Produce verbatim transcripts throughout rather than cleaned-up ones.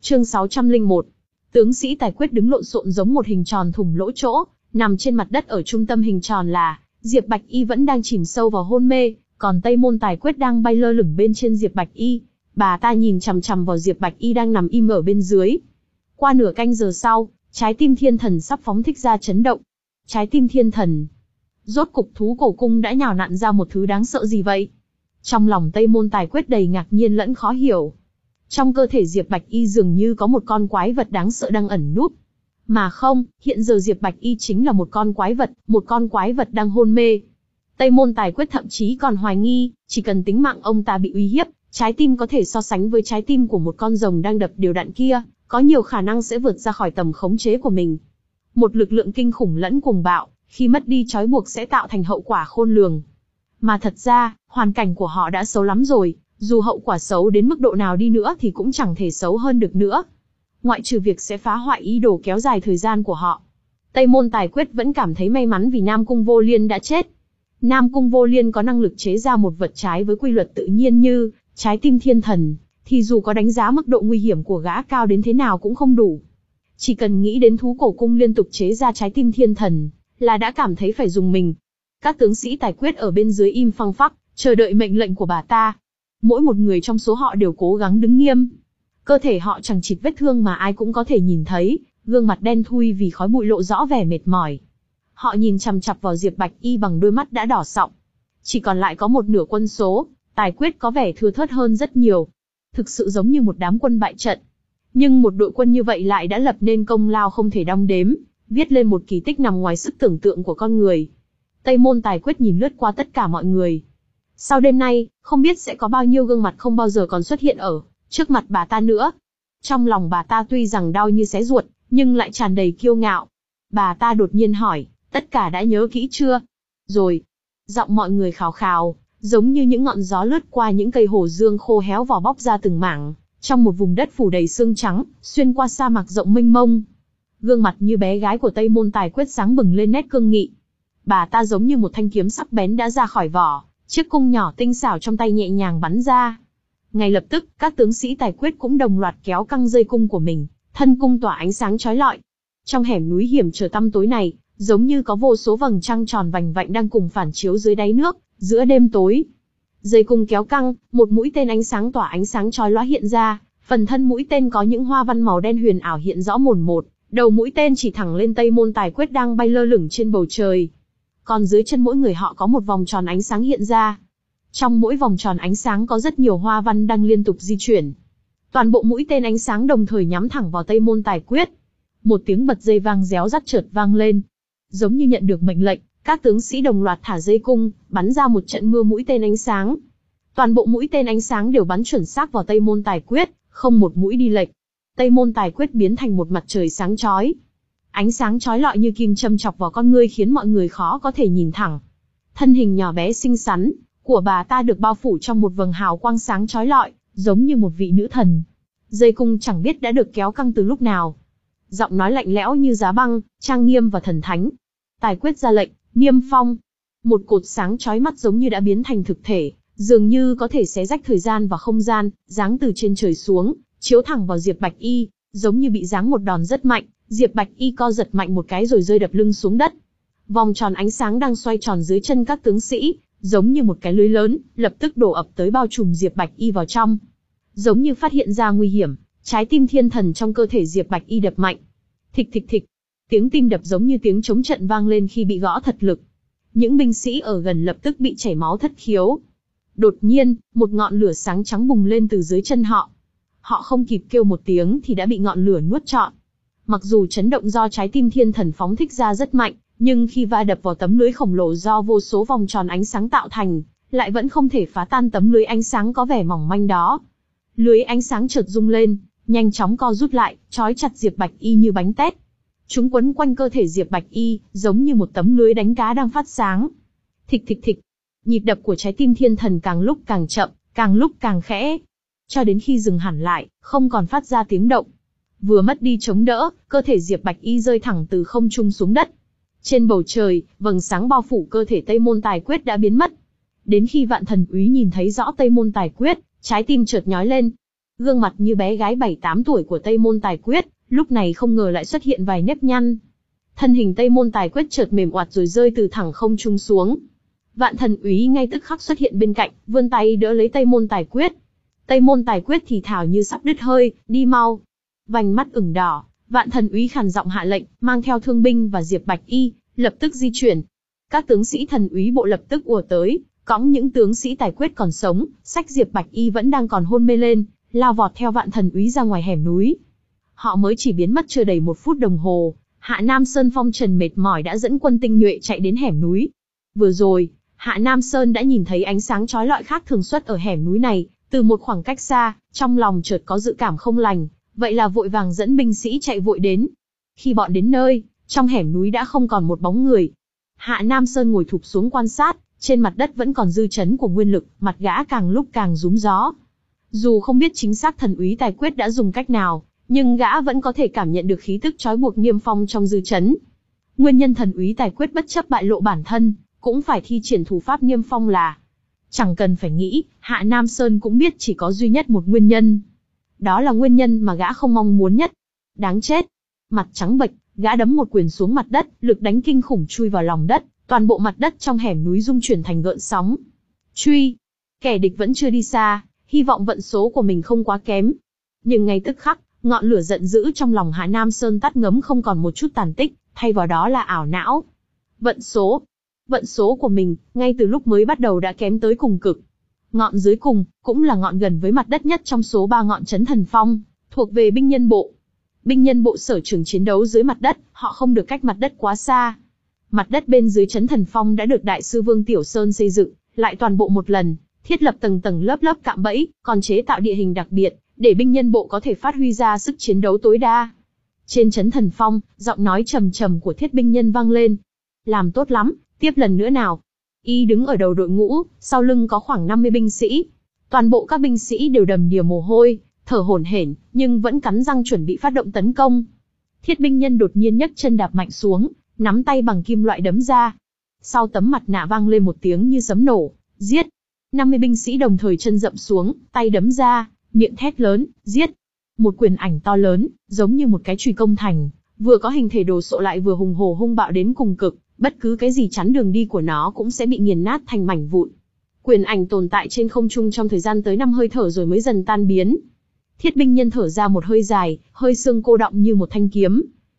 Chương sáu trăm lẻ một. Tướng sĩ tài quyết đứng lộn xộn giống một hình tròn thủng lỗ chỗ, nằm trên mặt đất ở trung tâm hình tròn là Diệp Bạch Y vẫn đang chìm sâu vào hôn mê, còn Tây Môn Tài Quyết đang bay lơ lửng bên trên Diệp Bạch Y. Bà ta nhìn chằm chằm vào Diệp Bạch Y đang nằm im ở bên dưới. Qua nửa canh giờ sau, trái tim thiên thần sắp phóng thích ra chấn động. Trái tim thiên thần. Rốt cục thú cổ cung đã nhào nặn ra một thứ đáng sợ gì vậy? Trong lòng Tây Môn Tài Quyết đầy ngạc nhiên lẫn khó hiểu. Trong cơ thể Diệp Bạch Y dường như có một con quái vật đáng sợ đang ẩn núp. Mà không, hiện giờ Diệp Bạch Y chính là một con quái vật, một con quái vật đang hôn mê. Tây Môn Tài Quyết thậm chí còn hoài nghi, chỉ cần tính mạng ông ta bị uy hiếp, trái tim có thể so sánh với trái tim của một con rồng đang đập đều đặn kia, có nhiều khả năng sẽ vượt ra khỏi tầm khống chế của mình. Một lực lượng kinh khủng lẫn cuồng bạo, khi mất đi trói buộc sẽ tạo thành hậu quả khôn lường. Mà thật ra, hoàn cảnh của họ đã xấu lắm rồi, dù hậu quả xấu đến mức độ nào đi nữa thì cũng chẳng thể xấu hơn được nữa. Ngoại trừ việc sẽ phá hoại ý đồ kéo dài thời gian của họ. Tây Môn Tài Quyết vẫn cảm thấy may mắn vì Nam Cung Vô Liên đã chết. Nam Cung Vô Liên có năng lực chế ra một vật trái với quy luật tự nhiên như trái tim thiên thần, thì dù có đánh giá mức độ nguy hiểm của gã cao đến thế nào cũng không đủ. Chỉ cần nghĩ đến thú cổ cung liên tục chế ra trái tim thiên thần, là đã cảm thấy phải dùng mình. Các tướng sĩ Tài Quyết ở bên dưới im phăng phắc, chờ đợi mệnh lệnh của bà ta. Mỗi một người trong số họ đều cố gắng đứng nghiêm. Cơ thể họ chẳng chịt vết thương mà ai cũng có thể nhìn thấy, gương mặt đen thui vì khói bụi lộ rõ vẻ mệt mỏi. Họ nhìn chằm chằm vào Diệp Bạch Y bằng đôi mắt đã đỏ sọng. Chỉ còn lại có một nửa quân số, Tài Quyết có vẻ thưa thớt hơn rất nhiều. Thực sự giống như một đám quân bại trận. Nhưng một đội quân như vậy lại đã lập nên công lao không thể đong đếm, viết lên một kỳ tích nằm ngoài sức tưởng tượng của con người. Tây Môn Tài Quyết nhìn lướt qua tất cả mọi người. Sau đêm nay, không biết sẽ có bao nhiêu gương mặt không bao giờ còn xuất hiện ở trước mặt bà ta nữa. Trong lòng bà ta tuy rằng đau như xé ruột, nhưng lại tràn đầy kiêu ngạo. Bà ta đột nhiên hỏi, tất cả đã nhớ kỹ chưa? Rồi. Giọng mọi người khào khào, giống như những ngọn gió lướt qua những cây hồ dương khô héo vỏ bóc ra từng mảng, trong một vùng đất phủ đầy sương trắng, xuyên qua sa mạc rộng mênh mông. Gương mặt như bé gái của Tây Môn Tài Quyết sáng bừng lên nét cương nghị. Bà ta giống như một thanh kiếm sắc bén đã ra khỏi vỏ, chiếc cung nhỏ tinh xảo trong tay nhẹ nhàng bắn ra. Ngay lập tức, các tướng sĩ Tài Quyết cũng đồng loạt kéo căng dây cung của mình, thân cung tỏa ánh sáng chói lọi. Trong hẻm núi hiểm trở tăm tối này, giống như có vô số vầng trăng tròn vành vạnh đang cùng phản chiếu dưới đáy nước, giữa đêm tối. Dây cung kéo căng, một mũi tên ánh sáng tỏa ánh sáng chói lóa hiện ra, phần thân mũi tên có những hoa văn màu đen huyền ảo hiện rõ mồn một, đầu mũi tên chỉ thẳng lên Tây Môn Tài Quyết đang bay lơ lửng trên bầu trời. Còn dưới chân mỗi người họ có một vòng tròn ánh sáng hiện ra. Trong mỗi vòng tròn ánh sáng có rất nhiều hoa văn đang liên tục di chuyển. Toàn bộ mũi tên ánh sáng đồng thời nhắm thẳng vào Tây Môn Tài Quyết. Một tiếng bật dây vang réo rắt chợt vang lên. Giống như nhận được mệnh lệnh, các tướng sĩ đồng loạt thả dây cung, bắn ra một trận mưa mũi tên ánh sáng. Toàn bộ mũi tên ánh sáng đều bắn chuẩn xác vào Tây Môn Tài Quyết, không một mũi đi lệch. Tây Môn Tài Quyết biến thành một mặt trời sáng chói. Ánh sáng chói lọi như kim châm chọc vào con ngươi khiến mọi người khó có thể nhìn thẳng. Thân hình nhỏ bé xinh xắn của bà ta được bao phủ trong một vầng hào quang sáng chói lọi, giống như một vị nữ thần. Dây cung chẳng biết đã được kéo căng từ lúc nào. Giọng nói lạnh lẽo như giá băng, trang nghiêm và thần thánh. Tài Quyết ra lệnh, niêm phong. Một cột sáng chói mắt giống như đã biến thành thực thể, dường như có thể xé rách thời gian và không gian, giáng từ trên trời xuống, chiếu thẳng vào Diệp Bạch Y, giống như bị giáng một đòn rất mạnh. Diệp Bạch Y co giật mạnh một cái rồi rơi đập lưng xuống đất. Vòng tròn ánh sáng đang xoay tròn dưới chân các tướng sĩ, giống như một cái lưới lớn, lập tức đổ ập tới bao trùm Diệp Bạch Y vào trong. Giống như phát hiện ra nguy hiểm, trái tim thiên thần trong cơ thể Diệp Bạch Y đập mạnh. Thịch thịch thịch, tiếng tim đập giống như tiếng trống trận vang lên khi bị gõ thật lực. Những binh sĩ ở gần lập tức bị chảy máu thất khiếu. Đột nhiên, một ngọn lửa sáng trắng bùng lên từ dưới chân họ. Họ không kịp kêu một tiếng thì đã bị ngọn lửa nuốt trọn. Mặc dù chấn động do trái tim thiên thần phóng thích ra rất mạnh, nhưng khi va đập vào tấm lưới khổng lồ do vô số vòng tròn ánh sáng tạo thành, lại vẫn không thể phá tan tấm lưới ánh sáng có vẻ mỏng manh đó. Lưới ánh sáng chợt rung lên, nhanh chóng co rút lại, trói chặt Diệp Bạch Y như bánh tét. Chúng quấn quanh cơ thể Diệp Bạch Y, giống như một tấm lưới đánh cá đang phát sáng. Thịch thịch thịch, nhịp đập của trái tim thiên thần càng lúc càng chậm, càng lúc càng khẽ, cho đến khi dừng hẳn lại, không còn phát ra tiếng động. Vừa mất đi chống đỡ, cơ thể Diệp Bạch Y rơi thẳng từ không trung xuống đất. Trên bầu trời, vầng sáng bao phủ cơ thể Tây Môn Tài Quyết đã biến mất. Đến khi Vạn Thần Úy nhìn thấy rõ Tây Môn Tài Quyết, trái tim chợt nhói lên. Gương mặt như bé gái bảy tám tuổi của Tây Môn Tài Quyết, lúc này không ngờ lại xuất hiện vài nếp nhăn. Thân hình Tây Môn Tài Quyết chợt mềm oặt rồi rơi từ thẳng không trung xuống. Vạn Thần Úy ngay tức khắc xuất hiện bên cạnh, vươn tay đỡ lấy Tây Môn Tài Quyết. Tây Môn Tài Quyết thì thào như sắp đứt hơi, đi mau. Vành mắt ửng đỏ, Vạn Thần Úy khàn giọng hạ lệnh, mang theo thương binh và Diệp Bạch Y, lập tức di chuyển. Các tướng sĩ Thần Úy bộ lập tức ùa tới, cõng những tướng sĩ Tài Quyết còn sống, xách Diệp Bạch Y vẫn đang còn hôn mê lên, lao vọt theo Vạn Thần Úy ra ngoài hẻm núi. Họ mới chỉ biến mất chưa đầy một phút đồng hồ, Hạ Nam Sơn phong trần mệt mỏi đã dẫn quân tinh nhuệ chạy đến hẻm núi. Vừa rồi, Hạ Nam Sơn đã nhìn thấy ánh sáng chói lọi khác thường xuất ở hẻm núi này, từ một khoảng cách xa, trong lòng chợt có dự cảm không lành, vậy là vội vàng dẫn binh sĩ chạy vội đến. Khi bọn đến nơi, trong hẻm núi đã không còn một bóng người. Hạ Nam Sơn ngồi thụp xuống quan sát, trên mặt đất vẫn còn dư chấn của nguyên lực, mặt gã càng lúc càng rúm gió. Dù không biết chính xác Thần Úy Tài Quyết đã dùng cách nào, nhưng gã vẫn có thể cảm nhận được khí tức trói buộc Niêm Phong trong dư chấn. Nguyên nhân Thần Úy Tài Quyết bất chấp bại lộ bản thân, cũng phải thi triển thủ pháp Niêm Phong là... Chẳng cần phải nghĩ, Hạ Nam Sơn cũng biết chỉ có duy nhất một nguyên nhân. Đó là nguyên nhân mà gã không mong muốn nhất. Đáng chết. Mặt trắng bệch, gã đấm một quyền xuống mặt đất, lực đánh kinh khủng chui vào lòng đất, toàn bộ mặt đất trong hẻm núi rung chuyển thành gợn sóng. Truy. Kẻ địch vẫn chưa đi xa, hy vọng vận số của mình không quá kém. Nhưng ngay tức khắc, ngọn lửa giận dữ trong lòng Hạ Nam Sơn tắt ngấm không còn một chút tàn tích, thay vào đó là ảo não. Vận số. Vận số của mình, ngay từ lúc mới bắt đầu đã kém tới cùng cực. Ngọn dưới cùng, cũng là ngọn gần với mặt đất nhất trong số ba ngọn chấn thần phong, thuộc về binh nhân bộ. Binh nhân bộ sở trường chiến đấu dưới mặt đất, họ không được cách mặt đất quá xa. Mặt đất bên dưới chấn thần phong đã được Đại sư Vương Tiểu Sơn xây dựng, lại toàn bộ một lần, thiết lập tầng tầng lớp lớp cạm bẫy, còn chế tạo địa hình đặc biệt, để binh nhân bộ có thể phát huy ra sức chiến đấu tối đa. Trên chấn thần phong, giọng nói trầm trầm của thiết binh nhân vang lên. Làm tốt lắm, tiếp lần nữa nào. Y đứng ở đầu đội ngũ, sau lưng có khoảng năm mươi binh sĩ. Toàn bộ các binh sĩ đều đầm đìa mồ hôi, thở hổn hển, nhưng vẫn cắn răng chuẩn bị phát động tấn công. Thiết binh nhân đột nhiên nhấc chân đạp mạnh xuống, nắm tay bằng kim loại đấm ra. Sau tấm mặt nạ vang lên một tiếng như sấm nổ, giết. năm mươi binh sĩ đồng thời chân dậm xuống, tay đấm ra, miệng thét lớn, giết. Một quyền ảnh to lớn, giống như một cái chùy công thành, vừa có hình thể đồ sộ lại vừa hùng hổ hung bạo đến cùng cực, bất cứ cái gì chắn đường đi của nó cũng sẽ bị nghiền nát thành mảnh vụn. Quyền ảnh tồn tại trên không trung trong thời gian tới năm hơi thở rồi mới dần tan biến. Thiết binh nhân thở ra một hơi dài, hơi xương cô đọng như một thanh kiếm.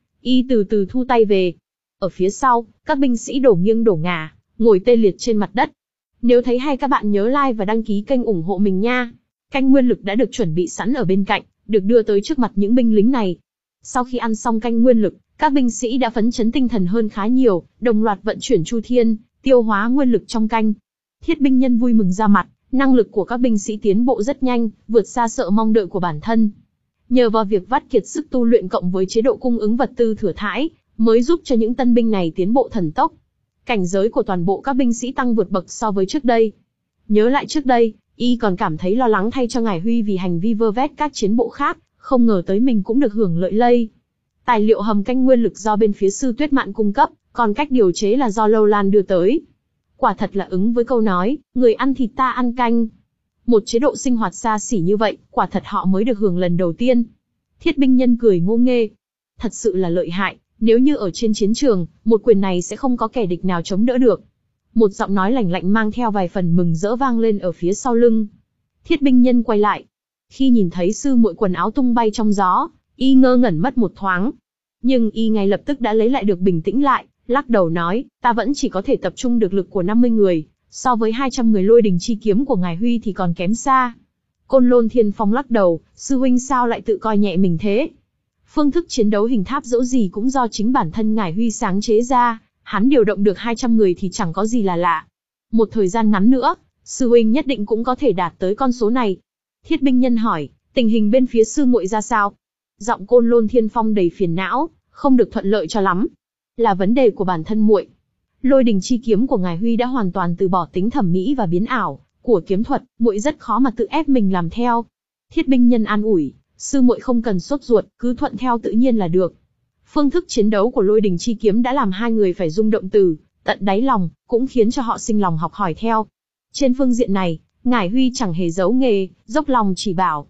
Y từ từ thu tay về. Ở phía sau, các binh sĩ đổ nghiêng đổ ngả, ngồi tê liệt trên mặt đất. Nếu thấy hay các bạn nhớ like và đăng ký kênh ủng hộ mình nha. Canh nguyên lực đã được chuẩn bị sẵn ở bên cạnh, được đưa tới trước mặt những binh lính này. Sau khi ăn xong canh nguyên lực, các binh sĩ đã phấn chấn tinh thần hơn khá nhiều, đồng loạt vận chuyển chu thiên, tiêu hóa nguyên lực trong canh. Thiết binh nhân vui mừng ra mặt, năng lực của các binh sĩ tiến bộ rất nhanh, vượt xa sợ mong đợi của bản thân. Nhờ vào việc vắt kiệt sức tu luyện cộng với chế độ cung ứng vật tư thừa thãi, mới giúp cho những tân binh này tiến bộ thần tốc. Cảnh giới của toàn bộ các binh sĩ tăng vượt bậc so với trước đây. Nhớ lại trước đây, y còn cảm thấy lo lắng thay cho Ngải Huy vì hành vi vơ vét các chiến bộ khác, không ngờ tới mình cũng được hưởng lợi lây. Tài liệu hầm canh nguyên lực do bên phía Sư Tuyết Mạn cung cấp, còn cách điều chế là do Lâu Lan đưa tới. Quả thật là ứng với câu nói, người ăn thịt ta ăn canh. Một chế độ sinh hoạt xa xỉ như vậy, quả thật họ mới được hưởng lần đầu tiên. Thiết binh nhân cười ngô nghê. Thật sự là lợi hại, nếu như ở trên chiến trường, một quyền này sẽ không có kẻ địch nào chống đỡ được. Một giọng nói lạnh lạnh mang theo vài phần mừng rỡ vang lên ở phía sau lưng. Thiết binh nhân quay lại. Khi nhìn thấy sư muội quần áo tung bay trong gió, y ngơ ngẩn mất một thoáng. Nhưng y ngay lập tức đã lấy lại được bình tĩnh lại, lắc đầu nói, ta vẫn chỉ có thể tập trung được lực của năm mươi người, so với hai trăm người lôi đình chi kiếm của Ngải Huy thì còn kém xa. Côn Lôn Thiên Phong lắc đầu, sư huynh sao lại tự coi nhẹ mình thế? Phương thức chiến đấu hình tháp dẫu gì cũng do chính bản thân Ngải Huy sáng chế ra, hắn điều động được hai trăm người thì chẳng có gì là lạ. Một thời gian ngắn nữa, sư huynh nhất định cũng có thể đạt tới con số này. Thiết binh nhân hỏi, tình hình bên phía sư muội ra sao? Giọng Côn Lôn Thiên Phong đầy phiền não, không được thuận lợi cho lắm. Là vấn đề của bản thân muội. Lôi đình chi kiếm của Ngải Huy đã hoàn toàn từ bỏ tính thẩm mỹ và biến ảo của kiếm thuật, muội rất khó mà tự ép mình làm theo. Thiết binh nhân an ủi, sư muội không cần sốt ruột, cứ thuận theo tự nhiên là được. Phương thức chiến đấu của lôi đình chi kiếm đã làm hai người phải rung động từ tận đáy lòng, cũng khiến cho họ sinh lòng học hỏi theo. Trên phương diện này, Ngải Huy chẳng hề giấu nghề, dốc lòng chỉ bảo.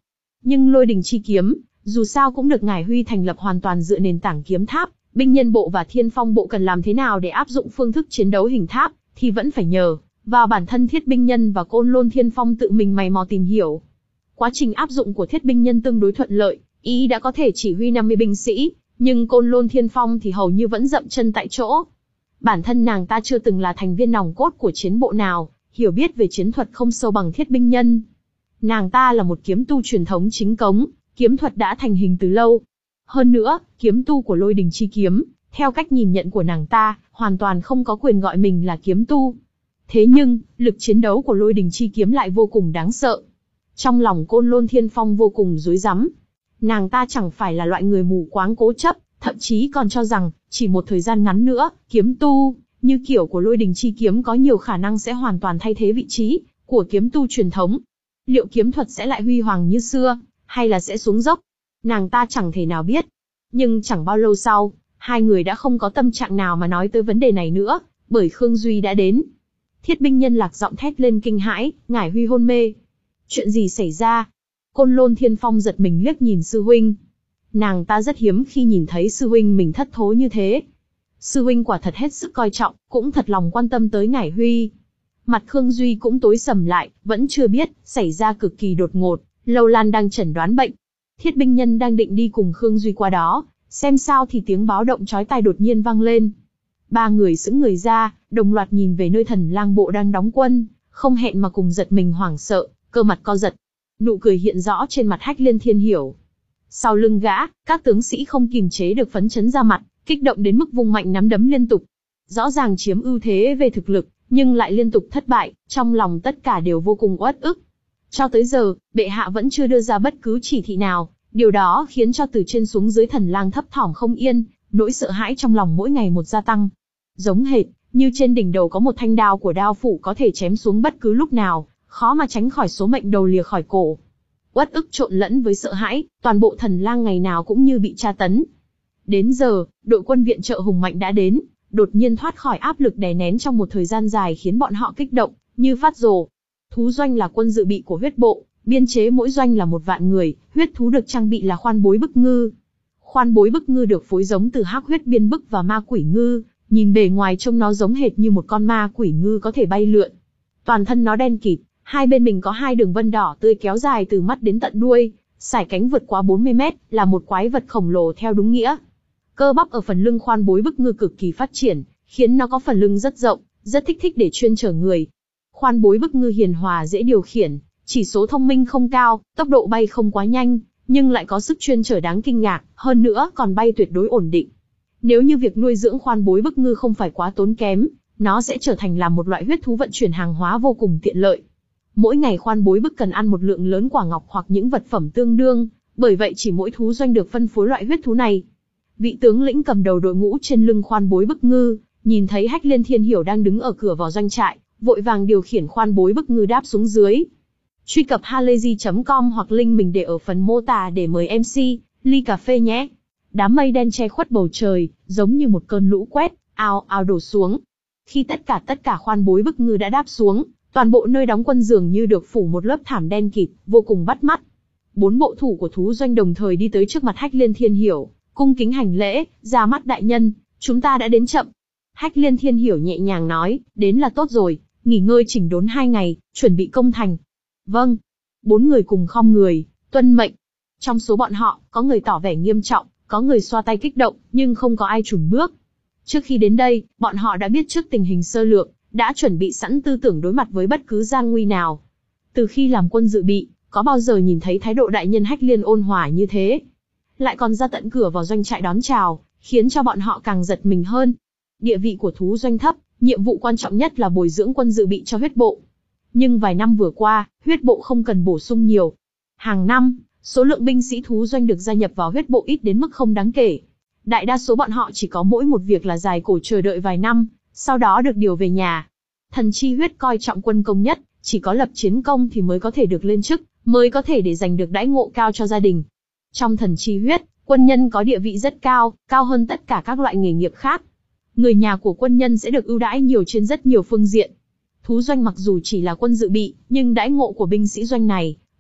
Nhưng lôi đình chi kiếm, dù sao cũng được Ngải Huy thành lập hoàn toàn dựa nền tảng kiếm tháp, binh nhân bộ và thiên phong bộ cần làm thế nào để áp dụng phương thức chiến đấu hình tháp, thì vẫn phải nhờ vào bản thân thiết binh nhân và côn lôn thiên phong tự mình mày mò tìm hiểu. Quá trình áp dụng của thiết binh nhân tương đối thuận lợi, y đã có thể chỉ huy năm mươi binh sĩ, nhưng côn lôn thiên phong thì hầu như vẫn dậm chân tại chỗ. Bản thân nàng ta chưa từng là thành viên nòng cốt của chiến bộ nào, hiểu biết về chiến thuật không sâu bằng thiết binh nhân. Nàng ta là một kiếm tu truyền thống chính cống, kiếm thuật đã thành hình từ lâu. Hơn nữa, kiếm tu của lôi đình chi kiếm, theo cách nhìn nhận của nàng ta, hoàn toàn không có quyền gọi mình là kiếm tu. Thế nhưng, lực chiến đấu của lôi đình chi kiếm lại vô cùng đáng sợ. Trong lòng côn lôn thiên phong vô cùng rối rắm. Nàng ta chẳng phải là loại người mù quáng cố chấp, thậm chí còn cho rằng, chỉ một thời gian ngắn nữa, kiếm tu, như kiểu của lôi đình chi kiếm có nhiều khả năng sẽ hoàn toàn thay thế vị trí của kiếm tu truyền thống. Liệu kiếm thuật sẽ lại huy hoàng như xưa, hay là sẽ xuống dốc? Nàng ta chẳng thể nào biết. Nhưng chẳng bao lâu sau, hai người đã không có tâm trạng nào mà nói tới vấn đề này nữa, bởi Khương Duy đã đến. Thiết binh nhân lạc giọng thét lên kinh hãi, Ngải Huy hôn mê. Chuyện gì xảy ra? Côn lôn thiên phong giật mình liếc nhìn sư huynh. Nàng ta rất hiếm khi nhìn thấy sư huynh mình thất thố như thế. Sư huynh quả thật hết sức coi trọng, cũng thật lòng quan tâm tới Ngải Huy. Mặt Khương Duy cũng tối sầm lại, vẫn chưa biết, xảy ra cực kỳ đột ngột, Lâu Lan đang chẩn đoán bệnh. Thiết binh nhân đang định đi cùng Khương Duy qua đó, xem sao thì tiếng báo động chói tai đột nhiên vang lên. Ba người sững người ra, đồng loạt nhìn về nơi Thần Lang bộ đang đóng quân, không hẹn mà cùng giật mình hoảng sợ, cơ mặt co giật. Nụ cười hiện rõ trên mặt Hách Liên Thiên Hiểu. Sau lưng gã, các tướng sĩ không kìm chế được phấn chấn ra mặt, kích động đến mức vung mạnh nắm đấm liên tục. Rõ ràng chiếm ưu thế về thực lực, nhưng lại liên tục thất bại, trong lòng tất cả đều vô cùng uất ức. Cho tới giờ, bệ hạ vẫn chưa đưa ra bất cứ chỉ thị nào, điều đó khiến cho từ trên xuống dưới Thần Lang thấp thỏm không yên, nỗi sợ hãi trong lòng mỗi ngày một gia tăng. Giống hệt, như trên đỉnh đầu có một thanh đao của đao phủ có thể chém xuống bất cứ lúc nào, khó mà tránh khỏi số mệnh đầu lìa khỏi cổ. Uất ức trộn lẫn với sợ hãi, toàn bộ Thần Lang ngày nào cũng như bị tra tấn. Đến giờ, đội quân viện trợ hùng mạnh đã đến, đột nhiên thoát khỏi áp lực đè nén trong một thời gian dài khiến bọn họ kích động, như phát rồ. Thú doanh là quân dự bị của huyết bộ, biên chế mỗi doanh là một vạn người, huyết thú được trang bị là khoan bối bức ngư. Khoan bối bức ngư được phối giống từ hắc huyết biên bức và ma quỷ ngư, nhìn bề ngoài trông nó giống hệt như một con ma quỷ ngư có thể bay lượn. Toàn thân nó đen kịt, hai bên mình có hai đường vân đỏ tươi kéo dài từ mắt đến tận đuôi, sải cánh vượt quá bốn mươi mét, là một quái vật khổng lồ theo đúng nghĩa. Cơ bắp ở phần lưng khoan bối bức ngư cực kỳ phát triển, khiến nó có phần lưng rất rộng, rất thích thích để chuyên chở người. Khoan bối bức ngư hiền hòa dễ điều khiển, chỉ số thông minh không cao, tốc độ bay không quá nhanh, nhưng lại có sức chuyên chở đáng kinh ngạc, hơn nữa còn bay tuyệt đối ổn định. Nếu như việc nuôi dưỡng khoan bối bức ngư không phải quá tốn kém, nó sẽ trở thành làm một loại huyết thú vận chuyển hàng hóa vô cùng tiện lợi. Mỗi ngày khoan bối bức cần ăn một lượng lớn quả ngọc hoặc những vật phẩm tương đương, bởi vậy chỉ mỗi thú doanh được phân phối loại huyết thú này. Vị tướng lĩnh cầm đầu đội ngũ trên lưng khoan bối bức ngư, nhìn thấy Hách Liên Thiên Hiểu đang đứng ở cửa vào doanh trại, vội vàng điều khiển khoan bối bức ngư đáp xuống dưới. Truy cập halayzi chấm com hoặc link mình để ở phần mô tả để mời em xê, ly cà phê nhé. Đám mây đen che khuất bầu trời, giống như một cơn lũ quét, ào ào đổ xuống. Khi tất cả tất cả khoan bối bức ngư đã đáp xuống, toàn bộ nơi đóng quân dường như được phủ một lớp thảm đen kịt, vô cùng bắt mắt. Bốn bộ thủ của thú doanh đồng thời đi tới trước mặt Hách Liên Thiên Hiểu, cung kính hành lễ, ra mắt đại nhân, chúng ta đã đến chậm. Hách Liên Thiên Hiểu nhẹ nhàng nói, đến là tốt rồi, nghỉ ngơi chỉnh đốn hai ngày, chuẩn bị công thành. Vâng. Bốn người cùng khom người, tuân mệnh. Trong số bọn họ, có người tỏ vẻ nghiêm trọng, có người xoa tay kích động, nhưng không có ai chùn bước. Trước khi đến đây, bọn họ đã biết trước tình hình sơ lược, đã chuẩn bị sẵn tư tưởng đối mặt với bất cứ gian nguy nào. Từ khi làm quân dự bị, có bao giờ nhìn thấy thái độ đại nhân Hách Liên ôn hòa như thế? Lại còn ra tận cửa vào doanh trại đón chào, khiến cho bọn họ càng giật mình hơn. Địa vị của thú doanh thấp, nhiệm vụ quan trọng nhất là bồi dưỡng quân dự bị cho huyết bộ. Nhưng vài năm vừa qua, huyết bộ không cần bổ sung nhiều. Hàng năm, số lượng binh sĩ thú doanh được gia nhập vào huyết bộ ít đến mức không đáng kể. Đại đa số bọn họ chỉ có mỗi một việc là dài cổ chờ đợi vài năm, sau đó được điều về nhà. Thần chi huyết coi trọng quân công nhất, chỉ có lập chiến công thì mới có thể được lên chức, mới có thể để giành được đãi ngộ cao cho gia đình. Trong thần chi huyết, quân nhân có địa vị rất cao, cao hơn tất cả các loại nghề nghiệp khác. Người nhà của quân nhân sẽ được ưu đãi nhiều trên rất nhiều phương diện. Thú doanh mặc dù chỉ là quân dự bị, nhưng đãi ngộ của binh sĩ doanh này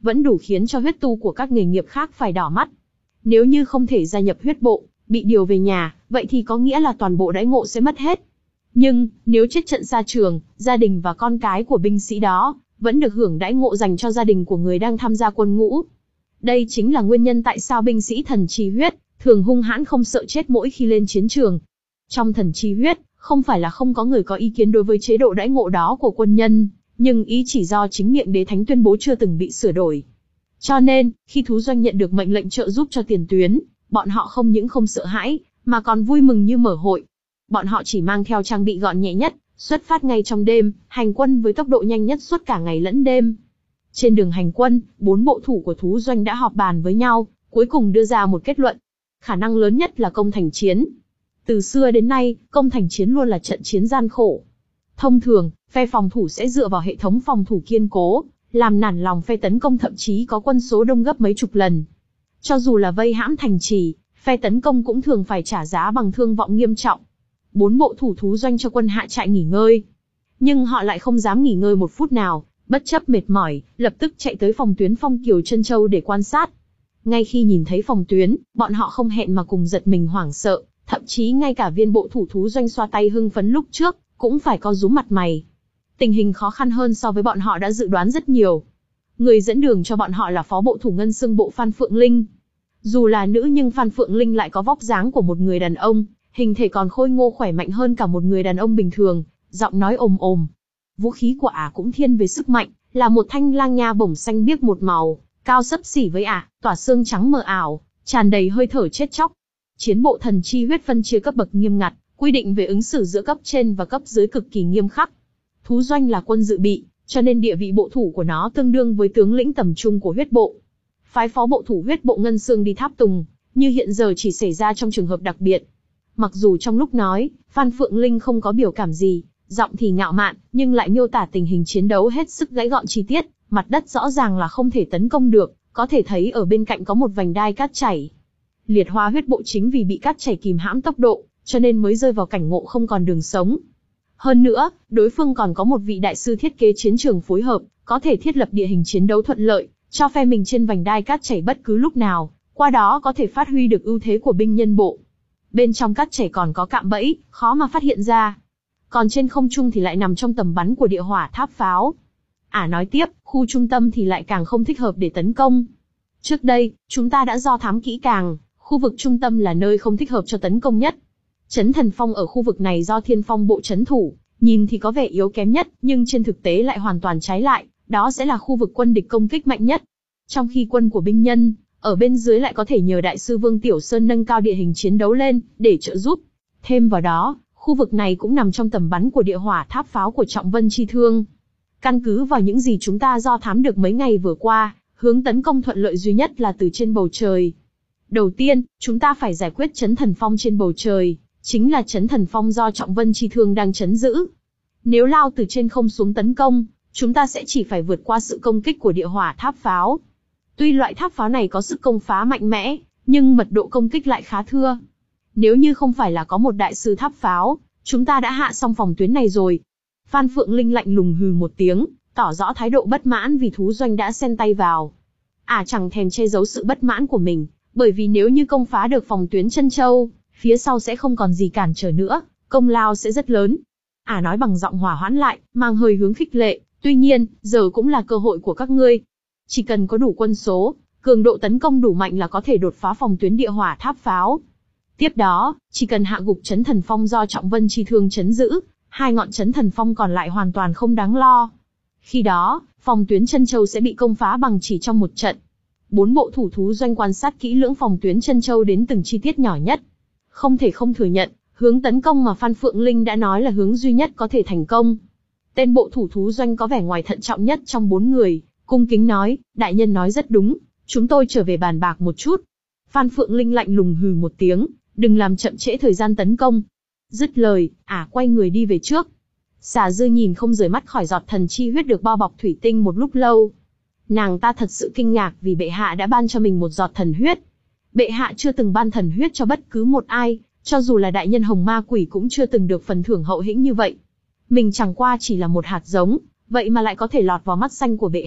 vẫn đủ khiến cho huyết tu của các nghề nghiệp khác phải đỏ mắt. Nếu như không thể gia nhập huyết bộ, bị điều về nhà, vậy thì có nghĩa là toàn bộ đãi ngộ sẽ mất hết. Nhưng, nếu chết trận xa trường, gia đình và con cái của binh sĩ đó, vẫn được hưởng đãi ngộ dành cho gia đình của người đang tham gia quân ngũ. Đây chính là nguyên nhân tại sao binh sĩ thần chi huyết, thường hung hãn không sợ chết mỗi khi lên chiến trường. Trong thần chi huyết, không phải là không có người có ý kiến đối với chế độ đãi ngộ đó của quân nhân, nhưng ý chỉ do chính miệng đế thánh tuyên bố chưa từng bị sửa đổi. Cho nên, khi thú doanh nhận được mệnh lệnh trợ giúp cho tiền tuyến, bọn họ không những không sợ hãi, mà còn vui mừng như mở hội. Bọn họ chỉ mang theo trang bị gọn nhẹ nhất, xuất phát ngay trong đêm, hành quân với tốc độ nhanh nhất suốt cả ngày lẫn đêm. Trên đường hành quân, bốn bộ thủ của thú doanh đã họp bàn với nhau, cuối cùng đưa ra một kết luận. Khả năng lớn nhất là công thành chiến. Từ xưa đến nay, công thành chiến luôn là trận chiến gian khổ. Thông thường, phe phòng thủ sẽ dựa vào hệ thống phòng thủ kiên cố, làm nản lòng phe tấn công, thậm chí có quân số đông gấp mấy chục lần. Cho dù là vây hãm thành trì, phe tấn công cũng thường phải trả giá bằng thương vong nghiêm trọng. Bốn bộ thủ thú doanh cho quân hạ trại nghỉ ngơi. Nhưng họ lại không dám nghỉ ngơi một phút nào, bất chấp mệt mỏi, lập tức chạy tới phòng tuyến Phong Kiều Trân Châu để quan sát. Ngay khi nhìn thấy phòng tuyến, bọn họ không hẹn mà cùng giật mình hoảng sợ, thậm chí ngay cả viên bộ thủ thú doanh xoa tay hưng phấn lúc trước, cũng phải co rúm mặt mày. Tình hình khó khăn hơn so với bọn họ đã dự đoán rất nhiều. Người dẫn đường cho bọn họ là phó bộ thủ ngân xương bộ Phan Phượng Linh. Dù là nữ nhưng Phan Phượng Linh lại có vóc dáng của một người đàn ông, hình thể còn khôi ngô khỏe mạnh hơn cả một người đàn ông bình thường, giọng nói ồm ồm. Vũ khí của ả cũng thiên về sức mạnh, là một thanh lang nha bổng xanh biếc một màu, cao xấp xỉ với ả, tỏa xương trắng mờ ảo, tràn đầy hơi thở chết chóc. Chiến bộ thần chi huyết phân chia cấp bậc nghiêm ngặt, quy định về ứng xử giữa cấp trên và cấp dưới cực kỳ nghiêm khắc. Thú doanh là quân dự bị, cho nên địa vị bộ thủ của nó tương đương với tướng lĩnh tầm trung của huyết bộ. Phái phó bộ thủ huyết bộ Ngân Xương đi tháp tùng, như hiện giờ chỉ xảy ra trong trường hợp đặc biệt. Mặc dù trong lúc nói, Phan Phượng Linh không có biểu cảm gì, giọng thì ngạo mạn, nhưng lại miêu tả tình hình chiến đấu hết sức gãy gọn chi tiết, mặt đất rõ ràng là không thể tấn công được, có thể thấy ở bên cạnh có một vành đai cát chảy. Liệt Hoa huyết bộ chính vì bị cát chảy kìm hãm tốc độ, cho nên mới rơi vào cảnh ngộ không còn đường sống. Hơn nữa, đối phương còn có một vị đại sư thiết kế chiến trường phối hợp, có thể thiết lập địa hình chiến đấu thuận lợi, cho phe mình trên vành đai cát chảy bất cứ lúc nào, qua đó có thể phát huy được ưu thế của binh nhân bộ. Bên trong cát chảy còn có cạm bẫy, khó mà phát hiện ra. Còn trên không trung thì lại nằm trong tầm bắn của địa hỏa tháp pháo. Ả à nói tiếp, khu trung tâm thì lại càng không thích hợp để tấn công. Trước đây, chúng ta đã do thám kỹ càng, khu vực trung tâm là nơi không thích hợp cho tấn công nhất. Trấn Thần Phong ở khu vực này do Thiên Phong bộ trấn thủ, nhìn thì có vẻ yếu kém nhất, nhưng trên thực tế lại hoàn toàn trái lại, đó sẽ là khu vực quân địch công kích mạnh nhất. Trong khi quân của binh nhân, ở bên dưới lại có thể nhờ đại sư Vương Tiểu Sơn nâng cao địa hình chiến đấu lên, để trợ giúp. Thêm vào đó, khu vực này cũng nằm trong tầm bắn của địa hỏa tháp pháo của Trọng Vân Chi Thương. Căn cứ vào những gì chúng ta do thám được mấy ngày vừa qua, hướng tấn công thuận lợi duy nhất là từ trên bầu trời. Đầu tiên, chúng ta phải giải quyết Trấn Thần Phong trên bầu trời, chính là Trấn Thần Phong do Trọng Vân Chi Thương đang trấn giữ. Nếu lao từ trên không xuống tấn công, chúng ta sẽ chỉ phải vượt qua sự công kích của địa hỏa tháp pháo. Tuy loại tháp pháo này có sức công phá mạnh mẽ, nhưng mật độ công kích lại khá thưa. Nếu như không phải là có một đại sư tháp pháo, chúng ta đã hạ xong phòng tuyến này rồi. Phan Phượng Linh lạnh lùng hừ một tiếng, tỏ rõ thái độ bất mãn vì thú doanh đã xen tay vào. À chẳng thèm che giấu sự bất mãn của mình, bởi vì nếu như công phá được phòng tuyến Trân Châu, phía sau sẽ không còn gì cản trở nữa, công lao sẽ rất lớn. À nói bằng giọng hòa hoãn lại, mang hơi hướng khích lệ, tuy nhiên, giờ cũng là cơ hội của các ngươi. Chỉ cần có đủ quân số, cường độ tấn công đủ mạnh là có thể đột phá phòng tuyến địa hỏa tháp pháo. Tiếp đó, chỉ cần hạ gục Trấn Thần Phong do Trọng Vân Chi Thương trấn giữ, hai ngọn Trấn Thần Phong còn lại hoàn toàn không đáng lo. Khi đó, phòng tuyến Trân Châu sẽ bị công phá bằng chỉ trong một trận. Bốn bộ thủ thú doanh quan sát kỹ lưỡng phòng tuyến Trân Châu đến từng chi tiết nhỏ nhất. Không thể không thừa nhận, hướng tấn công mà Phan Phượng Linh đã nói là hướng duy nhất có thể thành công. Tên bộ thủ thú doanh có vẻ ngoài thận trọng nhất trong bốn người, cung kính nói, đại nhân nói rất đúng, chúng tôi trở về bàn bạc một chút. Phan Phượng Linh lạnh lùng hừ một tiếng, đừng làm chậm trễ thời gian tấn công. Dứt lời, ả à, quay người đi về trước. Xà Dư nhìn không rời mắt khỏi giọt thần chi huyết được bao bọc thủy tinh một lúc lâu. Nàng ta thật sự kinh ngạc vì bệ hạ đã ban cho mình một giọt thần huyết. Bệ hạ chưa từng ban thần huyết cho bất cứ một ai, cho dù là đại nhân Hồng Ma Quỷ cũng chưa từng được phần thưởng hậu hĩnh như vậy. Mình chẳng qua chỉ là một hạt giống, vậy mà lại có thể lọt vào mắt xanh của bệ hạ,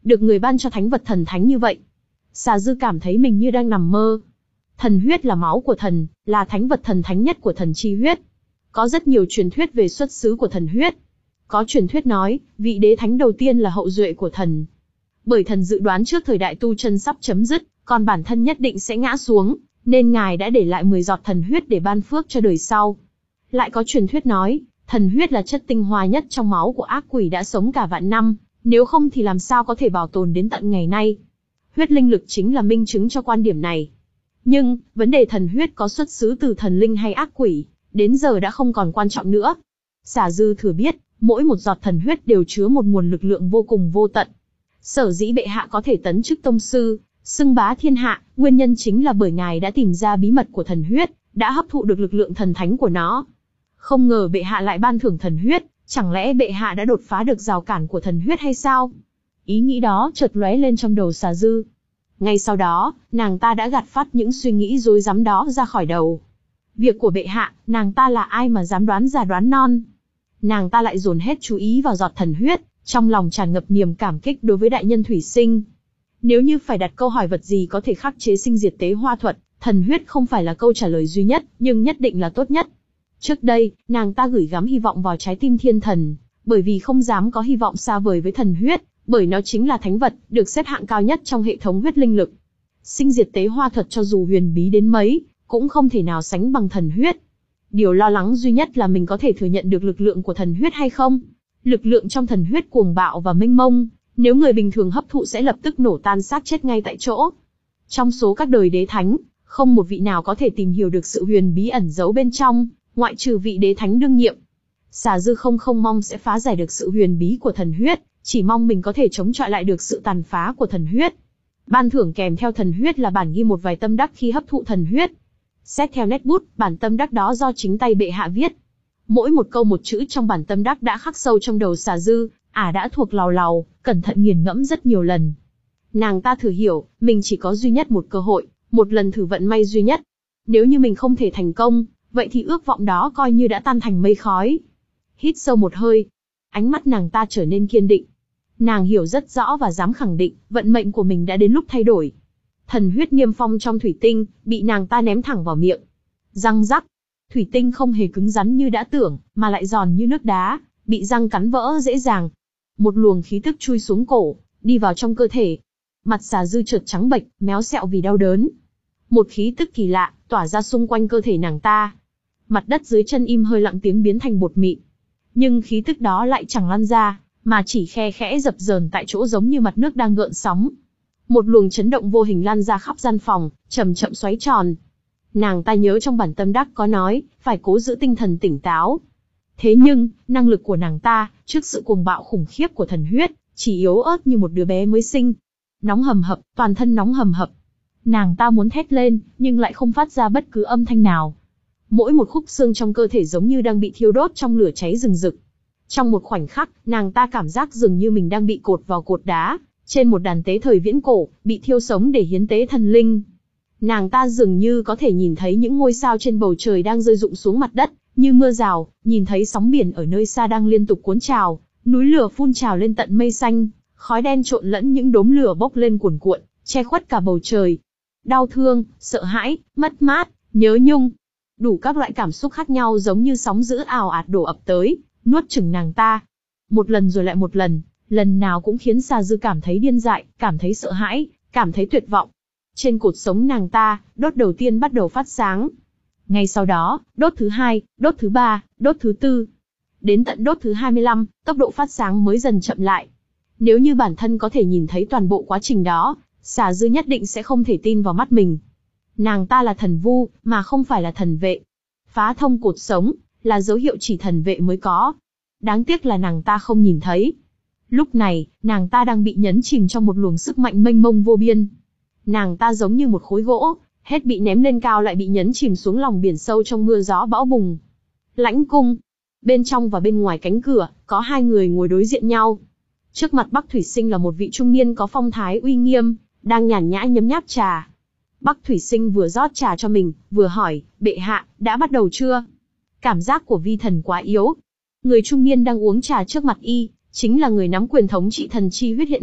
được người ban cho thánh vật thần thánh như vậy. Xà Dư cảm thấy mình như đang nằm mơ. Thần huyết là máu của thần, là thánh vật thần thánh nhất của thần chi huyết. Có rất nhiều truyền thuyết về xuất xứ của thần huyết. Có truyền thuyết nói, vị đế thánh đầu tiên là hậu duệ của thần. Bởi thần dự đoán trước thời đại tu chân sắp chấm dứt, còn bản thân nhất định sẽ ngã xuống, nên ngài đã để lại mười giọt thần huyết để ban phước cho đời sau. Lại có truyền thuyết nói, thần huyết là chất tinh hoa nhất trong máu của ác quỷ đã sống cả vạn năm, nếu không thì làm sao có thể bảo tồn đến tận ngày nay. Huyết linh lực chính là minh chứng cho quan điểm này. Nhưng, vấn đề thần huyết có xuất xứ từ thần linh hay ác quỷ, đến giờ đã không còn quan trọng nữa. Xà Dư thừa biết, mỗi một giọt thần huyết đều chứa một nguồn lực lượng vô cùng vô tận. Sở dĩ bệ hạ có thể tấn chức tông sư, xưng bá thiên hạ, nguyên nhân chính là bởi ngài đã tìm ra bí mật của thần huyết, đã hấp thụ được lực lượng thần thánh của nó. Không ngờ bệ hạ lại ban thưởng thần huyết, chẳng lẽ bệ hạ đã đột phá được rào cản của thần huyết hay sao? Ý nghĩ đó chợt lóe lên trong đầu Xà Dư. Ngay sau đó, nàng ta đã gạt phắt những suy nghĩ rối rắm đó ra khỏi đầu. Việc của bệ hạ, nàng ta là ai mà dám đoán già đoán non? Nàng ta lại dồn hết chú ý vào giọt thần huyết, trong lòng tràn ngập niềm cảm kích đối với đại nhân thủy sinh. Nếu như phải đặt câu hỏi vật gì có thể khắc chế sinh diệt tế hoa thuật, thần huyết không phải là câu trả lời duy nhất, nhưng nhất định là tốt nhất. Trước đây, nàng ta gửi gắm hy vọng vào trái tim thiên thần, bởi vì không dám có hy vọng xa vời với thần huyết, bởi nó chính là thánh vật, được xếp hạng cao nhất trong hệ thống huyết linh lực. Sinh diệt tế hoa thuật cho dù huyền bí đến mấy, cũng không thể nào sánh bằng thần huyết. Điều lo lắng duy nhất là mình có thể thừa nhận được lực lượng của thần huyết hay không. Lực lượng trong thần huyết cuồng bạo và mênh mông, nếu người bình thường hấp thụ sẽ lập tức nổ tan xác chết ngay tại chỗ. Trong số các đời đế thánh, không một vị nào có thể tìm hiểu được sự huyền bí ẩn giấu bên trong, ngoại trừ vị đế thánh đương nhiệm. Xà Dư không không mong sẽ phá giải được sự huyền bí của thần huyết, chỉ mong mình có thể chống chọi lại được sự tàn phá của thần huyết. Ban thưởng kèm theo thần huyết là bản ghi một vài tâm đắc khi hấp thụ thần huyết. Xét theo nét bút, bản tâm đắc đó do chính tay bệ hạ viết. Mỗi một câu một chữ trong bản tâm đắc đã khắc sâu trong đầu Xà Dư, ả à đã thuộc lào lào, cẩn thận nghiền ngẫm rất nhiều lần. Nàng ta thử hiểu, mình chỉ có duy nhất một cơ hội, một lần thử vận may duy nhất. Nếu như mình không thể thành công, vậy thì ước vọng đó coi như đã tan thành mây khói. Hít sâu một hơi, ánh mắt nàng ta trở nên kiên định. Nàng hiểu rất rõ và dám khẳng định, vận mệnh của mình đã đến lúc thay đổi. Thần huyết niêm phong trong thủy tinh, bị nàng ta ném thẳng vào miệng. Răng rắc, thủy tinh không hề cứng rắn như đã tưởng, mà lại giòn như nước đá, bị răng cắn vỡ dễ dàng. Một luồng khí tức chui xuống cổ, đi vào trong cơ thể. Mặt Xà Dư chợt trắng bệch, méo xẹo vì đau đớn. Một khí tức kỳ lạ, tỏa ra xung quanh cơ thể nàng ta. Mặt đất dưới chân im hơi lặng tiếng biến thành bột mịn. Nhưng khí tức đó lại chẳng lan ra, mà chỉ khe khẽ dập dờn tại chỗ giống như mặt nước đang gợn sóng. Một luồng chấn động vô hình lan ra khắp gian phòng, chậm chậm xoáy tròn. Nàng ta nhớ trong bản tâm đắc có nói, phải cố giữ tinh thần tỉnh táo. Thế nhưng, năng lực của nàng ta, trước sự cuồng bạo khủng khiếp của thần huyết, chỉ yếu ớt như một đứa bé mới sinh. Nóng hầm hập, toàn thân nóng hầm hập. Nàng ta muốn thét lên, nhưng lại không phát ra bất cứ âm thanh nào. Mỗi một khúc xương trong cơ thể giống như đang bị thiêu đốt trong lửa cháy rừng rực. Trong một khoảnh khắc, nàng ta cảm giác dường như mình đang bị cột vào cột đá, trên một đàn tế thời viễn cổ, bị thiêu sống để hiến tế thần linh. Nàng ta dường như có thể nhìn thấy những ngôi sao trên bầu trời đang rơi rụng xuống mặt đất, như mưa rào, nhìn thấy sóng biển ở nơi xa đang liên tục cuốn trào, núi lửa phun trào lên tận mây xanh, khói đen trộn lẫn những đốm lửa bốc lên cuồn cuộn, che khuất cả bầu trời. Đau thương, sợ hãi, mất mát, nhớ nhung, đủ các loại cảm xúc khác nhau giống như sóng dữ ào ạt đổ ập tới, nuốt chửng nàng ta. Một lần rồi lại một lần, lần nào cũng khiến Xà Dư cảm thấy điên dại, cảm thấy sợ hãi, cảm thấy tuyệt vọng. Trên cột sống nàng ta, đốt đầu tiên bắt đầu phát sáng. Ngay sau đó, đốt thứ hai, đốt thứ ba, đốt thứ tư. Đến tận đốt thứ hai mươi lăm, tốc độ phát sáng mới dần chậm lại. Nếu như bản thân có thể nhìn thấy toàn bộ quá trình đó, Xà Dư nhất định sẽ không thể tin vào mắt mình. Nàng ta là thần vu, mà không phải là thần vệ. Phá thông cột sống, là dấu hiệu chỉ thần vệ mới có. Đáng tiếc là nàng ta không nhìn thấy. Lúc này, nàng ta đang bị nhấn chìm trong một luồng sức mạnh mênh mông vô biên. Nàng ta giống như một khối gỗ, hết bị ném lên cao lại bị nhấn chìm xuống lòng biển sâu trong mưa gió bão bùng. Lãnh cung. Bên trong và bên ngoài cánh cửa, có hai người ngồi đối diện nhau. Trước mặt Bắc Thủy Sinh là một vị trung niên có phong thái uy nghiêm, đang nhàn nhã nhấm nháp trà. Bắc Thủy Sinh vừa rót trà cho mình, vừa hỏi, bệ hạ, đã bắt đầu chưa? Cảm giác của vi thần quá yếu. Người trung niên đang uống trà trước mặt y, chính là người nắm quyền thống trị thần chi huyết hiện nay,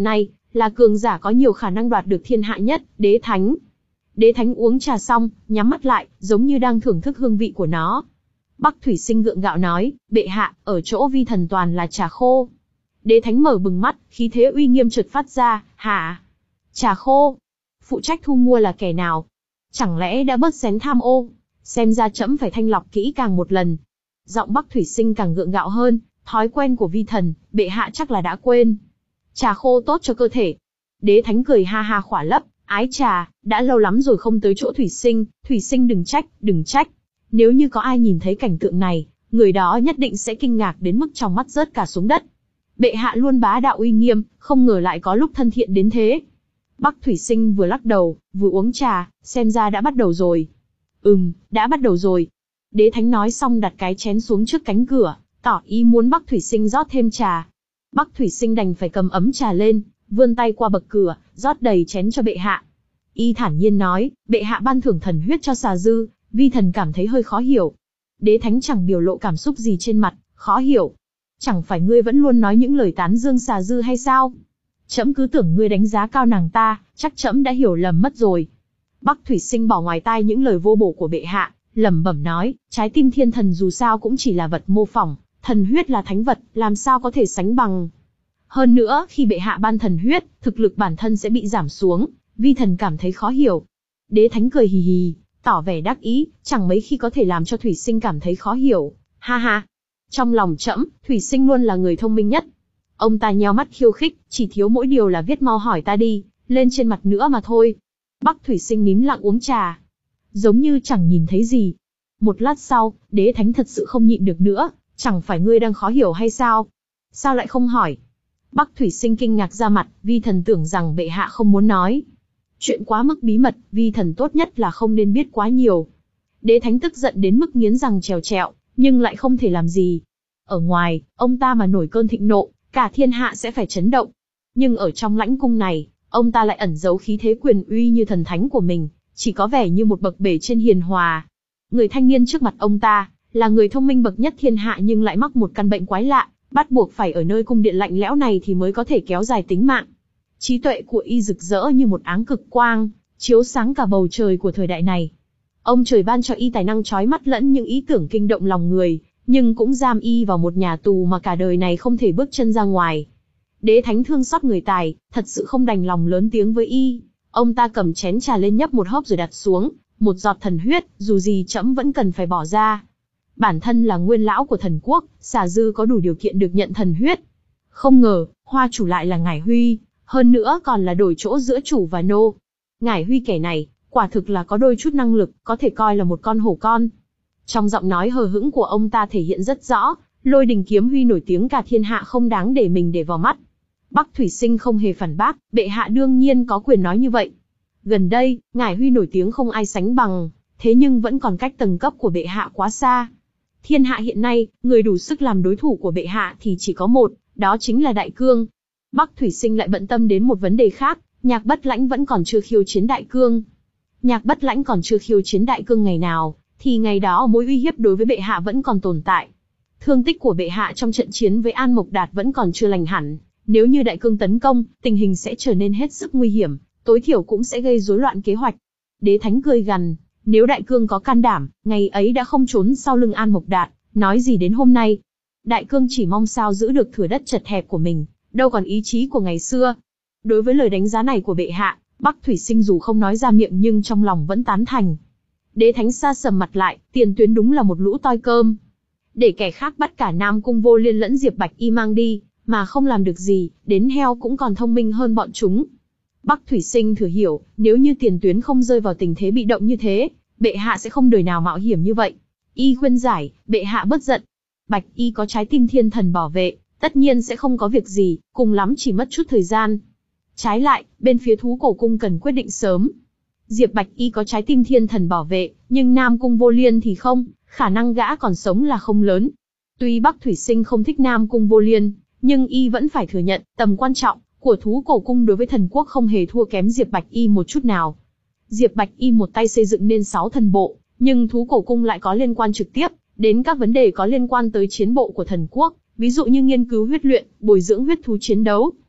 là cường giả có nhiều khả năng đoạt được thiên hạ nhất, Đế Thánh. Đế Thánh uống trà xong, nhắm mắt lại, giống như đang thưởng thức hương vị của nó. Bắc Thủy Sinh gượng gạo nói, bệ hạ, ở chỗ vi thần toàn là trà khô. Đế Thánh mở bừng mắt, khí thế uy nghiêm chợt phát ra, hả? Trà khô? Phụ trách thu mua là kẻ nào? Chẳng lẽ đã bớt xén tham ô? Xem ra trẫm phải thanh lọc kỹ càng một lần. Giọng Bắc Thủy Sinh càng gượng gạo hơn, thói quen của vi thần, bệ hạ chắc là đã quên. Trà khô tốt cho cơ thể. Đế Thánh cười ha ha khỏa lấp, ái trà, đã lâu lắm rồi không tới chỗ Thủy Sinh, Thủy Sinh đừng trách, đừng trách. Nếu như có ai nhìn thấy cảnh tượng này, người đó nhất định sẽ kinh ngạc đến mức trong mắt rớt cả xuống đất. Bệ hạ luôn bá đạo uy nghiêm, không ngờ lại có lúc thân thiện đến thế. Bắc Thủy Sinh vừa lắc đầu, vừa uống trà, xem ra đã bắt đầu rồi. Ừm, đã bắt đầu rồi. Đế Thánh nói xong đặt cái chén xuống trước cánh cửa, tỏ ý muốn Bắc Thủy Sinh rót thêm trà. Bắc Thủy Sinh đành phải cầm ấm trà lên, vươn tay qua bậc cửa, rót đầy chén cho bệ hạ. Y thản nhiên nói, bệ hạ ban thưởng thần huyết cho xà dư, vi thần cảm thấy hơi khó hiểu. Đế Thánh chẳng biểu lộ cảm xúc gì trên mặt, khó hiểu. Chẳng phải ngươi vẫn luôn nói những lời tán dương xà dư hay sao? Trẫm cứ tưởng ngươi đánh giá cao nàng ta, chắc trẫm đã hiểu lầm mất rồi. Bắc Thủy Sinh bỏ ngoài tai những lời vô bổ của bệ hạ, lẩm bẩm nói, trái tim thiên thần dù sao cũng chỉ là vật mô phỏng, thần huyết là thánh vật, làm sao có thể sánh bằng. Hơn nữa, khi bệ hạ ban thần huyết, thực lực bản thân sẽ bị giảm xuống, vi thần cảm thấy khó hiểu. Đế Thánh cười hì hì, tỏ vẻ đắc ý, chẳng mấy khi có thể làm cho Thủy Sinh cảm thấy khó hiểu. Ha ha, trong lòng trẫm, Thủy Sinh luôn là người thông minh nhất. Ông ta nheo mắt khiêu khích, chỉ thiếu mỗi điều là viết mau hỏi ta đi, lên trên mặt nữa mà thôi. Bắc Thủy Sinh nín lặng uống trà, giống như chẳng nhìn thấy gì. Một lát sau, Đế Thánh thật sự không nhịn được nữa, chẳng phải ngươi đang khó hiểu hay sao? Sao lại không hỏi? Bắc Thủy Sinh kinh ngạc ra mặt, vi thần tưởng rằng bệ hạ không muốn nói. Chuyện quá mức bí mật, vi thần tốt nhất là không nên biết quá nhiều. Đế Thánh tức giận đến mức nghiến răng trèo trẹo, nhưng lại không thể làm gì. Ở ngoài, ông ta mà nổi cơn thịnh nộ, cả thiên hạ sẽ phải chấn động. Nhưng ở trong lãnh cung này, ông ta lại ẩn giấu khí thế quyền uy như thần thánh của mình, chỉ có vẻ như một bậc bể trên hiền hòa. Người thanh niên trước mặt ông ta, là người thông minh bậc nhất thiên hạ nhưng lại mắc một căn bệnh quái lạ, bắt buộc phải ở nơi cung điện lạnh lẽo này thì mới có thể kéo dài tính mạng. Trí tuệ của y rực rỡ như một áng cực quang, chiếu sáng cả bầu trời của thời đại này. Ông trời ban cho y tài năng chói mắt lẫn những ý tưởng kinh động lòng người, nhưng cũng giam y vào một nhà tù mà cả đời này không thể bước chân ra ngoài. Đế Thánh thương xót người tài, thật sự không đành lòng lớn tiếng với y. Ông ta cầm chén trà lên nhấp một hớp rồi đặt xuống, một giọt thần huyết, dù gì trẫm vẫn cần phải bỏ ra. Bản thân là nguyên lão của thần quốc, xà dư có đủ điều kiện được nhận thần huyết. Không ngờ, hoa chủ lại là Ngải Huy, hơn nữa còn là đổi chỗ giữa chủ và nô. Ngải Huy kẻ này, quả thực là có đôi chút năng lực, có thể coi là một con hổ con. Trong giọng nói hờ hững của ông ta thể hiện rất rõ, Lôi Đình Kiếm Huy nổi tiếng cả thiên hạ không đáng để mình để vào mắt. Bắc Thủy Sinh không hề phản bác, bệ hạ đương nhiên có quyền nói như vậy. Gần đây, Ngải Huy nổi tiếng không ai sánh bằng, thế nhưng vẫn còn cách tầng cấp của bệ hạ quá xa. Thiên hạ hiện nay, người đủ sức làm đối thủ của bệ hạ thì chỉ có một, đó chính là Đại Cương. Bắc Thủy Sinh lại bận tâm đến một vấn đề khác, Nhạc Bất Lãnh vẫn còn chưa khiêu chiến Đại Cương. Nhạc Bất Lãnh còn chưa khiêu chiến Đại Cương ngày nào, thì ngày đó mối uy hiếp đối với bệ hạ vẫn còn tồn tại. Thương tích của bệ hạ trong trận chiến với An Mộc Đạt vẫn còn chưa lành hẳn, nếu như Đại Cương tấn công, tình hình sẽ trở nên hết sức nguy hiểm, tối thiểu cũng sẽ gây rối loạn kế hoạch. Đế Thánh cười gằn, nếu Đại Cương có can đảm, ngày ấy đã không trốn sau lưng An Mộc Đạt, nói gì đến hôm nay. Đại Cương chỉ mong sao giữ được thửa đất chật hẹp của mình, đâu còn ý chí của ngày xưa. Đối với lời đánh giá này của bệ hạ, Bắc Thủy Sinh dù không nói ra miệng nhưng trong lòng vẫn tán thành. Đế Thánh sa sầm mặt lại, tiền tuyến đúng là một lũ toi cơm. Để kẻ khác bắt cả Nam Cung Vô Liên lẫn Diệp Bạch Y mang đi, mà không làm được gì, đến heo cũng còn thông minh hơn bọn chúng. Bắc Thủy Sinh thừa hiểu, nếu như tiền tuyến không rơi vào tình thế bị động như thế, bệ hạ sẽ không đời nào mạo hiểm như vậy. Y khuyên giải, bệ hạ bớt giận. Bạch Y có trái tim thiên thần bảo vệ, tất nhiên sẽ không có việc gì, cùng lắm chỉ mất chút thời gian. Trái lại, bên phía Thú Cổ Cung cần quyết định sớm. Diệp Bạch Y có trái tim thiên thần bảo vệ, nhưng Nam Cung Vô Liên thì không, khả năng gã còn sống là không lớn. Tuy Bắc Thủy Sinh không thích Nam Cung Vô Liên, nhưng y vẫn phải thừa nhận, tầm quan trọng của Thú Cổ Cung đối với thần quốc không hề thua kém Diệp Bạch Y một chút nào. Diệp Bạch Y một tay xây dựng nên sáu thần bộ, nhưng Thú Cổ Cung lại có liên quan trực tiếp đến các vấn đề có liên quan tới chiến bộ của thần quốc, ví dụ như nghiên cứu huyết luyện, bồi dưỡng huyết thú chiến đấu.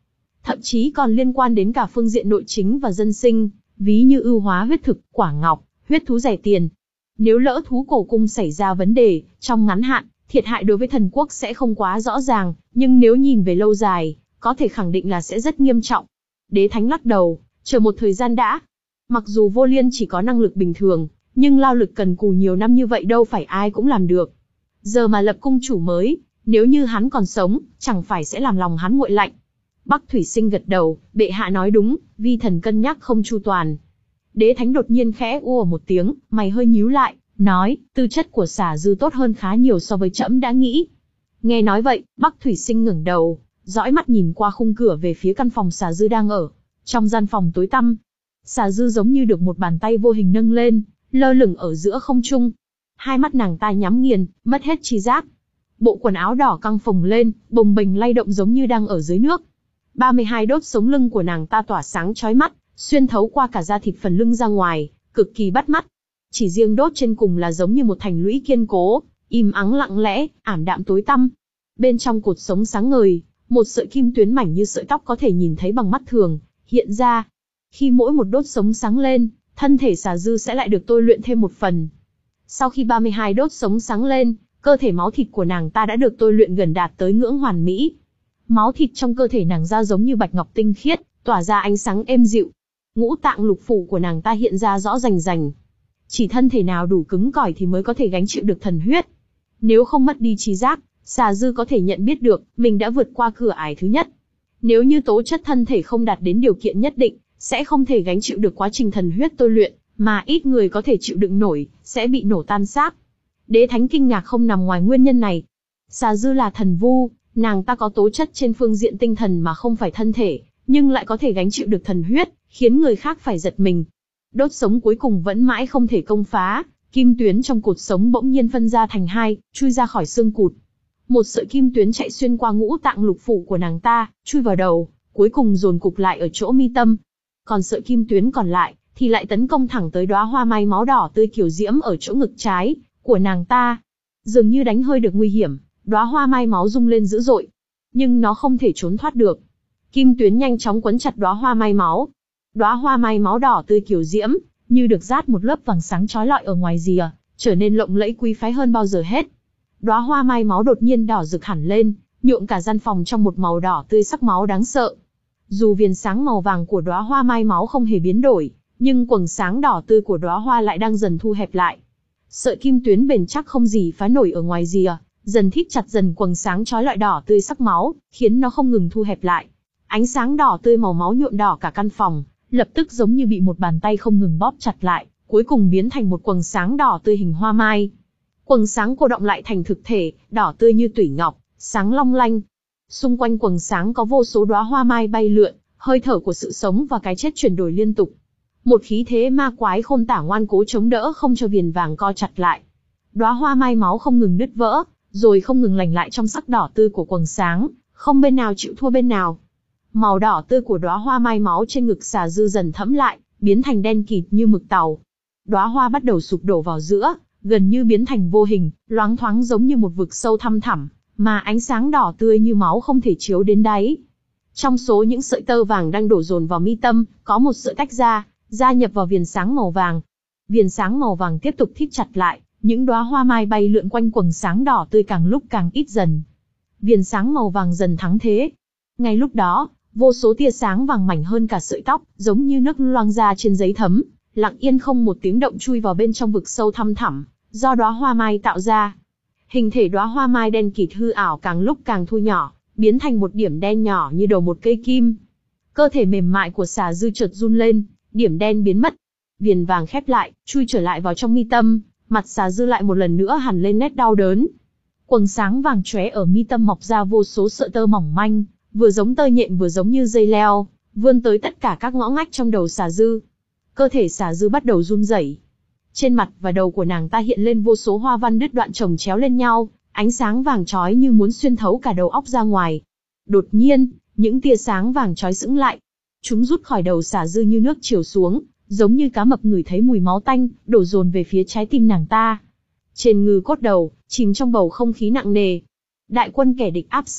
thậm chí còn liên quan đến cả phương diện nội chính và dân sinh, ví như ưu hóa huyết thực, quả ngọc, huyết thú rẻ tiền. Nếu lỡ thú cổ cung xảy ra vấn đề, trong ngắn hạn, thiệt hại đối với thần quốc sẽ không quá rõ ràng, nhưng nếu nhìn về lâu dài, có thể khẳng định là sẽ rất nghiêm trọng. Đế Thánh lắc đầu, chờ một thời gian đã. Mặc dù Vô Liên chỉ có năng lực bình thường, nhưng lao lực cần cù nhiều năm như vậy đâu phải ai cũng làm được. Giờ mà lập cung chủ mới, nếu như hắn còn sống, chẳng phải sẽ làm lòng hắn nguội lạnh. Bắc Thủy Sinh gật đầu, bệ hạ nói đúng, vi thần cân nhắc không chu toàn. Đế Thánh đột nhiên khẽ ua một tiếng, mày hơi nhíu lại, nói, tư chất của Xả Dư tốt hơn khá nhiều so với trẫm đã nghĩ. Nghe nói vậy, Bắc Thủy Sinh ngẩng đầu, dõi mắt nhìn qua khung cửa về phía căn phòng Xả Dư đang ở. Trong gian phòng tối tăm, Xả Dư giống như được một bàn tay vô hình nâng lên, lơ lửng ở giữa không trung. Hai mắt nàng ta nhắm nghiền, mất hết tri giác. Bộ quần áo đỏ căng phồng lên, bồng bềnh lay động giống như đang ở dưới nước. ba mươi hai đốt sống lưng của nàng ta tỏa sáng chói mắt, xuyên thấu qua cả da thịt phần lưng ra ngoài, cực kỳ bắt mắt. Chỉ riêng đốt trên cùng là giống như một thành lũy kiên cố, im ắng lặng lẽ, ảm đạm tối tăm. Bên trong cột sống sáng ngời, một sợi kim tuyến mảnh như sợi tóc có thể nhìn thấy bằng mắt thường, hiện ra. Khi mỗi một đốt sống sáng lên, thân thể Xả Dư sẽ lại được tôi luyện thêm một phần. Sau khi ba mươi hai đốt sống sáng lên, cơ thể máu thịt của nàng ta đã được tôi luyện gần đạt tới ngưỡng hoàn mỹ. Máu thịt trong cơ thể nàng ra giống như bạch ngọc tinh khiết, tỏa ra ánh sáng êm dịu. Ngũ tạng lục phủ của nàng ta hiện ra rõ rành rành. Chỉ thân thể nào đủ cứng cỏi thì mới có thể gánh chịu được thần huyết. Nếu không mất đi trí giác, Xả Dư có thể nhận biết được mình đã vượt qua cửa ải thứ nhất. Nếu như tố chất thân thể không đạt đến điều kiện nhất định, sẽ không thể gánh chịu được quá trình thần huyết tôi luyện, mà ít người có thể chịu đựng nổi, sẽ bị nổ tan xác. Đế Thánh kinh ngạc không nằm ngoài nguyên nhân này. Xả Dư là thần vu, nàng ta có tố chất trên phương diện tinh thần mà không phải thân thể, nhưng lại có thể gánh chịu được thần huyết, khiến người khác phải giật mình. Đốt sống cuối cùng vẫn mãi không thể công phá, kim tuyến trong cột sống bỗng nhiên phân ra thành hai, chui ra khỏi xương cụt. Một sợi kim tuyến chạy xuyên qua ngũ tạng lục phủ của nàng ta, chui vào đầu, cuối cùng dồn cục lại ở chỗ mi tâm. Còn sợi kim tuyến còn lại, thì lại tấn công thẳng tới đóa hoa mai máu đỏ tươi kiều diễm ở chỗ ngực trái của nàng ta. Dường như đánh hơi được nguy hiểm, đóa hoa mai máu rung lên dữ dội, nhưng nó không thể trốn thoát được. Kim tuyến nhanh chóng quấn chặt đóa hoa mai máu. Đóa hoa mai máu đỏ tươi kiều diễm, như được dát một lớp vàng sáng chói lọi ở ngoài rìa, trở nên lộng lẫy quý phái hơn bao giờ hết. Đóa hoa mai máu đột nhiên đỏ rực hẳn lên, nhuộm cả gian phòng trong một màu đỏ tươi sắc máu đáng sợ. Dù viền sáng màu vàng của đóa hoa mai máu không hề biến đổi, nhưng quầng sáng đỏ tươi của đóa hoa lại đang dần thu hẹp lại. Sợi kim tuyến bền chắc không gì phá nổi ở ngoài rìa, dần thít chặt dần quầng sáng chói lọi đỏ tươi sắc máu, khiến nó không ngừng thu hẹp lại. Ánh sáng đỏ tươi màu máu nhuộm đỏ cả căn phòng, lập tức giống như bị một bàn tay không ngừng bóp chặt lại, cuối cùng biến thành một quầng sáng đỏ tươi hình hoa mai. Quầng sáng cô đọng lại thành thực thể, đỏ tươi như tủy ngọc, sáng long lanh. Xung quanh quầng sáng có vô số đóa hoa mai bay lượn, hơi thở của sự sống và cái chết chuyển đổi liên tục. Một khí thế ma quái khôn tả ngoan cố chống đỡ không cho viền vàng co chặt lại. Đóa hoa mai máu không ngừng nứt vỡ, rồi không ngừng lành lại trong sắc đỏ tươi của quầng sáng, không bên nào chịu thua bên nào. Màu đỏ tươi của đóa hoa mai máu trên ngực Xả Dư dần thẫm lại, biến thành đen kịt như mực tàu. Đóa hoa bắt đầu sụp đổ vào giữa, gần như biến thành vô hình, loáng thoáng giống như một vực sâu thăm thẳm, mà ánh sáng đỏ tươi như máu không thể chiếu đến đáy. Trong số những sợi tơ vàng đang đổ dồn vào mi tâm, có một sợi tách ra, gia nhập vào viền sáng màu vàng. Viền sáng màu vàng tiếp tục thít chặt lại, những đóa hoa mai bay lượn quanh quầng sáng đỏ tươi càng lúc càng ít dần. Viền sáng màu vàng dần thắng thế. Ngay lúc đó, vô số tia sáng vàng mảnh hơn cả sợi tóc, giống như nước loang ra trên giấy thấm, lặng yên không một tiếng động chui vào bên trong vực sâu thăm thẳm, do đóa hoa mai tạo ra. Hình thể đóa hoa mai đen kịt hư ảo càng lúc càng thu nhỏ, biến thành một điểm đen nhỏ như đầu một cây kim. Cơ thể mềm mại của Xả Dư chợt run lên, điểm đen biến mất. Viền vàng khép lại, chui trở lại vào trong mi tâm, mặt Xả Dư lại một lần nữa hằn lên nét đau đớn. Quầng sáng vàng chóe ở mi tâm mọc ra vô số sợi tơ mỏng manh, vừa giống tơ nhện vừa giống như dây leo, vươn tới tất cả các ngõ ngách trong đầu Xả Dư. Cơ thể Xả Dư bắt đầu run rẩy. Trên mặt và đầu của nàng ta hiện lên vô số hoa văn đứt đoạn chồng chéo lên nhau, ánh sáng vàng chói như muốn xuyên thấu cả đầu óc ra ngoài. Đột nhiên, những tia sáng vàng chói sững lại. Chúng rút khỏi đầu Xả Dư như nước chiều xuống, giống như cá mập ngửi thấy mùi máu tanh, đổ dồn về phía trái tim nàng ta. Trên ngư cốt đầu, chìm trong bầu không khí nặng nề. Đại quân kẻ địch áp sát,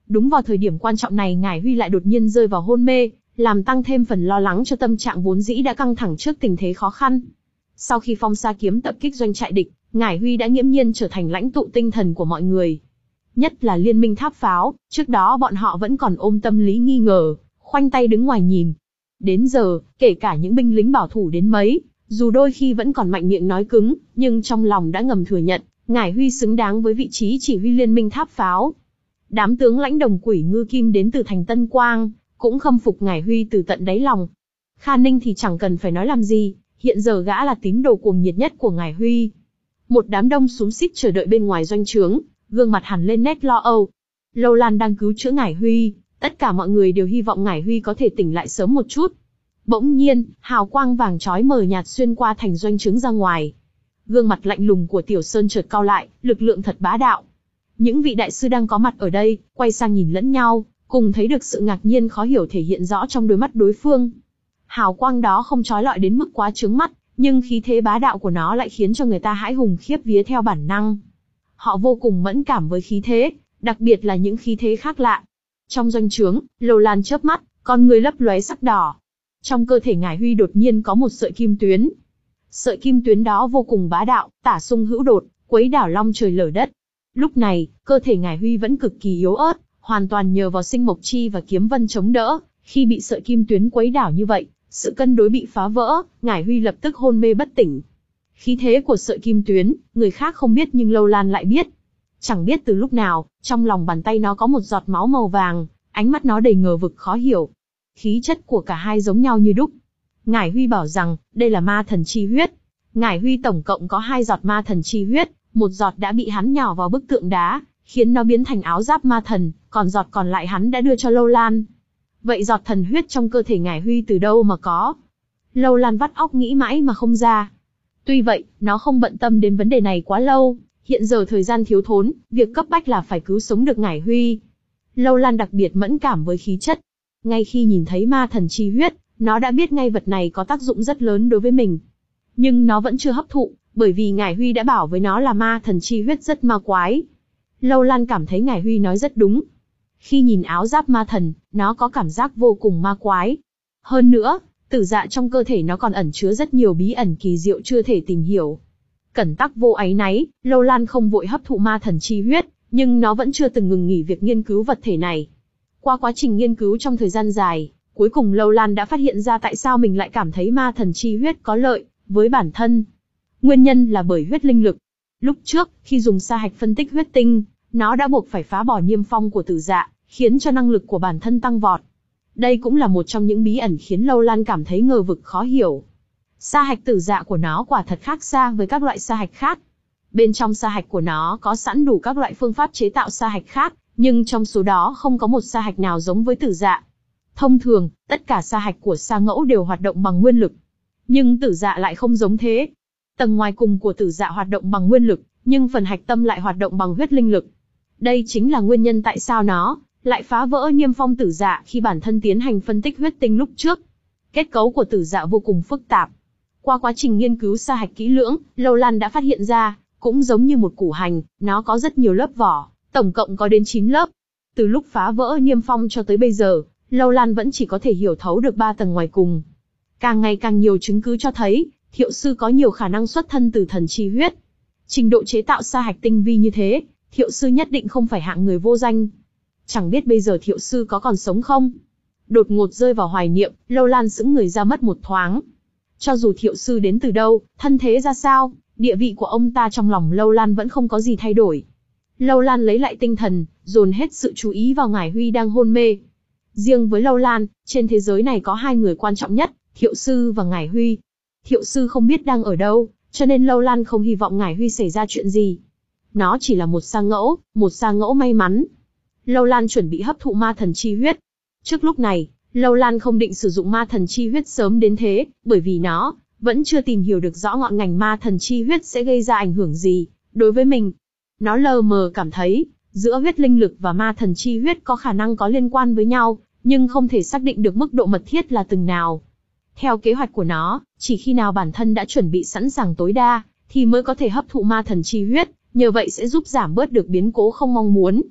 Đúng vào thời điểm quan trọng này Ngải Huy lại đột nhiên rơi vào hôn mê, làm tăng thêm phần lo lắng cho tâm trạng vốn dĩ đã căng thẳng trước tình thế khó khăn. Sau khi Phong Sa kiếm tập kích doanh trại địch, Ngải Huy đã nghiễm nhiên trở thành lãnh tụ tinh thần của mọi người. Nhất là liên minh tháp pháo, trước đó bọn họ vẫn còn ôm tâm lý nghi ngờ, khoanh tay đứng ngoài nhìn. Đến giờ, kể cả những binh lính bảo thủ đến mấy, dù đôi khi vẫn còn mạnh miệng nói cứng, nhưng trong lòng đã ngầm thừa nhận, Ngải Huy xứng đáng với vị trí chỉ huy liên minh tháp pháo. Đám tướng lãnh Đồng Quỷ Ngư Kim đến từ thành Tân Quang, cũng khâm phục Ngải Huy từ tận đáy lòng. Kha Ninh thì chẳng cần phải nói làm gì, hiện giờ gã là tín đồ cuồng nhiệt nhất của Ngải Huy. Một đám đông xúm xít chờ đợi bên ngoài doanh trướng, gương mặt hẳn lên nét lo âu. Lâu Lan đang cứu chữa Ngải Huy, tất cả mọi người đều hy vọng Ngải Huy có thể tỉnh lại sớm một chút. Bỗng nhiên, hào quang vàng chói mờ nhạt xuyên qua thành doanh trướng ra ngoài. Gương mặt lạnh lùng của Tiểu Sơn chợt cau lại, lực lượng thật bá đạo. Những vị đại sư đang có mặt ở đây, quay sang nhìn lẫn nhau, cùng thấy được sự ngạc nhiên khó hiểu thể hiện rõ trong đôi mắt đối phương. Hào quang đó không chói lọi đến mức quá chướng mắt, nhưng khí thế bá đạo của nó lại khiến cho người ta hãi hùng khiếp vía theo bản năng. Họ vô cùng mẫn cảm với khí thế, đặc biệt là những khí thế khác lạ. Trong doanh trướng, Lâu Lan chớp mắt, con người lấp lóe sắc đỏ. Trong cơ thể Ngải Huy đột nhiên có một sợi kim tuyến. Sợi kim tuyến đó vô cùng bá đạo, tả xung hữu đột, quấy đảo long trời lở đất. Lúc này, cơ thể Ngải Huy vẫn cực kỳ yếu ớt, hoàn toàn nhờ vào sinh mộc chi và kiếm vân chống đỡ. Khi bị sợi kim tuyến quấy đảo như vậy, sự cân đối bị phá vỡ, Ngải Huy lập tức hôn mê bất tỉnh. Khí thế của sợi kim tuyến, người khác không biết nhưng Lâu Lan lại biết. Chẳng biết từ lúc nào, trong lòng bàn tay nó có một giọt máu màu vàng, ánh mắt nó đầy ngờ vực khó hiểu. Khí chất của cả hai giống nhau như đúc. Ngải Huy bảo rằng, đây là ma thần chi huyết. Ngải Huy tổng cộng có hai giọt ma thần chi huyết, một giọt đã bị hắn nhỏ vào bức tượng đá, khiến nó biến thành áo giáp ma thần, còn giọt còn lại hắn đã đưa cho Lâu Lan. Vậy giọt thần huyết trong cơ thể Ngải Huy từ đâu mà có? Lâu Lan vắt óc nghĩ mãi mà không ra. Tuy vậy, nó không bận tâm đến vấn đề này quá lâu, hiện giờ thời gian thiếu thốn, việc cấp bách là phải cứu sống được Ngải Huy. Lâu Lan đặc biệt mẫn cảm với khí chất. Ngay khi nhìn thấy ma thần chi huyết, nó đã biết ngay vật này có tác dụng rất lớn đối với mình. Nhưng nó vẫn chưa hấp thụ, bởi vì Ngải Huy đã bảo với nó là ma thần chi huyết rất ma quái. Lâu Lan cảm thấy Ngải Huy nói rất đúng. Khi nhìn áo giáp ma thần, nó có cảm giác vô cùng ma quái. Hơn nữa, tử dạ trong cơ thể nó còn ẩn chứa rất nhiều bí ẩn kỳ diệu chưa thể tìm hiểu. Cẩn tắc vô áy náy, Lâu Lan không vội hấp thụ ma thần chi huyết, nhưng nó vẫn chưa từng ngừng nghỉ việc nghiên cứu vật thể này. Qua quá trình nghiên cứu trong thời gian dài, cuối cùng Lâu Lan đã phát hiện ra tại sao mình lại cảm thấy ma thần chi huyết có lợi với bản thân. Nguyên nhân là bởi huyết linh lực. Lúc trước, khi dùng sa hạch phân tích huyết tinh, nó đã buộc phải phá bỏ niêm phong của tử dạ, khiến cho năng lực của bản thân tăng vọt. Đây cũng là một trong những bí ẩn khiến Lâu Lan cảm thấy ngờ vực khó hiểu. Sa hạch tử dạ của nó quả thật khác xa với các loại sa hạch khác. Bên trong sa hạch của nó có sẵn đủ các loại phương pháp chế tạo sa hạch khác, nhưng trong số đó không có một sa hạch nào giống với tử dạ. Thông thường, tất cả sa hạch của sa ngẫu đều hoạt động bằng nguyên lực. Nhưng tử dạ lại không giống thế. Tầng ngoài cùng của tử dạ hoạt động bằng nguyên lực, nhưng phần hạch tâm lại hoạt động bằng huyết linh lực. Đây chính là nguyên nhân tại sao nó lại phá vỡ niêm phong tử dạ khi bản thân tiến hành phân tích huyết tinh lúc trước. Kết cấu của tử dạ vô cùng phức tạp. Qua quá trình nghiên cứu sa hạch kỹ lưỡng, Lâu Lan đã phát hiện ra, cũng giống như một củ hành, nó có rất nhiều lớp vỏ, tổng cộng có đến chín lớp. Từ lúc phá vỡ niêm phong cho tới bây giờ, Lâu Lan vẫn chỉ có thể hiểu thấu được ba tầng ngoài cùng. Càng ngày càng nhiều chứng cứ cho thấy, Thiệu sư có nhiều khả năng xuất thân từ thần chi huyết. Trình độ chế tạo sa hạch tinh vi như thế, Thiệu sư nhất định không phải hạng người vô danh. Chẳng biết bây giờ Thiệu sư có còn sống không? Đột ngột rơi vào hoài niệm, Lâu Lan sững người ra mất một thoáng. Cho dù Thiệu sư đến từ đâu, thân thế ra sao, địa vị của ông ta trong lòng Lâu Lan vẫn không có gì thay đổi. Lâu Lan lấy lại tinh thần, dồn hết sự chú ý vào Ngải Huy đang hôn mê. Riêng với Lâu Lan, trên thế giới này có hai người quan trọng nhất, Thiệu sư và Ngải Huy. Thiệu sư không biết đang ở đâu, cho nên Lâu Lan không hy vọng Ngải Huy xảy ra chuyện gì. Nó chỉ là một sa ngẫu, một sa ngẫu may mắn. Lâu Lan chuẩn bị hấp thụ ma thần chi huyết. Trước lúc này, Lâu Lan không định sử dụng ma thần chi huyết sớm đến thế, bởi vì nó vẫn chưa tìm hiểu được rõ ngọn ngành ma thần chi huyết sẽ gây ra ảnh hưởng gì đối với mình. Nó lờ mờ cảm thấy, giữa huyết linh lực và ma thần chi huyết có khả năng có liên quan với nhau, nhưng không thể xác định được mức độ mật thiết là từng nào. Theo kế hoạch của nó, chỉ khi nào bản thân đã chuẩn bị sẵn sàng tối đa, thì mới có thể hấp thụ ma thần chi huyết, nhờ vậy sẽ giúp giảm bớt được biến cố không mong muốn.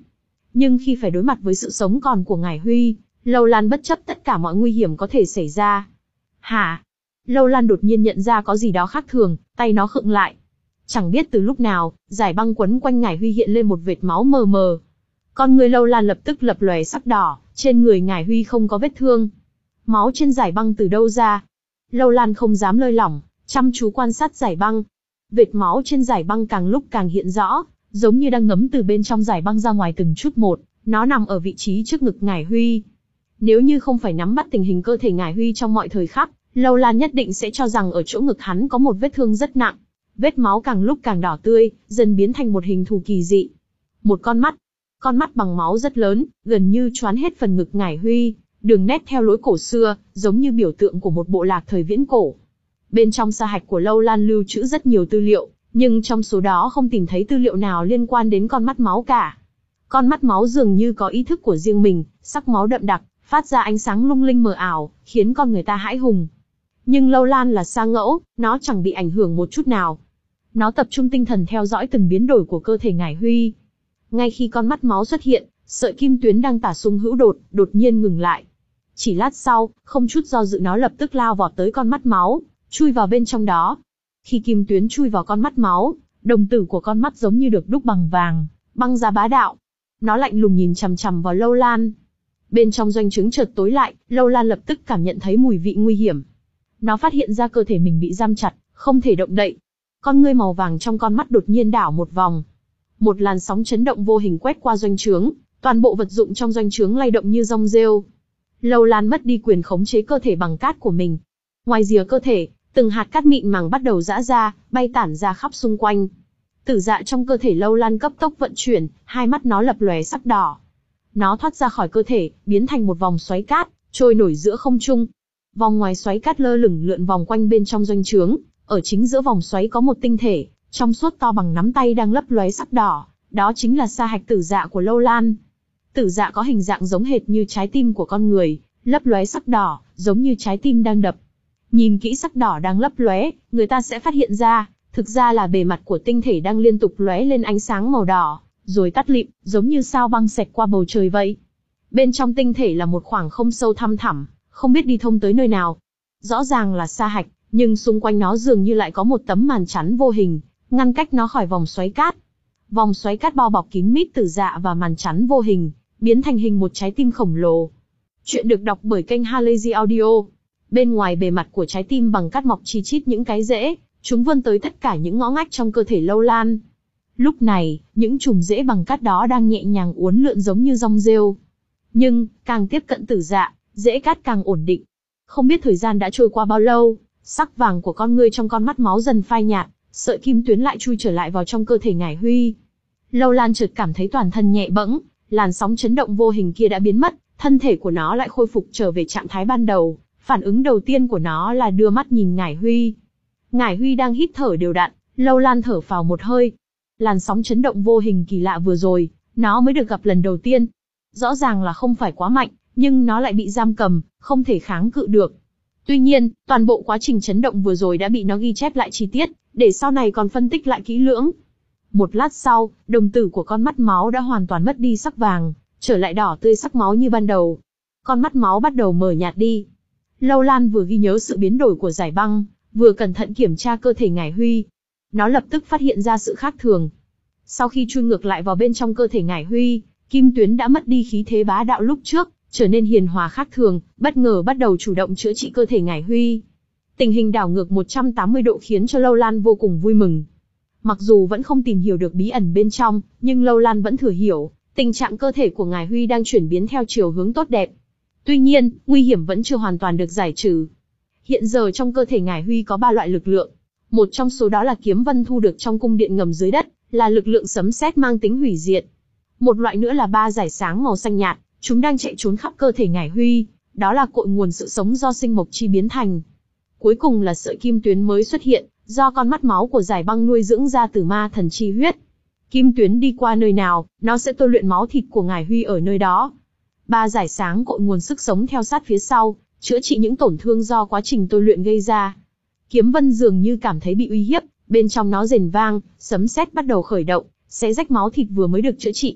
Nhưng khi phải đối mặt với sự sống còn của Ngải Huy, Lâu Lan bất chấp tất cả mọi nguy hiểm có thể xảy ra. Hả? Lâu Lan đột nhiên nhận ra có gì đó khác thường, tay nó khựng lại. Chẳng biết từ lúc nào, dải băng quấn quanh Ngải Huy hiện lên một vệt máu mờ mờ. Con người Lâu Lan lập tức lập lòe sắc đỏ, trên người Ngải Huy không có vết thương. Máu trên dải băng từ đâu ra? Lâu Lan không dám lơi lỏng, chăm chú quan sát dải băng. Vệt máu trên dải băng càng lúc càng hiện rõ, giống như đang ngấm từ bên trong dải băng ra ngoài từng chút một. Nó nằm ở vị trí trước ngực Ngải Huy. Nếu như không phải nắm bắt tình hình cơ thể Ngải Huy trong mọi thời khắc, Lâu Lan nhất định sẽ cho rằng ở chỗ ngực hắn có một vết thương rất nặng. Vết máu càng lúc càng đỏ tươi, dần biến thành một hình thù kỳ dị. Một con mắt. Con mắt bằng máu rất lớn, gần như choán hết phần ngực Ngải Huy, đường nét theo lối cổ xưa, giống như biểu tượng của một bộ lạc thời viễn cổ. Bên trong sa hạch của Lâu Lan lưu trữ rất nhiều tư liệu, nhưng trong số đó không tìm thấy tư liệu nào liên quan đến con mắt máu cả. Con mắt máu dường như có ý thức của riêng mình, sắc máu đậm đặc, phát ra ánh sáng lung linh mờ ảo, khiến con người ta hãi hùng. Nhưng Lâu Lan là sa ngẫu, nó chẳng bị ảnh hưởng một chút nào. Nó tập trung tinh thần theo dõi từng biến đổi của cơ thể Ngải Huy. Ngay khi con mắt máu xuất hiện, sợi kim tuyến đang tả sung hữu đột, đột nhiên ngừng lại. Chỉ lát sau, không chút do dự nó lập tức lao vọt tới con mắt máu, chui vào bên trong đó. Khi kim tuyến chui vào con mắt máu, đồng tử của con mắt giống như được đúc bằng vàng, băng giá bá đạo. Nó lạnh lùng nhìn chằm chằm vào Lâu Lan. Bên trong doanh trướng chợt tối lại, Lâu Lan lập tức cảm nhận thấy mùi vị nguy hiểm. Nó phát hiện ra cơ thể mình bị giam chặt, không thể động đậy. Con ngươi màu vàng trong con mắt đột nhiên đảo một vòng. Một làn sóng chấn động vô hình quét qua doanh trướng, toàn bộ vật dụng trong doanh trướng lay động như rong rêu. Lâu Lan mất đi quyền khống chế cơ thể bằng cát của mình. Ngoài rìa cơ thể, từng hạt cát mịn màng bắt đầu giã ra, bay tản ra khắp xung quanh. Tử dạ trong cơ thể Lâu Lan cấp tốc vận chuyển, hai mắt nó lập lòe sắc đỏ. Nó thoát ra khỏi cơ thể, biến thành một vòng xoáy cát, trôi nổi giữa không trung. Vòng ngoài xoáy cát lơ lửng lượn vòng quanh bên trong doanh trướng, ở chính giữa vòng xoáy có một tinh thể, trong suốt to bằng nắm tay đang lấp lóe sắc đỏ, đó chính là sa hạch tử dạ của Lâu Lan. Tử dạ có hình dạng giống hệt như trái tim của con người, lấp lóe sắc đỏ, giống như trái tim đang đập. Nhìn kỹ sắc đỏ đang lấp lóe, người ta sẽ phát hiện ra, thực ra là bề mặt của tinh thể đang liên tục lóe lên ánh sáng màu đỏ, rồi tắt lịm, giống như sao băng xẹt qua bầu trời vậy. Bên trong tinh thể là một khoảng không sâu thăm thẳm, không biết đi thông tới nơi nào. Rõ ràng là sa hạch, nhưng xung quanh nó dường như lại có một tấm màn chắn vô hình, ngăn cách nó khỏi vòng xoáy cát. Vòng xoáy cát bao bọc kín mít tử dạ và màn chắn vô hình, biến thành hình một trái tim khổng lồ. Chuyện được đọc bởi kênh Halazy Audio. Bên ngoài bề mặt của trái tim bằng cát mọc chi chít những cái rễ, chúng vươn tới tất cả những ngõ ngách trong cơ thể Lâu Lan. Lúc này, những chùm rễ bằng cát đó đang nhẹ nhàng uốn lượn giống như rong rêu. Nhưng, càng tiếp cận tử dạ, rễ cát càng ổn định. Không biết thời gian đã trôi qua bao lâu, sắc vàng của con ngươi trong con mắt máu dần phai nhạt, sợi kim tuyến lại chui trở lại vào trong cơ thể Ngải Huy. Lâu Lan chợt cảm thấy toàn thân nhẹ bẫng, làn sóng chấn động vô hình kia đã biến mất, thân thể của nó lại khôi phục trở về trạng thái ban đầu. Phản ứng đầu tiên của nó là đưa mắt nhìn Ngải Huy. Ngải Huy đang hít thở đều đặn, Lâu Lan thở phào một hơi. Làn sóng chấn động vô hình kỳ lạ vừa rồi, nó mới được gặp lần đầu tiên. Rõ ràng là không phải quá mạnh, nhưng nó lại bị giam cầm, không thể kháng cự được. Tuy nhiên, toàn bộ quá trình chấn động vừa rồi đã bị nó ghi chép lại chi tiết, để sau này còn phân tích lại kỹ lưỡng. Một lát sau, đồng tử của con mắt máu đã hoàn toàn mất đi sắc vàng, trở lại đỏ tươi sắc máu như ban đầu. Con mắt máu bắt đầu mờ nhạt đi. Lâu Lan vừa ghi nhớ sự biến đổi của dải băng, vừa cẩn thận kiểm tra cơ thể Ngải Huy. Nó lập tức phát hiện ra sự khác thường. Sau khi chui ngược lại vào bên trong cơ thể Ngải Huy, kim tuyến đã mất đi khí thế bá đạo lúc trước, trở nên hiền hòa khác thường, bất ngờ bắt đầu chủ động chữa trị cơ thể Ngải Huy. Tình hình đảo ngược một trăm tám mươi độ khiến cho Lâu Lan vô cùng vui mừng. Mặc dù vẫn không tìm hiểu được bí ẩn bên trong, nhưng Lâu Lan vẫn thừa hiểu, tình trạng cơ thể của Ngải Huy đang chuyển biến theo chiều hướng tốt đẹp. Tuy nhiên, nguy hiểm vẫn chưa hoàn toàn được giải trừ. Hiện giờ trong cơ thể Ngải Huy có ba loại lực lượng. Một trong số đó là kiếm vân thu được trong cung điện ngầm dưới đất, là lực lượng sấm sét mang tính hủy diệt. Một loại nữa là ba dải sáng màu xanh nhạt, chúng đang chạy trốn khắp cơ thể Ngải Huy, đó là cội nguồn sự sống do sinh mộc chi biến thành. Cuối cùng là sợi kim tuyến mới xuất hiện, do con mắt máu của dải băng nuôi dưỡng ra từ ma thần chi huyết. Kim tuyến đi qua nơi nào, nó sẽ tôi luyện máu thịt của Ngải Huy ở nơi đó. Ba dải sáng cội nguồn sức sống theo sát phía sau, chữa trị những tổn thương do quá trình tôi luyện gây ra. Kiếm vân dường như cảm thấy bị uy hiếp, bên trong nó rền vang, sấm sét bắt đầu khởi động, xé rách máu thịt vừa mới được chữa trị.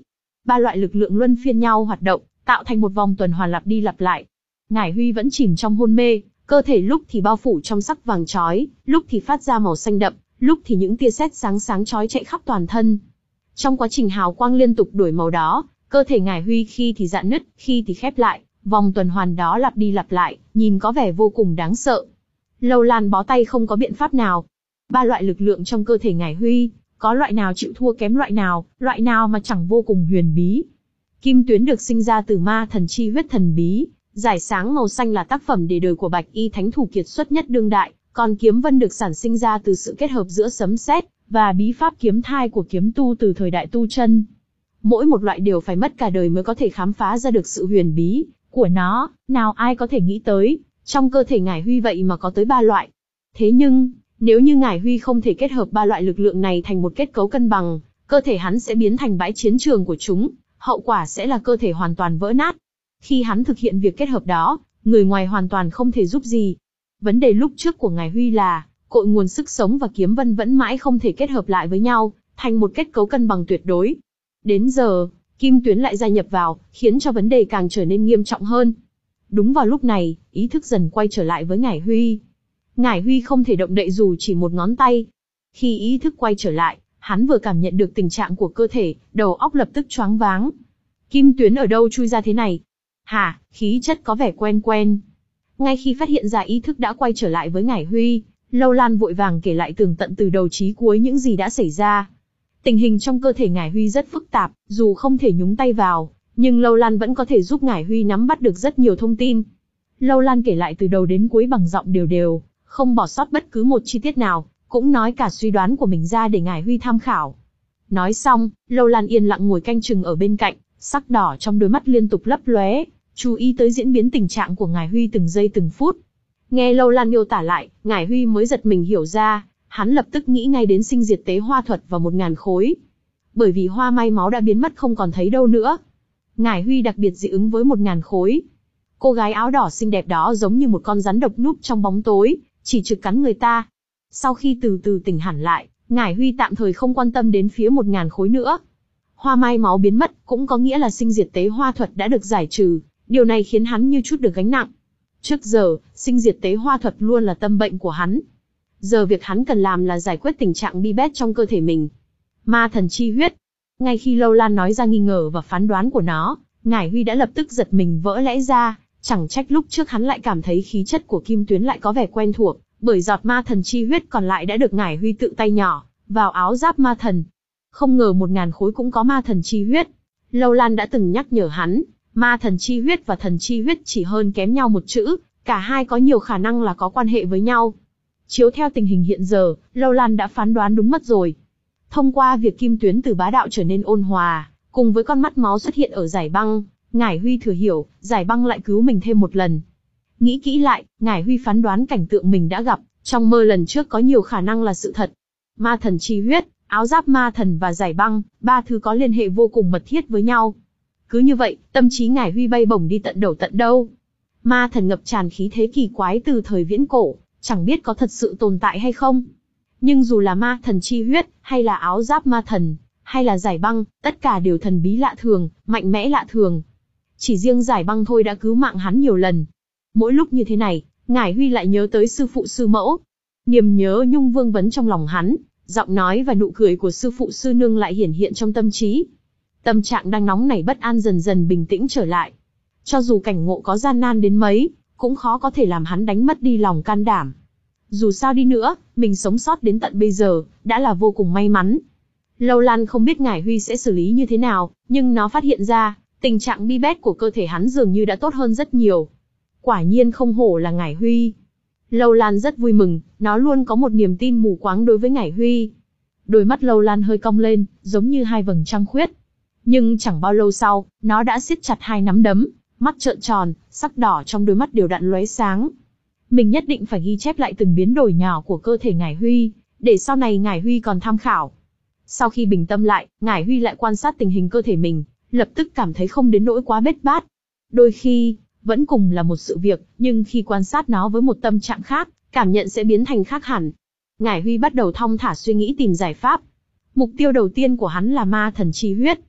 ba loại lực lượng luân phiên nhau hoạt động, tạo thành một vòng tuần hoàn lặp đi lặp lại. Ngải Huy vẫn chìm trong hôn mê, cơ thể lúc thì bao phủ trong sắc vàng chói, lúc thì phát ra màu xanh đậm, lúc thì những tia sét sáng sáng chói chạy khắp toàn thân. Trong quá trình hào quang liên tục đổi màu đó, cơ thể Ngải Huy khi thì rạn nứt, khi thì khép lại, vòng tuần hoàn đó lặp đi lặp lại, nhìn có vẻ vô cùng đáng sợ. Lâu Lan bó tay không có biện pháp nào. Ba loại lực lượng trong cơ thể Ngải Huy, có loại nào chịu thua kém loại nào, loại nào mà chẳng vô cùng huyền bí. Kim tuyến được sinh ra từ ma thần chi huyết thần bí, giải sáng màu xanh là tác phẩm để đời của Bạch Y thánh thủ kiệt xuất nhất đương đại, còn kiếm vân được sản sinh ra từ sự kết hợp giữa sấm sét và bí pháp kiếm thai của kiếm tu từ thời đại tu chân. Mỗi một loại đều phải mất cả đời mới có thể khám phá ra được sự huyền bí của nó, nào ai có thể nghĩ tới, trong cơ thể Ngải Huy vậy mà có tới ba loại. Thế nhưng, nếu như Ngải Huy không thể kết hợp ba loại lực lượng này thành một kết cấu cân bằng, cơ thể hắn sẽ biến thành bãi chiến trường của chúng, hậu quả sẽ là cơ thể hoàn toàn vỡ nát. Khi hắn thực hiện việc kết hợp đó, người ngoài hoàn toàn không thể giúp gì. Vấn đề lúc trước của Ngải Huy là, cội nguồn sức sống và kiếm vân vẫn mãi không thể kết hợp lại với nhau, thành một kết cấu cân bằng tuyệt đối. Đến giờ, Kim Tuyến lại gia nhập vào, khiến cho vấn đề càng trở nên nghiêm trọng hơn. Đúng vào lúc này, ý thức dần quay trở lại với Ngải Huy. Ngải Huy không thể động đậy dù chỉ một ngón tay. Khi ý thức quay trở lại, hắn vừa cảm nhận được tình trạng của cơ thể, đầu óc lập tức choáng váng. Kim Tuyến ở đâu chui ra thế này? Hả, khí chất có vẻ quen quen. Ngay khi phát hiện ra ý thức đã quay trở lại với Ngải Huy, Lâu Lan vội vàng kể lại tường tận từ đầu chí cuối những gì đã xảy ra. Tình hình trong cơ thể Ngải Huy rất phức tạp, dù không thể nhúng tay vào, nhưng Lâu Lan vẫn có thể giúp Ngải Huy nắm bắt được rất nhiều thông tin. Lâu Lan kể lại từ đầu đến cuối bằng giọng đều đều, không bỏ sót bất cứ một chi tiết nào, cũng nói cả suy đoán của mình ra để Ngải Huy tham khảo. Nói xong, Lâu Lan yên lặng ngồi canh chừng ở bên cạnh, sắc đỏ trong đôi mắt liên tục lấp lóe, chú ý tới diễn biến tình trạng của Ngải Huy từng giây từng phút. Nghe Lâu Lan miêu tả lại, Ngải Huy mới giật mình hiểu ra, hắn lập tức nghĩ ngay đến sinh diệt tế hoa thuật và một ngàn khối. Bởi vì hoa may máu đã biến mất không còn thấy đâu nữa. Ngải Huy đặc biệt dị ứng với một ngàn khối. Cô gái áo đỏ xinh đẹp đó giống như một con rắn độc núp trong bóng tối, chỉ trực cắn người ta. Sau khi từ từ tỉnh hẳn lại, Ngải Huy tạm thời không quan tâm đến phía một ngàn khối nữa. Hoa may máu biến mất cũng có nghĩa là sinh diệt tế hoa thuật đã được giải trừ, điều này khiến hắn như chút được gánh nặng. Trước giờ, sinh diệt tế hoa thuật luôn là tâm bệnh của hắn. Giờ việc hắn cần làm là giải quyết tình trạng bi bét trong cơ thể mình. Ma thần chi huyết. Ngay khi Lâu Lan nói ra nghi ngờ và phán đoán của nó, Ngải Huy đã lập tức giật mình vỡ lẽ ra, chẳng trách lúc trước hắn lại cảm thấy khí chất của Kim Tuyến lại có vẻ quen thuộc, bởi giọt ma thần chi huyết còn lại đã được Ngải Huy tự tay nhỏ vào áo giáp ma thần. Không ngờ một ngàn khối cũng có ma thần chi huyết. Lâu Lan đã từng nhắc nhở hắn, ma thần chi huyết và thần chi huyết chỉ hơn kém nhau một chữ, cả hai có nhiều khả năng là có quan hệ với nhau. Chiếu theo tình hình hiện giờ, Lâu Lan đã phán đoán đúng mất rồi. Thông qua việc Kim Tuyến từ bá đạo trở nên ôn hòa, cùng với con mắt máu xuất hiện ở Giải Băng, Ngải Huy thừa hiểu, Giải Băng lại cứu mình thêm một lần. Nghĩ kỹ lại, Ngải Huy phán đoán cảnh tượng mình đã gặp trong mơ lần trước có nhiều khả năng là sự thật. Ma thần chi huyết, áo giáp ma thần và Giải Băng, ba thứ có liên hệ vô cùng mật thiết với nhau. Cứ như vậy, tâm trí Ngải Huy bay bổng đi tận đầu tận đâu. Ma thần ngập tràn khí thế kỳ quái từ thời viễn cổ, chẳng biết có thật sự tồn tại hay không. Nhưng dù là ma thần chi huyết, hay là áo giáp ma thần, hay là Giải Băng, tất cả đều thần bí lạ thường, mạnh mẽ lạ thường. Chỉ riêng Giải Băng thôi đã cứu mạng hắn nhiều lần. Mỗi lúc như thế này, Ngải Huy lại nhớ tới sư phụ sư mẫu. Niềm nhớ nhung vương vấn trong lòng hắn, giọng nói và nụ cười của sư phụ sư nương lại hiển hiện trong tâm trí. Tâm trạng đang nóng nảy bất an dần dần bình tĩnh trở lại. Cho dù cảnh ngộ có gian nan đến mấy, cũng khó có thể làm hắn đánh mất đi lòng can đảm. Dù sao đi nữa, mình sống sót đến tận bây giờ, đã là vô cùng may mắn. Lâu Lan không biết Ngải Huy sẽ xử lý như thế nào, nhưng nó phát hiện ra, tình trạng bi bét của cơ thể hắn dường như đã tốt hơn rất nhiều. Quả nhiên không hổ là Ngải Huy. Lâu Lan rất vui mừng, nó luôn có một niềm tin mù quáng đối với Ngải Huy. Đôi mắt Lâu Lan hơi cong lên, giống như hai vầng trăng khuyết. Nhưng chẳng bao lâu sau, nó đã siết chặt hai nắm đấm, mắt trợn tròn, sắc đỏ trong đôi mắt đều đặn lóe sáng. Mình nhất định phải ghi chép lại từng biến đổi nhỏ của cơ thể Ngải Huy, để sau này Ngải Huy còn tham khảo. Sau khi bình tâm lại, Ngải Huy lại quan sát tình hình cơ thể mình, lập tức cảm thấy không đến nỗi quá bết bát. Đôi khi, vẫn cùng là một sự việc, nhưng khi quan sát nó với một tâm trạng khác, cảm nhận sẽ biến thành khác hẳn. Ngải Huy bắt đầu thong thả suy nghĩ tìm giải pháp. Mục tiêu đầu tiên của hắn là ma thần chi huyết.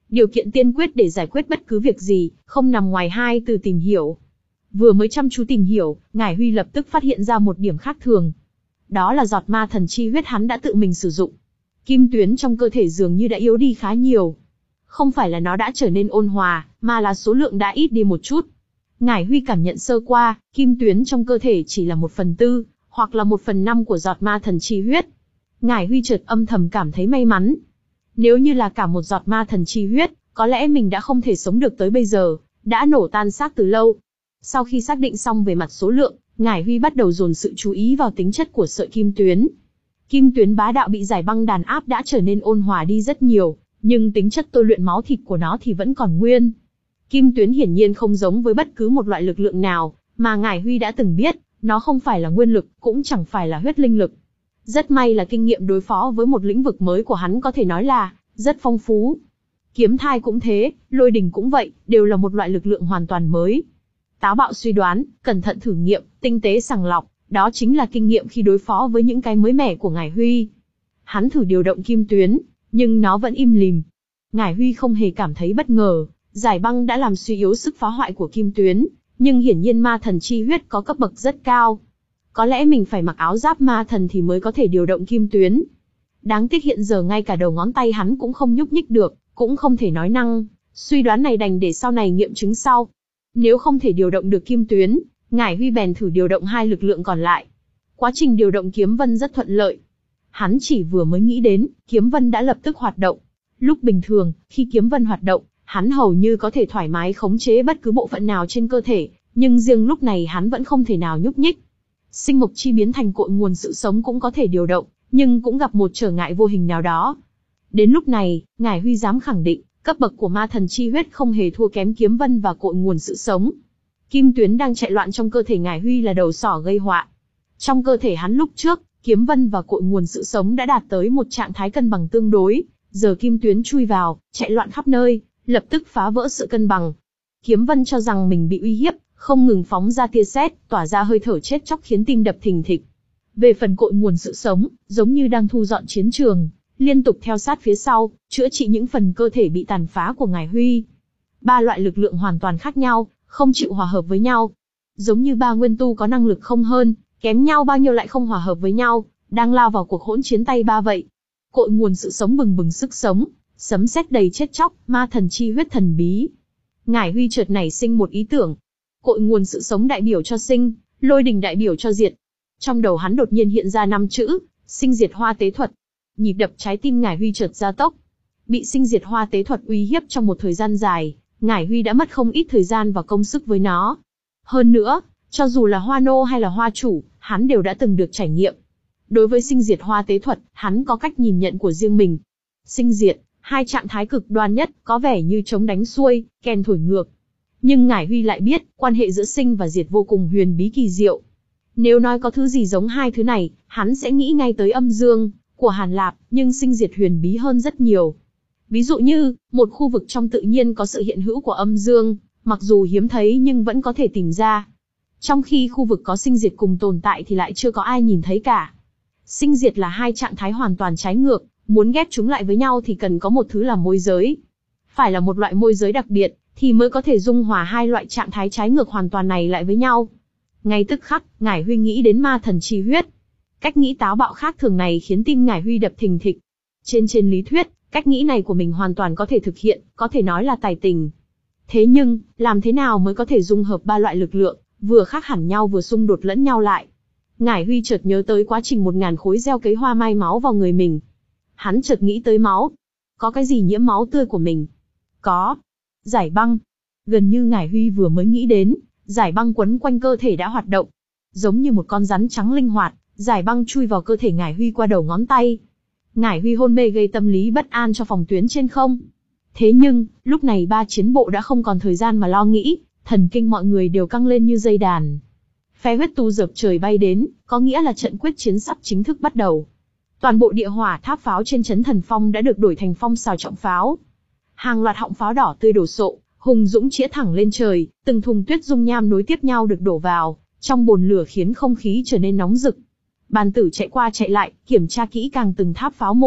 Điều kiện tiên quyết để giải quyết bất cứ việc gì, không nằm ngoài hai từ tìm hiểu. Vừa mới chăm chú tìm hiểu, Ngải Huy lập tức phát hiện ra một điểm khác thường. Đó là giọt ma thần chi huyết hắn đã tự mình sử dụng. Kim tuyến trong cơ thể dường như đã yếu đi khá nhiều. Không phải là nó đã trở nên ôn hòa, mà là số lượng đã ít đi một chút. Ngải Huy cảm nhận sơ qua, kim tuyến trong cơ thể chỉ là một phần tư, hoặc là một phần năm của giọt ma thần chi huyết. Ngải Huy chợt âm thầm cảm thấy may mắn. Nếu như là cả một giọt ma thần chi huyết, có lẽ mình đã không thể sống được tới bây giờ, đã nổ tan xác từ lâu. Sau khi xác định xong về mặt số lượng, Ngải Huy bắt đầu dồn sự chú ý vào tính chất của sợi kim tuyến. Kim tuyến bá đạo bị giải băng đàn áp đã trở nên ôn hòa đi rất nhiều, nhưng tính chất tôi luyện máu thịt của nó thì vẫn còn nguyên. Kim tuyến hiển nhiên không giống với bất cứ một loại lực lượng nào mà Ngải Huy đã từng biết, nó không phải là nguyên lực, cũng chẳng phải là huyết linh lực. Rất may là kinh nghiệm đối phó với một lĩnh vực mới của hắn có thể nói là rất phong phú. Kiếm thai cũng thế, lôi đình cũng vậy, đều là một loại lực lượng hoàn toàn mới. Táo bạo suy đoán, cẩn thận thử nghiệm, tinh tế sàng lọc, đó chính là kinh nghiệm khi đối phó với những cái mới mẻ của Ngải Huy. Hắn thử điều động kim tuyến, nhưng nó vẫn im lìm. Ngải Huy không hề cảm thấy bất ngờ, giải băng đã làm suy yếu sức phá hoại của kim tuyến, nhưng hiển nhiên ma thần chi huyết có cấp bậc rất cao. Có lẽ mình phải mặc áo giáp ma thần thì mới có thể điều động kim tuyến. Đáng tiếc hiện giờ ngay cả đầu ngón tay hắn cũng không nhúc nhích được, cũng không thể nói năng, suy đoán này đành để sau này nghiệm chứng sau. Nếu không thể điều động được kim tuyến, Ngải Huy bèn thử điều động hai lực lượng còn lại. Quá trình điều động kiếm vân rất thuận lợi. Hắn chỉ vừa mới nghĩ đến, kiếm vân đã lập tức hoạt động. Lúc bình thường, khi kiếm vân hoạt động, hắn hầu như có thể thoải mái khống chế bất cứ bộ phận nào trên cơ thể, nhưng riêng lúc này hắn vẫn không thể nào nhúc nhích. Sinh mộc chi biến thành cội nguồn sự sống cũng có thể điều động, nhưng cũng gặp một trở ngại vô hình nào đó. Đến lúc này, Ngải Huy dám khẳng định, cấp bậc của ma thần chi huyết không hề thua kém kiếm vân và cội nguồn sự sống. Kim tuyến đang chạy loạn trong cơ thể Ngải Huy là đầu sỏ gây họa. Trong cơ thể hắn lúc trước, kiếm vân và cội nguồn sự sống đã đạt tới một trạng thái cân bằng tương đối, giờ kim tuyến chui vào, chạy loạn khắp nơi, lập tức phá vỡ sự cân bằng. Kiếm vân cho rằng mình bị uy hiếp, không ngừng phóng ra tia sét, tỏa ra hơi thở chết chóc khiến tim đập thình thịch. Về phần cội nguồn sự sống, giống như đang thu dọn chiến trường, liên tục theo sát phía sau, chữa trị những phần cơ thể bị tàn phá của Ngải Huy. Ba loại lực lượng hoàn toàn khác nhau, không chịu hòa hợp với nhau. Giống như ba nguyên tu có năng lực không hơn, kém nhau bao nhiêu lại không hòa hợp với nhau, đang lao vào cuộc hỗn chiến tay ba vậy. Cội nguồn sự sống bừng bừng sức sống, sấm sét đầy chết chóc, ma thần chi huyết thần bí. Ngải Huy chợt nảy sinh một ý tưởng. Cội nguồn sự sống đại biểu cho sinh, lôi đình đại biểu cho diệt. Trong đầu hắn đột nhiên hiện ra năm chữ, sinh diệt hoa tế thuật. Nhịp đập trái tim Ngải Huy chợt gia tốc. Bị sinh diệt hoa tế thuật uy hiếp trong một thời gian dài, Ngải Huy đã mất không ít thời gian và công sức với nó. Hơn nữa, cho dù là hoa nô hay là hoa chủ, hắn đều đã từng được trải nghiệm. Đối với sinh diệt hoa tế thuật, hắn có cách nhìn nhận của riêng mình. Sinh diệt, hai trạng thái cực đoan nhất, có vẻ như chống đánh xuôi, kèn thổi ngược. Nhưng Ngải Huy lại biết, quan hệ giữa sinh và diệt vô cùng huyền bí kỳ diệu. Nếu nói có thứ gì giống hai thứ này, hắn sẽ nghĩ ngay tới âm dương của Hàn Lạp, nhưng sinh diệt huyền bí hơn rất nhiều. Ví dụ như, một khu vực trong tự nhiên có sự hiện hữu của âm dương, mặc dù hiếm thấy nhưng vẫn có thể tìm ra. Trong khi khu vực có sinh diệt cùng tồn tại thì lại chưa có ai nhìn thấy cả. Sinh diệt là hai trạng thái hoàn toàn trái ngược, muốn ghép chúng lại với nhau thì cần có một thứ là môi giới. Phải là một loại môi giới đặc biệt, thì mới có thể dung hòa hai loại trạng thái trái ngược hoàn toàn này lại với nhau. Ngay tức khắc, Ngải Huy nghĩ đến ma thần chi huyết. Cách nghĩ táo bạo khác thường này khiến tim Ngải Huy đập thình thịch. Trên trên lý thuyết, cách nghĩ này của mình hoàn toàn có thể thực hiện, có thể nói là tài tình. Thế nhưng, làm thế nào mới có thể dung hợp ba loại lực lượng, vừa khác hẳn nhau vừa xung đột lẫn nhau lại? Ngải Huy chợt nhớ tới quá trình một ngàn khối gieo cấy hoa mai máu vào người mình. Hắn chợt nghĩ tới máu. Có cái gì nhiễm máu tươi của mình? Có. Giải băng. Gần như Ngải Huy vừa mới nghĩ đến, giải băng quấn quanh cơ thể đã hoạt động. Giống như một con rắn trắng linh hoạt, giải băng chui vào cơ thể Ngải Huy qua đầu ngón tay. Ngải Huy hôn mê gây tâm lý bất an cho phòng tuyến trên không. Thế nhưng, lúc này ba chiến bộ đã không còn thời gian mà lo nghĩ, thần kinh mọi người đều căng lên như dây đàn. Phe huyết tu dợp trời bay đến, có nghĩa là trận quyết chiến sắp chính thức bắt đầu. Toàn bộ địa hỏa tháp pháo trên trấn Thần Phong đã được đổi thành phong xào trọng pháo. Hàng loạt họng pháo đỏ tươi đổ sộ, hùng dũng chĩa thẳng lên trời, từng thùng tuyết dung nham nối tiếp nhau được đổ vào, trong bồn lửa khiến không khí trở nên nóng rực. Bàn tử chạy qua chạy lại, kiểm tra kỹ càng từng tháp pháo một,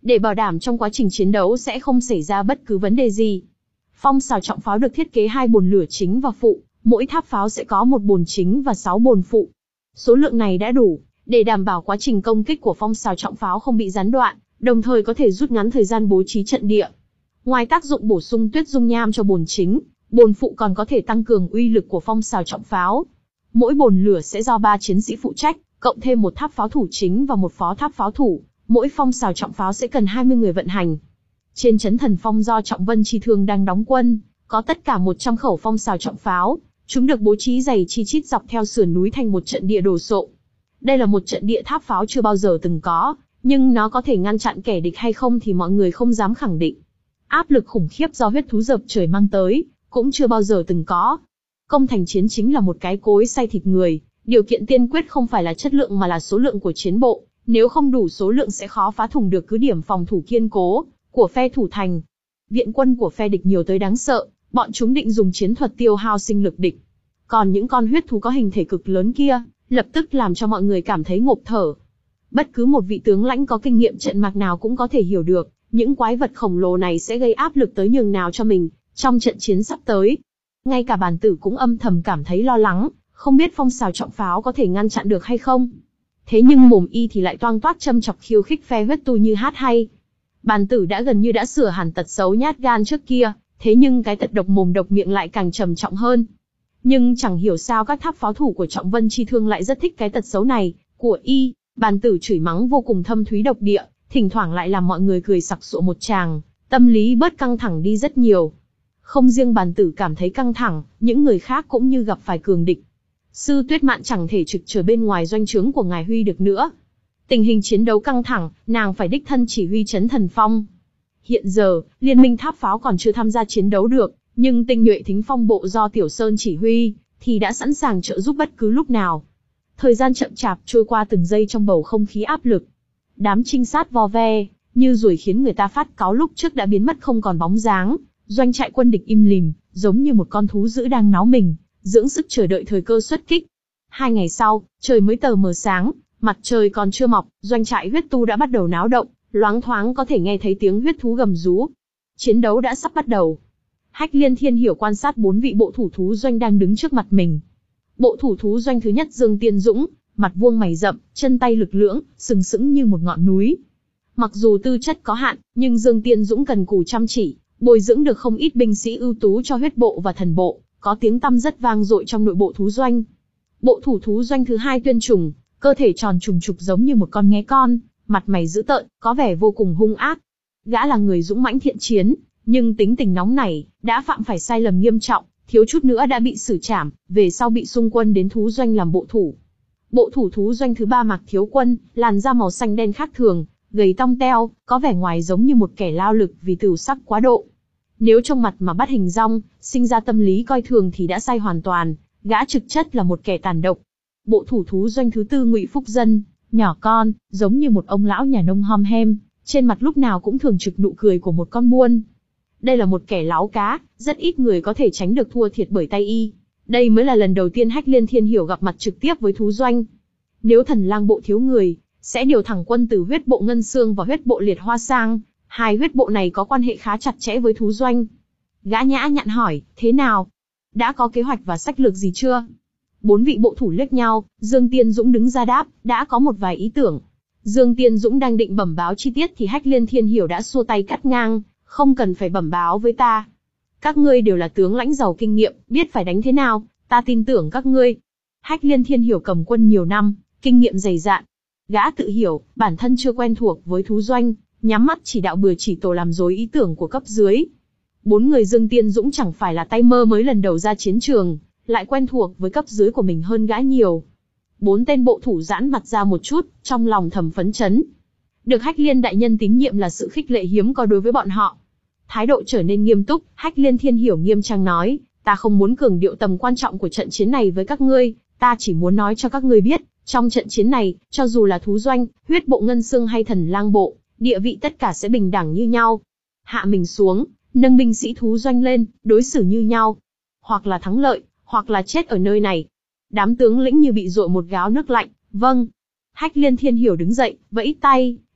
để bảo đảm trong quá trình chiến đấu sẽ không xảy ra bất cứ vấn đề gì. Phong sào trọng pháo được thiết kế hai bồn lửa chính và phụ, mỗi tháp pháo sẽ có một bồn chính và sáu bồn phụ. Số lượng này đã đủ để đảm bảo quá trình công kích của phong sào trọng pháo không bị gián đoạn, đồng thời có thể rút ngắn thời gian bố trí trận địa. Ngoài tác dụng bổ sung tuyết dung nham cho bồn chính, bồn phụ còn có thể tăng cường uy lực của phong sào trọng pháo. Mỗi bồn lửa sẽ do ba chiến sĩ phụ trách, cộng thêm một tháp pháo thủ chính và một phó tháp pháo thủ. Mỗi phong sào trọng pháo sẽ cần hai mươi người vận hành. Trên trấn Thần Phong do Trọng Vân Chi Thương đang đóng quân, có tất cả một trăm khẩu phong sào trọng pháo. Chúng được bố trí dày chi chít dọc theo sườn núi thành một trận địa đồ sộ. Đây là một trận địa tháp pháo chưa bao giờ từng có, nhưng nó có thể ngăn chặn kẻ địch hay không thì mọi người không dám khẳng định. Áp lực khủng khiếp do huyết thú dợp trời mang tới, cũng chưa bao giờ từng có. Công thành chiến chính là một cái cối xay thịt người, điều kiện tiên quyết không phải là chất lượng mà là số lượng của chiến bộ, nếu không đủ số lượng sẽ khó phá thủng được cứ điểm phòng thủ kiên cố của phe thủ thành. Viện quân của phe địch nhiều tới đáng sợ, bọn chúng định dùng chiến thuật tiêu hao sinh lực địch. Còn những con huyết thú có hình thể cực lớn kia, lập tức làm cho mọi người cảm thấy ngộp thở. Bất cứ một vị tướng lãnh có kinh nghiệm trận mạc nào cũng có thể hiểu được, những quái vật khổng lồ này sẽ gây áp lực tới nhường nào cho mình, trong trận chiến sắp tới. Ngay cả bàn tử cũng âm thầm cảm thấy lo lắng, không biết phong sào trọng pháo có thể ngăn chặn được hay không. Thế nhưng mồm y thì lại toang toác châm chọc khiêu khích phe huyết tu như hát hay. Bàn tử đã gần như đã sửa hẳn tật xấu nhát gan trước kia, thế nhưng cái tật độc mồm độc miệng lại càng trầm trọng hơn. Nhưng chẳng hiểu sao các tháp pháo thủ của Trọng Vân Chi Thương lại rất thích cái tật xấu này của y. Bàn tử chửi mắng vô cùng thâm thúy độc địa, thỉnh thoảng lại làm mọi người cười sặc sụa một tràng, tâm lý bớt căng thẳng đi rất nhiều. Không riêng bàn tử cảm thấy căng thẳng, những người khác cũng như gặp phải cường địch. Sư Tuyết Mạn chẳng thể trực chờ bên ngoài doanh trướng của ngài Huy được nữa. Tình hình chiến đấu căng thẳng, nàng phải đích thân chỉ huy trấn Thần Phong. Hiện giờ, liên minh tháp pháo còn chưa tham gia chiến đấu được, nhưng tinh nhuệ thính phong bộ do Tiểu Sơn chỉ huy, thì đã sẵn sàng trợ giúp bất cứ lúc nào. Thời gian chậm chạp trôi qua từng giây trong bầu không khí áp lực. Đám trinh sát vo ve, như ruồi khiến người ta phát cáu lúc trước đã biến mất không còn bóng dáng. Doanh trại quân địch im lìm, giống như một con thú dữ đang náo mình, dưỡng sức chờ đợi thời cơ xuất kích. Hai ngày sau, trời mới tờ mờ sáng, mặt trời còn chưa mọc, doanh trại huyết tu đã bắt đầu náo động, loáng thoáng có thể nghe thấy tiếng huyết thú gầm rú. Chiến đấu đã sắp bắt đầu. Hách Liên Thiên Hiểu quan sát bốn vị bộ thủ thú doanh đang đứng trước mặt mình. Bộ thủ thú doanh thứ nhất Dương Tiên Dũng, mặt vuông mày rậm, chân tay lực lưỡng, sừng sững như một ngọn núi. Mặc dù tư chất có hạn, nhưng Dương Tiên Dũng cần cù chăm chỉ, bồi dưỡng được không ít binh sĩ ưu tú cho huyết bộ và thần bộ, có tiếng tăm rất vang dội trong nội bộ thú doanh. Bộ thủ thú doanh thứ hai Tuyên Trùng, cơ thể tròn trùng trục giống như một con nghé con, mặt mày dữ tợn, có vẻ vô cùng hung ác. Gã là người dũng mãnh thiện chiến, nhưng tính tình nóng nảy, đã phạm phải sai lầm nghiêm trọng, thiếu chút nữa đã bị xử trảm, về sau bị xung quân đến thú doanh làm bộ thủ. Bộ thủ thú doanh thứ ba Mạc Thiếu Quân, làn da màu xanh đen khác thường, gầy tong teo, có vẻ ngoài giống như một kẻ lao lực vì tửu sắc quá độ. Nếu trông mặt mà bắt hình dong, sinh ra tâm lý coi thường thì đã sai hoàn toàn, gã thực chất là một kẻ tàn độc. Bộ thủ thú doanh thứ tư Ngụy Phúc Dân, nhỏ con, giống như một ông lão nhà nông hom hem, trên mặt lúc nào cũng thường trực nụ cười của một con buôn. Đây là một kẻ láo cá, rất ít người có thể tránh được thua thiệt bởi tay y. Đây mới là lần đầu tiên Hách Liên Thiên Hiểu gặp mặt trực tiếp với thú doanh. Nếu Thần Lang bộ thiếu người, sẽ điều thẳng quân từ huyết bộ Ngân Xương và huyết bộ Liệt Hoa sang. Hai huyết bộ này có quan hệ khá chặt chẽ với thú doanh. Gã nhã nhặn hỏi, thế nào? Đã có kế hoạch và sách lược gì chưa? Bốn vị bộ thủ liếc nhau, Dương Tiên Dũng đứng ra đáp, đã có một vài ý tưởng. Dương Tiên Dũng đang định bẩm báo chi tiết thì Hách Liên Thiên Hiểu đã xua tay cắt ngang, không cần phải bẩm báo với ta. Các ngươi đều là tướng lãnh giàu kinh nghiệm, biết phải đánh thế nào, ta tin tưởng các ngươi. Hách Liên Thiên Hiểu cầm quân nhiều năm, kinh nghiệm dày dạn. Gã tự hiểu, bản thân chưa quen thuộc với thú doanh, nhắm mắt chỉ đạo bừa chỉ tổ làm rối ý tưởng của cấp dưới. Bốn người Dương Tiên Dũng chẳng phải là tay mơ mới lần đầu ra chiến trường, lại quen thuộc với cấp dưới của mình hơn gã nhiều. Bốn tên bộ thủ giãn mặt ra một chút, trong lòng thầm phấn chấn. Được Hách Liên đại nhân tín nhiệm là sự khích lệ hiếm có đối với bọn họ. Thái độ trở nên nghiêm túc, Hách Liên Thiên Hiểu nghiêm trang nói, ta không muốn cường điệu tầm quan trọng của trận chiến này với các ngươi, ta chỉ muốn nói cho các ngươi biết, trong trận chiến này, cho dù là thú doanh, huyết bộ Ngân Xương hay Thần Lang bộ, địa vị tất cả sẽ bình đẳng như nhau. Hạ mình xuống, nâng binh sĩ thú doanh lên, đối xử như nhau. Hoặc là thắng lợi, hoặc là chết ở nơi này. Đám tướng lĩnh như bị dội một gáo nước lạnh, vâng. Hách Liên Thiên Hiểu đứng dậy, vẫy tay,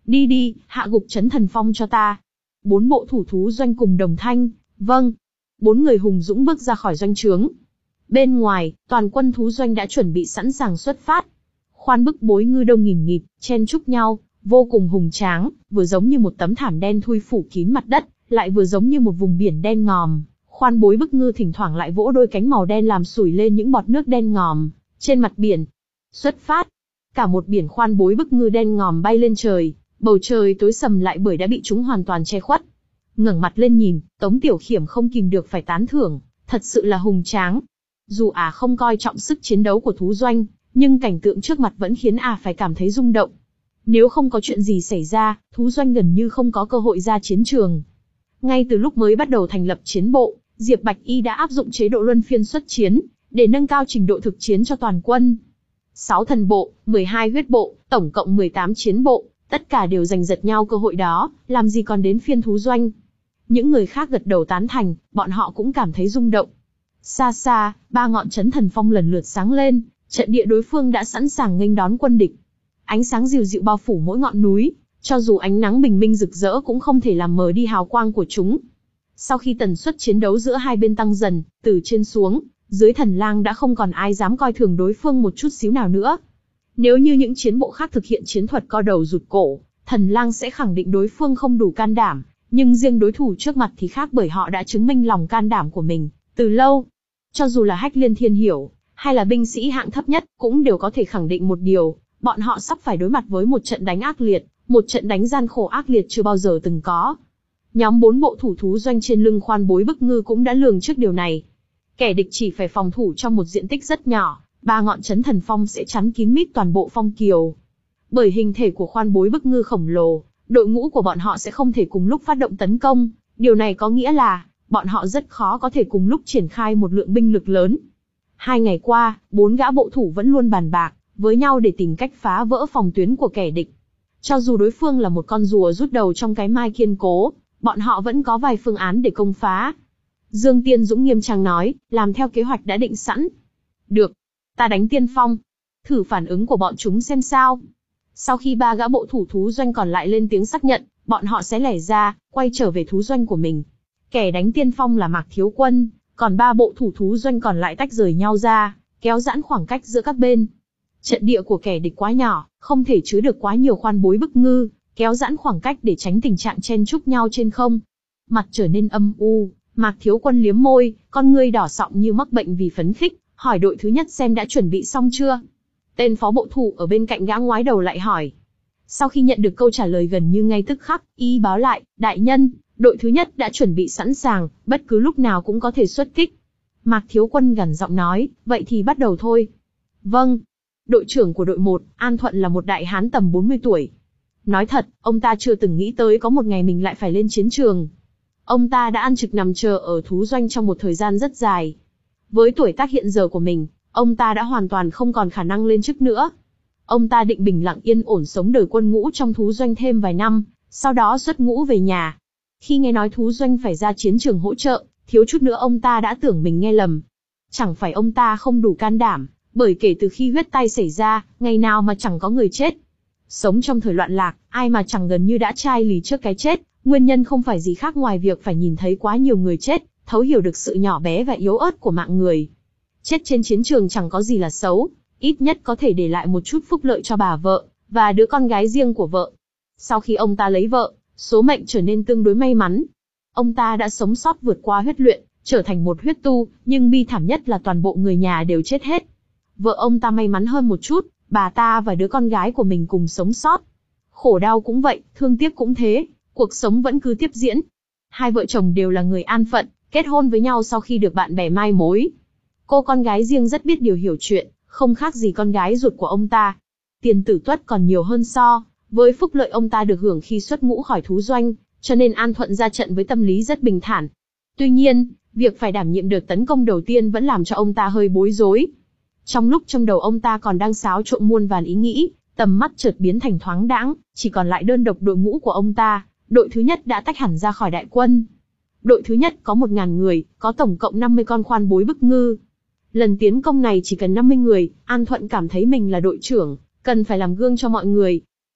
Đi đi, hạ gục Chấn Thần Phong cho ta. Bốn bộ thủ thú doanh cùng đồng thanh, vâng. Bốn người hùng dũng bước ra khỏi doanh trướng. Bên ngoài, toàn quân thú doanh đã chuẩn bị sẵn sàng xuất phát. Khoan bức bối ngư đông nghìn nghịt, chen chúc nhau, vô cùng hùng tráng, vừa giống như một tấm thảm đen thui phủ kín mặt đất, lại vừa giống như một vùng biển đen ngòm. Khoan bối bức ngư thỉnh thoảng lại vỗ đôi cánh màu đen làm sủi lên những bọt nước đen ngòm trên mặt biển. Xuất phát. Cả một biển khoan bối bức ngư đen ngòm bay lên trời, bầu trời tối sầm lại bởi đã bị chúng hoàn toàn che khuất. Ngẩng mặt lên nhìn, Tống Tiểu Khiểm không kìm được phải tán thưởng, thật sự là hùng tráng. Dù ả à không coi trọng sức chiến đấu của thú doanh, nhưng cảnh tượng trước mặt vẫn khiến ả à phải cảm thấy rung động. Nếu không có chuyện gì xảy ra, thú doanh gần như không có cơ hội ra chiến trường. Ngay từ lúc mới bắt đầu thành lập chiến bộ, Diệp Bạch Y đã áp dụng chế độ luân phiên xuất chiến, để nâng cao trình độ thực chiến cho toàn quân. sáu thần bộ, mười hai huyết bộ, tổng cộng mười tám chiến bộ, tất cả đều giành giật nhau cơ hội đó, làm gì còn đến phiên thú doanh. Những người khác gật đầu tán thành, bọn họ cũng cảm thấy rung động. Xa xa, ba ngọn Chấn Thần Phong lần lượt sáng lên, trận địa đối phương đã sẵn sàng nghênh đón quân địch. Ánh sáng dịu dịu bao phủ mỗi ngọn núi, cho dù ánh nắng bình minh rực rỡ cũng không thể làm mờ đi hào quang của chúng. Sau khi tần suất chiến đấu giữa hai bên tăng dần, từ trên xuống, dưới Thần Lang đã không còn ai dám coi thường đối phương một chút xíu nào nữa. Nếu như những chiến bộ khác thực hiện chiến thuật co đầu rụt cổ, Thần Lang sẽ khẳng định đối phương không đủ can đảm, nhưng riêng đối thủ trước mặt thì khác, bởi họ đã chứng minh lòng can đảm của mình từ lâu. Cho dù là Hách Liên Thiên Hiểu, hay là binh sĩ hạng thấp nhất, cũng đều có thể khẳng định một điều, bọn họ sắp phải đối mặt với một trận đánh ác liệt, một trận đánh gian khổ ác liệt chưa bao giờ từng có. Nhóm bốn bộ thủ thú doanh trên lưng khoan bối bức ngư cũng đã lường trước điều này. Kẻ địch chỉ phải phòng thủ trong một diện tích rất nhỏ, ba ngọn Chấn Thần Phong sẽ chắn kín mít toàn bộ phong kiều. Bởi hình thể của khoan bối bức ngư khổng lồ, đội ngũ của bọn họ sẽ không thể cùng lúc phát động tấn công, điều này có nghĩa là, bọn họ rất khó có thể cùng lúc triển khai một lượng binh lực lớn. Hai ngày qua, bốn gã bộ thủ vẫn luôn bàn bạc với nhau để tìm cách phá vỡ phòng tuyến của kẻ địch. Cho dù đối phương là một con rùa rút đầu trong cái mai kiên cố, bọn họ vẫn có vài phương án để công phá. Dương Tiên Dũng nghiêm trang nói, làm theo kế hoạch đã định sẵn. Được, ta đánh tiên phong. Thử phản ứng của bọn chúng xem sao. Sau khi ba gã bộ thủ thú doanh còn lại lên tiếng xác nhận, bọn họ sẽ lẻ ra, quay trở về thú doanh của mình. Kẻ đánh tiên phong là Mạc Thiếu Quân, còn ba bộ thủ thú doanh còn lại tách rời nhau ra, kéo giãn khoảng cách giữa các bên. Trận địa của kẻ địch quá nhỏ, không thể chứa được quá nhiều khoan bối bức ngư, kéo giãn khoảng cách để tránh tình trạng chen chúc nhau trên không. Mặt trở nên âm u, Mạc Thiếu Quân liếm môi, con ngươi đỏ sọng như mắc bệnh vì phấn khích, hỏi đội thứ nhất xem đã chuẩn bị xong chưa. Tên phó bộ thủ ở bên cạnh gã ngoái đầu lại hỏi. Sau khi nhận được câu trả lời gần như ngay tức khắc, y báo lại, đại nhân, đội thứ nhất đã chuẩn bị sẵn sàng, bất cứ lúc nào cũng có thể xuất kích. Mạc Thiếu Quân gằn giọng nói, vậy thì bắt đầu thôi. Vâng. Đội trưởng của đội một, An Thuận là một đại hán tầm bốn mươi tuổi. Nói thật, ông ta chưa từng nghĩ tới có một ngày mình lại phải lên chiến trường. Ông ta đã ăn trực nằm chờ ở thú doanh trong một thời gian rất dài. Với tuổi tác hiện giờ của mình, ông ta đã hoàn toàn không còn khả năng lên chức nữa. Ông ta định bình lặng yên ổn sống đời quân ngũ trong thú doanh thêm vài năm, sau đó xuất ngũ về nhà. Khi nghe nói thú doanh phải ra chiến trường hỗ trợ, thiếu chút nữa ông ta đã tưởng mình nghe lầm. Chẳng phải ông ta không đủ can đảm, bởi kể từ khi huyết tay xảy ra, ngày nào mà chẳng có người chết. Sống trong thời loạn lạc, ai mà chẳng gần như đã chai lì trước cái chết, nguyên nhân không phải gì khác ngoài việc phải nhìn thấy quá nhiều người chết, thấu hiểu được sự nhỏ bé và yếu ớt của mạng người. Chết trên chiến trường chẳng có gì là xấu, ít nhất có thể để lại một chút phúc lợi cho bà vợ, và đứa con gái riêng của vợ. Sau khi ông ta lấy vợ, số mệnh trở nên tương đối may mắn. Ông ta đã sống sót vượt qua huyết luyện, trở thành một huyết tu, nhưng bi thảm nhất là toàn bộ người nhà đều chết hết. Vợ ông ta may mắn hơn một chút, bà ta và đứa con gái của mình cùng sống sót. Khổ đau cũng vậy, thương tiếc cũng thế, cuộc sống vẫn cứ tiếp diễn. Hai vợ chồng đều là người an phận, kết hôn với nhau sau khi được bạn bè mai mối. Cô con gái riêng rất biết điều hiểu chuyện, không khác gì con gái ruột của ông ta. Tiền tử tuất còn nhiều hơn so với phúc lợi ông ta được hưởng khi xuất ngũ khỏi thú doanh, cho nên An Thuận ra trận với tâm lý rất bình thản. Tuy nhiên, việc phải đảm nhiệm đợt tấn công đầu tiên vẫn làm cho ông ta hơi bối rối. Trong lúc trong đầu ông ta còn đang xáo trộn muôn vàn ý nghĩ, tầm mắt chợt biến thành thoáng đãng, chỉ còn lại đơn độc đội ngũ của ông ta. Đội thứ nhất đã tách hẳn ra khỏi đại quân. Đội thứ nhất có một nghìn người, có tổng cộng năm mươi con khoan bối bức ngư. Lần tiến công này chỉ cần năm mươi người, An Thuận cảm thấy mình là đội trưởng, cần phải làm gương cho mọi người.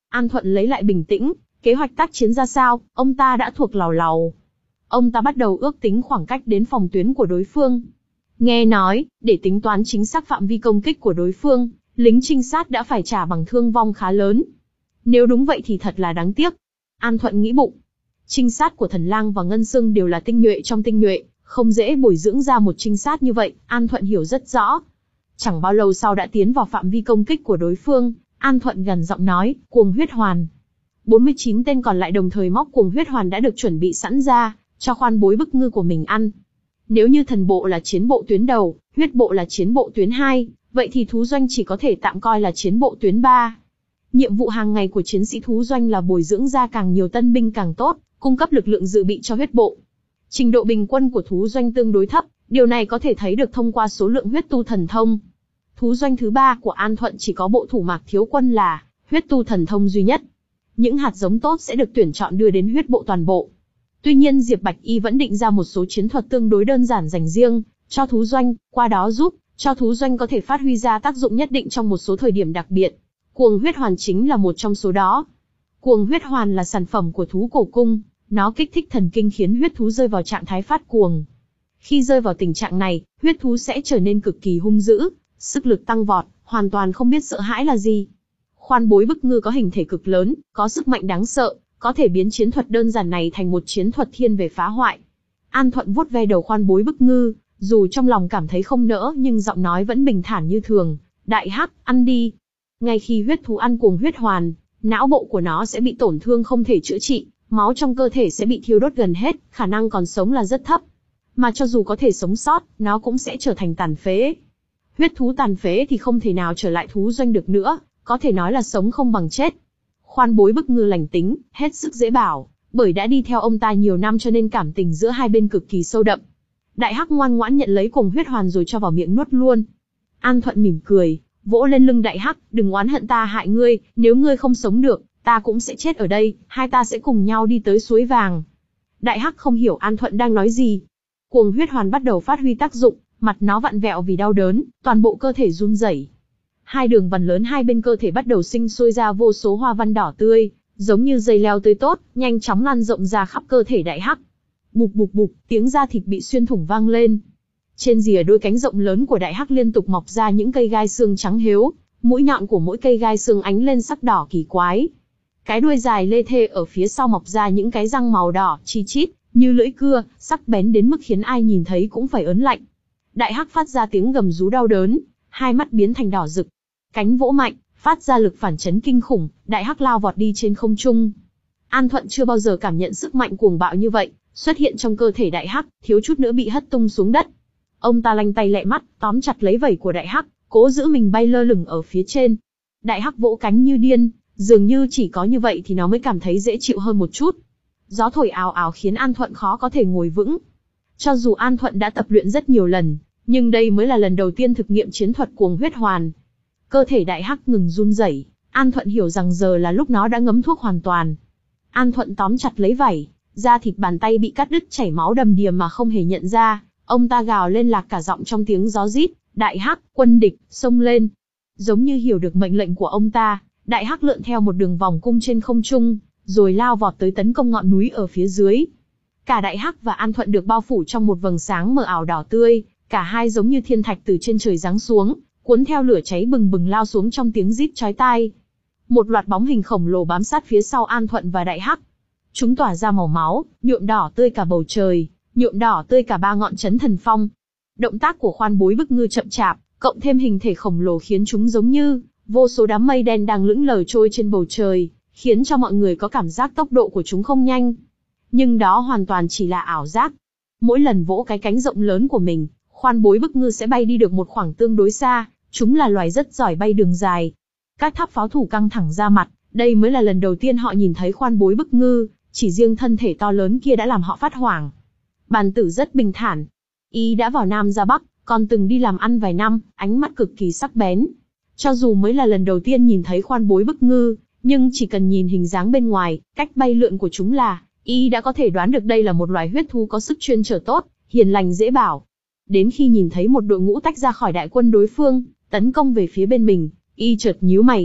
An Thuận lấy lại bình tĩnh, kế hoạch tác chiến ra sao, ông ta đã thuộc làu làu. Ông ta bắt đầu ước tính khoảng cách đến phòng tuyến của đối phương. Nghe nói, để tính toán chính xác phạm vi công kích của đối phương, lính trinh sát đã phải trả bằng thương vong khá lớn. Nếu đúng vậy thì thật là đáng tiếc. An Thuận nghĩ bụng. Trinh sát của Thần Lang và Ngân Xương đều là tinh nhuệ trong tinh nhuệ, không dễ bồi dưỡng ra một trinh sát như vậy, An Thuận hiểu rất rõ. Chẳng bao lâu sau đã tiến vào phạm vi công kích của đối phương, An Thuận gần giọng nói, cuồng huyết hoàn. bốn mươi chín tên còn lại đồng thời móc cuồng huyết hoàn đã được chuẩn bị sẵn ra, cho khoan bối bức ngư của mình ăn. Nếu như thần bộ là chiến bộ tuyến đầu, huyết bộ là chiến bộ tuyến hai, vậy thì thú doanh chỉ có thể tạm coi là chiến bộ tuyến ba. Nhiệm vụ hàng ngày của chiến sĩ thú doanh là bồi dưỡng ra càng nhiều tân binh càng tốt, cung cấp lực lượng dự bị cho huyết bộ. Trình độ bình quân của thú doanh tương đối thấp, điều này có thể thấy được thông qua số lượng huyết tu thần thông. Thú doanh thứ ba của An Thuận chỉ có bộ thủ Mạc Thiếu Quân là huyết tu thần thông duy nhất. Những hạt giống tốt sẽ được tuyển chọn đưa đến huyết bộ toàn bộ. Tuy nhiên Diệp Bạch Y vẫn định ra một số chiến thuật tương đối đơn giản dành riêng cho thú doanh, qua đó giúp cho thú doanh có thể phát huy ra tác dụng nhất định trong một số thời điểm đặc biệt. Cuồng huyết hoàn chính là một trong số đó. Cuồng huyết hoàn là sản phẩm của thú cổ cung, nó kích thích thần kinh khiến huyết thú rơi vào trạng thái phát cuồng. Khi rơi vào tình trạng này, huyết thú sẽ trở nên cực kỳ hung dữ, sức lực tăng vọt, hoàn toàn không biết sợ hãi là gì. Khoan bối bức ngư có hình thể cực lớn, có sức mạnh đáng sợ, có thể biến chiến thuật đơn giản này thành một chiến thuật thiên về phá hoại. An Thuận vuốt ve đầu khoan bối bức ngư, dù trong lòng cảm thấy không nỡ nhưng giọng nói vẫn bình thản như thường. Đại hắc, ăn đi. Ngay khi huyết thú ăn cuồng huyết hoàn, não bộ của nó sẽ bị tổn thương không thể chữa trị, máu trong cơ thể sẽ bị thiêu đốt gần hết, khả năng còn sống là rất thấp. Mà cho dù có thể sống sót, nó cũng sẽ trở thành tàn phế. Huyết thú tàn phế thì không thể nào trở lại thú doanh được nữa, có thể nói là sống không bằng chết. Khoan bối bức ngư lành tính, hết sức dễ bảo, bởi đã đi theo ông ta nhiều năm cho nên cảm tình giữa hai bên cực kỳ sâu đậm. Đại hắc ngoan ngoãn nhận lấy cuồng huyết hoàn rồi cho vào miệng nuốt luôn. An Thuận mỉm cười, vỗ lên lưng đại hắc, đừng oán hận ta hại ngươi, nếu ngươi không sống được, ta cũng sẽ chết ở đây, hai ta sẽ cùng nhau đi tới suối vàng. Đại hắc không hiểu An Thuận đang nói gì. Cuồng huyết hoàn bắt đầu phát huy tác dụng, mặt nó vặn vẹo vì đau đớn, toàn bộ cơ thể run rẩy. Hai đường vằn lớn hai bên cơ thể bắt đầu sinh sôi ra vô số hoa văn đỏ tươi, giống như dây leo tươi tốt, nhanh chóng lan rộng ra khắp cơ thể đại hắc. Bục bục bục, tiếng da thịt bị xuyên thủng vang lên. Trên rìa đôi cánh rộng lớn của đại hắc liên tục mọc ra những cây gai xương trắng hếu, mũi nhọn của mỗi cây gai xương ánh lên sắc đỏ kỳ quái. Cái đuôi dài lê thê ở phía sau mọc ra những cái răng màu đỏ chi chít, như lưỡi cưa, sắc bén đến mức khiến ai nhìn thấy cũng phải ớn lạnh. Đại hắc phát ra tiếng gầm rú đau đớn, hai mắt biến thành đỏ rực. Cánh vỗ mạnh, phát ra lực phản chấn kinh khủng, đại hắc lao vọt đi trên không trung. An Thuận chưa bao giờ cảm nhận sức mạnh cuồng bạo như vậy, xuất hiện trong cơ thể đại hắc, thiếu chút nữa bị hất tung xuống đất. Ông ta lanh tay lẹ mắt, tóm chặt lấy vảy của đại hắc, cố giữ mình bay lơ lửng ở phía trên. Đại hắc vỗ cánh như điên, dường như chỉ có như vậy thì nó mới cảm thấy dễ chịu hơn một chút. Gió thổi ào ào khiến An Thuận khó có thể ngồi vững. Cho dù An Thuận đã tập luyện rất nhiều lần, nhưng đây mới là lần đầu tiên thực nghiệm chiến thuật cuồng huyết hoàn. Cơ thể đại hắc ngừng run rẩy, An Thuận hiểu rằng giờ là lúc nó đã ngấm thuốc hoàn toàn. An Thuận tóm chặt lấy vảy, da thịt bàn tay bị cắt đứt chảy máu đầm đìa mà không hề nhận ra. Ông ta gào lên lạc cả giọng trong tiếng gió rít, đại hắc, quân địch, xông lên. Giống như hiểu được mệnh lệnh của ông ta, đại hắc lượn theo một đường vòng cung trên không trung, rồi lao vọt tới tấn công ngọn núi ở phía dưới. Cả đại hắc và An Thuận được bao phủ trong một vầng sáng mờ ảo đỏ tươi, cả hai giống như thiên thạch từ trên trời giáng xuống, cuốn theo lửa cháy bừng bừng lao xuống trong tiếng rít chói tai. Một loạt bóng hình khổng lồ bám sát phía sau An Thuận và đại hắc. Chúng tỏa ra màu máu, nhuộm đỏ tươi cả bầu trời, nhuộm đỏ tươi cả ba ngọn chấn thần phong. Động tác của khoan bối bức ngư chậm chạp, cộng thêm hình thể khổng lồ khiến chúng giống như vô số đám mây đen đang lững lờ trôi trên bầu trời, khiến cho mọi người có cảm giác tốc độ của chúng không nhanh. Nhưng đó hoàn toàn chỉ là ảo giác. Mỗi lần vỗ cái cánh rộng lớn của mình, khoan bối bức ngư sẽ bay đi được một khoảng tương đối xa, chúng là loài rất giỏi bay đường dài. Các tháp pháo thủ căng thẳng ra mặt, đây mới là lần đầu tiên họ nhìn thấy khoan bối bức ngư, chỉ riêng thân thể to lớn kia đã làm họ phát hoảng. Bàn tử rất bình thản. Y đã vào Nam ra Bắc, còn từng đi làm ăn vài năm, ánh mắt cực kỳ sắc bén. Cho dù mới là lần đầu tiên nhìn thấy khoan bối bức ngư, nhưng chỉ cần nhìn hình dáng bên ngoài, cách bay lượn của chúng là, Y đã có thể đoán được đây là một loài huyết thú có sức chuyên trở tốt, hiền lành dễ bảo. Đến khi nhìn thấy một đội ngũ tách ra khỏi đại quân đối phương, tấn công về phía bên mình, Y chợt nhíu mày.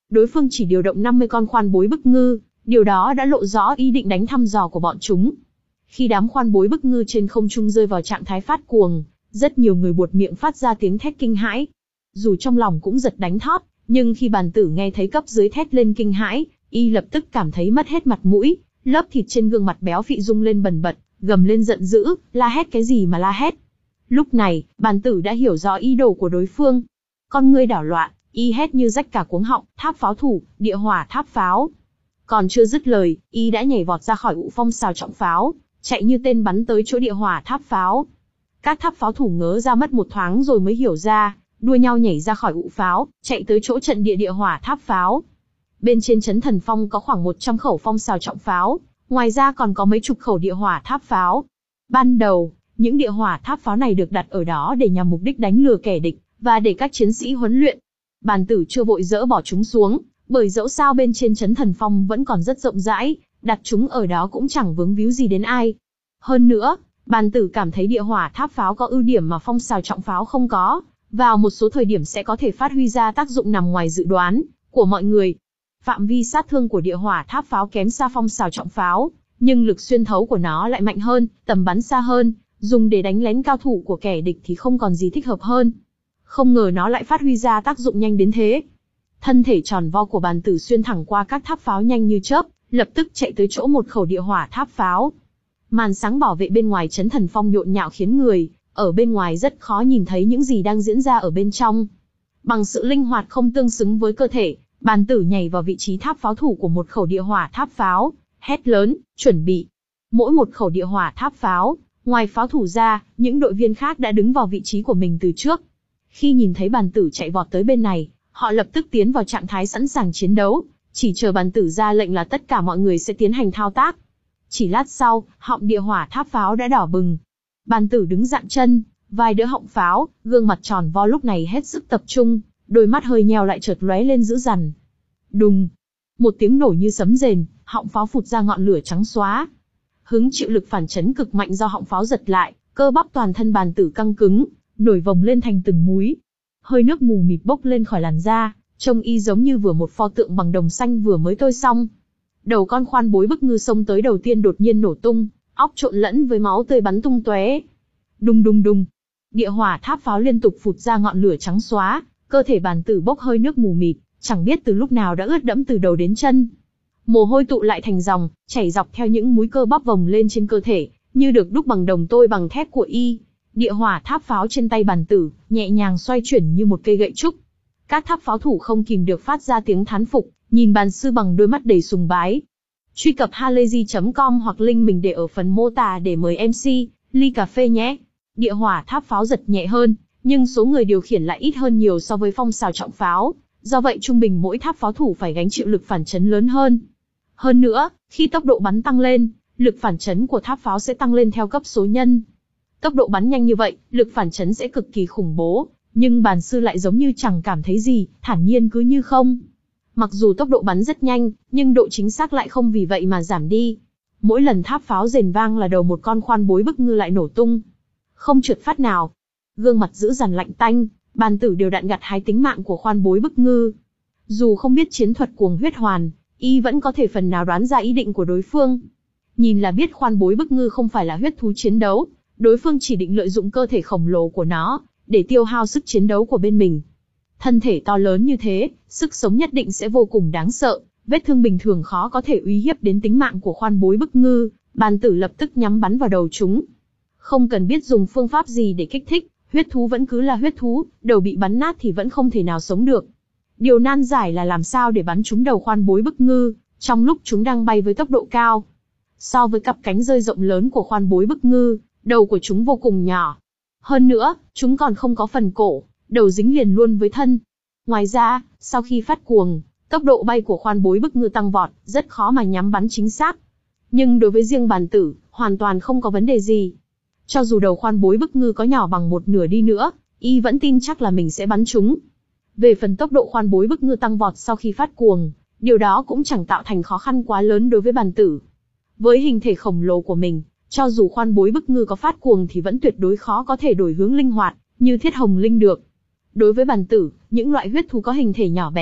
Đối phương chỉ điều động năm mươi con khoan bối bức ngư, điều đó đã lộ rõ ý định đánh thăm dò của bọn chúng. Khi đám khoan bối bức ngư trên không trung rơi vào trạng thái phát cuồng, rất nhiều người buột miệng phát ra tiếng thét kinh hãi. Dù trong lòng cũng giật đánh thót, nhưng khi bàn tử nghe thấy cấp dưới thét lên kinh hãi, y lập tức cảm thấy mất hết mặt mũi, lớp thịt trên gương mặt béo phị rung lên bần bật, gầm lên giận dữ, la hét cái gì mà la hét. Lúc này, bàn tử đã hiểu rõ ý đồ của đối phương. Con ngươi đảo loạn, y hét như rách cả cuống họng, tháp pháo thủ, địa hỏa tháp pháo. Còn chưa dứt lời, y đã nhảy vọt ra khỏi ụ phong xào trọng pháo, chạy như tên bắn tới chỗ địa hỏa tháp pháo. Các tháp pháo thủ ngớ ra mất một thoáng rồi mới hiểu ra, đua nhau nhảy ra khỏi ụ pháo, chạy tới chỗ trận địa địa hỏa tháp pháo. Bên trên trấn Thần Phong có khoảng một trăm khẩu phong xào trọng pháo, ngoài ra còn có mấy chục khẩu địa hỏa tháp pháo. Ban đầu, những địa hỏa tháp pháo này được đặt ở đó để nhằm mục đích đánh lừa kẻ địch, và để các chiến sĩ huấn luyện. Bàn tử chưa vội dỡ bỏ chúng xuống, bởi dẫu sao bên trên trấn Thần Phong vẫn còn rất rộng rãi, đặt chúng ở đó cũng chẳng vướng víu gì đến ai. Hơn nữa, bàn tử cảm thấy địa hỏa tháp pháo có ưu điểm mà phong xào trọng pháo không có, vào một số thời điểm sẽ có thể phát huy ra tác dụng nằm ngoài dự đoán của mọi người. Phạm vi sát thương của địa hỏa tháp pháo kém xa phong xào trọng pháo, nhưng lực xuyên thấu của nó lại mạnh hơn, tầm bắn xa hơn, dùng để đánh lén cao thủ của kẻ địch thì không còn gì thích hợp hơn. Không ngờ nó lại phát huy ra tác dụng nhanh đến thế. Thân thể tròn vo của bàn tử xuyên thẳng qua các tháp pháo nhanh như chớp, lập tức chạy tới chỗ một khẩu địa hỏa tháp pháo. Màn sáng bảo vệ bên ngoài trấn Thần Phong nhộn nhạo khiến người ở bên ngoài rất khó nhìn thấy những gì đang diễn ra ở bên trong. Bằng sự linh hoạt không tương xứng với cơ thể, bàn tử nhảy vào vị trí tháp pháo thủ của một khẩu địa hỏa tháp pháo, hét lớn, chuẩn bị. Mỗi một khẩu địa hỏa tháp pháo, ngoài pháo thủ ra, những đội viên khác đã đứng vào vị trí của mình từ trước. Khi nhìn thấy bàn tử chạy vọt tới bên này, họ lập tức tiến vào trạng thái sẵn sàng chiến đấu, chỉ chờ bàn tử ra lệnh là tất cả mọi người sẽ tiến hành thao tác. Chỉ lát sau, họng địa hỏa tháp pháo đã đỏ bừng. Bàn tử đứng dạn chân, vai đỡ họng pháo, gương mặt tròn vo lúc này hết sức tập trung, đôi mắt hơi nheo lại chợt lóe lên dữ dằn. Đùng! Một tiếng nổ như sấm rền, họng pháo phụt ra ngọn lửa trắng xóa. Hứng chịu lực phản chấn cực mạnh do họng pháo giật lại, cơ bắp toàn thân bàn tử căng cứng, nổi vòng lên thành từng múi. Hơi nước mù mịt bốc lên khỏi làn da, trông y giống như vừa một pho tượng bằng đồng xanh vừa mới tôi xong. Đầu con khoan bối bức ngư xông tới đầu tiên đột nhiên nổ tung, óc trộn lẫn với máu tươi bắn tung tóe. Đùng đùng đùng, địa hỏa tháp pháo liên tục phụt ra ngọn lửa trắng xóa, cơ thể bàn tử bốc hơi nước mù mịt, chẳng biết từ lúc nào đã ướt đẫm từ đầu đến chân. Mồ hôi tụ lại thành dòng, chảy dọc theo những múi cơ bắp vòng lên trên cơ thể, như được đúc bằng đồng tôi bằng thép của y. Địa hỏa tháp pháo trên tay bàn tử, nhẹ nhàng xoay chuyển như một cây gậy trúc. Các tháp pháo thủ không kìm được phát ra tiếng thán phục, nhìn bàn sư bằng đôi mắt đầy sùng bái. Truy cập halayzi chấm com hoặc link mình để ở phần mô tả để mời em xê, ly cà phê nhé. Địa hỏa tháp pháo giật nhẹ hơn, nhưng số người điều khiển lại ít hơn nhiều so với phong xào trọng pháo, do vậy trung bình mỗi tháp pháo thủ phải gánh chịu lực phản chấn lớn hơn. Hơn nữa, khi tốc độ bắn tăng lên, lực phản chấn của tháp pháo sẽ tăng lên theo cấp số nhân. Tốc độ bắn nhanh như vậy, lực phản chấn sẽ cực kỳ khủng bố, nhưng bàn sư lại giống như chẳng cảm thấy gì, thản nhiên cứ như không. Mặc dù tốc độ bắn rất nhanh, nhưng độ chính xác lại không vì vậy mà giảm đi. Mỗi lần tháp pháo rền vang là đầu một con khoan bối bức ngư lại nổ tung. Không trượt phát nào. Gương mặt dữ dằn lạnh tanh, bàn tử đều đặn gặt hái tính mạng của khoan bối bức ngư. Dù không biết chiến thuật cuồng huyết hoàn, y vẫn có thể phần nào đoán ra ý định của đối phương. Nhìn là biết khoan bối bức ngư không phải là huyết thú chiến đấu, đối phương chỉ định lợi dụng cơ thể khổng lồ của nó, để tiêu hao sức chiến đấu của bên mình. Thân thể to lớn như thế, sức sống nhất định sẽ vô cùng đáng sợ, vết thương bình thường khó có thể uy hiếp đến tính mạng của khoan bối bức ngư, bàn tử lập tức nhắm bắn vào đầu chúng. Không cần biết dùng phương pháp gì để kích thích, huyết thú vẫn cứ là huyết thú, đầu bị bắn nát thì vẫn không thể nào sống được. Điều nan giải là làm sao để bắn trúng đầu khoan bối bức ngư, trong lúc chúng đang bay với tốc độ cao. So với cặp cánh rơi rộng lớn của khoan bối bức ngư, đầu của chúng vô cùng nhỏ. Hơn nữa, chúng còn không có phần cổ, đầu dính liền luôn với thân. Ngoài ra, sau khi phát cuồng, tốc độ bay của khoan bối bức ngư tăng vọt, rất khó mà nhắm bắn chính xác. Nhưng đối với riêng bàn tử, hoàn toàn không có vấn đề gì. Cho dù đầu khoan bối bức ngư có nhỏ bằng một nửa đi nữa, y vẫn tin chắc là mình sẽ bắn chúng. Về phần tốc độ khoan bối bức ngư tăng vọt sau khi phát cuồng, điều đó cũng chẳng tạo thành khó khăn quá lớn đối với bàn tử. Với hình thể khổng lồ của mình, cho dù khoan bối bức ngư có phát cuồng thì vẫn tuyệt đối khó có thể đổi hướng linh hoạt, như thiết hồng linh được. Đối với bàn tử, những loại huyết thú có hình thể nhỏ bé,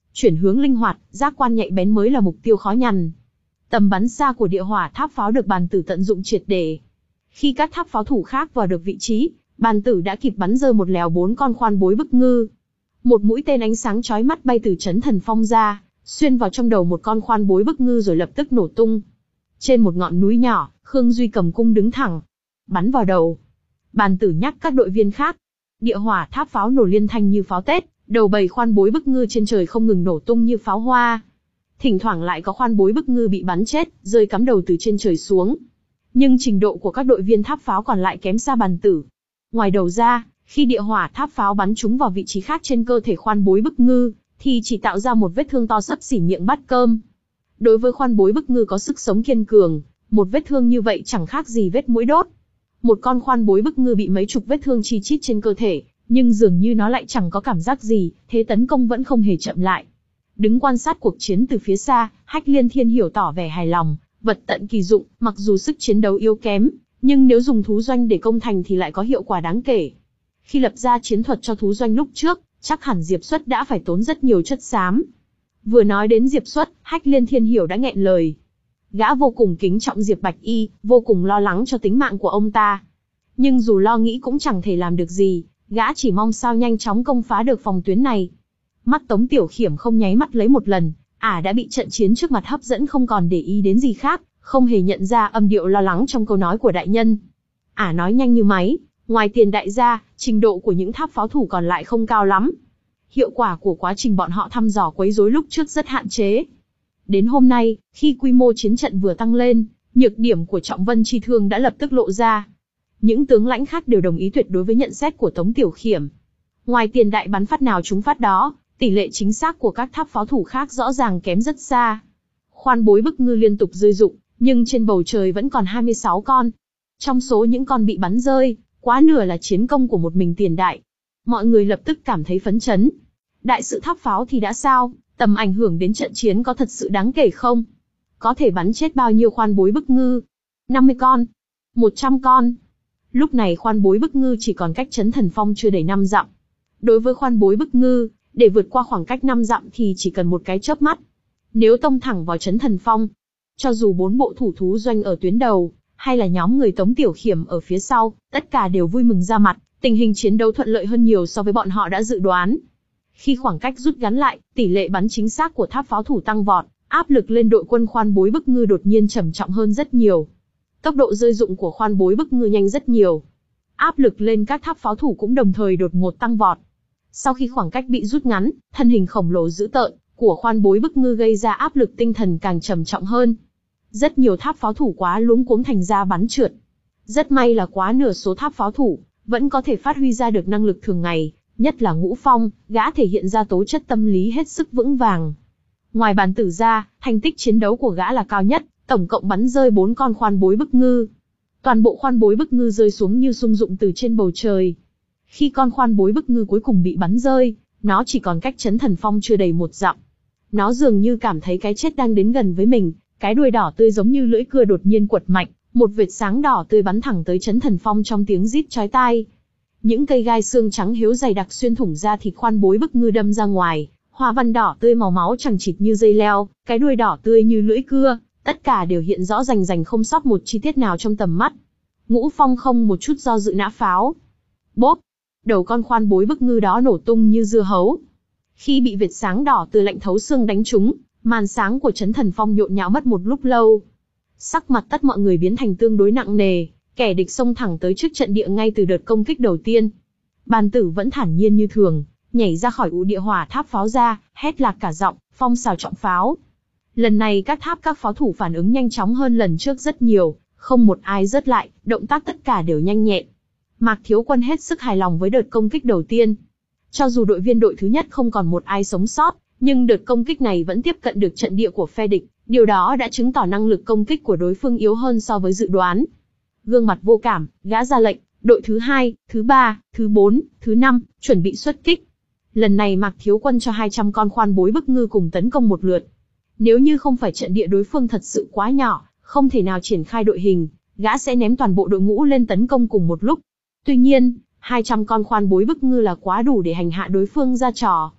Chuyển hướng linh hoạt, giác quan nhạy bén mới là mục tiêu khó nhằn. Tầm bắn xa của địa hỏa tháp pháo được bàn tử tận dụng triệt để. Khi các tháp pháo thủ khác vào được vị trí, bàn tử đã kịp bắn rơi một lèo bốn con khoan bối bức ngư. Một mũi tên ánh sáng chói mắt bay từ Chấn Thần Phong ra, xuyên vào trong đầu một con khoan bối bức ngư rồi lập tức nổ tung. Trên một ngọn núi nhỏ, Khương Duy cầm cung đứng thẳng, bắn vào đầu. Bàn tử nhắc các đội viên khác. Địa hỏa tháp pháo nổ liên thanh như pháo Tết, đầu bầy khoan bối bức ngư trên trời không ngừng nổ tung như pháo hoa. Thỉnh thoảng lại có khoan bối bức ngư bị bắn chết, rơi cắm đầu từ trên trời xuống. Nhưng trình độ của các đội viên tháp pháo còn lại kém xa bàn tử. Ngoài đầu ra, khi địa hỏa tháp pháo bắn trúng vào vị trí khác trên cơ thể khoan bối bức ngư, thì chỉ tạo ra một vết thương to xấp xỉ miệng bát cơm. Đối với khoan bối bức ngư có sức sống kiên cường, một vết thương như vậy chẳng khác gì vết mũi đốt. Một con khoan bối bức ngư bị mấy chục vết thương chi chít trên cơ thể, nhưng dường như nó lại chẳng có cảm giác gì, thế tấn công vẫn không hề chậm lại. Đứng quan sát cuộc chiến từ phía xa, Hách Liên Thiên Hiểu tỏ vẻ hài lòng, vật tận kỳ dụng, mặc dù sức chiến đấu yếu kém, nhưng nếu dùng thú doanh để công thành thì lại có hiệu quả đáng kể. Khi lập ra chiến thuật cho thú doanh lúc trước, chắc hẳn Diệp Xuất đã phải tốn rất nhiều chất xám. Vừa nói đến Diệp Xuất, Hách Liên Thiên Hiểu đã nghẹn lời. Gã vô cùng kính trọng Diệp Bạch Y, vô cùng lo lắng cho tính mạng của ông ta. Nhưng dù lo nghĩ cũng chẳng thể làm được gì, gã chỉ mong sao nhanh chóng công phá được phòng tuyến này. Mắt Tống Tiểu Khiểm không nháy mắt lấy một lần, ả à đã bị trận chiến trước mặt hấp dẫn không còn để ý đến gì khác, không hề nhận ra âm điệu lo lắng trong câu nói của đại nhân. Ả à nói nhanh như máy, ngoài Tiền Đại ra, trình độ của những tháp pháo thủ còn lại không cao lắm. Hiệu quả của quá trình bọn họ thăm dò quấy rối lúc trước rất hạn chế. Đến hôm nay, khi quy mô chiến trận vừa tăng lên, nhược điểm của Trọng Vân Chi Thương đã lập tức lộ ra. Những tướng lãnh khác đều đồng ý tuyệt đối với nhận xét của Tống Tiểu Khiểm. Ngoài Tiền Đại bắn phát nào trúng phát đó, tỷ lệ chính xác của các tháp pháo thủ khác rõ ràng kém rất xa. Khoan bối bức ngư liên tục rơi rụng, nhưng trên bầu trời vẫn còn hai mươi sáu con. Trong số những con bị bắn rơi, quá nửa là chiến công của một mình Tiền Đại. Mọi người lập tức cảm thấy phấn chấn. Đại sự tháp pháo thì đã sao, tầm ảnh hưởng đến trận chiến có thật sự đáng kể không? Có thể bắn chết bao nhiêu khoan bối bức ngư? năm mươi con? một trăm con? Lúc này khoan bối bức ngư chỉ còn cách Chấn Thần Phong chưa đầy năm dặm. Đối với khoan bối bức ngư, để vượt qua khoảng cách năm dặm thì chỉ cần một cái chớp mắt. Nếu tông thẳng vào Chấn Thần Phong, cho dù bốn bộ thủ thú doanh ở tuyến đầu, hay là nhóm người Tống Tiểu Khiểm ở phía sau, tất cả đều vui mừng ra mặt, tình hình chiến đấu thuận lợi hơn nhiều so với bọn họ đã dự đoán. Khi khoảng cách rút ngắn lại, tỷ lệ bắn chính xác của tháp pháo thủ tăng vọt, áp lực lên đội quân khoan bối bức ngư đột nhiên trầm trọng hơn rất nhiều. Tốc độ rơi dụng của khoan bối bức ngư nhanh rất nhiều. Áp lực lên các tháp pháo thủ cũng đồng thời đột ngột tăng vọt. Sau khi khoảng cách bị rút ngắn, thân hình khổng lồ dữ tợn của khoan bối bức ngư gây ra áp lực tinh thần càng trầm trọng hơn. Rất nhiều tháp pháo thủ quá luống cuống thành ra bắn trượt. Rất may là quá nửa số tháp pháo thủ vẫn có thể phát huy ra được năng lực thường ngày, nhất là Ngũ Phong, gã thể hiện ra tố chất tâm lý hết sức vững vàng. Ngoài Bàn Tử ra, thành tích chiến đấu của gã là cao nhất, tổng cộng bắn rơi bốn con khoan bối bức ngư. Toàn bộ khoan bối bức ngư rơi xuống như sung dụng từ trên bầu trời. Khi con khoan bối bức ngư cuối cùng bị bắn rơi, nó chỉ còn cách Chấn Thần Phong chưa đầy một dặm. Nó dường như cảm thấy cái chết đang đến gần với mình, cái đuôi đỏ tươi giống như lưỡi cưa đột nhiên quật mạnh, một vệt sáng đỏ tươi bắn thẳng tới Chấn Thần Phong trong tiếng rít chói tai. Những cây gai xương trắng hiếu dày đặc xuyên thủng ra thịt khoan bối bức ngư đâm ra ngoài, hoa văn đỏ tươi màu máu chằng chịt như dây leo, cái đuôi đỏ tươi như lưỡi cưa, tất cả đều hiện rõ rành rành không sót một chi tiết nào trong tầm mắt. Ngũ Phong không một chút do dự nã pháo. Bốp! Đầu con khoan bối bức ngư đó nổ tung như dưa hấu. Khi bị vệt sáng đỏ tươi lạnh thấu xương đánh trúng, màn sáng của Chấn Thần Phong nhộn nhạo mất một lúc lâu. Sắc mặt tất mọi người biến thành tương đối nặng nề, kẻ địch xông thẳng tới trước trận địa ngay từ đợt công kích đầu tiên. Bàn Tử vẫn thản nhiên như thường, nhảy ra khỏi ụ địa hỏa tháp pháo ra, hét lạc cả giọng, phong xào trọng pháo. Lần này các tháp các pháo thủ phản ứng nhanh chóng hơn lần trước rất nhiều, không một ai rớt lại, động tác tất cả đều nhanh nhẹn. Mạc Thiếu Quân hết sức hài lòng với đợt công kích đầu tiên. Cho dù đội viên đội thứ nhất không còn một ai sống sót, nhưng đợt công kích này vẫn tiếp cận được trận địa của phe địch, điều đó đã chứng tỏ năng lực công kích của đối phương yếu hơn so với dự đoán. Gương mặt vô cảm, gã ra lệnh, đội thứ hai, thứ ba, thứ bốn, thứ năm, chuẩn bị xuất kích. Lần này Mạc Thiếu Quân cho hai trăm con khoan bối bức ngư cùng tấn công một lượt. Nếu như không phải trận địa đối phương thật sự quá nhỏ, không thể nào triển khai đội hình, gã sẽ ném toàn bộ đội ngũ lên tấn công cùng một lúc. Tuy nhiên, hai trăm con khoan bối bức ngư là quá đủ để hành hạ đối phương ra trò.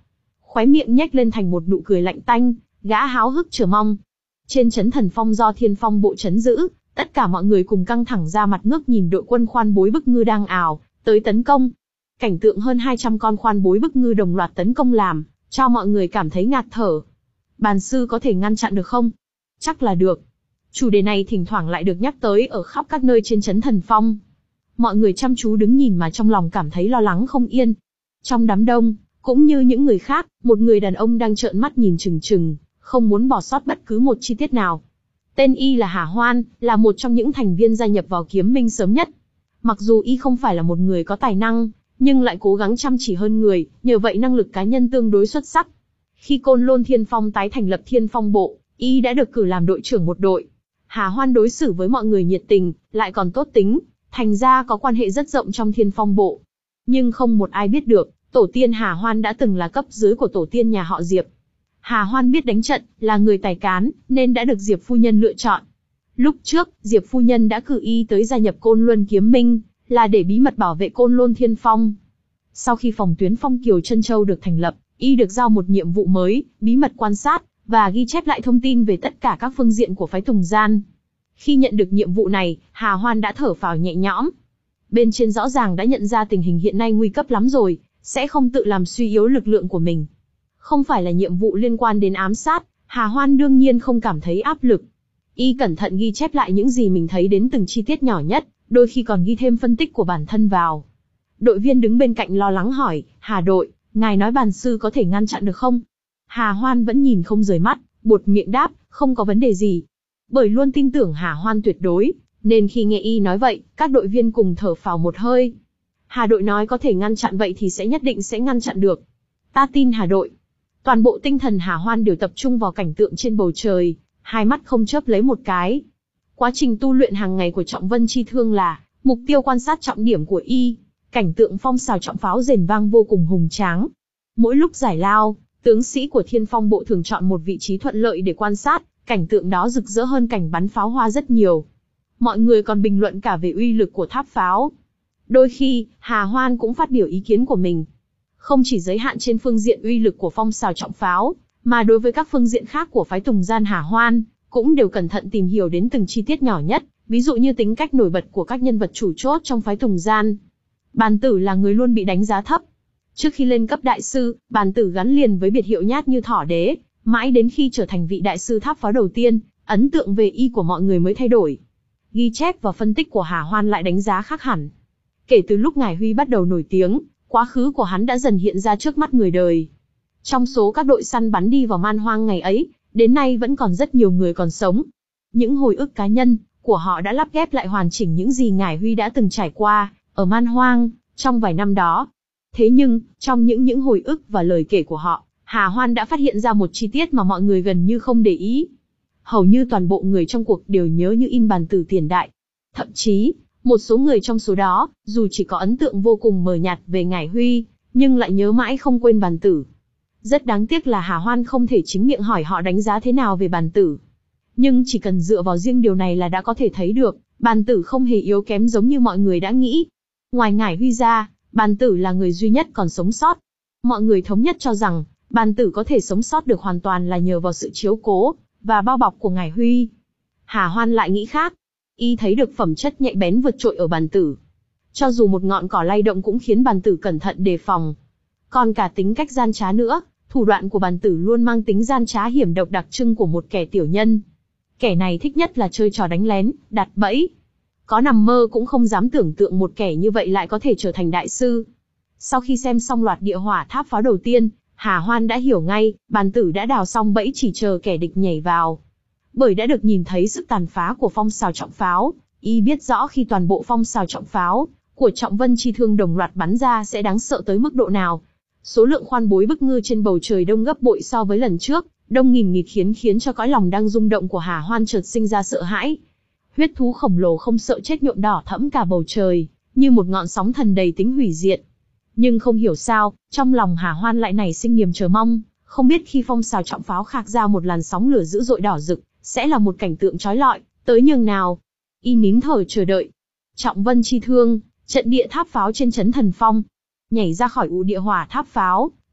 khóe miệng nhếch lên thành một nụ cười lạnh tanh, gã háo hức chờ mong. Trên trấn Thần Phong do Thiên Phong bộ trấn giữ, tất cả mọi người cùng căng thẳng ra mặt ngước nhìn đội quân khoan bối bức ngư đang ào tới tấn công. Cảnh tượng hơn hai trăm con khoan bối bức ngư đồng loạt tấn công làm cho mọi người cảm thấy ngạt thở. Bàn sư có thể ngăn chặn được không? Chắc là được. Chủ đề này thỉnh thoảng lại được nhắc tới ở khắp các nơi trên trấn Thần Phong. Mọi người chăm chú đứng nhìn mà trong lòng cảm thấy lo lắng không yên. Trong đám đông, cũng như những người khác, một người đàn ông đang trợn mắt nhìn chừng chừng, không muốn bỏ sót bất cứ một chi tiết nào. Tên y là Hà Hoan, là một trong những thành viên gia nhập vào Kiếm Minh sớm nhất. Mặc dù y không phải là một người có tài năng, nhưng lại cố gắng chăm chỉ hơn người, nhờ vậy năng lực cá nhân tương đối xuất sắc. Khi Côn Lôn Thiên Phong tái thành lập Thiên Phong bộ, y đã được cử làm đội trưởng một đội. Hà Hoan đối xử với mọi người nhiệt tình, lại còn tốt tính, thành ra có quan hệ rất rộng trong Thiên Phong bộ. Nhưng không một ai biết được, tổ tiên Hà Hoan đã từng là cấp dưới của tổ tiên nhà họ Diệp. Hà Hoan biết đánh trận, là người tài cán, nên đã được Diệp phu nhân lựa chọn. Lúc trước, Diệp phu nhân đã cử y tới gia nhập Côn Luân Kiếm Minh, là để bí mật bảo vệ Côn Lôn Thiên Phong. Sau khi phòng tuyến Phong Kiều Trân Châu được thành lập, y được giao một nhiệm vụ mới, bí mật quan sát và ghi chép lại thông tin về tất cả các phương diện của phái Tùng Gian. Khi nhận được nhiệm vụ này, Hà Hoan đã thở phào nhẹ nhõm. Bên trên rõ ràng đã nhận ra tình hình hiện nay nguy cấp lắm rồi, sẽ không tự làm suy yếu lực lượng của mình. Không phải là nhiệm vụ liên quan đến ám sát, Hà Hoan đương nhiên không cảm thấy áp lực. Y cẩn thận ghi chép lại những gì mình thấy đến từng chi tiết nhỏ nhất, đôi khi còn ghi thêm phân tích của bản thân vào. Đội viên đứng bên cạnh lo lắng hỏi, Hà đội, ngài nói bàn sư có thể ngăn chặn được không? Hà Hoan vẫn nhìn không rời mắt, buột miệng đáp, không có vấn đề gì. Bởi luôn tin tưởng Hà Hoan tuyệt đối, nên khi nghe y nói vậy, các đội viên cùng thở phào một hơi. Hà đội nói có thể ngăn chặn vậy thì sẽ nhất định sẽ ngăn chặn được. Ta tin Hà đội. Toàn bộ tinh thần Hà Hoan đều tập trung vào cảnh tượng trên bầu trời, hai mắt không chớp lấy một cái. Quá trình tu luyện hàng ngày của Trọng Vân Chi Thương là mục tiêu quan sát trọng điểm của y. Cảnh tượng phong xào trọng pháo rền vang vô cùng hùng tráng. Mỗi lúc giải lao, tướng sĩ của Thiên Phong bộ thường chọn một vị trí thuận lợi để quan sát, cảnh tượng đó rực rỡ hơn cảnh bắn pháo hoa rất nhiều. Mọi người còn bình luận cả về uy lực của tháp pháo. Đôi khi, Hà Hoan cũng phát biểu ý kiến của mình. Không chỉ giới hạn trên phương diện uy lực của phong xào trọng pháo, mà đối với các phương diện khác của phái Tùng Gian Hà Hoan, cũng đều cẩn thận tìm hiểu đến từng chi tiết nhỏ nhất, ví dụ như tính cách nổi bật của các nhân vật chủ chốt trong phái Tùng Gian. Bàn Tử là người luôn bị đánh giá thấp. Trước khi lên cấp đại sư, Bàn Tử gắn liền với biệt hiệu nhát như thỏ đế, mãi đến khi trở thành vị đại sư tháp pháo đầu tiên, ấn tượng về y của mọi người mới thay đổi. Ghi chép và phân tích của Hà Hoan lại đánh giá khác hẳn. Kể từ lúc Ngải Huy bắt đầu nổi tiếng, quá khứ của hắn đã dần hiện ra trước mắt người đời. Trong số các đội săn bắn đi vào man hoang ngày ấy, đến nay vẫn còn rất nhiều người còn sống. Những hồi ức cá nhân của họ đã lắp ghép lại hoàn chỉnh những gì Ngải Huy đã từng trải qua ở man hoang trong vài năm đó. Thế nhưng, trong những những hồi ức và lời kể của họ, Hà Hoan đã phát hiện ra một chi tiết mà mọi người gần như không để ý. Hầu như toàn bộ người trong cuộc đều nhớ như in Bàn Tử tiền đại. Thậm chí, một số người trong số đó, dù chỉ có ấn tượng vô cùng mờ nhạt về Ngải Huy, nhưng lại nhớ mãi không quên Bàn Tử. Rất đáng tiếc là Hà Hoan không thể chính miệng hỏi họ đánh giá thế nào về Bàn Tử. Nhưng chỉ cần dựa vào riêng điều này là đã có thể thấy được, Bàn Tử không hề yếu kém giống như mọi người đã nghĩ. Ngoài Ngải Huy ra, Bàn Tử là người duy nhất còn sống sót. Mọi người thống nhất cho rằng, Bàn Tử có thể sống sót được hoàn toàn là nhờ vào sự chiếu cố và bao bọc của Ngải Huy. Hà Hoan lại nghĩ khác. Y thấy được phẩm chất nhạy bén vượt trội ở Bàn Tử. Cho dù một ngọn cỏ lay động cũng khiến Bàn Tử cẩn thận đề phòng. Còn cả tính cách gian trá nữa, thủ đoạn của Bàn Tử luôn mang tính gian trá hiểm độc đặc trưng của một kẻ tiểu nhân. Kẻ này thích nhất là chơi trò đánh lén, đặt bẫy. Có nằm mơ cũng không dám tưởng tượng một kẻ như vậy lại có thể trở thành đại sư. Sau khi xem xong loạt địa hỏa tháp pháo đầu tiên, Hà Hoan đã hiểu ngay, Bàn Tử đã đào xong bẫy chỉ chờ kẻ địch nhảy vào. Bởi đã được nhìn thấy sức tàn phá của phong xào trọng pháo, y biết rõ khi toàn bộ phong xào trọng pháo của Trọng Vân Chi Thương đồng loạt bắn ra sẽ đáng sợ tới mức độ nào. Số lượng khoan bối bức ngư trên bầu trời đông gấp bội so với lần trước, đông nghìn nghịt khiến khiến cho cõi lòng đang rung động của Hà Hoan chợt sinh ra sợ hãi. Huyết thú khổng lồ không sợ chết nhuộm đỏ thẫm cả bầu trời, như một ngọn sóng thần đầy tính hủy diệt. Nhưng không hiểu sao, trong lòng Hà Hoan lại nảy sinh niềm chờ mong, không biết khi phong xào trọng pháo khạc ra một làn sóng lửa dữ dội đỏ rực, sẽ là một cảnh tượng chói lọi, tới nhường nào. Y nín thở chờ đợi. Trọng Vân Chi Thương, trận địa tháp pháo trên trấn Thần Phong. Nhảy ra khỏi ụ địa hỏa tháp pháo,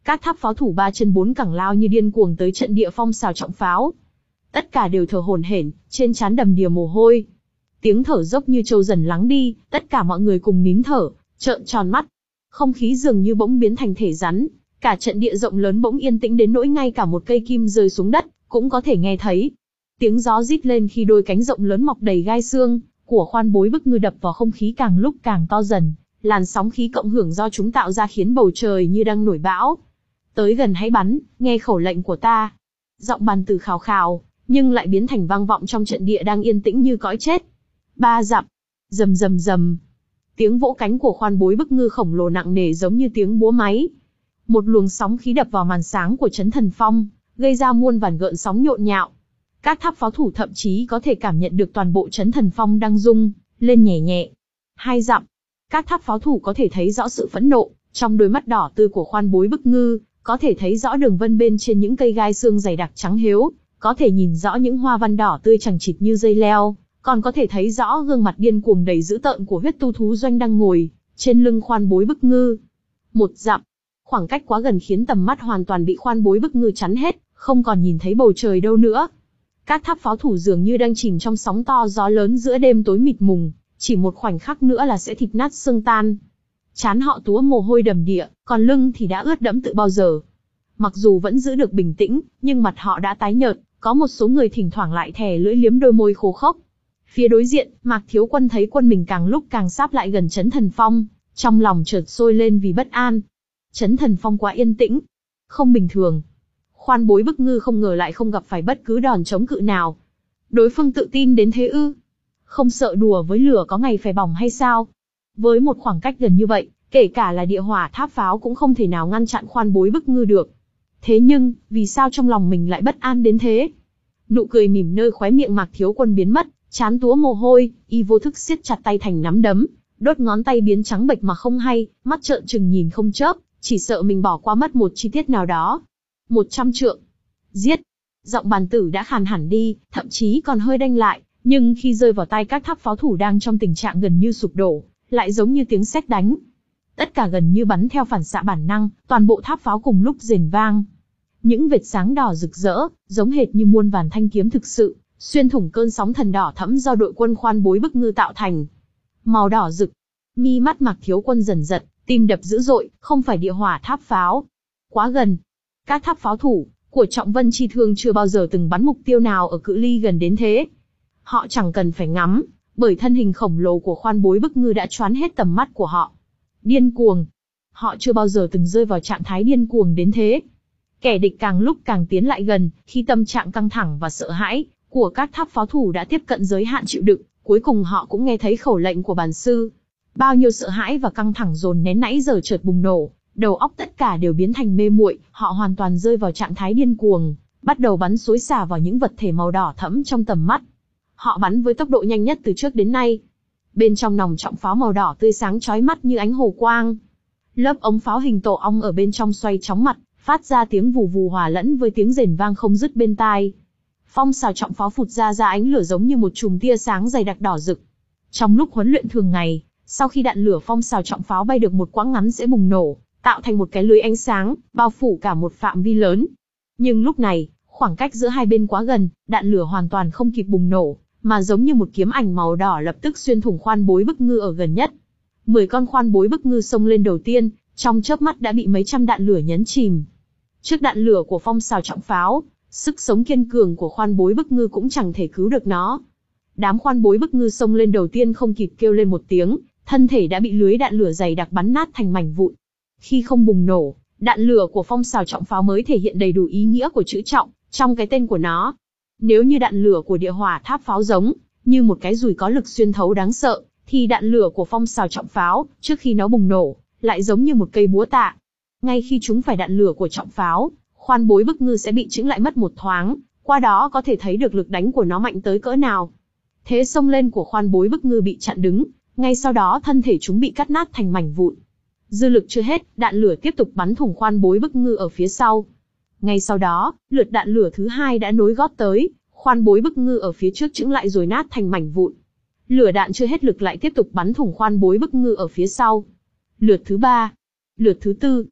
Các tháp pháo thủ ba chân bốn cẳng lao như điên cuồng tới trận địa phong xào trọng pháo. Tất cả đều thở hổn hển, trên trán đầm đìa mồ hôi. Tiếng thở dốc như trâu dần lắng đi, tất cả mọi người cùng nín thở, trợn tròn mắt. Không khí dường như bỗng biến thành thể rắn, cả trận địa rộng lớn bỗng yên tĩnh đến nỗi ngay cả một cây kim rơi xuống đất cũng có thể nghe thấy. Tiếng gió rít lên khi đôi cánh rộng lớn mọc đầy gai xương của khoan bối bức ngư đập vào không khí càng lúc càng to dần, làn sóng khí cộng hưởng do chúng tạo ra khiến bầu trời như đang nổi bão. Tới gần hãy bắn, nghe khẩu lệnh của ta. Giọng bàn tử khào khào, nhưng lại biến thành vang vọng trong trận địa đang yên tĩnh như cõi chết. Ba dặm, rầm rầm rầm. Tiếng vỗ cánh của khoan bối bức ngư khổng lồ nặng nề giống như tiếng búa máy. Một luồng sóng khí đập vào màn sáng của Trấn Thần Phong, gây ra muôn vàn gợn sóng nhộn nhạo. Các tháp pháo thủ thậm chí có thể cảm nhận được toàn bộ Trấn Thần Phong đang rung lên nhẹ nhẹ. Hai dặm, các tháp pháo thủ có thể thấy rõ sự phẫn nộ trong đôi mắt đỏ tươi của khoan bối bức ngư, có thể thấy rõ đường vân bên trên những cây gai xương dày đặc trắng hếu, có thể nhìn rõ những hoa văn đỏ tươi chằng chịt như dây leo, còn có thể thấy rõ gương mặt điên cuồng đầy dữ tợn của huyết tu thú doanh đang ngồi trên lưng khoan bối bức ngư. Một dặm, khoảng cách quá gần khiến tầm mắt hoàn toàn bị khoan bối bức ngư chắn hết, không còn nhìn thấy bầu trời đâu nữa. Các tháp pháo thủ dường như đang chìm trong sóng to gió lớn giữa đêm tối mịt mùng, chỉ một khoảnh khắc nữa là sẽ thịt nát xương tan. Trán họ túa mồ hôi đầm đìa, còn lưng thì đã ướt đẫm từ bao giờ. Mặc dù vẫn giữ được bình tĩnh, nhưng mặt họ đã tái nhợt, có một số người thỉnh thoảng lại thè lưỡi liếm đôi môi khô khốc. Phía đối diện, Mạc Thiếu Quân thấy quân mình càng lúc càng sáp lại gần Trấn Thần Phong, trong lòng chợt sôi lên vì bất an. Trấn Thần Phong quá yên tĩnh, không bình thường. Khoan bối bức ngư không ngờ lại không gặp phải bất cứ đòn chống cự nào. Đối phương tự tin đến thế ư? Không sợ đùa với lửa có ngày phải bỏng hay sao? Với một khoảng cách gần như vậy, kể cả là địa hỏa tháp pháo cũng không thể nào ngăn chặn khoan bối bức ngư được. Thế nhưng, vì sao trong lòng mình lại bất an đến thế? Nụ cười mỉm nơi khóe miệng Mạc Thiếu Quân biến mất, trán túa mồ hôi, y vô thức siết chặt tay thành nắm đấm, đốt ngón tay biến trắng bệch mà không hay, mắt trợn trừng nhìn không chớp, chỉ sợ mình bỏ qua mất một chi tiết nào đó. Một trăm trượng. Giết. Giọng bàn tử đã khàn hẳn đi, thậm chí còn hơi đanh lại, nhưng khi rơi vào tay các tháp pháo thủ đang trong tình trạng gần như sụp đổ, lại giống như tiếng sét đánh. Tất cả gần như bắn theo phản xạ bản năng, toàn bộ tháp pháo cùng lúc rền vang. Những vệt sáng đỏ rực rỡ, giống hệt như muôn vàn thanh kiếm thực sự, xuyên thủng cơn sóng thần đỏ thẫm do đội quân khoan bối bức ngư tạo thành. Màu đỏ rực. Mi mắt Mạc Thiếu Quân dần giật, tim đập dữ dội, không phải địa hỏa tháp pháo. Quá gần. Các tháp pháo thủ của Trọng Vân Chi Thương chưa bao giờ từng bắn mục tiêu nào ở cự ly gần đến thế. Họ chẳng cần phải ngắm, bởi thân hình khổng lồ của khoan bối bức ngư đã choán hết tầm mắt của họ. Điên cuồng. Họ chưa bao giờ từng rơi vào trạng thái điên cuồng đến thế. Kẻ địch càng lúc càng tiến lại gần, khi tâm trạng căng thẳng và sợ hãi của các tháp pháo thủ đã tiếp cận giới hạn chịu đựng, cuối cùng họ cũng nghe thấy khẩu lệnh của bản sư. Bao nhiêu sợ hãi và căng thẳng dồn nén nãy giờ chợt bùng nổ, đầu óc tất cả đều biến thành mê muội, họ hoàn toàn rơi vào trạng thái điên cuồng, bắt đầu bắn xối xả vào những vật thể màu đỏ thẫm trong tầm mắt. Họ bắn với tốc độ nhanh nhất từ trước đến nay. Bên trong nòng trọng pháo màu đỏ tươi sáng chói mắt như ánh hồ quang. Lớp ống pháo hình tổ ong ở bên trong xoay chóng mặt, phát ra tiếng vù vù hòa lẫn với tiếng rền vang không dứt bên tai. Phong xào trọng pháo phụt ra ra ánh lửa giống như một chùm tia sáng dày đặc đỏ rực. Trong lúc huấn luyện thường ngày, sau khi đạn lửa phong xào trọng pháo bay được một quãng ngắn sẽ bùng nổ, tạo thành một cái lưới ánh sáng, bao phủ cả một phạm vi lớn. Nhưng lúc này, khoảng cách giữa hai bên quá gần, đạn lửa hoàn toàn không kịp bùng nổ, mà giống như một kiếm ảnh màu đỏ lập tức xuyên thủng khoan bối bức ngư ở gần nhất. Mười con khoan bối bức ngư xông lên đầu tiên, trong chớp mắt đã bị mấy trăm đạn lửa nhấn chìm. Trước đạn lửa của phong xào trọng pháo, sức sống kiên cường của khoan bối bức ngư cũng chẳng thể cứu được nó. Đám khoan bối bức ngư xông lên đầu tiên không kịp kêu lên một tiếng, thân thể đã bị lưới đạn lửa dày đặc bắn nát thành mảnh vụn. Khi không bùng nổ, đạn lửa của phong xào trọng pháo mới thể hiện đầy đủ ý nghĩa của chữ trọng trong cái tên của nó. Nếu như đạn lửa của địa hỏa tháp pháo giống như một cái dùi có lực xuyên thấu đáng sợ, thì đạn lửa của phong xào trọng pháo, trước khi nó bùng nổ, lại giống như một cây búa tạ. Ngay khi chúng phải đạn lửa của trọng pháo, khoan bối bức ngư sẽ bị chững lại mất một thoáng, qua đó có thể thấy được lực đánh của nó mạnh tới cỡ nào. Thế xông lên của khoan bối bức ngư bị chặn đứng, ngay sau đó thân thể chúng bị cắt nát thành mảnh vụn. Dư lực chưa hết, đạn lửa tiếp tục bắn thủng khoan bối bức ngư ở phía sau. Ngay sau đó, lượt đạn lửa thứ hai đã nối gót tới, khoan bối bức ngư ở phía trước chững lại rồi nát thành mảnh vụn. Lửa đạn chưa hết lực lại tiếp tục bắn thủng khoan bối bức ngư ở phía sau. Lượt thứ ba, lượt thứ tư,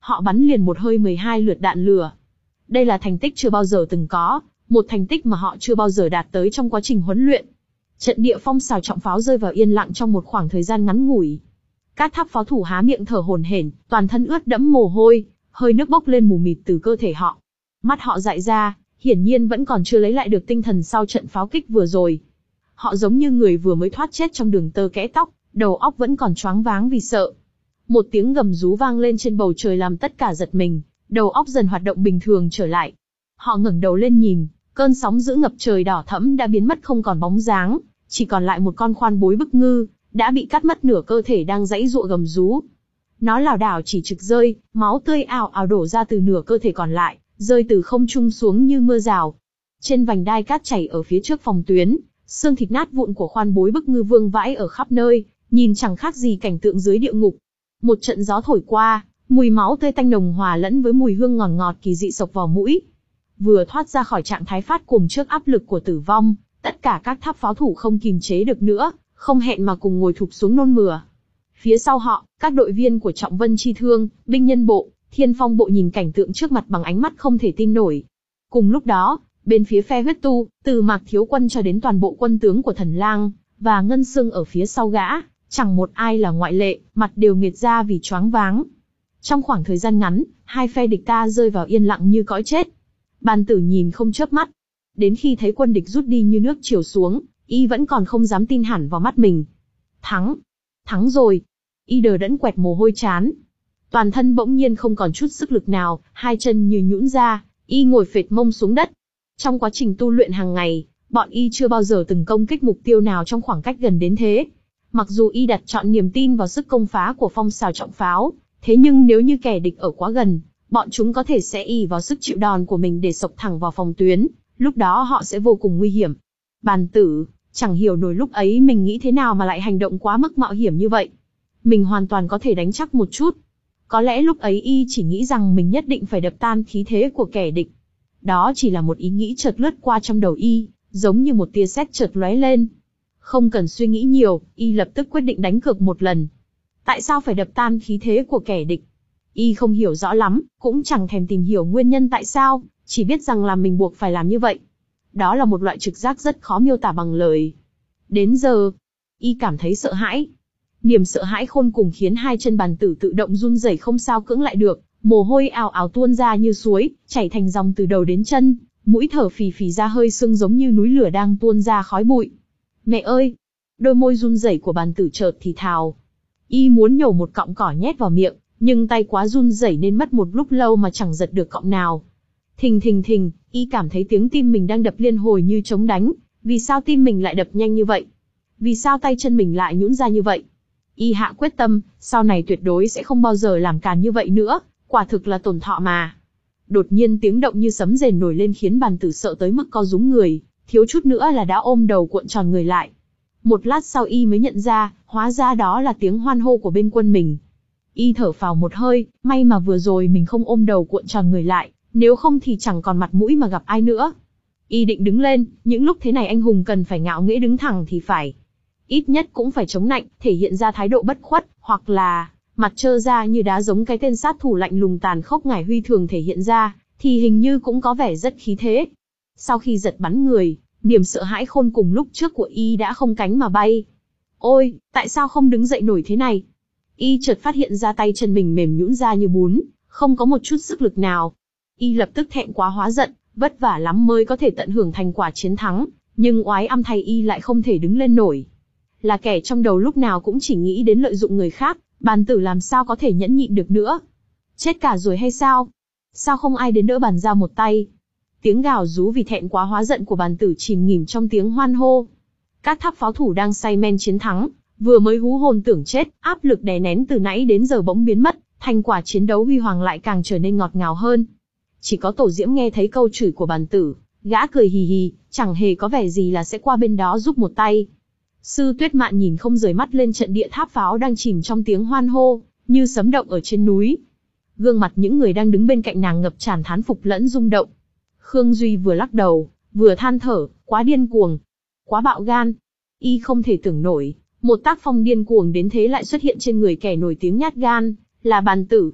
Họ bắn liền một hơi mười hai lượt đạn lửa. Đây là thành tích chưa bao giờ từng có, một thành tích mà họ chưa bao giờ đạt tới trong quá trình huấn luyện. Trận địa phong xào trọng pháo rơi vào yên lặng trong một khoảng thời gian ngắn ngủi. Các tháp pháo thủ há miệng thở hổn hển, toàn thân ướt đẫm mồ hôi, hơi nước bốc lên mù mịt từ cơ thể họ. Mắt họ dại ra, hiển nhiên vẫn còn chưa lấy lại được tinh thần sau trận pháo kích vừa rồi. Họ giống như người vừa mới thoát chết trong đường tơ kẽ tóc, đầu óc vẫn còn choáng váng vì sợ. Một tiếng gầm rú vang lên trên bầu trời làm tất cả giật mình, đầu óc dần hoạt động bình thường trở lại. Họ ngẩng đầu lên nhìn, cơn sóng dữ ngập trời đỏ thẫm đã biến mất không còn bóng dáng, chỉ còn lại một con khoan bối bức ngư, đã bị cắt mất nửa cơ thể đang giãy giụa gầm rú. Nó lảo đảo chỉ trực rơi, máu tươi ào ào đổ ra từ nửa cơ thể còn lại, rơi từ không trung xuống như mưa rào. Trên vành đai cát chảy ở phía trước phòng tuyến, xương thịt nát vụn của khoan bối bức ngư vương vãi ở khắp nơi, nhìn chẳng khác gì cảnh tượng dưới địa ngục. Một trận gió thổi qua, mùi máu tươi tanh nồng hòa lẫn với mùi hương ngọt ngọt kỳ dị xộc vào mũi. Vừa thoát ra khỏi trạng thái phát cuồng trước áp lực của tử vong, tất cả các tháp pháo thủ không kìm chế được nữa, không hẹn mà cùng ngồi thụp xuống nôn mửa. Phía sau họ, các đội viên của Trọng Vân Chi Thương, binh nhân bộ, Thiên Phong bộ nhìn cảnh tượng trước mặt bằng ánh mắt không thể tin nổi. Cùng lúc đó, bên phía phe huyết tu, từ Mạc Thiếu Quân cho đến toàn bộ quân tướng của Thần Lang và Ngân Xương ở phía sau gã, chẳng một ai là ngoại lệ, mặt đều nghiệt ra vì choáng váng. Trong khoảng thời gian ngắn, hai phe địch ta rơi vào yên lặng như cõi chết. Bàn Tử nhìn không chớp mắt. Đến khi thấy quân địch rút đi như nước chiều xuống, y vẫn còn không dám tin hẳn vào mắt mình. Thắng! Thắng rồi! Y đờ đẫn quẹt mồ hôi trán. Toàn thân bỗng nhiên không còn chút sức lực nào, hai chân như nhũn ra, y ngồi phệt mông xuống đất. Trong quá trình tu luyện hàng ngày, bọn y chưa bao giờ từng công kích mục tiêu nào trong khoảng cách gần đến thế. Mặc dù y đặt trọn niềm tin vào sức công phá của phong xào trọng pháo, thế nhưng nếu như kẻ địch ở quá gần, bọn chúng có thể sẽ ỷ vào sức chịu đòn của mình để xộc thẳng vào phòng tuyến, lúc đó họ sẽ vô cùng nguy hiểm. Bàn Tử, chẳng hiểu nổi lúc ấy mình nghĩ thế nào mà lại hành động quá mức mạo hiểm như vậy. Mình hoàn toàn có thể đánh chắc một chút. Có lẽ lúc ấy y chỉ nghĩ rằng mình nhất định phải đập tan khí thế của kẻ địch. Đó chỉ là một ý nghĩ chợt lướt qua trong đầu y, giống như một tia sét chợt lóe lên. Không cần suy nghĩ nhiều, y lập tức quyết định đánh cược một lần. Tại sao phải đập tan khí thế của kẻ địch? Y không hiểu rõ lắm, cũng chẳng thèm tìm hiểu nguyên nhân tại sao, chỉ biết rằng là mình buộc phải làm như vậy. Đó là một loại trực giác rất khó miêu tả bằng lời. Đến giờ, y cảm thấy sợ hãi. Niềm sợ hãi khôn cùng khiến hai chân Bàn Tử tự động run rẩy không sao cưỡng lại được, mồ hôi ào ào tuôn ra như suối, chảy thành dòng từ đầu đến chân, mũi thở phì phì ra hơi sưng giống như núi lửa đang tuôn ra khói bụi. Mẹ ơi! Đôi môi run rẩy của Bàn Tử chợt thì thào. Y muốn nhổ một cọng cỏ nhét vào miệng, nhưng tay quá run rẩy nên mất một lúc lâu mà chẳng giật được cọng nào. Thình thình thình, y cảm thấy tiếng tim mình đang đập liên hồi như trống đánh. Vì sao tim mình lại đập nhanh như vậy? Vì sao tay chân mình lại nhũn ra như vậy? Y hạ quyết tâm, sau này tuyệt đối sẽ không bao giờ làm càn như vậy nữa, quả thực là tổn thọ mà. Đột nhiên tiếng động như sấm rền nổi lên khiến Bàn Tử sợ tới mức co rúm người, thiếu chút nữa là đã ôm đầu cuộn tròn người lại. Một lát sau y mới nhận ra, hóa ra đó là tiếng hoan hô của bên quân mình. Y thở phào một hơi, may mà vừa rồi mình không ôm đầu cuộn tròn người lại, nếu không thì chẳng còn mặt mũi mà gặp ai nữa. Y định đứng lên, những lúc thế này anh hùng cần phải ngạo nghễ đứng thẳng thì phải. Ít nhất cũng phải chống nạnh, thể hiện ra thái độ bất khuất, hoặc là mặt trơ ra như đá giống cái tên sát thủ lạnh lùng tàn khốc Ngải Huy thường thể hiện ra, thì hình như cũng có vẻ rất khí thế. Sau khi giật bắn người, niềm sợ hãi khôn cùng lúc trước của y đã không cánh mà bay. Ôi, tại sao không đứng dậy nổi thế này? Y chợt phát hiện ra tay chân mình mềm nhũn ra như bún, không có một chút sức lực nào. Y lập tức thẹn quá hóa giận, vất vả lắm mới có thể tận hưởng thành quả chiến thắng, nhưng oái âm thay y lại không thể đứng lên nổi. Là kẻ trong đầu lúc nào cũng chỉ nghĩ đến lợi dụng người khác, Bàn Tử làm sao có thể nhẫn nhịn được nữa? Chết cả rồi hay sao? Sao không ai đến đỡ Bàn ra một tay? Tiếng gào rú vì thẹn quá hóa giận của Bàn Tử chìm nghỉm trong tiếng hoan hô. Các tháp pháo thủ đang say men chiến thắng, vừa mới hú hồn tưởng chết, áp lực đè nén từ nãy đến giờ bỗng biến mất, thành quả chiến đấu huy hoàng lại càng trở nên ngọt ngào hơn. Chỉ có Tổ Diễm nghe thấy câu chửi của Bàn Tử, gã cười hì hì, chẳng hề có vẻ gì là sẽ qua bên đó giúp một tay. Sư Tuyết Mạn nhìn không rời mắt lên trận địa tháp pháo đang chìm trong tiếng hoan hô, như sấm động ở trên núi. Gương mặt những người đang đứng bên cạnh nàng ngập tràn thán phục lẫn rung động. Khương Duy vừa lắc đầu, vừa than thở, quá điên cuồng, quá bạo gan. Y không thể tưởng nổi, một tác phong điên cuồng đến thế lại xuất hiện trên người kẻ nổi tiếng nhát gan, là Bàn Tử.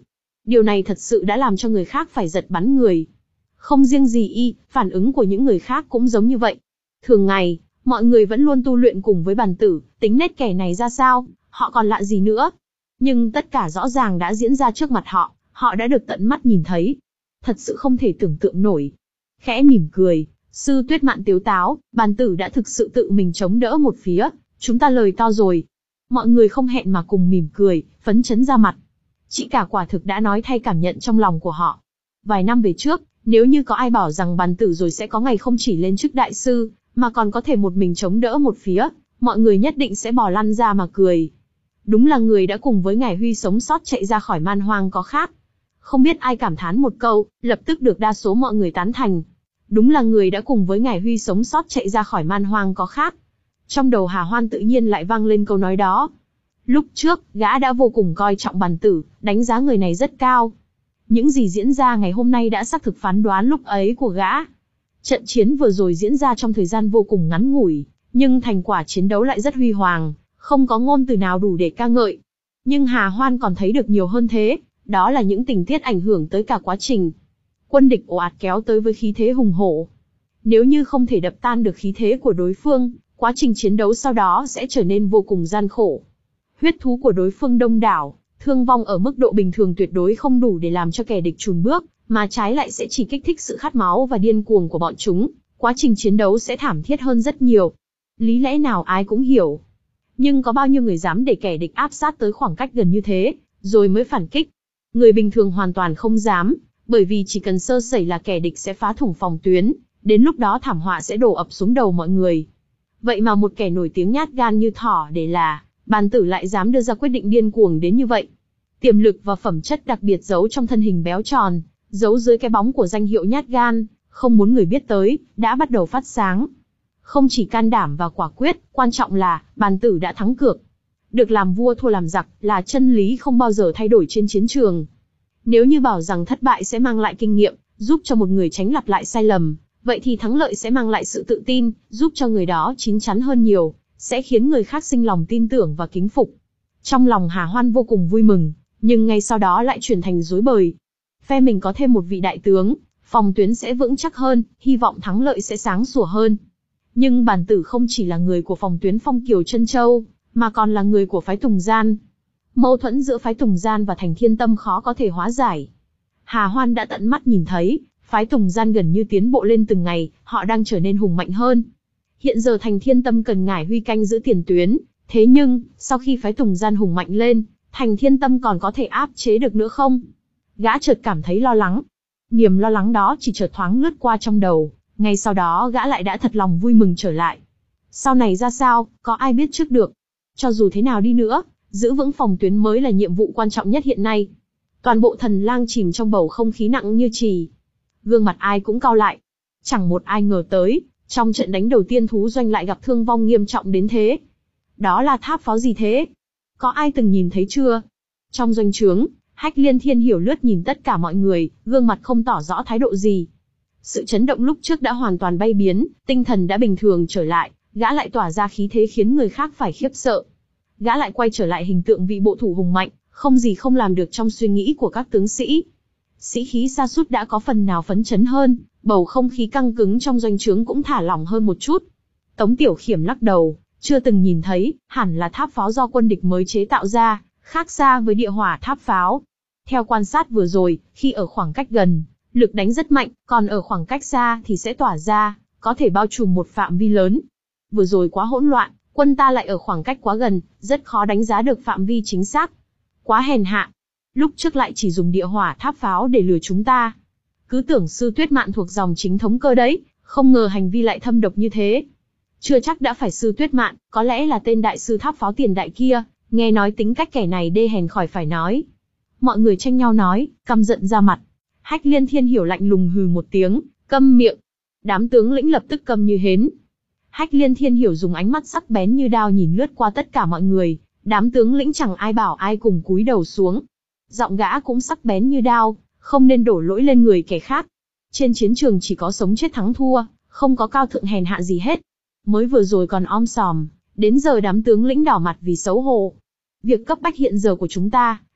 Điều này thật sự đã làm cho người khác phải giật bắn người. Không riêng gì y, phản ứng của những người khác cũng giống như vậy. Thường ngày, mọi người vẫn luôn tu luyện cùng với bàn tử, tính nết kẻ này ra sao, họ còn lạ gì nữa. Nhưng tất cả rõ ràng đã diễn ra trước mặt họ, họ đã được tận mắt nhìn thấy. Thật sự không thể tưởng tượng nổi. Khẽ mỉm cười, Sư Tuyết Mạn tiếu táo, bàn tử đã thực sự tự mình chống đỡ một phía, chúng ta lời to rồi. Mọi người không hẹn mà cùng mỉm cười, phấn chấn ra mặt. Chị cả quả thực đã nói thay cảm nhận trong lòng của họ. Vài năm về trước, nếu như có ai bảo rằng bàn tử rồi sẽ có ngày không chỉ lên chức đại sư, mà còn có thể một mình chống đỡ một phía, mọi người nhất định sẽ bỏ lăn ra mà cười. Đúng là người đã cùng với Ngải Huy sống sót chạy ra khỏi man hoang có khác. Không biết ai cảm thán một câu, lập tức được đa số mọi người tán thành. Đúng là người đã cùng với Ngải Huy sống sót chạy ra khỏi man hoang có khác. Trong đầu Hà Hoan tự nhiên lại vang lên câu nói đó. Lúc trước, gã đã vô cùng coi trọng bàn tử, đánh giá người này rất cao. Những gì diễn ra ngày hôm nay đã xác thực phán đoán lúc ấy của gã. Trận chiến vừa rồi diễn ra trong thời gian vô cùng ngắn ngủi, nhưng thành quả chiến đấu lại rất huy hoàng, không có ngôn từ nào đủ để ca ngợi. Nhưng Hà Hoan còn thấy được nhiều hơn thế, đó là những tình tiết ảnh hưởng tới cả quá trình. Quân địch ồ ạt kéo tới với khí thế hùng hổ. Nếu như không thể đập tan được khí thế của đối phương, quá trình chiến đấu sau đó sẽ trở nên vô cùng gian khổ. Huyết thú của đối phương đông đảo, thương vong ở mức độ bình thường tuyệt đối không đủ để làm cho kẻ địch chùn bước, mà trái lại sẽ chỉ kích thích sự khát máu và điên cuồng của bọn chúng, quá trình chiến đấu sẽ thảm thiết hơn rất nhiều. Lý lẽ nào ai cũng hiểu. Nhưng có bao nhiêu người dám để kẻ địch áp sát tới khoảng cách gần như thế, rồi mới phản kích? Người bình thường hoàn toàn không dám, bởi vì chỉ cần sơ sẩy là kẻ địch sẽ phá thủng phòng tuyến, đến lúc đó thảm họa sẽ đổ ập xuống đầu mọi người. Vậy mà một kẻ nổi tiếng nhát gan như thỏ để là, bàn tử lại dám đưa ra quyết định điên cuồng đến như vậy. Tiềm lực và phẩm chất đặc biệt giấu trong thân hình béo tròn, giấu dưới cái bóng của danh hiệu nhát gan, không muốn người biết tới, đã bắt đầu phát sáng. Không chỉ can đảm và quả quyết, quan trọng là, bàn tử đã thắng cược. Được làm vua thua làm giặc, là chân lý không bao giờ thay đổi trên chiến trường. Nếu như bảo rằng thất bại sẽ mang lại kinh nghiệm, giúp cho một người tránh lặp lại sai lầm, vậy thì thắng lợi sẽ mang lại sự tự tin, giúp cho người đó chín chắn hơn nhiều, sẽ khiến người khác sinh lòng tin tưởng và kính phục. Trong lòng Hà Hoan vô cùng vui mừng, nhưng ngay sau đó lại chuyển thành rối bời. Phe mình có thêm một vị đại tướng, phòng tuyến sẽ vững chắc hơn, hy vọng thắng lợi sẽ sáng sủa hơn. Nhưng bàn tử không chỉ là người của phòng tuyến Phong Kiều Trân Châu, mà còn là người của phái Tùng Gian. Mâu thuẫn giữa phái Tùng Gian và Thành Thiên Tâm khó có thể hóa giải. Hà Hoan đã tận mắt nhìn thấy, phái Tùng Gian gần như tiến bộ lên từng ngày, họ đang trở nên hùng mạnh hơn. Hiện giờ Thành Thiên Tâm cần Ngải Huy canh giữ tiền tuyến, thế nhưng, sau khi phái Tùng Gian hùng mạnh lên, Thành Thiên Tâm còn có thể áp chế được nữa không? Gã chợt cảm thấy lo lắng. Niềm lo lắng đó chỉ chợt thoáng lướt qua trong đầu, ngay sau đó gã lại đã thật lòng vui mừng trở lại. Sau này ra sao, có ai biết trước được. Cho dù thế nào đi nữa, giữ vững phòng tuyến mới là nhiệm vụ quan trọng nhất hiện nay. Toàn bộ Thần Lang chìm trong bầu không khí nặng như chì. Gương mặt ai cũng cau lại. Chẳng một ai ngờ tới, trong trận đánh đầu tiên thú doanh lại gặp thương vong nghiêm trọng đến thế. Đó là tháp pháo gì thế? Có ai từng nhìn thấy chưa? Trong doanh trướng, Hách Liên Thiên Hiểu lướt nhìn tất cả mọi người, gương mặt không tỏ rõ thái độ gì. Sự chấn động lúc trước đã hoàn toàn bay biến, tinh thần đã bình thường trở lại, gã lại tỏa ra khí thế khiến người khác phải khiếp sợ. Gã lại quay trở lại hình tượng vị bộ thủ hùng mạnh, không gì không làm được trong suy nghĩ của các tướng sĩ. Sĩ khí sa sút đã có phần nào phấn chấn hơn, bầu không khí căng cứng trong doanh trướng cũng thả lỏng hơn một chút. Tống Tiểu Khiểm lắc đầu, chưa từng nhìn thấy, hẳn là tháp pháo do quân địch mới chế tạo ra, khác xa với địa hỏa tháp pháo. Theo quan sát vừa rồi, khi ở khoảng cách gần, lực đánh rất mạnh, còn ở khoảng cách xa thì sẽ tỏa ra, có thể bao trùm một phạm vi lớn. Vừa rồi quá hỗn loạn, quân ta lại ở khoảng cách quá gần, rất khó đánh giá được phạm vi chính xác. Quá hèn hạ. Lúc trước lại chỉ dùng địa hỏa tháp pháo để lừa chúng ta. Cứ tưởng Sư Tuyết Mạn thuộc dòng chính thống cơ đấy, không ngờ hành vi lại thâm độc như thế. Chưa chắc đã phải Sư Tuyết Mạn, có lẽ là tên đại sư tháp pháo tiền đại kia, nghe nói tính cách kẻ này đê hèn khỏi phải nói. Mọi người tranh nhau nói, căm giận ra mặt. Hách Liên Thiên Hiểu lạnh lùng hừ một tiếng, câm miệng. Đám tướng lĩnh lập tức câm như hến. Hách Liên Thiên Hiểu dùng ánh mắt sắc bén như đao nhìn lướt qua tất cả mọi người, đám tướng lĩnh chẳng ai bảo ai cùng cúi đầu xuống. Giọng gã cũng sắc bén như đao, không nên đổ lỗi lên người kẻ khác. Trên chiến trường chỉ có sống chết thắng thua, không có cao thượng hèn hạ gì hết. Mới vừa rồi còn om sòm, đến giờ đám tướng lĩnh đỏ mặt vì xấu hổ. Việc cấp bách hiện giờ của chúng ta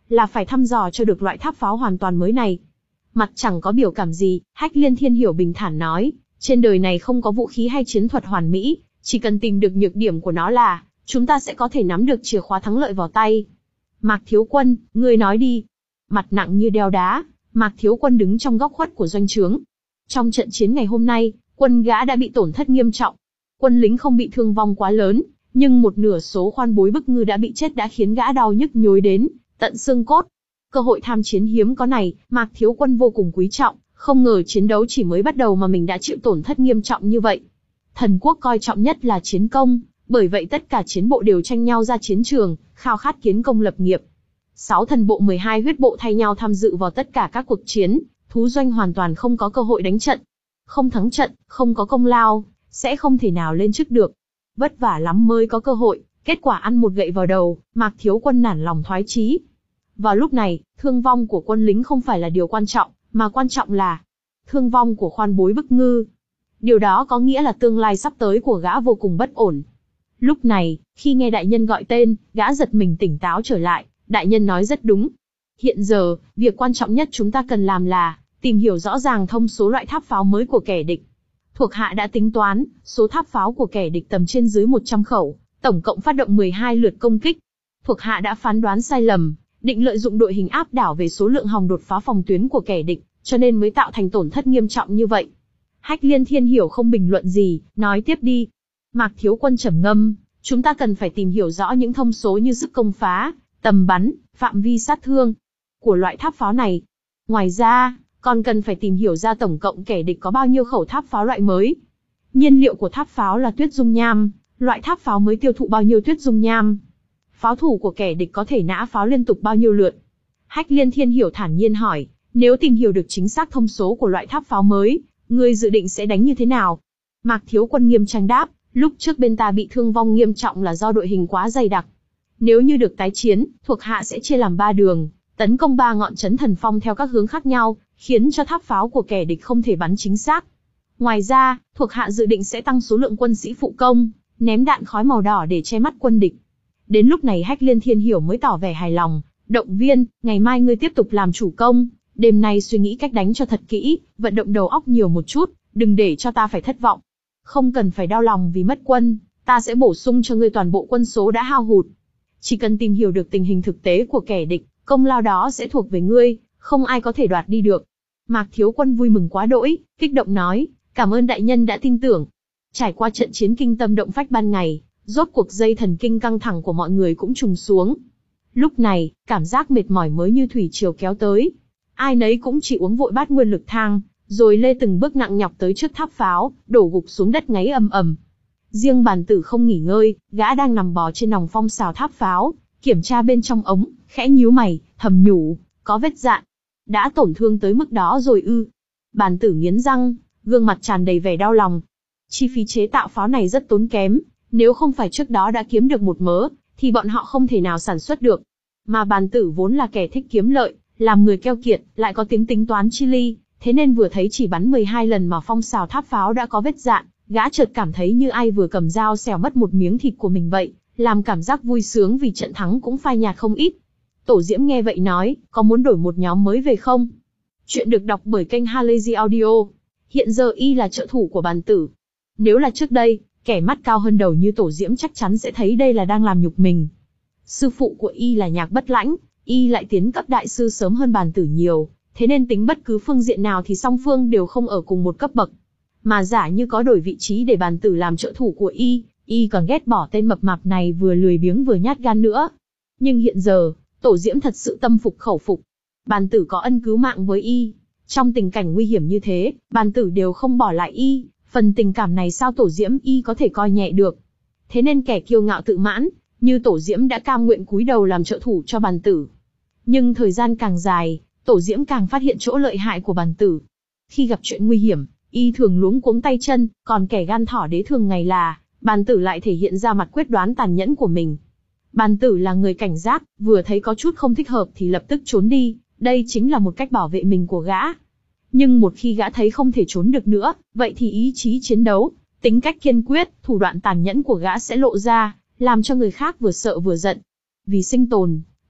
là phải thăm dò cho được loại tháp pháo hoàn toàn mới này. Mặt chẳng có biểu cảm gì, Hách Liên Thiên Hiểu bình thản nói, trên đời này không có vũ khí hay chiến thuật hoàn mỹ, chỉ cần tìm được nhược điểm của nó là, chúng ta sẽ có thể nắm được chìa khóa thắng lợi vào tay. Mạc Thiếu Quân, ngươi nói đi. Mặt nặng như đeo đá, Mạc Thiếu Quân đứng trong góc khuất của doanh trướng. Trong trận chiến ngày hôm nay, quân gã đã bị tổn thất nghiêm trọng. Quân lính không bị thương vong quá lớn, nhưng một nửa số khoan bối bức ngư đã bị chết đã khiến gã đau nhức nhối đến tận xương cốt. Cơ hội tham chiến hiếm có này, Mạc Thiếu Quân vô cùng quý trọng, không ngờ chiến đấu chỉ mới bắt đầu mà mình đã chịu tổn thất nghiêm trọng như vậy. Thần quốc coi trọng nhất là chiến công, bởi vậy tất cả chiến bộ đều tranh nhau ra chiến trường, khao khát kiến công lập nghiệp. Sáu thần bộ mười hai huyết bộ thay nhau tham dự vào tất cả các cuộc chiến, thú doanh hoàn toàn không có cơ hội đánh trận. Không thắng trận, không có công lao, sẽ không thể nào lên chức được. Vất vả lắm mới có cơ hội, kết quả ăn một gậy vào đầu, Mạc Thiếu Quân nản lòng thoái chí. Vào lúc này, thương vong của quân lính không phải là điều quan trọng, mà quan trọng là thương vong của khoan bối bức ngư. Điều đó có nghĩa là tương lai sắp tới của gã vô cùng bất ổn. Lúc này, khi nghe đại nhân gọi tên, gã giật mình tỉnh táo trở lại, đại nhân nói rất đúng. Hiện giờ, việc quan trọng nhất chúng ta cần làm là tìm hiểu rõ ràng thông số loại tháp pháo mới của kẻ địch. Thuộc hạ đã tính toán, số tháp pháo của kẻ địch tầm trên dưới một trăm khẩu, tổng cộng phát động mười hai lượt công kích. Thuộc hạ đã phán đoán sai lầm, định lợi dụng đội hình áp đảo về số lượng hòng đột phá phòng tuyến của kẻ địch, cho nên mới tạo thành tổn thất nghiêm trọng như vậy. Hách Liên Thiên Hiểu không bình luận gì, nói tiếp đi. Mạc Thiếu Quân trầm ngâm, chúng ta cần phải tìm hiểu rõ những thông số như sức công phá, tầm bắn, phạm vi sát thương của loại tháp pháo này. Ngoài ra, còn cần phải tìm hiểu ra tổng cộng kẻ địch có bao nhiêu khẩu tháp pháo loại mới. Nhiên liệu của tháp pháo là tuyết dung nham, loại tháp pháo mới tiêu thụ bao nhiêu tuyết dung nham. Pháo thủ của kẻ địch có thể nã pháo liên tục bao nhiêu lượt. Hách Liên Thiên Hiểu thản nhiên hỏi, nếu tìm hiểu được chính xác thông số của loại tháp pháo mới, ngươi dự định sẽ đánh như thế nào? Mạc Thiếu Quân nghiêm trang đáp, lúc trước bên ta bị thương vong nghiêm trọng là do đội hình quá dày đặc. Nếu như được tái chiến, thuộc hạ sẽ chia làm ba đường, tấn công ba ngọn chấn thần phong theo các hướng khác nhau, khiến cho tháp pháo của kẻ địch không thể bắn chính xác. Ngoài ra, thuộc hạ dự định sẽ tăng số lượng quân sĩ phụ công, ném đạn khói màu đỏ để che mắt quân địch. Đến lúc này Hách Liên Thiên Hiểu mới tỏ vẻ hài lòng, động viên, ngày mai ngươi tiếp tục làm chủ công, đêm nay suy nghĩ cách đánh cho thật kỹ, vận động đầu óc nhiều một chút, đừng để cho ta phải thất vọng. Không cần phải đau lòng vì mất quân, ta sẽ bổ sung cho ngươi toàn bộ quân số đã hao hụt. Chỉ cần tìm hiểu được tình hình thực tế của kẻ địch, công lao đó sẽ thuộc về ngươi, không ai có thể đoạt đi được. Mạc Thiếu Quân vui mừng quá đỗi, kích động nói, cảm ơn đại nhân đã tin tưởng. Trải qua trận chiến kinh tâm động phách ban ngày, rốt cuộc dây thần kinh căng thẳng của mọi người cũng trùng xuống. Lúc này, cảm giác mệt mỏi mới như thủy triều kéo tới. Ai nấy cũng chỉ uống vội bát nguyên lực thang, rồi lê từng bước nặng nhọc tới trước tháp pháo, đổ gục xuống đất ngáy ầm ầm. Riêng Bàn Tử không nghỉ ngơi, gã đang nằm bò trên nòng phong xào tháp pháo, kiểm tra bên trong ống, khẽ nhíu mày, thầm nhủ, có vết dạn. Đã tổn thương tới mức đó rồi ư? Bàn Tử nghiến răng, gương mặt tràn đầy vẻ đau lòng. Chi phí chế tạo pháo này rất tốn kém, nếu không phải trước đó đã kiếm được một mớ, thì bọn họ không thể nào sản xuất được. Mà Bàn Tử vốn là kẻ thích kiếm lợi, làm người keo kiệt, lại có tiếng tính toán chi ly, thế nên vừa thấy chỉ bắn mười hai lần mà phong xào tháp pháo đã có vết dạn, gã chợt cảm thấy như ai vừa cầm dao xẻo mất một miếng thịt của mình vậy, làm cảm giác vui sướng vì trận thắng cũng phai nhạt không ít. Tổ Diễm nghe vậy nói, có muốn đổi một nhóm mới về không? Chuyện được đọc bởi kênh Halazy Audio. Hiện giờ y là trợ thủ của Bàn Tử. Nếu là trước đây, kẻ mắt cao hơn đầu như Tổ Diễm chắc chắn sẽ thấy đây là đang làm nhục mình. Sư phụ của y là Nhạc Bất Lãnh, y lại tiến cấp đại sư sớm hơn Bàn Tử nhiều, thế nên tính bất cứ phương diện nào thì song phương đều không ở cùng một cấp bậc. Mà giả như có đổi vị trí để Bàn Tử làm trợ thủ của y, y còn ghét bỏ tên mập mạp này vừa lười biếng vừa nhát gan nữa. Nhưng hiện giờ, Tổ Diễm thật sự tâm phục khẩu phục. Bàn Tử có ân cứu mạng với y, trong tình cảnh nguy hiểm như thế, Bàn Tử đều không bỏ lại y, phần tình cảm này sao Tổ Diễm y có thể coi nhẹ được. Thế nên kẻ kiêu ngạo tự mãn, như Tổ Diễm đã cam nguyện cúi đầu làm trợ thủ cho Bàn Tử. Nhưng thời gian càng dài, Tổ Diễm càng phát hiện chỗ lợi hại của Bàn Tử. Khi gặp chuyện nguy hiểm, y thường luống cuống tay chân, còn kẻ gan thỏ đế thường ngày là, Bàn Tử lại thể hiện ra mặt quyết đoán tàn nhẫn của mình. Bàn Tử là người cảnh giác, vừa thấy có chút không thích hợp thì lập tức trốn đi, đây chính là một cách bảo vệ mình của gã. Nhưng một khi gã thấy không thể trốn được nữa, vậy thì ý chí chiến đấu, tính cách kiên quyết, thủ đoạn tàn nhẫn của gã sẽ lộ ra, làm cho người khác vừa sợ vừa giận. Vì sinh tồn,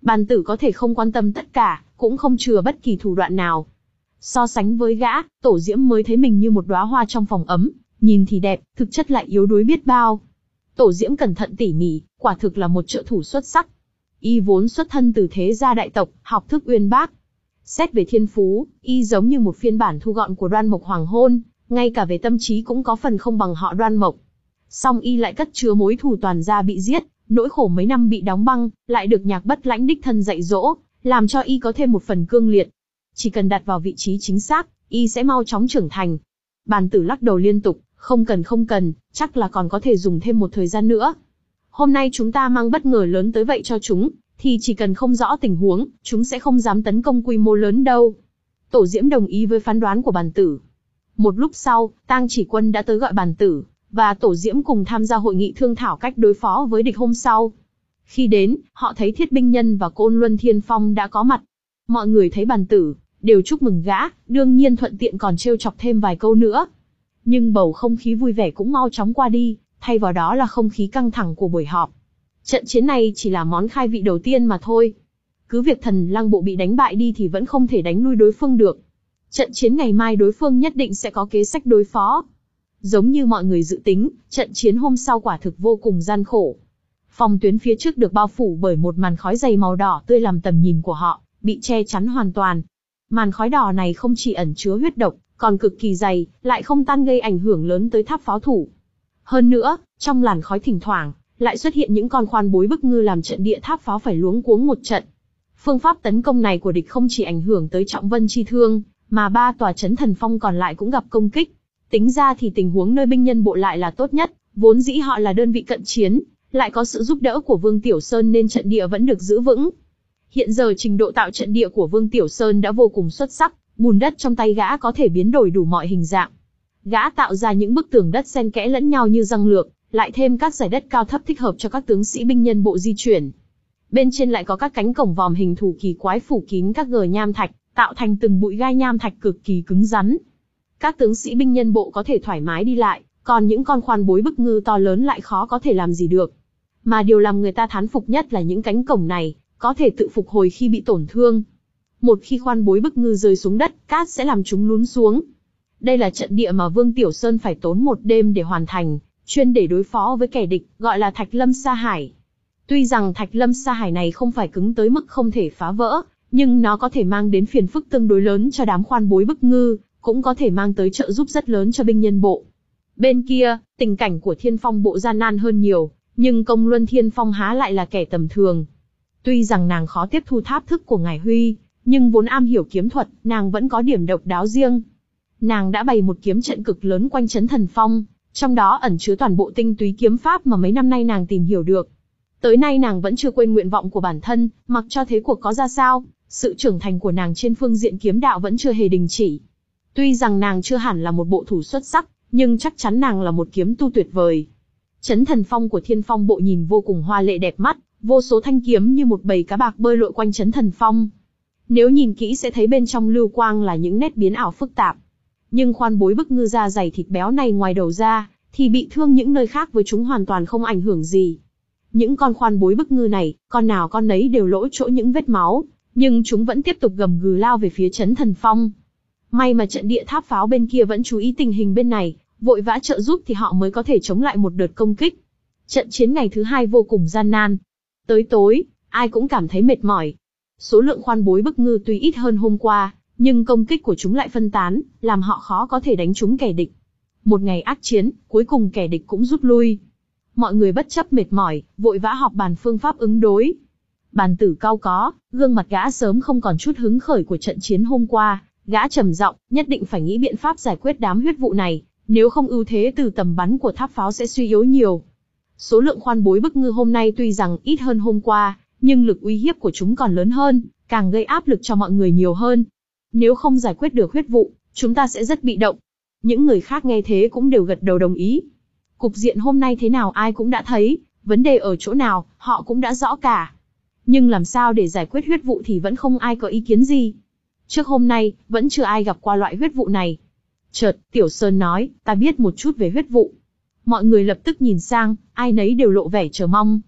Bàn tử có thể không quan tâm tất cả, cũng không chừa bất kỳ thủ đoạn nào. So sánh với gã, Tổ Diễm mới thấy mình như một đóa hoa trong phòng ấm, nhìn thì đẹp, thực chất lại yếu đuối biết bao. Tổ Diễm cẩn thận tỉ mỉ, quả thực là một trợ thủ xuất sắc. Y vốn xuất thân từ thế gia đại tộc, học thức uyên bác. Xét về thiên phú, y giống như một phiên bản thu gọn của Đoan Mộc Hoàng Hôn, ngay cả về tâm trí cũng có phần không bằng họ Đoan Mộc. Song y lại cất chứa mối thù toàn gia bị giết, nỗi khổ mấy năm bị đóng băng, lại được Nhạc Bất Lãnh đích thân dạy dỗ, làm cho y có thêm một phần cương liệt. Chỉ cần đặt vào vị trí chính xác, y sẽ mau chóng trưởng thành. Bàn tử lắc đầu liên tục, không cần không cần, chắc là còn có thể dùng thêm một thời gian nữa. Hôm nay chúng ta mang bất ngờ lớn tới vậy cho chúng, thì chỉ cần không rõ tình huống, chúng sẽ không dám tấn công quy mô lớn đâu. Tổ Diễm đồng ý với phán đoán của bàn tử. Một lúc sau, Tang Chỉ Quân đã tới gọi bàn tử, và Tổ Diễm cùng tham gia hội nghị thương thảo cách đối phó với địch hôm sau. Khi đến, họ thấy Thiết Binh Nhân và Côn Luân Thiên Phong đã có mặt. Mọi người thấy bàn tử, đều chúc mừng gã, đương nhiên thuận tiện còn trêu chọc thêm vài câu nữa. Nhưng bầu không khí vui vẻ cũng mau chóng qua đi, thay vào đó là không khí căng thẳng của buổi họp. Trận chiến này chỉ là món khai vị đầu tiên mà thôi. Cứ việc Thần Lăng bộ bị đánh bại đi thì vẫn không thể đánh lui đối phương được. Trận chiến ngày mai đối phương nhất định sẽ có kế sách đối phó. Giống như mọi người dự tính, trận chiến hôm sau quả thực vô cùng gian khổ. Phòng tuyến phía trước được bao phủ bởi một màn khói dày màu đỏ tươi làm tầm nhìn của họ bị che chắn hoàn toàn. Màn khói đỏ này không chỉ ẩn chứa huyết độc, còn cực kỳ dày, lại không tan gây ảnh hưởng lớn tới tháp pháo thủ. Hơn nữa, trong làn khói thỉnh thoảng lại xuất hiện những con khoan bối bức ngư làm trận địa tháp pháo phải luống cuống một trận. Phương pháp tấn công này của địch không chỉ ảnh hưởng tới Trọng Vân Chi Thương, mà ba tòa trấn thần phong còn lại cũng gặp công kích. Tính ra thì tình huống nơi binh nhân bộ lại là tốt nhất, vốn dĩ họ là đơn vị cận chiến, lại có sự giúp đỡ của Vương Tiểu Sơn nên trận địa vẫn được giữ vững. Hiện giờ trình độ tạo trận địa của Vương Tiểu Sơn đã vô cùng xuất sắc, bùn đất trong tay gã có thể biến đổi đủ mọi hình dạng. Gã tạo ra những bức tường đất xen kẽ lẫn nhau như răng lược, lại thêm các dải đất cao thấp thích hợp cho các tướng sĩ binh nhân bộ di chuyển. Bên trên lại có các cánh cổng vòm hình thù kỳ quái phủ kín các gờ nham thạch, tạo thành từng bụi gai nham thạch cực kỳ cứng rắn. Các tướng sĩ binh nhân bộ có thể thoải mái đi lại, còn những con khoan bối bức ngư to lớn lại khó có thể làm gì được. Mà điều làm người ta thán phục nhất là những cánh cổng này có thể tự phục hồi khi bị tổn thương. Một khi khoan bối bức ngư rơi xuống đất, cát sẽ làm chúng lún xuống. Đây là trận địa mà Vương Tiểu Sơn phải tốn một đêm để hoàn thành, chuyên để đối phó với kẻ địch, gọi là Thạch Lâm Sa Hải. Tuy rằng Thạch Lâm Sa Hải này không phải cứng tới mức không thể phá vỡ, nhưng nó có thể mang đến phiền phức tương đối lớn cho đám khoan bối bức ngư, cũng có thể mang tới trợ giúp rất lớn cho binh nhân bộ. Bên kia, tình cảnh của Thiên Phong bộ gian nan hơn nhiều, nhưng Công Luân Thiên Phong há lại là kẻ tầm thường. Tuy rằng nàng khó tiếp thu tháp thức của Ngải Huy, nhưng vốn am hiểu kiếm thuật, nàng vẫn có điểm độc đáo riêng. Nàng đã bày một kiếm trận cực lớn quanh trấn Thần Phong, trong đó ẩn chứa toàn bộ tinh túy kiếm pháp mà mấy năm nay nàng tìm hiểu được. Tới nay nàng vẫn chưa quên nguyện vọng của bản thân, mặc cho thế cuộc có ra sao, sự trưởng thành của nàng trên phương diện kiếm đạo vẫn chưa hề đình chỉ. Tuy rằng nàng chưa hẳn là một bộ thủ xuất sắc, nhưng chắc chắn nàng là một kiếm tu tuyệt vời. Trấn Thần Phong của Thiên Phong bộ nhìn vô cùng hoa lệ đẹp mắt, vô số thanh kiếm như một bầy cá bạc bơi lội quanh trấn Thần Phong. Nếu nhìn kỹ sẽ thấy bên trong lưu quang là những nét biến ảo phức tạp. Nhưng khoan bối bức ngư da dày thịt béo này ngoài đầu ra, thì bị thương những nơi khác với chúng hoàn toàn không ảnh hưởng gì. Những con khoan bối bức ngư này, con nào con nấy đều lỗ chỗ những vết máu, nhưng chúng vẫn tiếp tục gầm gừ lao về phía trấn Thần Phong. May mà trận địa tháp pháo bên kia vẫn chú ý tình hình bên này, vội vã trợ giúp thì họ mới có thể chống lại một đợt công kích. Trận chiến ngày thứ hai vô cùng gian nan. Tới tối, ai cũng cảm thấy mệt mỏi. Số lượng khoan bối bức ngư tuy ít hơn hôm qua, nhưng công kích của chúng lại phân tán, làm họ khó có thể đánh trúng kẻ địch. Một ngày ác chiến, cuối cùng kẻ địch cũng rút lui. Mọi người bất chấp mệt mỏi, vội vã họp bàn phương pháp ứng đối. Bàn tử cau có, gương mặt gã sớm không còn chút hứng khởi của trận chiến hôm qua, gã trầm giọng, nhất định phải nghĩ biện pháp giải quyết đám huyết vụ này, nếu không ưu thế từ tầm bắn của tháp pháo sẽ suy yếu nhiều. Số lượng khoan bối bức ngư hôm nay tuy rằng ít hơn hôm qua, nhưng lực uy hiếp của chúng còn lớn hơn, càng gây áp lực cho mọi người nhiều hơn. Nếu không giải quyết được huyết vụ, chúng ta sẽ rất bị động. Những người khác nghe thế cũng đều gật đầu đồng ý. Cục diện hôm nay thế nào ai cũng đã thấy, vấn đề ở chỗ nào, họ cũng đã rõ cả. Nhưng làm sao để giải quyết huyết vụ thì vẫn không ai có ý kiến gì. Trước hôm nay, vẫn chưa ai gặp qua loại huyết vụ này. Chợt, Tiểu Sơn nói, ta biết một chút về huyết vụ. Mọi người lập tức nhìn sang, ai nấy đều lộ vẻ chờ mong.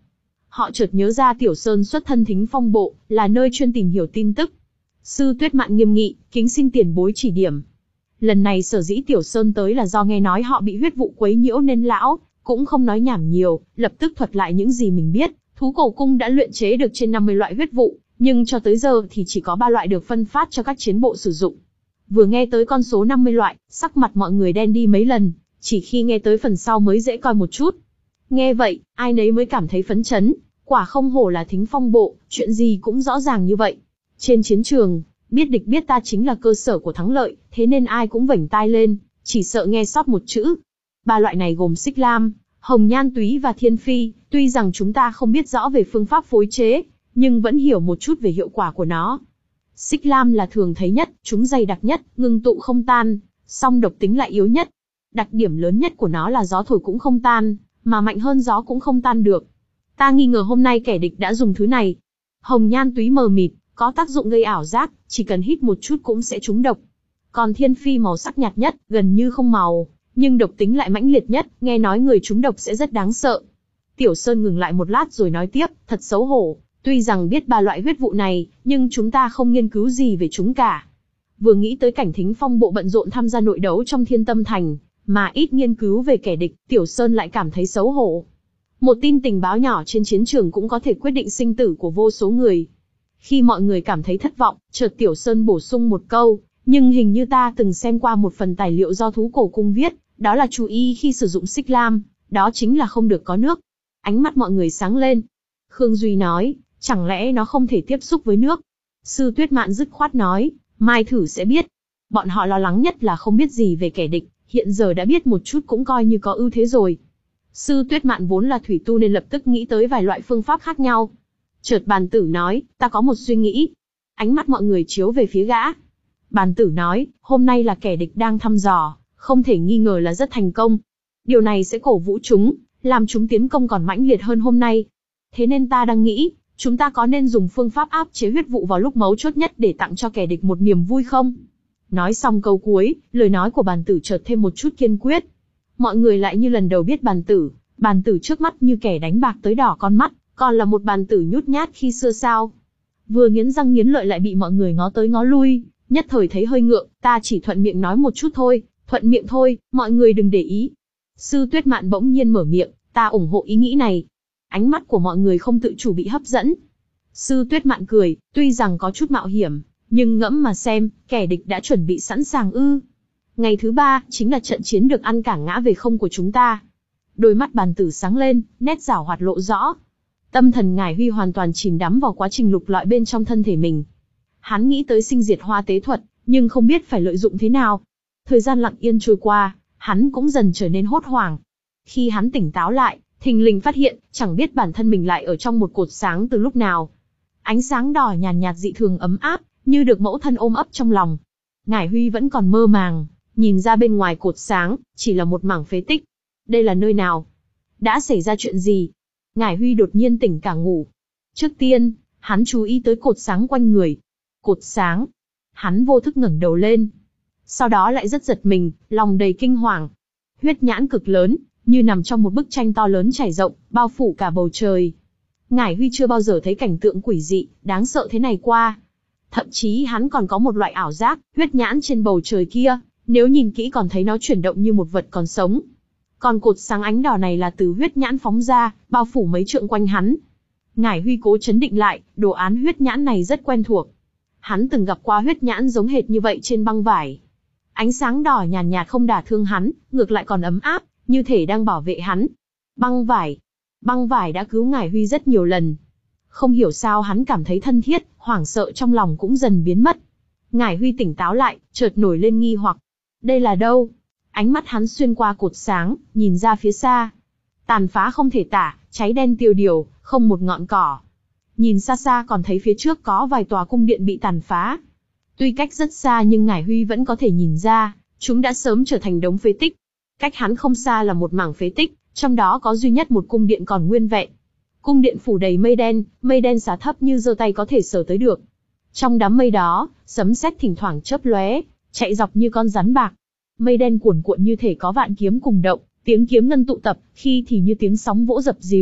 họ chợt nhớ ra Tiểu Sơn xuất thân Thính Phong Bộ, là nơi chuyên tìm hiểu tin tức. Sư Tuyết Mạn nghiêm nghị, kính xin tiền bối chỉ điểm. Lần này sở dĩ Tiểu Sơn tới là do nghe nói họ bị huyết vụ quấy nhiễu nên lão cũng không nói nhảm nhiều, lập tức thuật lại những gì mình biết. Thú cổ cung đã luyện chế được trên năm mươi loại huyết vụ, nhưng cho tới giờ thì chỉ có ba loại được phân phát cho các chiến bộ sử dụng. Vừa nghe tới con số năm mươi loại, sắc mặt mọi người đen đi mấy lần, chỉ khi nghe tới phần sau mới dễ coi một chút. Nghe vậy, ai nấy mới cảm thấy phấn chấn, quả không hổ là Thính Phong Bộ, chuyện gì cũng rõ ràng như vậy. Trên chiến trường, biết địch biết ta chính là cơ sở của thắng lợi, thế nên ai cũng vểnh tai lên, chỉ sợ nghe sót một chữ. Ba loại này gồm xích lam, hồng nhan túy và thiên phi, tuy rằng chúng ta không biết rõ về phương pháp phối chế, nhưng vẫn hiểu một chút về hiệu quả của nó. Xích lam là thường thấy nhất, chúng dày đặc nhất, ngưng tụ không tan, song độc tính lại yếu nhất. Đặc điểm lớn nhất của nó là gió thổi cũng không tan, mà mạnh hơn gió cũng không tan được. Ta nghi ngờ hôm nay kẻ địch đã dùng thứ này. Hồng nhan túy mờ mịt, có tác dụng gây ảo giác, chỉ cần hít một chút cũng sẽ trúng độc. Còn thiên phi màu sắc nhạt nhất, gần như không màu, nhưng độc tính lại mãnh liệt nhất, nghe nói người trúng độc sẽ rất đáng sợ. Tiểu Sơn ngừng lại một lát rồi nói tiếp, thật xấu hổ, tuy rằng biết ba loại huyết vụ này, nhưng chúng ta không nghiên cứu gì về chúng cả. Vừa nghĩ tới cảnh Thính Phong Bộ bận rộn tham gia nội đấu trong Thiên Tâm Thành, mà ít nghiên cứu về kẻ địch, Tiểu Sơn lại cảm thấy xấu hổ. Một tin tình báo nhỏ trên chiến trường cũng có thể quyết định sinh tử của vô số người. Khi mọi người cảm thấy thất vọng, chợt Tiểu Sơn bổ sung một câu, nhưng hình như ta từng xem qua một phần tài liệu do Thú Cổ Cung viết, đó là chú ý khi sử dụng xích lam, đó chính là không được có nước. Ánh mắt mọi người sáng lên. Khương Duy nói, chẳng lẽ nó không thể tiếp xúc với nước? Sư Tuyết Mạn dứt khoát nói, mai thử sẽ biết. Bọn họ lo lắng nhất là không biết gì về kẻ địch, hiện giờ đã biết một chút cũng coi như có ưu thế rồi. Sư Tuyết Mạn vốn là thủy tu nên lập tức nghĩ tới vài loại phương pháp khác nhau. Chợt Bàn Tử nói, ta có một suy nghĩ. Ánh mắt mọi người chiếu về phía gã. Bàn Tử nói, hôm nay là kẻ địch đang thăm dò, không thể nghi ngờ là rất thành công. Điều này sẽ cổ vũ chúng, làm chúng tiến công còn mãnh liệt hơn hôm nay. Thế nên ta đang nghĩ, chúng ta có nên dùng phương pháp áp chế huyết vụ vào lúc mấu chốt nhất để tặng cho kẻ địch một niềm vui không? Nói xong câu cuối, lời nói của Bàn Tử chợt thêm một chút kiên quyết. Mọi người lại như lần đầu biết Bàn Tử, Bàn Tử trước mắt như kẻ đánh bạc tới đỏ con mắt, còn là một Bàn Tử nhút nhát khi xưa sao? Vừa nghiến răng nghiến lợi lại bị mọi người ngó tới ngó lui, nhất thời thấy hơi ngượng, ta chỉ thuận miệng nói một chút thôi, thuận miệng thôi, mọi người đừng để ý. Sư Tuyết Mạn bỗng nhiên mở miệng, ta ủng hộ ý nghĩ này. Ánh mắt của mọi người không tự chủ bị hấp dẫn. Sư Tuyết Mạn cười, tuy rằng có chút mạo hiểm, nhưng ngẫm mà xem, kẻ địch đã chuẩn bị sẵn sàng ư. Ngày thứ ba, chính là trận chiến được ăn cả ngã về không của chúng ta. Đôi mắt Bàn Tử sáng lên, nét giảo hoạt lộ rõ. Tâm thần Ngải Huy hoàn toàn chìm đắm vào quá trình lục lọi bên trong thân thể mình. Hắn nghĩ tới sinh diệt hoa tế thuật, nhưng không biết phải lợi dụng thế nào. Thời gian lặng yên trôi qua, hắn cũng dần trở nên hốt hoảng. Khi hắn tỉnh táo lại, thình lình phát hiện, chẳng biết bản thân mình lại ở trong một cột sáng từ lúc nào. Ánh sáng đỏ nhàn nhạt, nhạt dị thường ấm áp, như được mẫu thân ôm ấp trong lòng. Ngải Huy vẫn còn mơ màng, nhìn ra bên ngoài cột sáng, chỉ là một mảng phế tích. Đây là nơi nào? Đã xảy ra chuyện gì? Ngải Huy đột nhiên tỉnh cả ngủ. Trước tiên, hắn chú ý tới cột sáng quanh người. Cột sáng. Hắn vô thức ngẩng đầu lên. Sau đó lại rất giật mình, lòng đầy kinh hoàng. Huyết nhãn cực lớn, như nằm trong một bức tranh to lớn trải rộng, bao phủ cả bầu trời. Ngải Huy chưa bao giờ thấy cảnh tượng quỷ dị, đáng sợ thế này qua. Thậm chí hắn còn có một loại ảo giác, huyết nhãn trên bầu trời kia, nếu nhìn kỹ còn thấy nó chuyển động như một vật còn sống. Còn cột sáng ánh đỏ này là từ huyết nhãn phóng ra, bao phủ mấy trượng quanh hắn. Ngải Huy cố chấn định lại, đồ án huyết nhãn này rất quen thuộc. Hắn từng gặp qua huyết nhãn giống hệt như vậy trên băng vải. Ánh sáng đỏ nhàn nhạt, nhạt không đả thương hắn, ngược lại còn ấm áp, như thể đang bảo vệ hắn. Băng vải. Băng vải đã cứu Ngải Huy rất nhiều lần. Không hiểu sao hắn cảm thấy thân thiết, hoảng sợ trong lòng cũng dần biến mất. Ngải Huy tỉnh táo lại, chợt nổi lên nghi hoặc. Đây là đâu? Ánh mắt hắn xuyên qua cột sáng, nhìn ra phía xa. Tàn phá không thể tả, cháy đen tiêu điều, không một ngọn cỏ. Nhìn xa xa còn thấy phía trước có vài tòa cung điện bị tàn phá. Tuy cách rất xa nhưng Ngải Huy vẫn có thể nhìn ra, chúng đã sớm trở thành đống phế tích. Cách hắn không xa là một mảng phế tích, trong đó có duy nhất một cung điện còn nguyên vẹn. Cung điện phủ đầy mây đen, mây đen xá thấp như giơ tay có thể sờ tới được. Trong đám mây đó, sấm sét thỉnh thoảng chớp lóe, chạy dọc như con rắn bạc. Mây đen cuồn cuộn như thể có vạn kiếm cùng động, tiếng kiếm ngân tụ tập, khi thì như tiếng sóng vỗ dập dìu,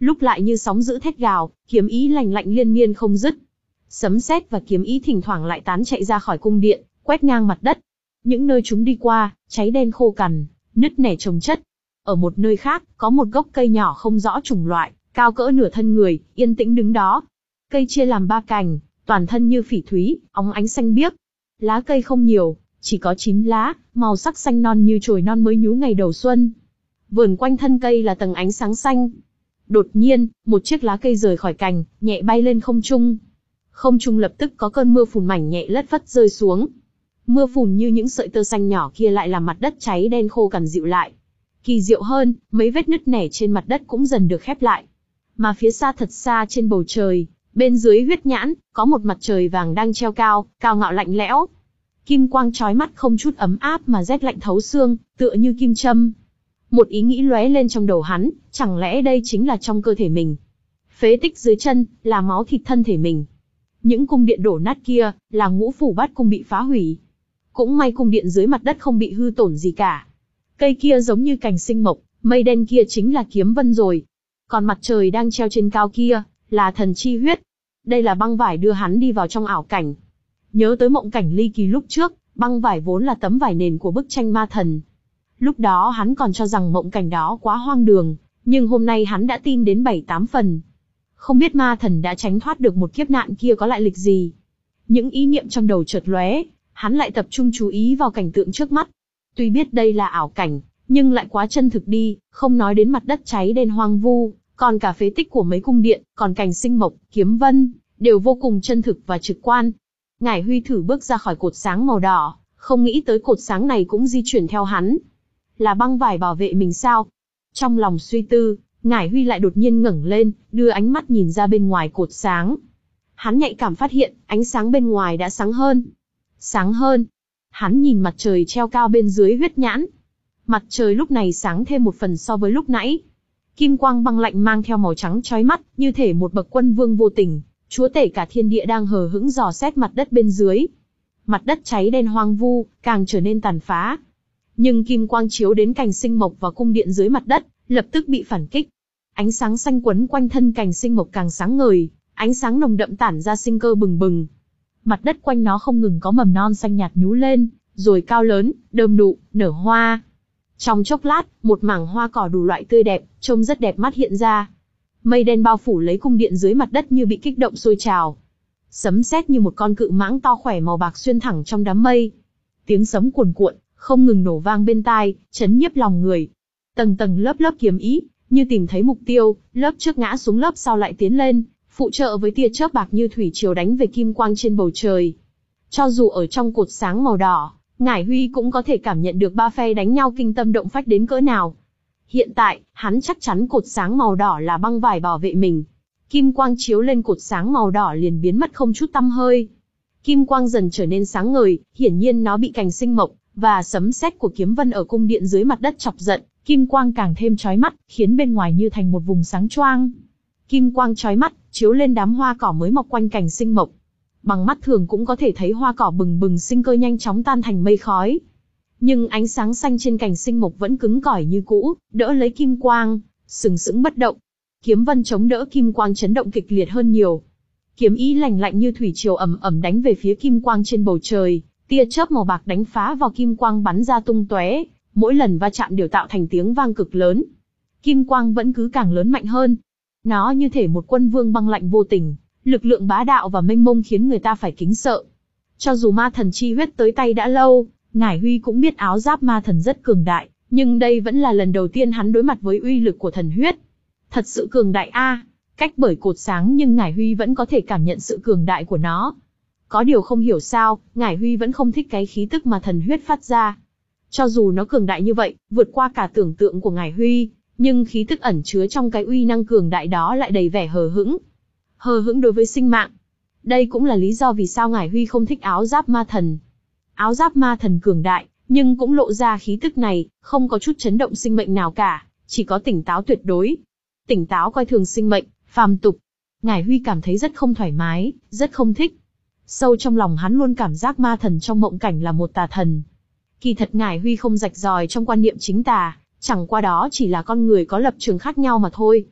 lúc lại như sóng dữ thét gào, kiếm ý lành lạnh liên miên không dứt. Sấm sét và kiếm ý thỉnh thoảng lại tán chạy ra khỏi cung điện, quét ngang mặt đất. Những nơi chúng đi qua, cháy đen khô cằn, nứt nẻ chồng chất. Ở một nơi khác, có một gốc cây nhỏ không rõ chủng loại, cao cỡ nửa thân người, yên tĩnh đứng đó. Cây chia làm ba cành, toàn thân như phỉ thúy, óng ánh xanh biếc. Lá cây không nhiều, chỉ có chín lá, màu sắc xanh non như chồi non mới nhú ngày đầu xuân. Vườn quanh thân cây là tầng ánh sáng xanh. Đột nhiên, một chiếc lá cây rời khỏi cành, nhẹ bay lên không trung. Không trung lập tức có cơn mưa phùn mảnh nhẹ lất phất rơi xuống. Mưa phùn như những sợi tơ xanh nhỏ kia lại làm mặt đất cháy đen khô cằn dịu lại. Kỳ diệu hơn, mấy vết nứt nẻ trên mặt đất cũng dần được khép lại. Mà phía xa thật xa trên bầu trời, bên dưới huyết nhãn, có một mặt trời vàng đang treo cao, cao ngạo lạnh lẽo. Kim quang chói mắt không chút ấm áp mà rét lạnh thấu xương, tựa như kim châm. Một ý nghĩ lóe lên trong đầu hắn, chẳng lẽ đây chính là trong cơ thể mình? Phế tích dưới chân, là máu thịt thân thể mình. Những cung điện đổ nát kia, là ngũ phủ bát cung bị phá hủy. Cũng may cung điện dưới mặt đất không bị hư tổn gì cả. Cây kia giống như cành sinh mộc, mây đen kia chính là kiếm vân rồi. Còn mặt trời đang treo trên cao kia, là thần chi huyết. Đây là băng vải đưa hắn đi vào trong ảo cảnh. Nhớ tới mộng cảnh ly kỳ lúc trước, băng vải vốn là tấm vải nền của bức tranh ma thần. Lúc đó hắn còn cho rằng mộng cảnh đó quá hoang đường, nhưng hôm nay hắn đã tin đến bảy tám phần. Không biết ma thần đã tránh thoát được một kiếp nạn kia có lại lịch gì. Những ý niệm trong đầu chợt lóe, hắn lại tập trung chú ý vào cảnh tượng trước mắt. Tuy biết đây là ảo cảnh, nhưng lại quá chân thực đi, không nói đến mặt đất cháy đen hoang vu, còn cả phế tích của mấy cung điện, còn cành sinh mộc, kiếm vân, đều vô cùng chân thực và trực quan. Ngải Huy thử bước ra khỏi cột sáng màu đỏ, không nghĩ tới cột sáng này cũng di chuyển theo hắn. Là băng vải bảo vệ mình sao? Trong lòng suy tư, Ngải Huy lại đột nhiên ngẩng lên, đưa ánh mắt nhìn ra bên ngoài cột sáng. Hắn nhạy cảm phát hiện, ánh sáng bên ngoài đã sáng hơn. Sáng hơn. Hắn nhìn mặt trời treo cao bên dưới huyết nhãn. Mặt trời lúc này sáng thêm một phần so với lúc nãy. Kim quang băng lạnh mang theo màu trắng chói mắt, như thể một bậc quân vương vô tình, chúa tể cả thiên địa đang hờ hững dò xét mặt đất bên dưới. Mặt đất cháy đen hoang vu, càng trở nên tàn phá. Nhưng kim quang chiếu đến cành sinh mộc và cung điện dưới mặt đất, lập tức bị phản kích. Ánh sáng xanh quấn quanh thân cành sinh mộc càng sáng ngời, ánh sáng nồng đậm tản ra sinh cơ bừng bừng. Mặt đất quanh nó không ngừng có mầm non xanh nhạt nhú lên, rồi cao lớn, đơm nụ, nở hoa. Trong chốc lát, một mảng hoa cỏ đủ loại tươi đẹp, trông rất đẹp mắt hiện ra. Mây đen bao phủ lấy cung điện dưới mặt đất như bị kích động sôi trào. Sấm sét như một con cự mãng to khỏe màu bạc xuyên thẳng trong đám mây. Tiếng sấm cuồn cuộn, không ngừng nổ vang bên tai, chấn nhiếp lòng người. Tầng tầng lớp lớp kiếm ý, như tìm thấy mục tiêu, lớp trước ngã xuống lớp sau lại tiến lên, phụ trợ với tia chớp bạc như thủy triều đánh về kim quang trên bầu trời. Cho dù ở trong cột sáng màu đỏ, Ngải Huy cũng có thể cảm nhận được ba phe đánh nhau kinh tâm động phách đến cỡ nào. Hiện tại, hắn chắc chắn cột sáng màu đỏ là băng vải bảo vệ mình. Kim quang chiếu lên cột sáng màu đỏ liền biến mất không chút tăm hơi. Kim quang dần trở nên sáng ngời, hiển nhiên nó bị cành sinh mộc và sấm sét của kiếm vân ở cung điện dưới mặt đất chọc giận, kim quang càng thêm chói mắt, khiến bên ngoài như thành một vùng sáng choang. Kim quang chói mắt, chiếu lên đám hoa cỏ mới mọc quanh cành sinh mộc. Bằng mắt thường cũng có thể thấy hoa cỏ bừng bừng sinh cơ nhanh chóng tan thành mây khói. Nhưng ánh sáng xanh trên cành sinh mộc vẫn cứng cỏi như cũ, đỡ lấy kim quang, sừng sững bất động. Kiếm vân chống đỡ kim quang chấn động kịch liệt hơn nhiều. Kiếm ý lạnh lạnh như thủy triều ầm ầm đánh về phía kim quang trên bầu trời, tia chớp màu bạc đánh phá vào kim quang bắn ra tung tóe, mỗi lần va chạm đều tạo thành tiếng vang cực lớn. Kim quang vẫn cứ càng lớn mạnh hơn. Nó như thể một quân vương băng lạnh vô tình, lực lượng bá đạo và mênh mông khiến người ta phải kính sợ. Cho dù ma thần chi huyết tới tay đã lâu, Ngải Huy cũng biết áo giáp ma thần rất cường đại, nhưng đây vẫn là lần đầu tiên hắn đối mặt với uy lực của thần huyết. Thật sự cường đại a, à, cách bởi cột sáng nhưng Ngải Huy vẫn có thể cảm nhận sự cường đại của nó. Có điều không hiểu sao, Ngải Huy vẫn không thích cái khí tức mà thần huyết phát ra. Cho dù nó cường đại như vậy, vượt qua cả tưởng tượng của Ngải Huy, nhưng khí tức ẩn chứa trong cái uy năng cường đại đó lại đầy vẻ hờ hững. Hờ hững đối với sinh mạng. Đây cũng là lý do vì sao Ngải Huy không thích áo giáp ma thần. Áo giáp ma thần cường đại, nhưng cũng lộ ra khí tức này, không có chút chấn động sinh mệnh nào cả, chỉ có tỉnh táo tuyệt đối. Tỉnh táo coi thường sinh mệnh, phàm tục. Ngải Huy cảm thấy rất không thoải mái, rất không thích. Sâu trong lòng hắn luôn cảm giác ma thần trong mộng cảnh là một tà thần. Kỳ thật Ngải Huy không rạch ròi trong quan niệm chính tà, chẳng qua đó chỉ là con người có lập trường khác nhau mà thôi.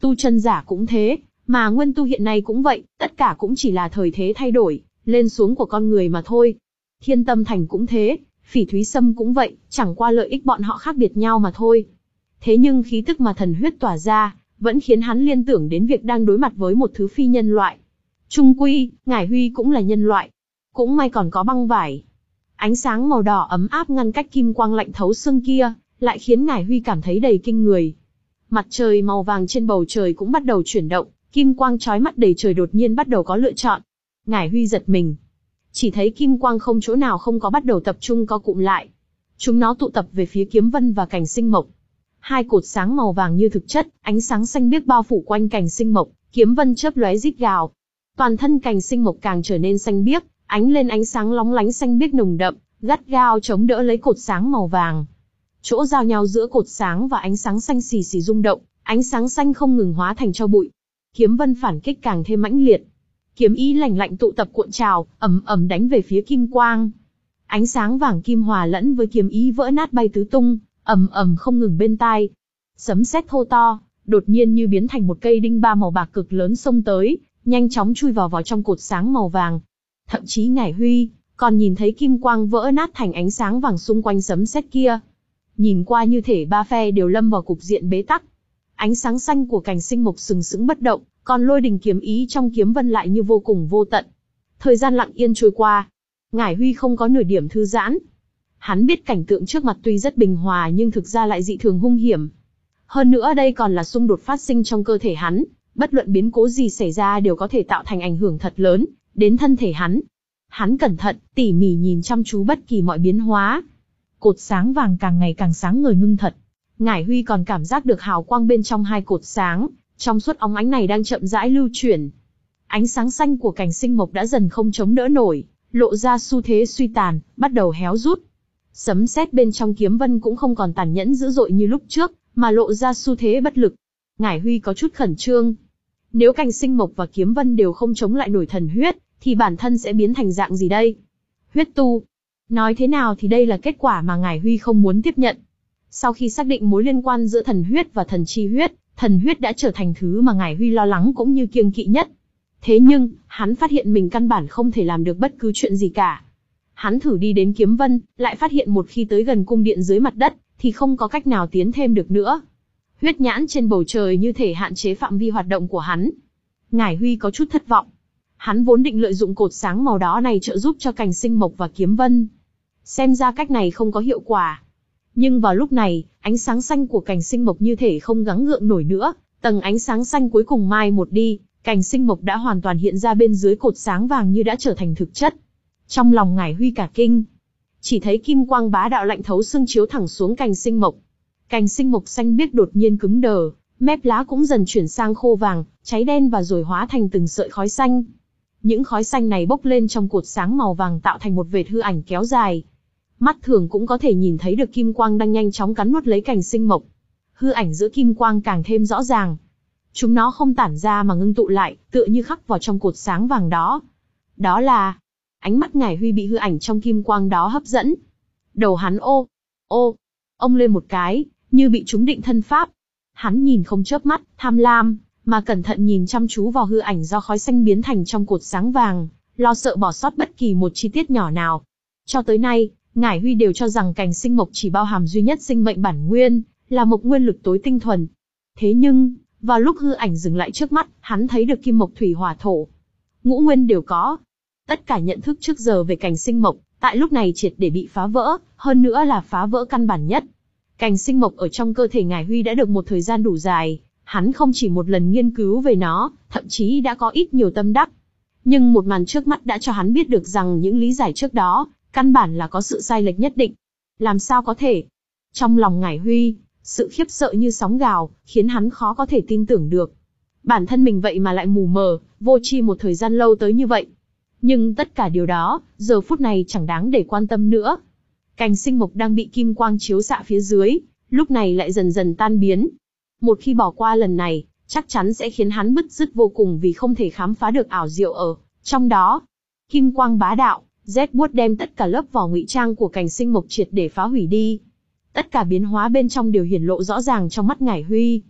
Tu chân giả cũng thế, mà nguyên tu hiện nay cũng vậy, tất cả cũng chỉ là thời thế thay đổi, lên xuống của con người mà thôi. Thiên Tâm Thành cũng thế, Phỉ Thúy Sâm cũng vậy, chẳng qua lợi ích bọn họ khác biệt nhau mà thôi. Thế nhưng khí tức mà thần huyết tỏa ra, vẫn khiến hắn liên tưởng đến việc đang đối mặt với một thứ phi nhân loại. Chung quy, Ngải Huy cũng là nhân loại. Cũng may còn có băng vải. Ánh sáng màu đỏ ấm áp ngăn cách kim quang lạnh thấu xương kia, lại khiến Ngải Huy cảm thấy đầy kinh người. Mặt trời màu vàng trên bầu trời cũng bắt đầu chuyển động, kim quang chói mắt đầy trời đột nhiên bắt đầu có lựa chọn. Ngải Huy giật mình. Chỉ thấy kim quang không chỗ nào không có bắt đầu tập trung co cụm lại. Chúng nó tụ tập về phía Kiếm Vân và Cành Sinh Mộc. Hai cột sáng màu vàng như thực chất, ánh sáng xanh biếc bao phủ quanh Cành Sinh Mộc, Kiếm Vân chớp lóe rít gào. Toàn thân Cành Sinh Mộc càng trở nên xanh biếc, ánh lên ánh sáng lóng lánh xanh biếc nồng đậm, gắt gao chống đỡ lấy cột sáng màu vàng. Chỗ giao nhau giữa cột sáng và ánh sáng xanh xì xì rung động, ánh sáng xanh không ngừng hóa thành tro bụi. Kiếm Vân phản kích càng thêm mãnh liệt. Kiếm ý lạnh lạnh tụ tập cuộn trào, ầm ầm đánh về phía kim quang. Ánh sáng vàng kim hòa lẫn với kiếm ý vỡ nát bay tứ tung, ầm ầm không ngừng bên tai. Sấm sét thô to, đột nhiên như biến thành một cây đinh ba màu bạc cực lớn xông tới, nhanh chóng chui vào vào trong cột sáng màu vàng. Thậm chí Ngải Huy còn nhìn thấy kim quang vỡ nát thành ánh sáng vàng xung quanh sấm sét kia. Nhìn qua như thể ba phe đều lâm vào cục diện bế tắc. Ánh sáng xanh của Cành Sinh Mộc sừng sững bất động, còn lôi đình kiếm ý trong Kiếm Vân lại như vô cùng vô tận. Thời gian lặng yên trôi qua, Ngải Huy không có nửa điểm thư giãn. Hắn biết cảnh tượng trước mặt tuy rất bình hòa nhưng thực ra lại dị thường hung hiểm. Hơn nữa đây còn là xung đột phát sinh trong cơ thể hắn, bất luận biến cố gì xảy ra đều có thể tạo thành ảnh hưởng thật lớn đến thân thể hắn. Hắn cẩn thận, tỉ mỉ nhìn chăm chú bất kỳ mọi biến hóa. Cột sáng vàng càng ngày càng sáng ngời ngưng thật. Ngải Huy còn cảm giác được hào quang bên trong hai cột sáng, trong suốt óng ánh này đang chậm rãi lưu chuyển. Ánh sáng xanh của Cành Sinh Mộc đã dần không chống đỡ nổi, lộ ra xu thế suy tàn, bắt đầu héo rút. Sấm sét bên trong Kiếm Vân cũng không còn tàn nhẫn dữ dội như lúc trước, mà lộ ra xu thế bất lực. Ngải Huy có chút khẩn trương. Nếu Cành Sinh Mộc và Kiếm Vân đều không chống lại nổi thần huyết, thì bản thân sẽ biến thành dạng gì đây? Huyết tu. Nói thế nào thì đây là kết quả mà Ngải Huy không muốn tiếp nhận. Sau khi xác định mối liên quan giữa thần huyết và thần chi huyết, thần huyết đã trở thành thứ mà Ngải Huy lo lắng cũng như kiêng kỵ nhất. Thế nhưng, hắn phát hiện mình căn bản không thể làm được bất cứ chuyện gì cả. Hắn thử đi đến Kiếm Vân, lại phát hiện một khi tới gần cung điện dưới mặt đất, thì không có cách nào tiến thêm được nữa. Huyết nhãn trên bầu trời như thể hạn chế phạm vi hoạt động của hắn. Ngải Huy có chút thất vọng. Hắn vốn định lợi dụng cột sáng màu đỏ này trợ giúp cho Cành Sinh Mộc và Kiếm Vân. Xem ra cách này không có hiệu quả. Nhưng vào lúc này, ánh sáng xanh của Cành Sinh Mộc như thể không gắng gượng nổi nữa, tầng ánh sáng xanh cuối cùng mai một đi, Cành Sinh Mộc đã hoàn toàn hiện ra bên dưới cột sáng vàng như đã trở thành thực chất. Trong lòng Ngải Huy cả kinh, chỉ thấy kim quang bá đạo lạnh thấu xương chiếu thẳng xuống Cành Sinh Mộc. Cành Sinh Mộc xanh biếc đột nhiên cứng đờ, mép lá cũng dần chuyển sang khô vàng, cháy đen và rồi hóa thành từng sợi khói xanh. Những khói xanh này bốc lên trong cột sáng màu vàng tạo thành một vệt hư ảnh kéo dài. Mắt thường cũng có thể nhìn thấy được kim quang đang nhanh chóng cắn nuốt lấy Cành Sinh Mộc. Hư ảnh giữa kim quang càng thêm rõ ràng. Chúng nó không tản ra mà ngưng tụ lại, tựa như khắc vào trong cột sáng vàng đó. Đó là... Ánh mắt Ngải Huy bị hư ảnh trong kim quang đó hấp dẫn. Đầu hắn ô, ô, ông lên một cái, như bị trúng định thân pháp. Hắn nhìn không chớp mắt, tham lam, mà cẩn thận nhìn chăm chú vào hư ảnh do khói xanh biến thành trong cột sáng vàng, lo sợ bỏ sót bất kỳ một chi tiết nhỏ nào. Cho tới nay, Ngải Huy đều cho rằng Cành Sinh Mộc chỉ bao hàm duy nhất sinh mệnh bản nguyên, là một nguyên lực tối tinh thuần. Thế nhưng, vào lúc hư ảnh dừng lại trước mắt, hắn thấy được kim mộc thủy hỏa thổ. Ngũ nguyên đều có. Tất cả nhận thức trước giờ về Cành Sinh Mộc, tại lúc này triệt để bị phá vỡ, hơn nữa là phá vỡ căn bản nhất. Cành Sinh Mộc ở trong cơ thể Ngải Huy đã được một thời gian đủ dài, hắn không chỉ một lần nghiên cứu về nó, thậm chí đã có ít nhiều tâm đắc. Nhưng một màn trước mắt đã cho hắn biết được rằng những lý giải trước đó, căn bản là có sự sai lệch nhất định. Làm sao có thể? Trong lòng Ngải Huy, sự khiếp sợ như sóng gào, khiến hắn khó có thể tin tưởng được. Bản thân mình vậy mà lại mù mờ, vô tri một thời gian lâu tới như vậy. Nhưng tất cả điều đó, giờ phút này chẳng đáng để quan tâm nữa. Cành Sinh Mộc đang bị kim quang chiếu xạ phía dưới, lúc này lại dần dần tan biến. Một khi bỏ qua lần này, chắc chắn sẽ khiến hắn bứt rứt vô cùng vì không thể khám phá được ảo diệu ở trong đó. Kim quang bá đạo, rét buốt đem tất cả lớp vỏ ngụy trang của Cành Sinh Mộc triệt để phá hủy đi. Tất cả biến hóa bên trong đều hiển lộ rõ ràng trong mắt Ngải Huy.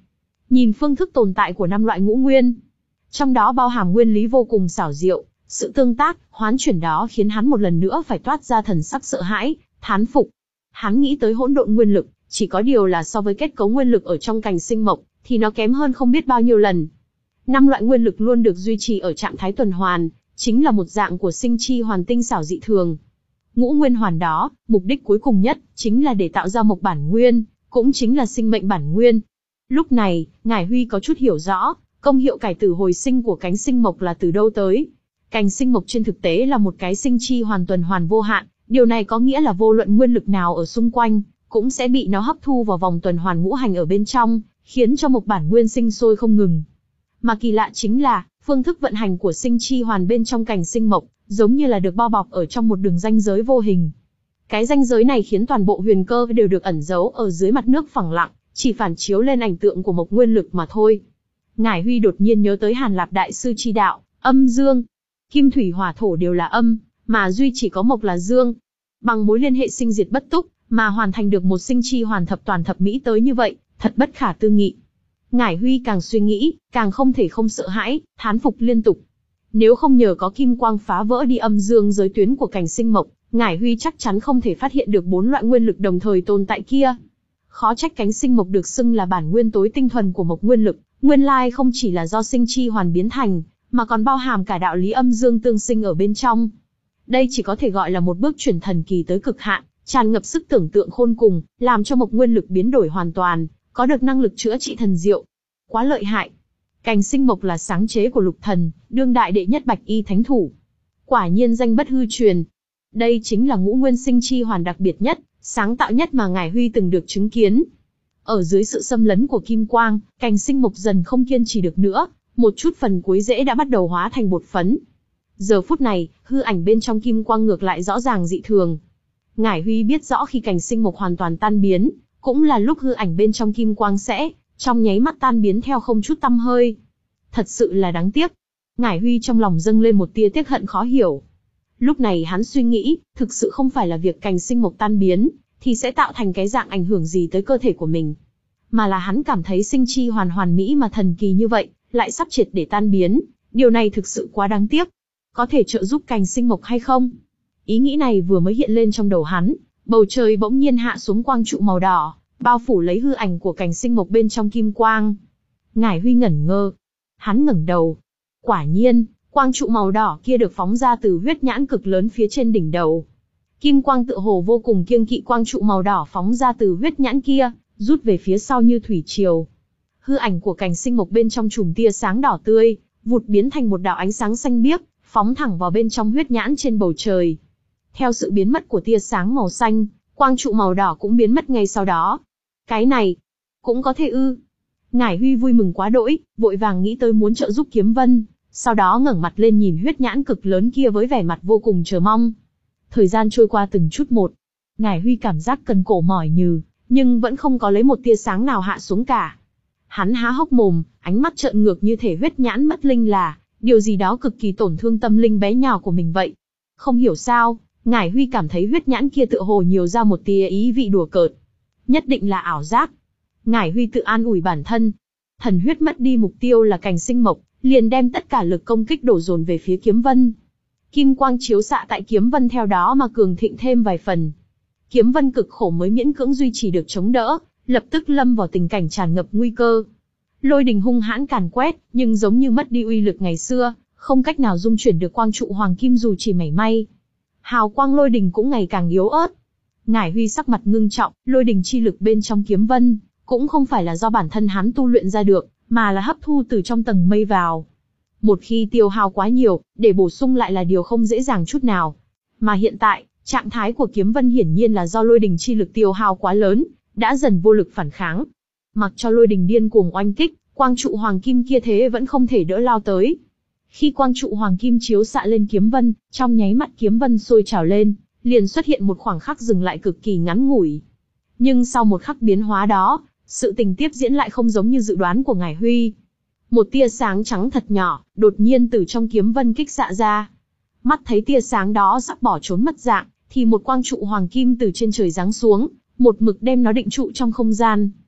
nhìn phương thức tồn tại của năm loại ngũ nguyên. Trong đó bao hàm nguyên lý vô cùng xảo diệu, sự tương tác, hoán chuyển đó khiến hắn một lần nữa phải toát ra thần sắc sợ hãi, thán phục. Hắn nghĩ tới hỗn độn nguyên lực, chỉ có điều là so với kết cấu nguyên lực ở trong cành sinh mộc, thì nó kém hơn không biết bao nhiêu lần. Năm loại nguyên lực luôn được duy trì ở trạng thái tuần hoàn, chính là một dạng của sinh chi hoàn tinh xảo dị thường. Ngũ nguyên hoàn đó, mục đích cuối cùng nhất, chính là để tạo ra một bản nguyên, cũng chính là sinh mệnh bản nguyên. Lúc này, Ngải Huy có chút hiểu rõ, công hiệu cải tử hồi sinh của cánh sinh mộc là từ đâu tới. Cành sinh mộc trên thực tế là một cái sinh chi hoàn tuần hoàn vô hạn, điều này có nghĩa là vô luận nguyên lực nào ở xung quanh, cũng sẽ bị nó hấp thu vào vòng tuần hoàn ngũ hành ở bên trong, khiến cho một bản nguyên sinh sôi không ngừng. Mà kỳ lạ chính là, phương thức vận hành của sinh chi hoàn bên trong cành sinh mộc, giống như là được bao bọc ở trong một đường ranh giới vô hình. Cái ranh giới này khiến toàn bộ huyền cơ đều được ẩn giấu ở dưới mặt nước phẳng lặng, chỉ phản chiếu lên ảnh tượng của một nguyên lực mà thôi. Ngải Huy đột nhiên nhớ tới Hàn Lạp đại sư chi đạo, âm dương, kim thủy hỏa thổ đều là âm, mà duy chỉ có mộc là dương. Bằng mối liên hệ sinh diệt bất túc, mà hoàn thành được một sinh chi hoàn thập toàn thập mỹ tới như vậy, thật bất khả tư nghị. Ngải Huy càng suy nghĩ, càng không thể không sợ hãi, thán phục liên tục. Nếu không nhờ có kim quang phá vỡ đi âm dương giới tuyến của cành sinh mộc, Ngải Huy chắc chắn không thể phát hiện được bốn loại nguyên lực đồng thời tồn tại kia. Khó trách cánh sinh mộc được xưng là bản nguyên tối tinh thuần của mộc nguyên lực, nguyên lai không chỉ là do sinh chi hoàn biến thành, mà còn bao hàm cả đạo lý âm dương tương sinh ở bên trong. Đây chỉ có thể gọi là một bước chuyển thần kỳ tới cực hạn, tràn ngập sức tưởng tượng khôn cùng, làm cho mộc nguyên lực biến đổi hoàn toàn, có được năng lực chữa trị thần diệu. Quá lợi hại. Cành sinh mộc là sáng chế của Lục Thần, đương đại đệ nhất bạch y thánh thủ. Quả nhiên danh bất hư truyền. Đây chính là ngũ nguyên sinh chi hoàn đặc biệt nhất, sáng tạo nhất mà Ngải Huy từng được chứng kiến. Ở dưới sự xâm lấn của kim quang, cành sinh mộc dần không kiên trì được nữa, một chút phần cuối rễ đã bắt đầu hóa thành bột phấn. Giờ phút này, hư ảnh bên trong kim quang ngược lại rõ ràng dị thường. Ngải Huy biết rõ khi cành sinh mộc hoàn toàn tan biến, cũng là lúc hư ảnh bên trong kim quang sẽ, trong nháy mắt tan biến theo không chút tăm hơi. Thật sự là đáng tiếc. Ngải Huy trong lòng dâng lên một tia tiếc hận khó hiểu. Lúc này hắn suy nghĩ, thực sự không phải là việc cành sinh mộc tan biến, thì sẽ tạo thành cái dạng ảnh hưởng gì tới cơ thể của mình. Mà là hắn cảm thấy sinh chi hoàn hoàn mỹ mà thần kỳ như vậy, lại sắp triệt để tan biến, điều này thực sự quá đáng tiếc. Có thể trợ giúp cành sinh mộc hay không? Ý nghĩ này vừa mới hiện lên trong đầu hắn, bầu trời bỗng nhiên hạ xuống quang trụ màu đỏ, bao phủ lấy hư ảnh của cành sinh mộc bên trong kim quang. Ngải Huy ngẩn ngơ. Hắn ngẩng đầu. Quả nhiên, quang trụ màu đỏ kia được phóng ra từ huyết nhãn cực lớn phía trên đỉnh đầu. Kim quang tựa hồ vô cùng kiêng kỵ quang trụ màu đỏ phóng ra từ huyết nhãn kia, rút về phía sau như thủy triều. Hư ảnh của cành sinh mộc bên trong chùm tia sáng đỏ tươi, vụt biến thành một đạo ánh sáng xanh biếc, phóng thẳng vào bên trong huyết nhãn trên bầu trời. Theo sự biến mất của tia sáng màu xanh, quang trụ màu đỏ cũng biến mất ngay sau đó. Cái này, cũng có thể ư. Ngải Huy vui mừng quá đỗi, vội vàng nghĩ tới muốn trợ giúp Kiếm Vân, sau đó ngẩng mặt lên nhìn huyết nhãn cực lớn kia với vẻ mặt vô cùng chờ mong. Thời gian trôi qua từng chút một. Ngải Huy cảm giác cần cổ mỏi nhừ, nhưng vẫn không có lấy một tia sáng nào hạ xuống cả. Hắn há hốc mồm, ánh mắt trợn ngược như thể huyết nhãn mất linh là điều gì đó cực kỳ tổn thương tâm linh bé nhỏ của mình vậy. Không hiểu sao, Ngải Huy cảm thấy huyết nhãn kia tựa hồ nhiều ra một tia ý vị đùa cợt. Nhất định là ảo giác. Ngải Huy tự an ủi bản thân. Thần huyết mất đi mục tiêu là cành sinh mộc, liền đem tất cả lực công kích đổ dồn về phía Kiếm Vân. Kim quang chiếu xạ tại Kiếm Vân theo đó mà cường thịnh thêm vài phần. Kiếm Vân cực khổ mới miễn cưỡng duy trì được chống đỡ, lập tức lâm vào tình cảnh tràn ngập nguy cơ. Lôi đình hung hãn càn quét, nhưng giống như mất đi uy lực ngày xưa, không cách nào dung chuyển được quang trụ hoàng kim dù chỉ mảy may. Hào quang lôi đình cũng ngày càng yếu ớt. Ngải Huy sắc mặt ngưng trọng, lôi đình chi lực bên trong Kiếm Vân, cũng không phải là do bản thân hắn tu luyện ra được, mà là hấp thu từ trong tầng mây vào. Một khi tiêu hao quá nhiều, để bổ sung lại là điều không dễ dàng chút nào. Mà hiện tại, trạng thái của Kiếm Vân hiển nhiên là do lôi đình chi lực tiêu hao quá lớn, đã dần vô lực phản kháng. Mặc cho lôi đình điên cuồng oanh kích, quang trụ hoàng kim kia thế vẫn không thể đỡ lao tới. Khi quang trụ hoàng kim chiếu xạ lên Kiếm Vân, trong nháy mắt Kiếm Vân sôi trào lên, liền xuất hiện một khoảng khắc dừng lại cực kỳ ngắn ngủi. Nhưng sau một khắc biến hóa đó, sự tình tiếp diễn lại không giống như dự đoán của Ngải Huy. Một tia sáng trắng thật nhỏ, đột nhiên từ trong Kiếm Vân kích xạ ra. Mắt thấy tia sáng đó sắp bỏ trốn mất dạng, thì một quang trụ hoàng kim từ trên trời giáng xuống, một mực đem nó định trụ trong không gian.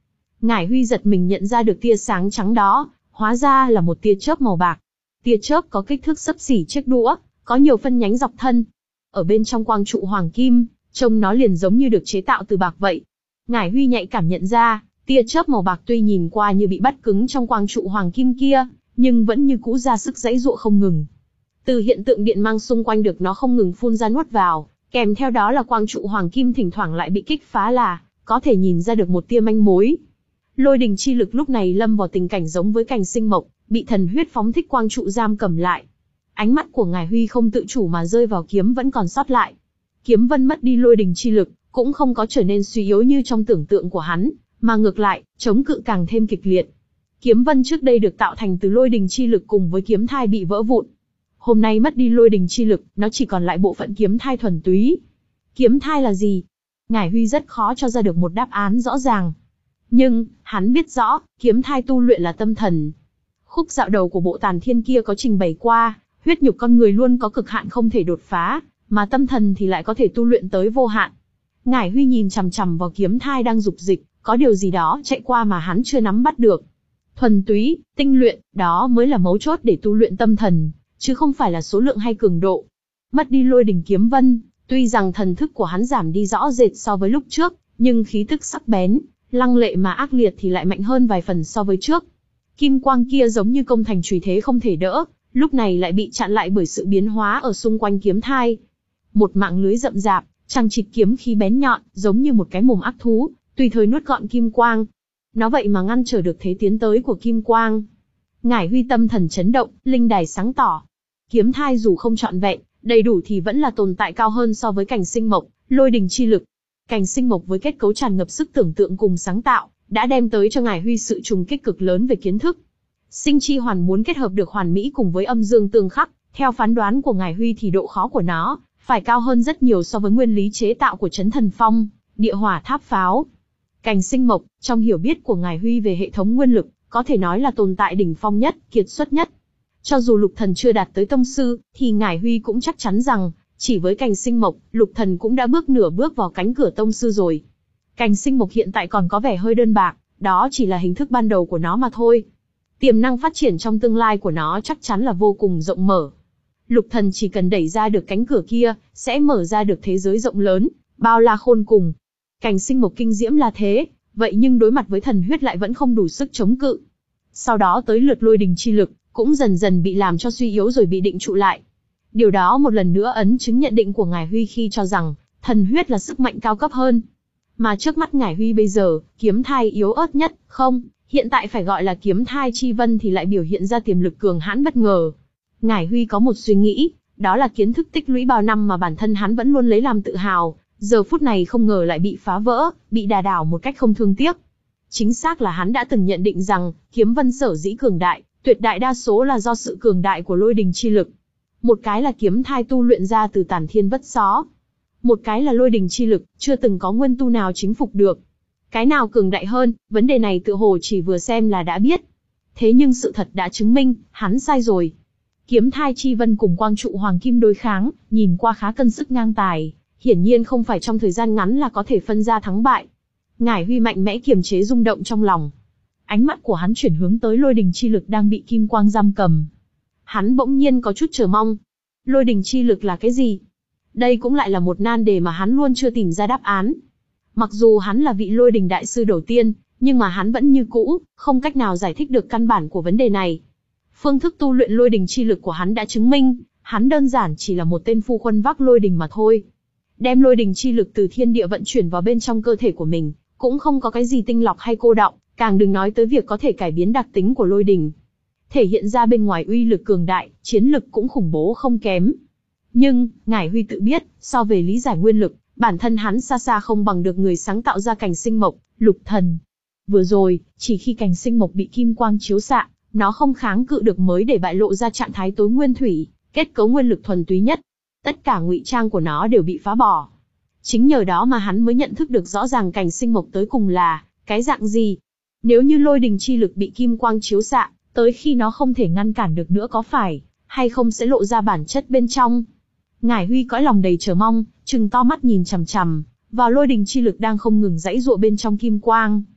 Ngải Huy giật mình nhận ra được tia sáng trắng đó, hóa ra là một tia chớp màu bạc. Tia chớp có kích thước xấp xỉ chiếc đũa, có nhiều phân nhánh dọc thân. Ở bên trong quang trụ hoàng kim, trông nó liền giống như được chế tạo từ bạc vậy. Ngải Huy nhạy cảm nhận ra, tia chớp màu bạc tuy nhìn qua như bị bắt cứng trong quang trụ hoàng kim kia, nhưng vẫn như cũ ra sức giãy giụa không ngừng. Từ hiện tượng điện mang xung quanh được nó không ngừng phun ra nuốt vào, kèm theo đó là quang trụ hoàng kim thỉnh thoảng lại bị kích phá là, có thể nhìn ra được một tia manh mối. Lôi đình chi lực lúc này lâm vào tình cảnh giống với cành sinh mộc, bị thần huyết phóng thích quang trụ giam cầm lại. Ánh mắt của Ngải Huy không tự chủ mà rơi vào kiếm vẫn còn sót lại. Kiếm vân mất đi lôi đình chi lực, cũng không có trở nên suy yếu như trong tưởng tượng của hắn, mà ngược lại, chống cự càng thêm kịch liệt. Kiếm vân trước đây được tạo thành từ lôi đình chi lực cùng với kiếm thai bị vỡ vụn. Hôm nay mất đi lôi đình chi lực, nó chỉ còn lại bộ phận kiếm thai thuần túy. Kiếm thai là gì? Ngải Huy rất khó cho ra được một đáp án rõ ràng. Nhưng, hắn biết rõ, kiếm thai tu luyện là tâm thần. Khúc dạo đầu của bộ tàn thiên kia có trình bày qua, huyết nhục con người luôn có cực hạn không thể đột phá, mà tâm thần thì lại có thể tu luyện tới vô hạn. Ngải Huy nhìn chằm chằm vào kiếm thai đang dục dịch, có điều gì đó chạy qua mà hắn chưa nắm bắt được. Thuần túy, tinh luyện, đó mới là mấu chốt để tu luyện tâm thần, chứ không phải là số lượng hay cường độ. Mất đi lôi đình kiếm vân, tuy rằng thần thức của hắn giảm đi rõ rệt so với lúc trước, nhưng khí tức sắc bén, lăng lệ mà ác liệt thì lại mạnh hơn vài phần so với trước. Kim quang kia giống như công thành chùy thế không thể đỡ, lúc này lại bị chặn lại bởi sự biến hóa ở xung quanh kiếm thai. Một mạng lưới rậm rạp, chằng chịt kiếm khí bén nhọn, giống như một cái mồm ác thú, tùy thời nuốt gọn kim quang. Nó vậy mà ngăn trở được thế tiến tới của kim quang. Ngải Huy tâm thần chấn động, linh đài sáng tỏ. Kiếm thai dù không trọn vẹn, đầy đủ thì vẫn là tồn tại cao hơn so với cành sinh mộc, lôi đình chi lực. Cành sinh mộc với kết cấu tràn ngập sức tưởng tượng cùng sáng tạo, đã đem tới cho Ngải Huy sự trùng kích cực lớn về kiến thức. Sinh chi hoàn muốn kết hợp được hoàn mỹ cùng với âm dương tương khắc, theo phán đoán của Ngải Huy thì độ khó của nó phải cao hơn rất nhiều so với nguyên lý chế tạo của Chấn Thần Phong, địa hỏa tháp pháo. Cành sinh mộc, trong hiểu biết của Ngải Huy về hệ thống nguyên lực, có thể nói là tồn tại đỉnh phong nhất, kiệt xuất nhất. Cho dù Lục Thần chưa đạt tới tông sư, thì Ngải Huy cũng chắc chắn rằng, chỉ với cành sinh mộc, Lục Thần cũng đã bước nửa bước vào cánh cửa tông sư rồi. Cành sinh mộc hiện tại còn có vẻ hơi đơn bạc, đó chỉ là hình thức ban đầu của nó mà thôi. Tiềm năng phát triển trong tương lai của nó chắc chắn là vô cùng rộng mở. Lục Thần chỉ cần đẩy ra được cánh cửa kia, sẽ mở ra được thế giới rộng lớn, bao la khôn cùng. Cành sinh mộc kinh diễm là thế, vậy nhưng đối mặt với thần huyết lại vẫn không đủ sức chống cự. Sau đó tới lượt lôi đình chi lực, cũng dần dần bị làm cho suy yếu rồi bị định trụ lại. Điều đó một lần nữa ấn chứng nhận định của Ngải Huy khi cho rằng, thần huyết là sức mạnh cao cấp hơn. Mà trước mắt Ngải Huy bây giờ, kiếm thai yếu ớt nhất, không, hiện tại phải gọi là kiếm thai chi vân thì lại biểu hiện ra tiềm lực cường hãn bất ngờ. Ngải Huy có một suy nghĩ, đó là kiến thức tích lũy bao năm mà bản thân hắn vẫn luôn lấy làm tự hào, giờ phút này không ngờ lại bị phá vỡ, bị đà đảo một cách không thương tiếc. Chính xác là hắn đã từng nhận định rằng, kiếm vân sở dĩ cường đại, tuyệt đại đa số là do sự cường đại của lôi đình chi lực. Một cái là kiếm thai tu luyện ra từ tản thiên vất xó. Một cái là lôi đình chi lực, chưa từng có nguyên tu nào chính phục được. Cái nào cường đại hơn, vấn đề này tự hồ chỉ vừa xem là đã biết. Thế nhưng sự thật đã chứng minh, hắn sai rồi. Kiếm thai chi vân cùng quang trụ hoàng kim đối kháng, nhìn qua khá cân sức ngang tài, hiển nhiên không phải trong thời gian ngắn là có thể phân ra thắng bại. Ngải Huy mạnh mẽ kiềm chế rung động trong lòng. Ánh mắt của hắn chuyển hướng tới lôi đình chi lực đang bị kim quang giam cầm. Hắn bỗng nhiên có chút chờ mong. Lôi đình chi lực là cái gì? Đây cũng lại là một nan đề mà hắn luôn chưa tìm ra đáp án. Mặc dù hắn là vị lôi đình đại sư đầu tiên, nhưng mà hắn vẫn như cũ, không cách nào giải thích được căn bản của vấn đề này. Phương thức tu luyện lôi đình chi lực của hắn đã chứng minh, hắn đơn giản chỉ là một tên phu khuân vác lôi đình mà thôi. Đem lôi đình chi lực từ thiên địa vận chuyển vào bên trong cơ thể của mình, cũng không có cái gì tinh lọc hay cô đọng, càng đừng nói tới việc có thể cải biến đặc tính của lôi đình. Thể hiện ra bên ngoài uy lực cường đại, chiến lực cũng khủng bố không kém. Nhưng, Ngải Huy tự biết, so về lý giải nguyên lực, bản thân hắn xa xa không bằng được người sáng tạo ra cành sinh mộc, Lục Thần. Vừa rồi, chỉ khi cành sinh mộc bị kim quang chiếu xạ, nó không kháng cự được mới để bại lộ ra trạng thái tối nguyên thủy, kết cấu nguyên lực thuần túy nhất. Tất cả ngụy trang của nó đều bị phá bỏ. Chính nhờ đó mà hắn mới nhận thức được rõ ràng cành sinh mộc tới cùng là cái dạng gì. Nếu như lôi đình chi lực bị kim quang chiếu xạ, tới khi nó không thể ngăn cản được nữa có phải hay không sẽ lộ ra bản chất bên trong. Ngải Huy cõi lòng đầy chờ mong, trừng to mắt nhìn chằm chằm vào lôi đình chi lực đang không ngừng giãy giụa bên trong kim quang.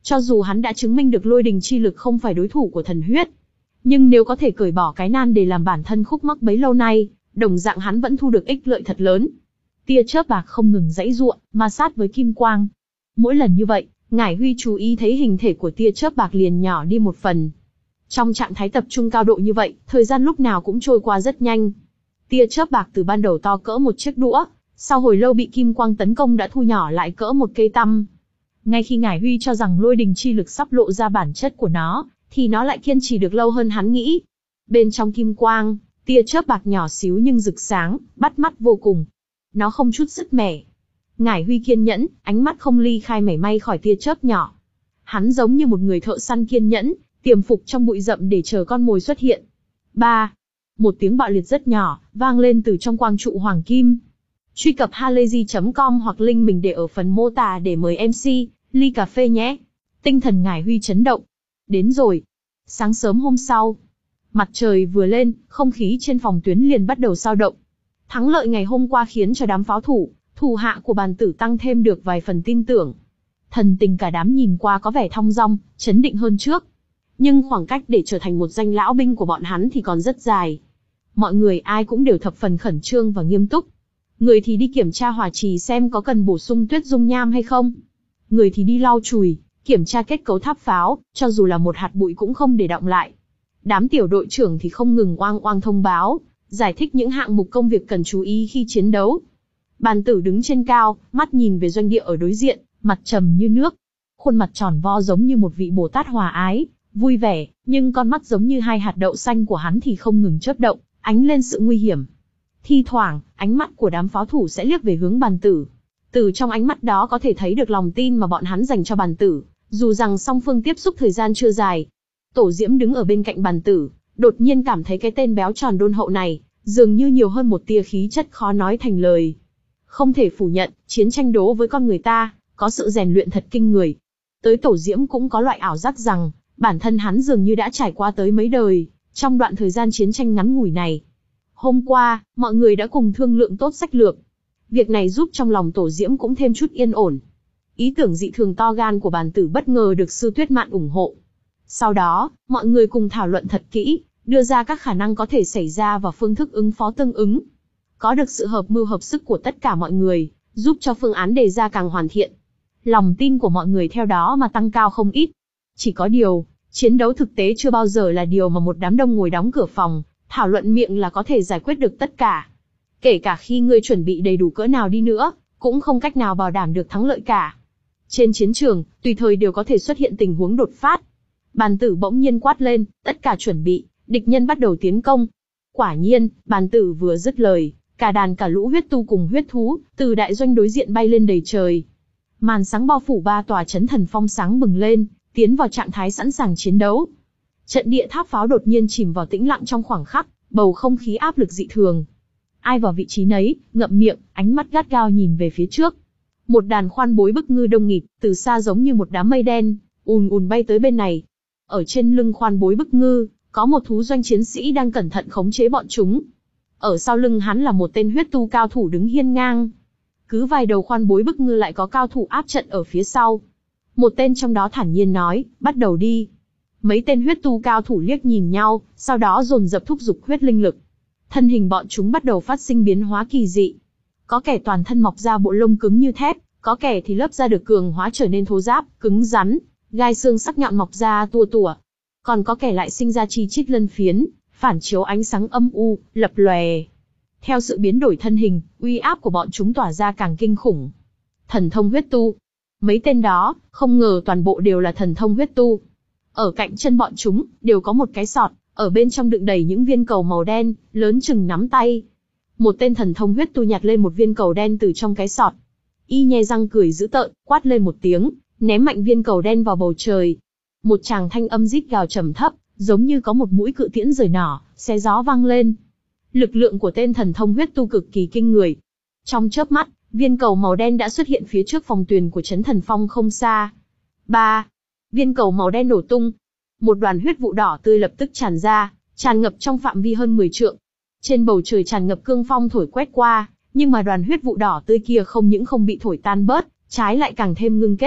Cho dù hắn đã chứng minh được lôi đình chi lực không phải đối thủ của thần huyết, nhưng nếu có thể cởi bỏ cái nan để làm bản thân khúc mắc bấy lâu nay, đồng dạng hắn vẫn thu được ích lợi thật lớn. Tia chớp bạc không ngừng giãy giụa, ma sát với kim quang. Mỗi lần như vậy, Ngải Huy chú ý thấy hình thể của tia chớp bạc liền nhỏ đi một phần. Trong trạng thái tập trung cao độ như vậy, thời gian lúc nào cũng trôi qua rất nhanh. Tia chớp bạc từ ban đầu to cỡ một chiếc đũa, sau hồi lâu bị kim quang tấn công đã thu nhỏ lại cỡ một cây tăm. Ngay khi Ngải Huy cho rằng lôi đình chi lực sắp lộ ra bản chất của nó, thì nó lại kiên trì được lâu hơn hắn nghĩ. Bên trong kim quang, tia chớp bạc nhỏ xíu nhưng rực sáng, bắt mắt vô cùng. Nó không chút sứt mẻ. Ngải Huy kiên nhẫn, ánh mắt không ly khai mảy may khỏi tia chớp nhỏ. Hắn giống như một người thợ săn kiên nhẫn, tiềm phục trong bụi rậm để chờ con mồi xuất hiện. ba. Một tiếng bạo liệt rất nhỏ, vang lên từ trong quang trụ hoàng kim. Truy cập halayzi chấm com hoặc link mình để ở phần mô tả để mời em xê, ly cà phê nhé. Tinh thần Ngải Huy chấn động. Đến rồi. Sáng sớm hôm sau, mặt trời vừa lên, không khí trên phòng tuyến liền bắt đầu dao động. Thắng lợi ngày hôm qua khiến cho đám pháo thủ, thủ hạ của bàn tử tăng thêm được vài phần tin tưởng. Thần tình cả đám nhìn qua có vẻ thong dong, chấn định hơn trước. Nhưng khoảng cách để trở thành một danh lão binh của bọn hắn thì còn rất dài. Mọi người ai cũng đều thập phần khẩn trương và nghiêm túc. Người thì đi kiểm tra hỏa trì xem có cần bổ sung tuyết dung nham hay không. Người thì đi lau chùi, kiểm tra kết cấu tháp pháo, cho dù là một hạt bụi cũng không để đọng lại. Đám tiểu đội trưởng thì không ngừng oang oang thông báo, giải thích những hạng mục công việc cần chú ý khi chiến đấu. Bàn tử đứng trên cao, mắt nhìn về doanh địa ở đối diện, mặt trầm như nước. Khuôn mặt tròn vo giống như một vị Bồ Tát hòa ái, vui vẻ, nhưng con mắt giống như hai hạt đậu xanh của hắn thì không ngừng chớp động, ánh lên sự nguy hiểm. Thi thoảng, ánh mắt của đám pháo thủ sẽ liếc về hướng bàn tử. Từ trong ánh mắt đó có thể thấy được lòng tin mà bọn hắn dành cho bàn tử, dù rằng song phương tiếp xúc thời gian chưa dài. Tổ Diễm đứng ở bên cạnh bàn tử, đột nhiên cảm thấy cái tên béo tròn đôn hậu này, dường như nhiều hơn một tia khí chất khó nói thành lời. Không thể phủ nhận, chiến tranh đố với con người ta, có sự rèn luyện thật kinh người. Tới Tổ Diễm cũng có loại ảo giác rằng, bản thân hắn dường như đã trải qua tới mấy đời, trong đoạn thời gian chiến tranh ngắn ngủi này. Hôm qua, mọi người đã cùng thương lượng tốt sách lược. Việc này giúp trong lòng Tổ Diễm cũng thêm chút yên ổn. Ý tưởng dị thường to gan của bàn tử bất ngờ được Sư Tuyết Mạn ủng hộ. Sau đó, mọi người cùng thảo luận thật kỹ, đưa ra các khả năng có thể xảy ra và phương thức ứng phó tương ứng. Có được sự hợp mưu hợp sức của tất cả mọi người, giúp cho phương án đề ra càng hoàn thiện. Lòng tin của mọi người theo đó mà tăng cao không ít. Chỉ có điều, chiến đấu thực tế chưa bao giờ là điều mà một đám đông ngồi đóng cửa phòng, thảo luận miệng là có thể giải quyết được tất cả. Kể cả khi ngươi chuẩn bị đầy đủ cỡ nào đi nữa, cũng không cách nào bảo đảm được thắng lợi cả. Trên chiến trường, tùy thời đều có thể xuất hiện tình huống đột phát. Bàn tử bỗng nhiên quát lên, tất cả chuẩn bị, địch nhân bắt đầu tiến công. Quả nhiên, bàn tử vừa dứt lời, cả đàn cả lũ huyết tu cùng huyết thú, từ đại doanh đối diện bay lên đầy trời. Màn sáng bao phủ ba tòa chấn thần phong sáng bừng lên, tiến vào trạng thái sẵn sàng chiến đấu. Trận địa tháp pháo đột nhiên chìm vào tĩnh lặng trong khoảng khắc, bầu không khí áp lực dị thường. Ai vào vị trí nấy, ngậm miệng, ánh mắt gắt gao nhìn về phía trước. Một đàn khoan bối bức ngư đông nghịt, từ xa giống như một đám mây đen, ùn ùn bay tới bên này. Ở trên lưng khoan bối bức ngư, có một thú doanh chiến sĩ đang cẩn thận khống chế bọn chúng. Ở sau lưng hắn là một tên huyết tu cao thủ đứng hiên ngang. Cứ vài đầu khoan bối bức ngư lại có cao thủ áp trận ở phía sau. Một tên trong đó thản nhiên nói, bắt đầu đi. Mấy tên huyết tu cao thủ liếc nhìn nhau, sau đó dồn dập thúc giục huyết linh lực. Thân hình bọn chúng bắt đầu phát sinh biến hóa kỳ dị. Có kẻ toàn thân mọc ra bộ lông cứng như thép, có kẻ thì lớp da được cường hóa trở nên thô ráp, cứng rắn, gai xương sắc nhọn mọc ra tua tủa. Còn có kẻ lại sinh ra chi chít lân phiến, phản chiếu ánh sáng âm u, lập lòe. Theo sự biến đổi thân hình, uy áp của bọn chúng tỏa ra càng kinh khủng. Thần thông huyết tu. Mấy tên đó, không ngờ toàn bộ đều là thần thông huyết tu. Ở cạnh chân bọn chúng, đều có một cái sọt, ở bên trong đựng đầy những viên cầu màu đen, lớn chừng nắm tay. Một tên thần thông huyết tu nhặt lên một viên cầu đen từ trong cái sọt. Y nhe răng cười dữ tợn, quát lên một tiếng, ném mạnh viên cầu đen vào bầu trời. Một tràng thanh âm rít gào trầm thấp, giống như có một mũi cự tiễn rời nỏ, xé gió vang lên. Lực lượng của tên thần thông huyết tu cực kỳ kinh người. Trong chớp mắt, viên cầu màu đen đã xuất hiện phía trước phòng tuyền của Trấn Thần Phong không xa. ba. Viên cầu màu đen nổ tung. Một đoàn huyết vụ đỏ tươi lập tức tràn ra, tràn ngập trong phạm vi hơn mười trượng. Trên bầu trời tràn ngập cương phong thổi quét qua, nhưng mà đoàn huyết vụ đỏ tươi kia không những không bị thổi tan bớt, trái lại càng thêm ngưng kết.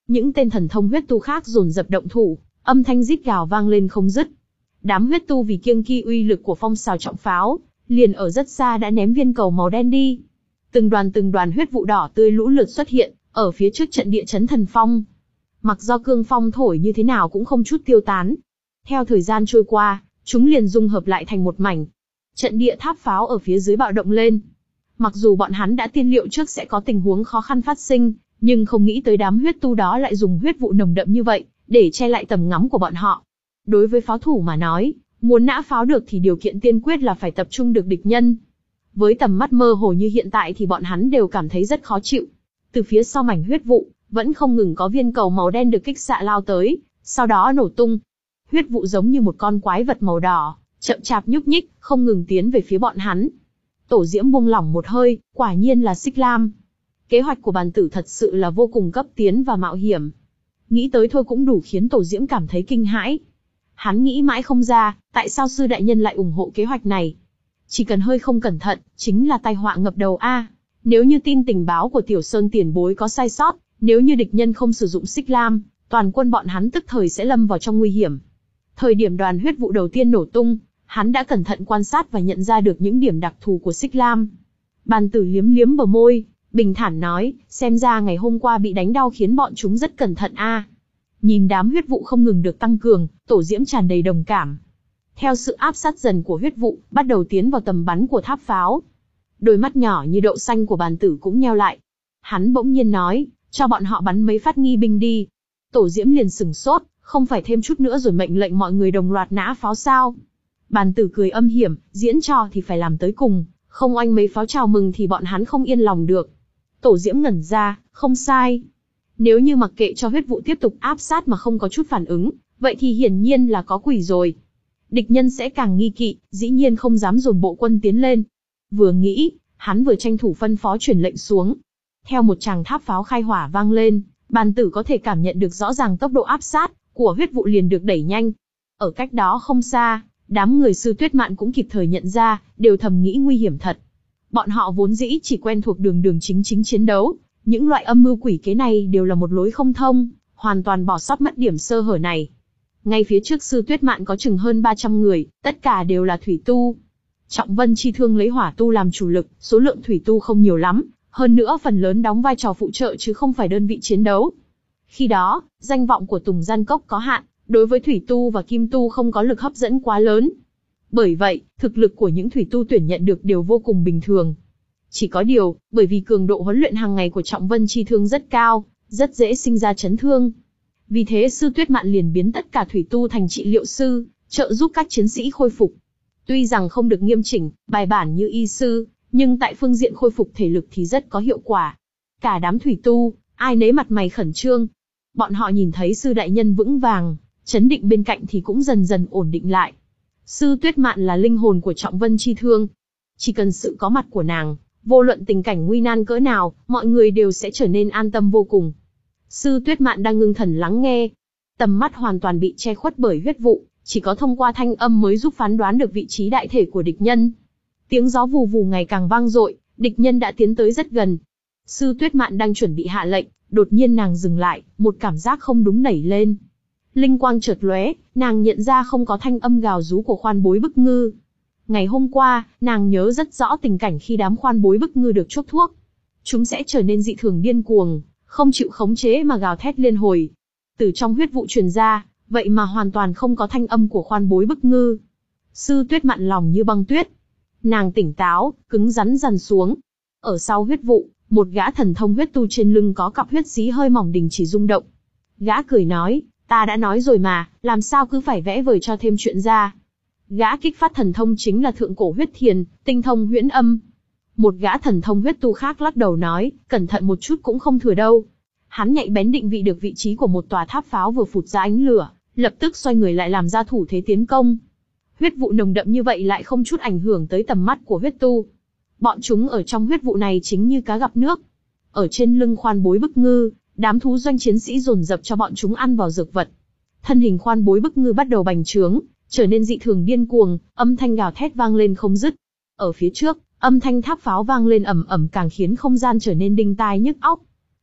Những tên thần thông huyết tu khác dồn dập động thủ, âm thanh rít gào vang lên không dứt. Đám huyết tu vì kiêng kỵ uy lực của phong sào trọng pháo, liền ở rất xa đã ném viên cầu màu đen đi. Từng đoàn từng đoàn huyết vụ đỏ tươi lũ lượt xuất hiện ở phía trước trận địa chấn thần phong. Mặc do cương phong thổi như thế nào cũng không chút tiêu tán. Theo thời gian trôi qua, chúng liền dung hợp lại thành một mảnh. Trận địa tháp pháo ở phía dưới bạo động lên. Mặc dù bọn hắn đã tiên liệu trước sẽ có tình huống khó khăn phát sinh, nhưng không nghĩ tới đám huyết tu đó lại dùng huyết vụ nồng đậm như vậy, để che lại tầm ngắm của bọn họ. Đối với pháo thủ mà nói, muốn nã pháo được thì điều kiện tiên quyết là phải tập trung được địch nhân. Với tầm mắt mơ hồ như hiện tại thì bọn hắn đều cảm thấy rất khó chịu. Từ phía sau mảnh huyết vụ, vẫn không ngừng có viên cầu màu đen được kích xạ lao tới, sau đó nổ tung. Huyết vụ giống như một con quái vật màu đỏ, chậm chạp nhúc nhích, không ngừng tiến về phía bọn hắn. Tổ Diễm buông lỏng một hơi, quả nhiên là Xích Lam. Kế hoạch của bàn tử thật sự là vô cùng cấp tiến và mạo hiểm. Nghĩ tới thôi cũng đủ khiến Tổ Diễm cảm thấy kinh hãi. Hắn nghĩ mãi không ra, tại sao sư đại nhân lại ủng hộ kế hoạch này. Chỉ cần hơi không cẩn thận, chính là tai họa ngập đầu a. Nếu như tin tình báo của Tiểu Sơn tiền bối có sai sót, nếu như địch nhân không sử dụng Xích Lam, toàn quân bọn hắn tức thời sẽ lâm vào trong nguy hiểm. Thời điểm đoàn huyết vụ đầu tiên nổ tung, hắn đã cẩn thận quan sát và nhận ra được những điểm đặc thù của Xích Lam. Bàn tử liếm liếm bờ môi, bình thản nói, xem ra ngày hôm qua bị đánh đau khiến bọn chúng rất cẩn thận a. Nhìn đám huyết vụ không ngừng được tăng cường, Tổ Diễm tràn đầy đồng cảm. Theo sự áp sát dần của huyết vụ, bắt đầu tiến vào tầm bắn của tháp pháo. Đôi mắt nhỏ như đậu xanh của bàn tử cũng nheo lại. Hắn bỗng nhiên nói, cho bọn họ bắn mấy phát nghi binh đi. Tổ Diễm liền sừng sốt, không phải thêm chút nữa rồi mệnh lệnh mọi người đồng loạt nã pháo sao? Bàn tử cười âm hiểm, diễn trò thì phải làm tới cùng, không oanh mấy pháo chào mừng thì bọn hắn không yên lòng được. Tổ Diễm ngẩn ra, không sai. Nếu như mặc kệ cho huyết vụ tiếp tục áp sát mà không có chút phản ứng, vậy thì hiển nhiên là có quỷ rồi. Địch nhân sẽ càng nghi kỵ, dĩ nhiên không dám dồn bộ quân tiến lên. Vừa nghĩ, hắn vừa tranh thủ phân phó truyền lệnh xuống. Theo một tràng tháp pháo khai hỏa vang lên, bàn tử có thể cảm nhận được rõ ràng tốc độ áp sát của huyết vụ liền được đẩy nhanh. Ở cách đó không xa, đám người Sư Tuyết Mạn cũng kịp thời nhận ra, đều thầm nghĩ nguy hiểm thật. Bọn họ vốn dĩ chỉ quen thuộc đường đường chính chính chiến đấu, những loại âm mưu quỷ kế này đều là một lối không thông, hoàn toàn bỏ sót mất điểm sơ hở này. Ngay phía trước Sư Tuyết Mạn có chừng hơn ba trăm người, tất cả đều là thủy tu. Trọng Vân Chi Thương lấy hỏa tu làm chủ lực, số lượng thủy tu không nhiều lắm, hơn nữa phần lớn đóng vai trò phụ trợ chứ không phải đơn vị chiến đấu. Khi đó, danh vọng của Tùng Gian Cốc có hạn, đối với thủy tu và kim tu không có lực hấp dẫn quá lớn. Bởi vậy, thực lực của những thủy tu tuyển nhận được đều vô cùng bình thường. Chỉ có điều, bởi vì cường độ huấn luyện hàng ngày của Trọng Vân Chi Thương rất cao, rất dễ sinh ra chấn thương. Vì thế Sư Tuyết Mạn liền biến tất cả thủy tu thành trị liệu sư, trợ giúp các chiến sĩ khôi phục. Tuy rằng không được nghiêm chỉnh, bài bản như y sư, nhưng tại phương diện khôi phục thể lực thì rất có hiệu quả. Cả đám thủy tu, ai nấy mặt mày khẩn trương. Bọn họ nhìn thấy sư đại nhân vững vàng, chấn định bên cạnh thì cũng dần dần ổn định lại. Sư Tuyết Mạn là linh hồn của Trọng Vân Chi Thương. Chỉ cần sự có mặt của nàng, vô luận tình cảnh nguy nan cỡ nào, mọi người đều sẽ trở nên an tâm vô cùng. Sư Tuyết Mạn đang ngưng thần lắng nghe. Tầm mắt hoàn toàn bị che khuất bởi huyết vụ, chỉ có thông qua thanh âm mới giúp phán đoán được vị trí đại thể của địch nhân. Tiếng gió vù vù ngày càng vang dội, địch nhân đã tiến tới rất gần. Sư Tuyết Mạn đang chuẩn bị hạ lệnh, đột nhiên nàng dừng lại, một cảm giác không đúng nảy lên. Linh quang chợt lóe, nàng nhận ra không có thanh âm gào rú của Khoan Bối Bức Ngư. Ngày hôm qua, nàng nhớ rất rõ tình cảnh khi đám Khoan Bối Bức Ngư được chuốc thuốc. Chúng sẽ trở nên dị thường điên cuồng, không chịu khống chế mà gào thét liên hồi. Từ trong huyết vụ truyền ra, vậy mà hoàn toàn không có thanh âm của Khoan Bối Bức Ngư. Sư Tuyết Mạn lòng như băng tuyết. Nàng tỉnh táo, cứng rắn dằn xuống. Ở sau huyết vụ, một gã thần thông huyết tu trên lưng có cặp huyết xí hơi mỏng đình chỉ rung động. Gã cười nói, ta đã nói rồi mà, làm sao cứ phải vẽ vời cho thêm chuyện ra. Gã kích phát thần thông chính là thượng cổ huyết thiền, tinh thông huyễn âm. Một gã thần thông huyết tu khác lắc đầu nói, cẩn thận một chút cũng không thừa đâu. Hắn nhạy bén định vị được vị trí của một tòa tháp pháo vừa phụt ra ánh lửa, lập tức xoay người lại làm ra thủ thế tiến công. Huyết vụ nồng đậm như vậy lại không chút ảnh hưởng tới tầm mắt của huyết tu. Bọn chúng ở trong huyết vụ này chính như cá gặp nước. Ở trên lưng Khoan Bối Bức Ngư, đám thú doanh chiến sĩ dồn dập cho bọn chúng ăn vào dược vật. Thân hình Khoan Bối Bức Ngư bắt đầu bành trướng, trở nên dị thường điên cuồng, âm thanh gào thét vang lên không dứt. Ở phía trước, âm thanh tháp pháo vang lên ầm ầm càng khiến không gian trở nên đinh tai nhức óc.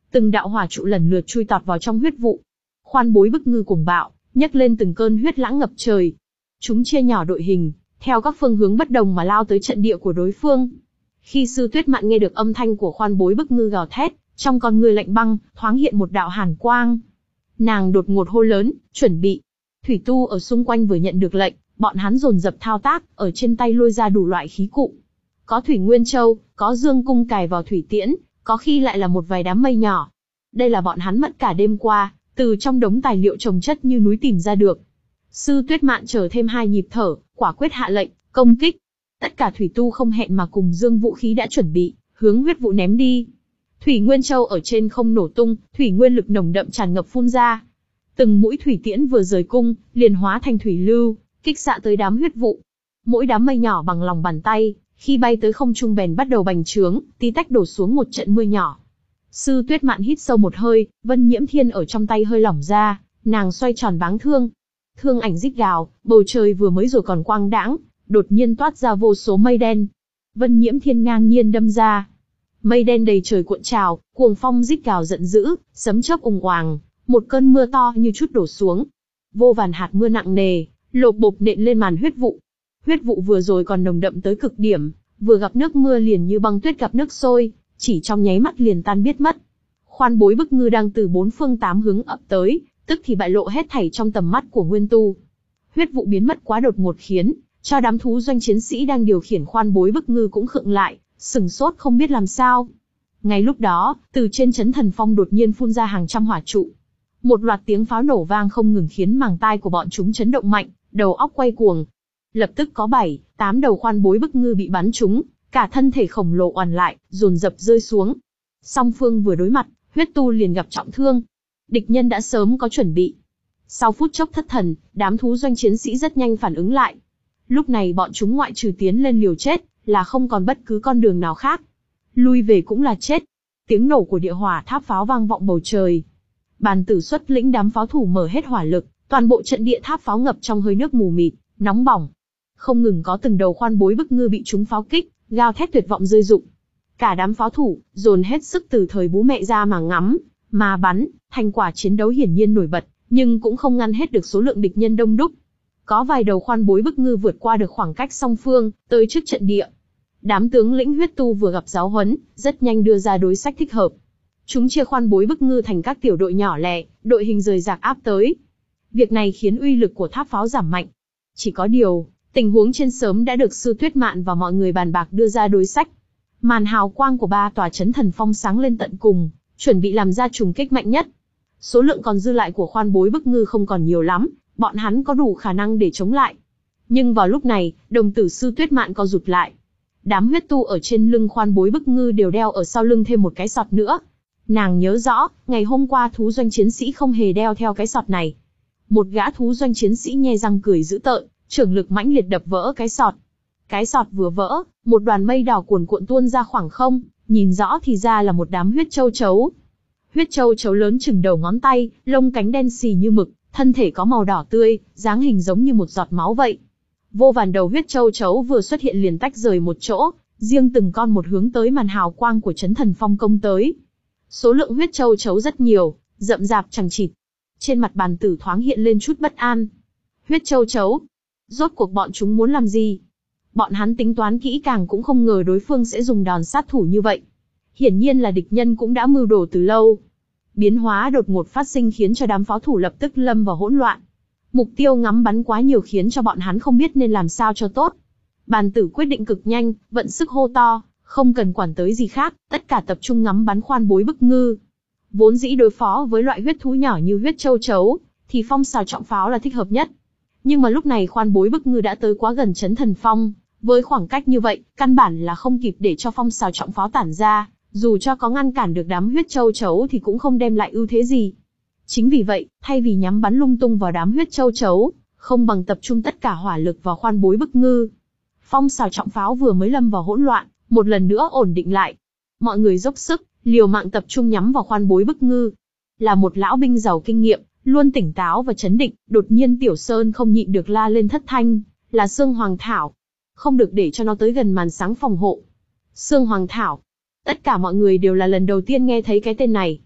Từng đạo hỏa trụ lần lượt chui tọt vào trong huyết vụ. Khoan bối bức ngư cuồng bạo, nhấc lên từng cơn huyết lãng ngập trời. Chúng chia nhỏ đội hình, theo các phương hướng bất đồng mà lao tới trận địa của đối phương. Khi Sư Tuyết Mạn nghe được âm thanh của khoan bối bức ngư gào thét, trong con người lạnh băng, thoáng hiện một đạo hàn quang. Nàng đột ngột hô lớn, chuẩn bị. Thủy tu ở xung quanh vừa nhận được lệnh, bọn hắn dồn dập thao tác, ở trên tay lôi ra đủ loại khí cụ. Có thủy nguyên châu, có dương cung cài vào thủy tiễn, có khi lại là một vài đám mây nhỏ. Đây là bọn hắn mất cả đêm qua, từ trong đống tài liệu chồng chất như núi tìm ra được. Sư Tuyết Mạn chờ thêm hai nhịp thở, quả quyết hạ lệnh, công kích. Tất cả thủy tu không hẹn mà cùng dương vũ khí đã chuẩn bị, hướng huyết vụ ném đi. Thủy nguyên châu ở trên không nổ tung, thủy nguyên lực nồng đậm tràn ngập phun ra. Từng mũi thủy tiễn vừa rời cung, liền hóa thành thủy lưu, kích xạ tới đám huyết vụ. Mỗi đám mây nhỏ bằng lòng bàn tay, khi bay tới không trung bèn bắt đầu bành trướng, tí tách đổ xuống một trận mưa nhỏ. Sư Tuyết Mạn hít sâu một hơi, Vân Nhiễm Thiên ở trong tay hơi lỏng ra, nàng xoay tròn báng thương. Thương ảnh rít gào, bầu trời vừa mới rồi còn quang đãng, đột nhiên toát ra vô số mây đen. Vân Nhiễm Thiên ngang nhiên đâm ra. Mây đen đầy trời cuộn trào, cuồng phong rít gào giận dữ, sấm chớp ùng oàng, một cơn mưa to như chút đổ xuống. Vô vàn hạt mưa nặng nề, lộp bộp nện lên màn huyết vụ. Huyết vụ vừa rồi còn nồng đậm tới cực điểm, vừa gặp nước mưa liền như băng tuyết gặp nước sôi, chỉ trong nháy mắt liền tan biết mất. Khoan bối bức ngư đang từ bốn phương tám hướng ập tới, tức thì bại lộ hết thảy trong tầm mắt của Nguyên Tu. Huyết vụ biến mất quá đột ngột khiến cho đám thú doanh chiến sĩ đang điều khiển khoan bối bức ngư cũng khựng lại, sừng sốt không biết làm sao. Ngay lúc đó, từ trên chấn thần phong đột nhiên phun ra hàng trăm hỏa trụ. Một loạt tiếng pháo nổ vang không ngừng khiến màng tai của bọn chúng chấn động mạnh, đầu óc quay cuồng. Lập tức có bảy, tám đầu khoan bối bức ngư bị bắn trúng, cả thân thể khổng lồ oằn lại, dồn dập rơi xuống. Song phương vừa đối mặt, huyết tu liền gặp trọng thương. Địch nhân đã sớm có chuẩn bị. Sau phút chốc thất thần, đám thú doanh chiến sĩ rất nhanh phản ứng lại. Lúc này bọn chúng ngoại trừ tiến lên liều chết, là không còn bất cứ con đường nào khác. Lui về cũng là chết. Tiếng nổ của địa hỏa tháp pháo vang vọng bầu trời. Bàn Tử xuất lĩnh đám pháo thủ mở hết hỏa lực, toàn bộ trận địa tháp pháo ngập trong hơi nước mù mịt, nóng bỏng. Không ngừng có từng đầu khoan bối bức ngư bị chúng pháo kích, gào thét tuyệt vọng rơi rụng. Cả đám pháo thủ dồn hết sức từ thời bú mẹ ra mà ngắm, mà bắn, thành quả chiến đấu hiển nhiên nổi bật, nhưng cũng không ngăn hết được số lượng địch nhân đông đúc. Có vài đầu khoan bối bức ngư vượt qua được khoảng cách song phương, tới trước trận địa. Đám tướng lĩnh huyết tu vừa gặp giáo huấn, rất nhanh đưa ra đối sách thích hợp. Chúng chia khoan bối bức ngư thành các tiểu đội nhỏ lẻ, đội hình rời rạc áp tới. Việc này khiến uy lực của tháp pháo giảm mạnh. Chỉ có điều, tình huống trên sớm đã được Sư Tuyết Mạn và mọi người bàn bạc đưa ra đối sách. Màn hào quang của ba tòa chấn thần phong sáng lên tận cùng, chuẩn bị làm ra trùng kích mạnh nhất. Số lượng còn dư lại của khoan bối bức ngư không còn nhiều lắm, bọn hắn có đủ khả năng để chống lại. Nhưng vào lúc này, đồng tử Sư Tuyết Mạn co rụt lại. Đám huyết tu ở trên lưng khoan bối bức ngư đều đeo ở sau lưng thêm một cái sọt nữa. Nàng nhớ rõ, ngày hôm qua thú doanh chiến sĩ không hề đeo theo cái sọt này. Một gã thú doanh chiến sĩ nhe răng cười dữ tợn, trưởng lực mãnh liệt đập vỡ cái sọt. Cái sọt vừa vỡ, một đoàn mây đỏ cuồn cuộn tuôn ra khoảng không, nhìn rõ thì ra là một đám huyết châu chấu. Huyết châu chấu lớn chừng đầu ngón tay, lông cánh đen xì như mực, thân thể có màu đỏ tươi, dáng hình giống như một giọt máu vậy. Vô vàn đầu huyết châu chấu vừa xuất hiện liền tách rời một chỗ, riêng từng con một hướng tới màn hào quang của chấn thần phong công tới. Số lượng huyết châu chấu rất nhiều, rậm rạp chằng chịt. Trên mặt Bàn Tử thoáng hiện lên chút bất an. Huyết châu chấu, rốt cuộc bọn chúng muốn làm gì? Bọn hắn tính toán kỹ càng cũng không ngờ đối phương sẽ dùng đòn sát thủ như vậy. Hiển nhiên là địch nhân cũng đã mưu đồ từ lâu. Biến hóa đột ngột phát sinh khiến cho đám pháo thủ lập tức lâm vào hỗn loạn. Mục tiêu ngắm bắn quá nhiều khiến cho bọn hắn không biết nên làm sao cho tốt. Bàn Tử quyết định cực nhanh, vận sức hô to, không cần quản tới gì khác, tất cả tập trung ngắm bắn khoan bối bức ngư. Vốn dĩ đối phó với loại huyết thú nhỏ như huyết châu chấu, thì phong xào trọng pháo là thích hợp nhất. Nhưng mà lúc này khoan bối bức ngư đã tới quá gần chấn thần phong, với khoảng cách như vậy, căn bản là không kịp để cho phong xào trọng pháo tản ra, dù cho có ngăn cản được đám huyết châu chấu thì cũng không đem lại ưu thế gì. Chính vì vậy, thay vì nhắm bắn lung tung vào đám huyết châu chấu, không bằng tập trung tất cả hỏa lực vào khoan bối bức ngư. Phong xào trọng pháo vừa mới lâm vào hỗn loạn, một lần nữa ổn định lại. Mọi người dốc sức, liều mạng tập trung nhắm vào khoan bối bức ngư. Là một lão binh giàu kinh nghiệm, luôn tỉnh táo và chấn định, đột nhiên Tiểu Sơn không nhịn được la lên thất thanh, là Sương Hoàng Thảo. Không được để cho nó tới gần màn sáng phòng hộ. Sương Hoàng Thảo. Tất cả mọi người đều là lần đầu tiên nghe thấy cái tên này.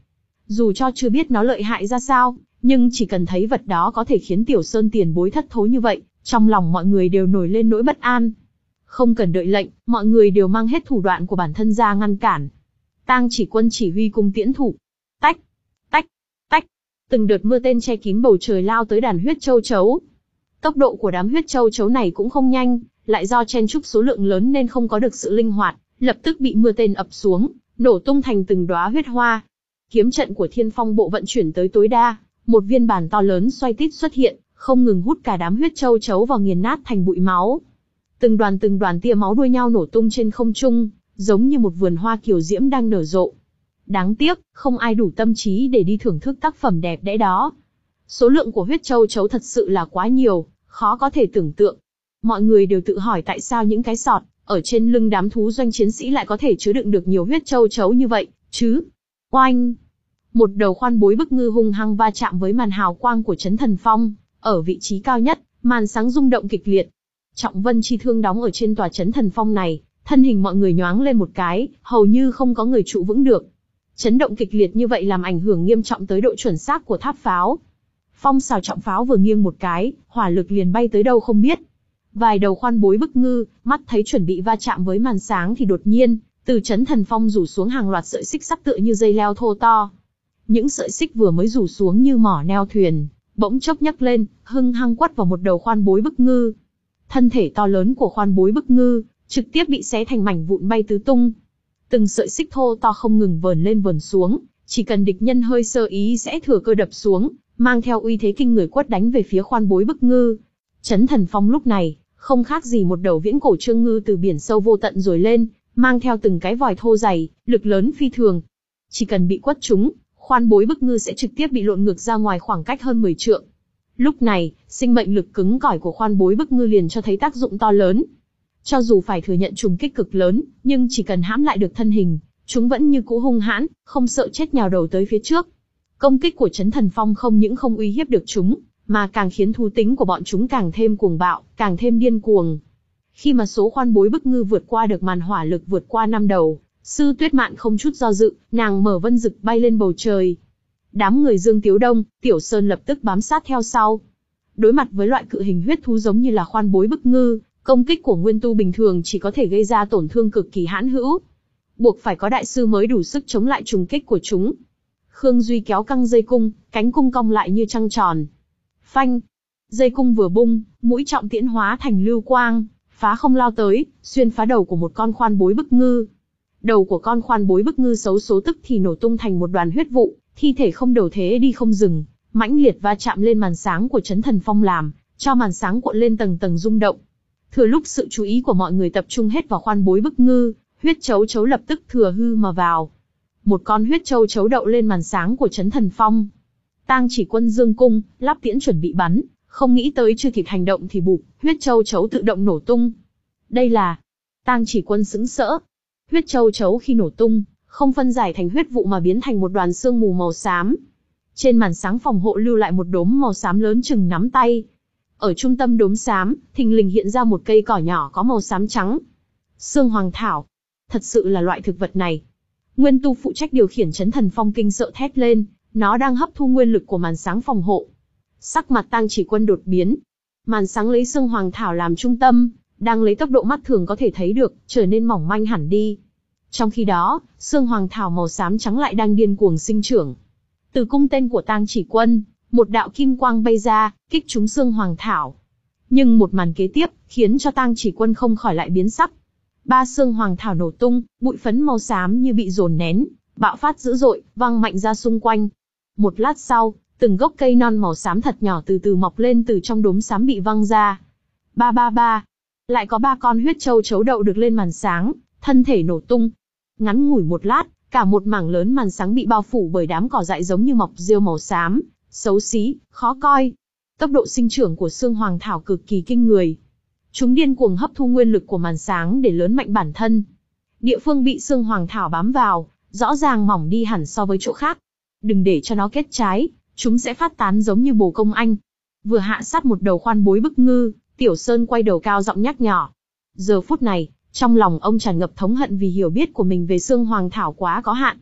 Dù cho chưa biết nó lợi hại ra sao, nhưng chỉ cần thấy vật đó có thể khiến Tiểu Sơn tiền bối thất thố như vậy, trong lòng mọi người đều nổi lên nỗi bất an. Không cần đợi lệnh, mọi người đều mang hết thủ đoạn của bản thân ra ngăn cản. Tang Chỉ Quân chỉ huy cung tiễn thủ. Tách, tách, tách. Từng đợt mưa tên che kín bầu trời lao tới đàn huyết châu chấu. Tốc độ của đám huyết châu chấu này cũng không nhanh, lại do chen chúc số lượng lớn nên không có được sự linh hoạt, lập tức bị mưa tên ập xuống, nổ tung thành từng đóa huyết hoa. Kiếm trận của Thiên Phong bộ vận chuyển tới tối đa, một viên bản to lớn xoay tít xuất hiện, không ngừng hút cả đám huyết châu chấu vào nghiền nát thành bụi máu. Từng đoàn từng đoàn tia máu đuôi nhau nổ tung trên không trung, giống như một vườn hoa kiều diễm đang nở rộ. Đáng tiếc, không ai đủ tâm trí để đi thưởng thức tác phẩm đẹp đẽ đó. Số lượng của huyết châu chấu thật sự là quá nhiều, khó có thể tưởng tượng. Mọi người đều tự hỏi tại sao những cái sọt ở trên lưng đám thú doanh chiến sĩ lại có thể chứa đựng được nhiều huyết châu chấu như vậy, chứ? Oanh! Một đầu khoan bối bức ngư hung hăng va chạm với màn hào quang của Chấn Thần Phong, ở vị trí cao nhất, màn sáng rung động kịch liệt. Trọng Vân Chi Thương đóng ở trên tòa Chấn Thần Phong này, thân hình mọi người nhoáng lên một cái, hầu như không có người trụ vững được. Chấn động kịch liệt như vậy làm ảnh hưởng nghiêm trọng tới độ chuẩn xác của tháp pháo. Phong xào trọng pháo vừa nghiêng một cái, hỏa lực liền bay tới đâu không biết. Vài đầu khoan bối bức ngư, mắt thấy chuẩn bị va chạm với màn sáng thì đột nhiên, từ Chấn Thần Phong rủ xuống hàng loạt sợi xích sắc tựa như dây leo thô to. Những sợi xích vừa mới rủ xuống như mỏ neo thuyền, bỗng chốc nhấc lên, hưng hăng quất vào một đầu khoan bối bức ngư. Thân thể to lớn của khoan bối bức ngư, trực tiếp bị xé thành mảnh vụn bay tứ tung. Từng sợi xích thô to không ngừng vờn lên vờn xuống, chỉ cần địch nhân hơi sơ ý sẽ thừa cơ đập xuống, mang theo uy thế kinh người quất đánh về phía khoan bối bức ngư. Chấn Thần Phong lúc này, không khác gì một đầu viễn cổ trương ngư từ biển sâu vô tận rồi lên, mang theo từng cái vòi thô dày, lực lớn phi thường. Chỉ cần bị quất trúng, khoan bối bức ngư sẽ trực tiếp bị lộn ngược ra ngoài khoảng cách hơn mười trượng. Lúc này, sinh mệnh lực cứng cỏi của khoan bối bức ngư liền cho thấy tác dụng to lớn. Cho dù phải thừa nhận trùng kích cực lớn, nhưng chỉ cần hãm lại được thân hình, chúng vẫn như cũ hung hãn, không sợ chết nhào đầu tới phía trước. Công kích của Chấn Thần Phong không những không uy hiếp được chúng, mà càng khiến thú tính của bọn chúng càng thêm cuồng bạo, càng thêm điên cuồng. Khi mà số khoan bối bức ngư vượt qua được màn hỏa lực vượt qua năm đầu, Sư Tuyết Mạn không chút do dự, nàng mở vân dực bay lên bầu trời. Đám người Dương Tiếu Đông, Tiểu Sơn lập tức bám sát theo sau. Đối mặt với loại cự hình huyết thú giống như là khoan bối bức ngư, công kích của nguyên tu bình thường chỉ có thể gây ra tổn thương cực kỳ hãn hữu. Buộc phải có đại sư mới đủ sức chống lại trùng kích của chúng. Khương Duy kéo căng dây cung, cánh cung cong lại như trăng tròn. Phanh! Dây cung vừa bung, mũi trọng tiễn hóa thành lưu quang, phá không lao tới, xuyên phá đầu của một con khoan bối bức ngư. Đầu của con khoan bối bức ngư xấu số tức thì nổ tung thành một đoàn huyết vụ, thi thể không đầu thế đi không dừng, mãnh liệt va chạm lên màn sáng của Chấn Thần Phong làm cho màn sáng cuộn lên tầng tầng rung động. Thừa lúc sự chú ý của mọi người tập trung hết vào khoan bối bức ngư, huyết chấu chấu lập tức thừa hư mà vào. Một con huyết chấu chấu đậu lên màn sáng của Chấn Thần Phong. Tang Chỉ Quân dương cung, lắp tiễn chuẩn bị bắn, không nghĩ tới chưa kịp hành động thì bụp, huyết chấu chấu tự động nổ tung. Đây là... Tang Chỉ Quân sững sỡ. Huyết chấu chấu khi nổ tung, không phân giải thành huyết vụ mà biến thành một đoàn sương mù màu xám. Trên màn sáng phòng hộ lưu lại một đốm màu xám lớn chừng nắm tay. Ở trung tâm đốm xám, thình lình hiện ra một cây cỏ nhỏ có màu xám trắng. Sương Hoàng Thảo. Thật sự là loại thực vật này. Nguyên tu phụ trách điều khiển Chấn Thần Phong kinh sợ thét lên, nó đang hấp thu nguyên lực của màn sáng phòng hộ. Sắc mặt Tang Chỉ Quân đột biến. Màn sáng lấy Sương Hoàng Thảo làm trung tâm, đang lấy tốc độ mắt thường có thể thấy được, trở nên mỏng manh hẳn đi. Trong khi đó, Sương Hoàng Thảo màu xám trắng lại đang điên cuồng sinh trưởng. Từ cung tên của Tang Chỉ Quân, một đạo kim quang bay ra, kích trúng Sương Hoàng Thảo. Nhưng một màn kế tiếp, khiến cho Tang Chỉ Quân không khỏi lại biến sắc. Ba Sương Hoàng Thảo nổ tung, bụi phấn màu xám như bị dồn nén, bạo phát dữ dội, văng mạnh ra xung quanh. Một lát sau, từng gốc cây non màu xám thật nhỏ từ từ mọc lên từ trong đốm xám bị văng ra. Ba ba ba. Lại có ba con huyết châu chấu đậu được lên màn sáng, thân thể nổ tung. Ngắn ngủi một lát, cả một mảng lớn màn sáng bị bao phủ bởi đám cỏ dại giống như mọc rêu màu xám, xấu xí, khó coi. Tốc độ sinh trưởng của Sương Hoàng Thảo cực kỳ kinh người. Chúng điên cuồng hấp thu nguyên lực của màn sáng để lớn mạnh bản thân. Địa phương bị Sương Hoàng Thảo bám vào, rõ ràng mỏng đi hẳn so với chỗ khác. Đừng để cho nó kết trái, chúng sẽ phát tán giống như bồ công anh. Vừa hạ sát một đầu khoan bối bức ngư, Tiểu Sơn quay đầu cao giọng nhắc nhỏ. Giờ phút này, trong lòng ông tràn ngập thống hận vì hiểu biết của mình về Sương Hoàng Thảo quá có hạn.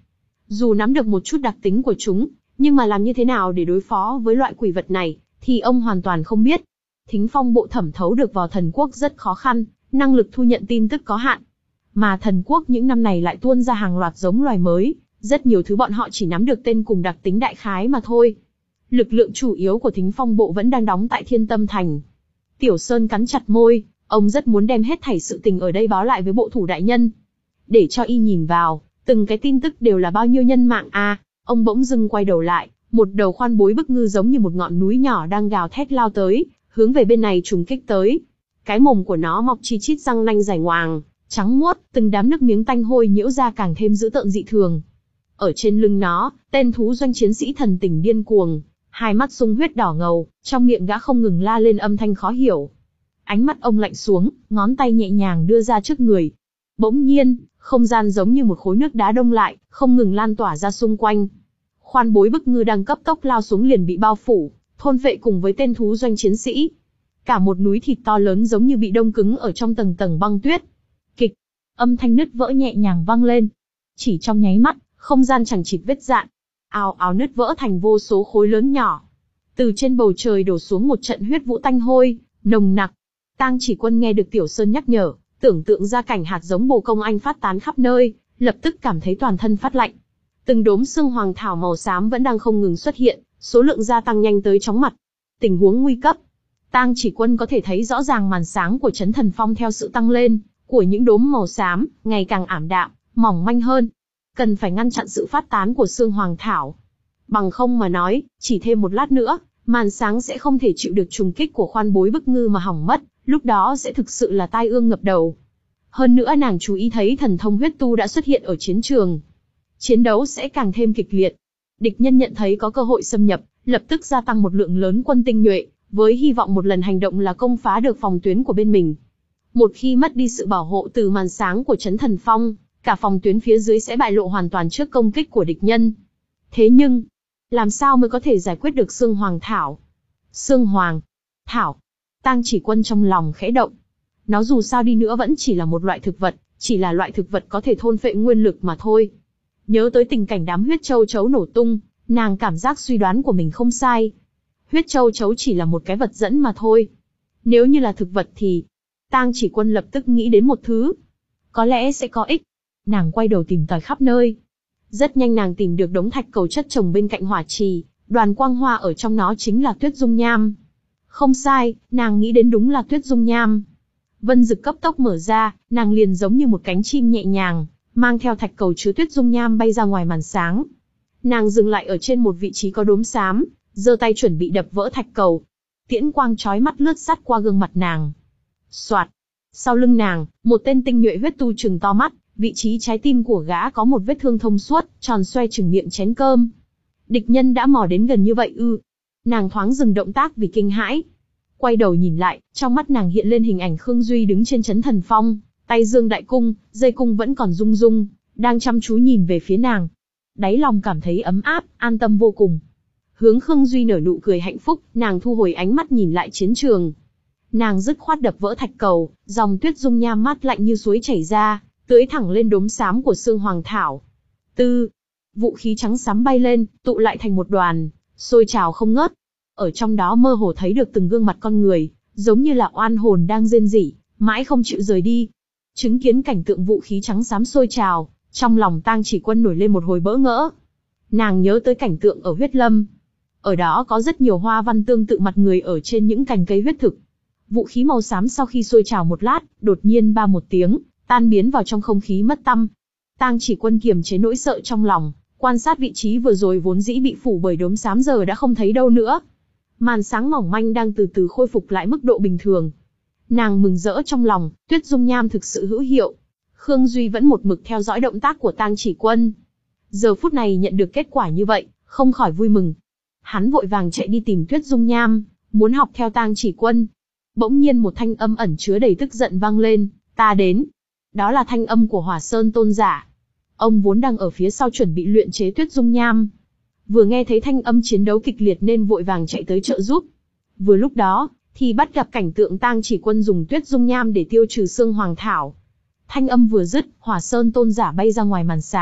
Dù nắm được một chút đặc tính của chúng, nhưng mà làm như thế nào để đối phó với loại quỷ vật này, thì ông hoàn toàn không biết. Thính phong bộ thẩm thấu được vào thần quốc rất khó khăn, năng lực thu nhận tin tức có hạn. Mà thần quốc những năm này lại tuôn ra hàng loạt giống loài mới, rất nhiều thứ bọn họ chỉ nắm được tên cùng đặc tính đại khái mà thôi. Lực lượng chủ yếu của thính phong bộ vẫn đang đóng tại Thiên Tâm Thành. Tiểu Sơn cắn chặt môi, ông rất muốn đem hết thảy sự tình ở đây báo lại với bộ thủ đại nhân. Để cho y nhìn vào, từng cái tin tức đều là bao nhiêu nhân mạng à, ông bỗng dưng quay đầu lại, một đầu khoan bối bức ngư giống như một ngọn núi nhỏ đang gào thét lao tới, hướng về bên này trùng kích tới. Cái mồm của nó mọc chi chít răng nanh dài ngoàng, trắng muốt, từng đám nước miếng tanh hôi nhiễu ra càng thêm dữ tợn dị thường. Ở trên lưng nó, tên thú doanh chiến sĩ thần tình điên cuồng, hai mắt sung huyết đỏ ngầu, trong miệng gã không ngừng la lên âm thanh khó hiểu. Ánh mắt ông lạnh xuống, ngón tay nhẹ nhàng đưa ra trước người. Bỗng nhiên, không gian giống như một khối nước đá đông lại, không ngừng lan tỏa ra xung quanh. Khoan bối bức ngư đang cấp tốc lao xuống liền bị bao phủ, thôn vệ cùng với tên thú doanh chiến sĩ. Cả một núi thịt to lớn giống như bị đông cứng ở trong tầng tầng băng tuyết. Kịch, âm thanh nứt vỡ nhẹ nhàng vang lên. Chỉ trong nháy mắt, không gian chẳng chịt vết rạn, ào ào nứt vỡ thành vô số khối lớn nhỏ. Từ trên bầu trời đổ xuống một trận huyết vũ tanh hôi, nồng nặc. Tang Chỉ Quân nghe được Tiểu Sơn nhắc nhở, tưởng tượng ra cảnh hạt giống bồ công anh phát tán khắp nơi, lập tức cảm thấy toàn thân phát lạnh. Từng đốm xương hoàng thảo màu xám vẫn đang không ngừng xuất hiện, số lượng gia tăng nhanh tới chóng mặt. Tình huống nguy cấp. Tang Chỉ Quân có thể thấy rõ ràng màn sáng của Chấn Thần Phong theo sự tăng lên của những đốm màu xám, ngày càng ảm đạm, mỏng manh hơn. Cần phải ngăn chặn sự phát tán của xương hoàng thảo. Bằng không mà nói, chỉ thêm một lát nữa, màn sáng sẽ không thể chịu được trùng kích của khoan bối bức ngư mà hỏng mất, lúc đó sẽ thực sự là tai ương ngập đầu. Hơn nữa nàng chú ý thấy thần thông huyết tu đã xuất hiện ở chiến trường. Chiến đấu sẽ càng thêm kịch liệt. Địch nhân nhận thấy có cơ hội xâm nhập, lập tức gia tăng một lượng lớn quân tinh nhuệ, với hy vọng một lần hành động là công phá được phòng tuyến của bên mình. Một khi mất đi sự bảo hộ từ màn sáng của Chấn Thần Phong, cả phòng tuyến phía dưới sẽ bại lộ hoàn toàn trước công kích của địch nhân. Thế nhưng, làm sao mới có thể giải quyết được xương hoàng thảo? Xương hoàng thảo, Tang Chỉ Quân trong lòng khẽ động. Nó dù sao đi nữa vẫn chỉ là một loại thực vật, chỉ là loại thực vật có thể thôn phệ nguyên lực mà thôi. Nhớ tới tình cảnh đám huyết châu chấu nổ tung, nàng cảm giác suy đoán của mình không sai. Huyết châu chấu chỉ là một cái vật dẫn mà thôi. Nếu như là thực vật thì... Tang Chỉ Quân lập tức nghĩ đến một thứ. Có lẽ sẽ có ích. Nàng quay đầu tìm tòi khắp nơi. Rất nhanh nàng tìm được đống thạch cầu chất trồng bên cạnh hỏa trì, đoàn quang hoa ở trong nó chính là tuyết dung nham. Không sai, nàng nghĩ đến đúng là tuyết dung nham. Vân dực cấp tốc mở ra, nàng liền giống như một cánh chim nhẹ nhàng, mang theo thạch cầu chứa tuyết dung nham bay ra ngoài màn sáng. Nàng dừng lại ở trên một vị trí có đốm xám, giơ tay chuẩn bị đập vỡ thạch cầu. Tiễn quang chói mắt lướt sát qua gương mặt nàng. Soạt, sau lưng nàng, một tên tinh nhuệ huyết tu trừng to mắt, vị trí trái tim của gã có một vết thương thông suốt, tròn xoe chừng miệng chén cơm. Địch nhân đã mò đến gần như vậy ư? Nàng thoáng dừng động tác vì kinh hãi. Quay đầu nhìn lại, trong mắt nàng hiện lên hình ảnh Khương Duy đứng trên Chấn Thần Phong, tay giương đại cung, dây cung vẫn còn rung rung, đang chăm chú nhìn về phía nàng. Đáy lòng cảm thấy ấm áp, an tâm vô cùng. Hướng Khương Duy nở nụ cười hạnh phúc, nàng thu hồi ánh mắt nhìn lại chiến trường. Nàng dứt khoát đập vỡ thạch cầu, dòng tuyết dung nham mát lạnh như suối chảy ra, tưới thẳng lên đốm xám của xương hoàng thảo. Tư, vũ khí trắng xám bay lên, tụ lại thành một đoàn, sôi trào không ngớt. Ở trong đó mơ hồ thấy được từng gương mặt con người, giống như là oan hồn đang rên rỉ, mãi không chịu rời đi. Chứng kiến cảnh tượng vũ khí trắng xám sôi trào, trong lòng Tang Chỉ Quân nổi lên một hồi bỡ ngỡ. Nàng nhớ tới cảnh tượng ở huyết lâm. Ở đó có rất nhiều hoa văn tương tự mặt người ở trên những cành cây huyết thực. Vũ khí màu xám sau khi sôi trào một lát, đột nhiên ba một tiếng, tan biến vào trong không khí mất tăm. Tang Chỉ Quân kiềm chế nỗi sợ trong lòng, quan sát vị trí vừa rồi vốn dĩ bị phủ bởi đốm xám giờ đã không thấy đâu nữa. Màn sáng mỏng manh đang từ từ khôi phục lại mức độ bình thường. Nàng mừng rỡ trong lòng, tuyết dung nham thực sự hữu hiệu. Khương Duy vẫn một mực theo dõi động tác của Tang Chỉ Quân. Giờ phút này nhận được kết quả như vậy, không khỏi vui mừng. Hắn vội vàng chạy đi tìm tuyết dung nham, muốn học theo Tang Chỉ Quân. Bỗng nhiên một thanh âm ẩn chứa đầy tức giận vang lên, ta đến. Đó là thanh âm của Hỏa Sơn tôn giả. Ông vốn đang ở phía sau chuẩn bị luyện chế tuyết dung nham. Vừa nghe thấy thanh âm chiến đấu kịch liệt nên vội vàng chạy tới trợ giúp. Vừa lúc đó, thì bắt gặp cảnh tượng Tang Chỉ Quân dùng tuyết dung nham để tiêu trừ xương hoàng thảo. Thanh âm vừa dứt, Hỏa Sơn tôn giả bay ra ngoài màn sáng,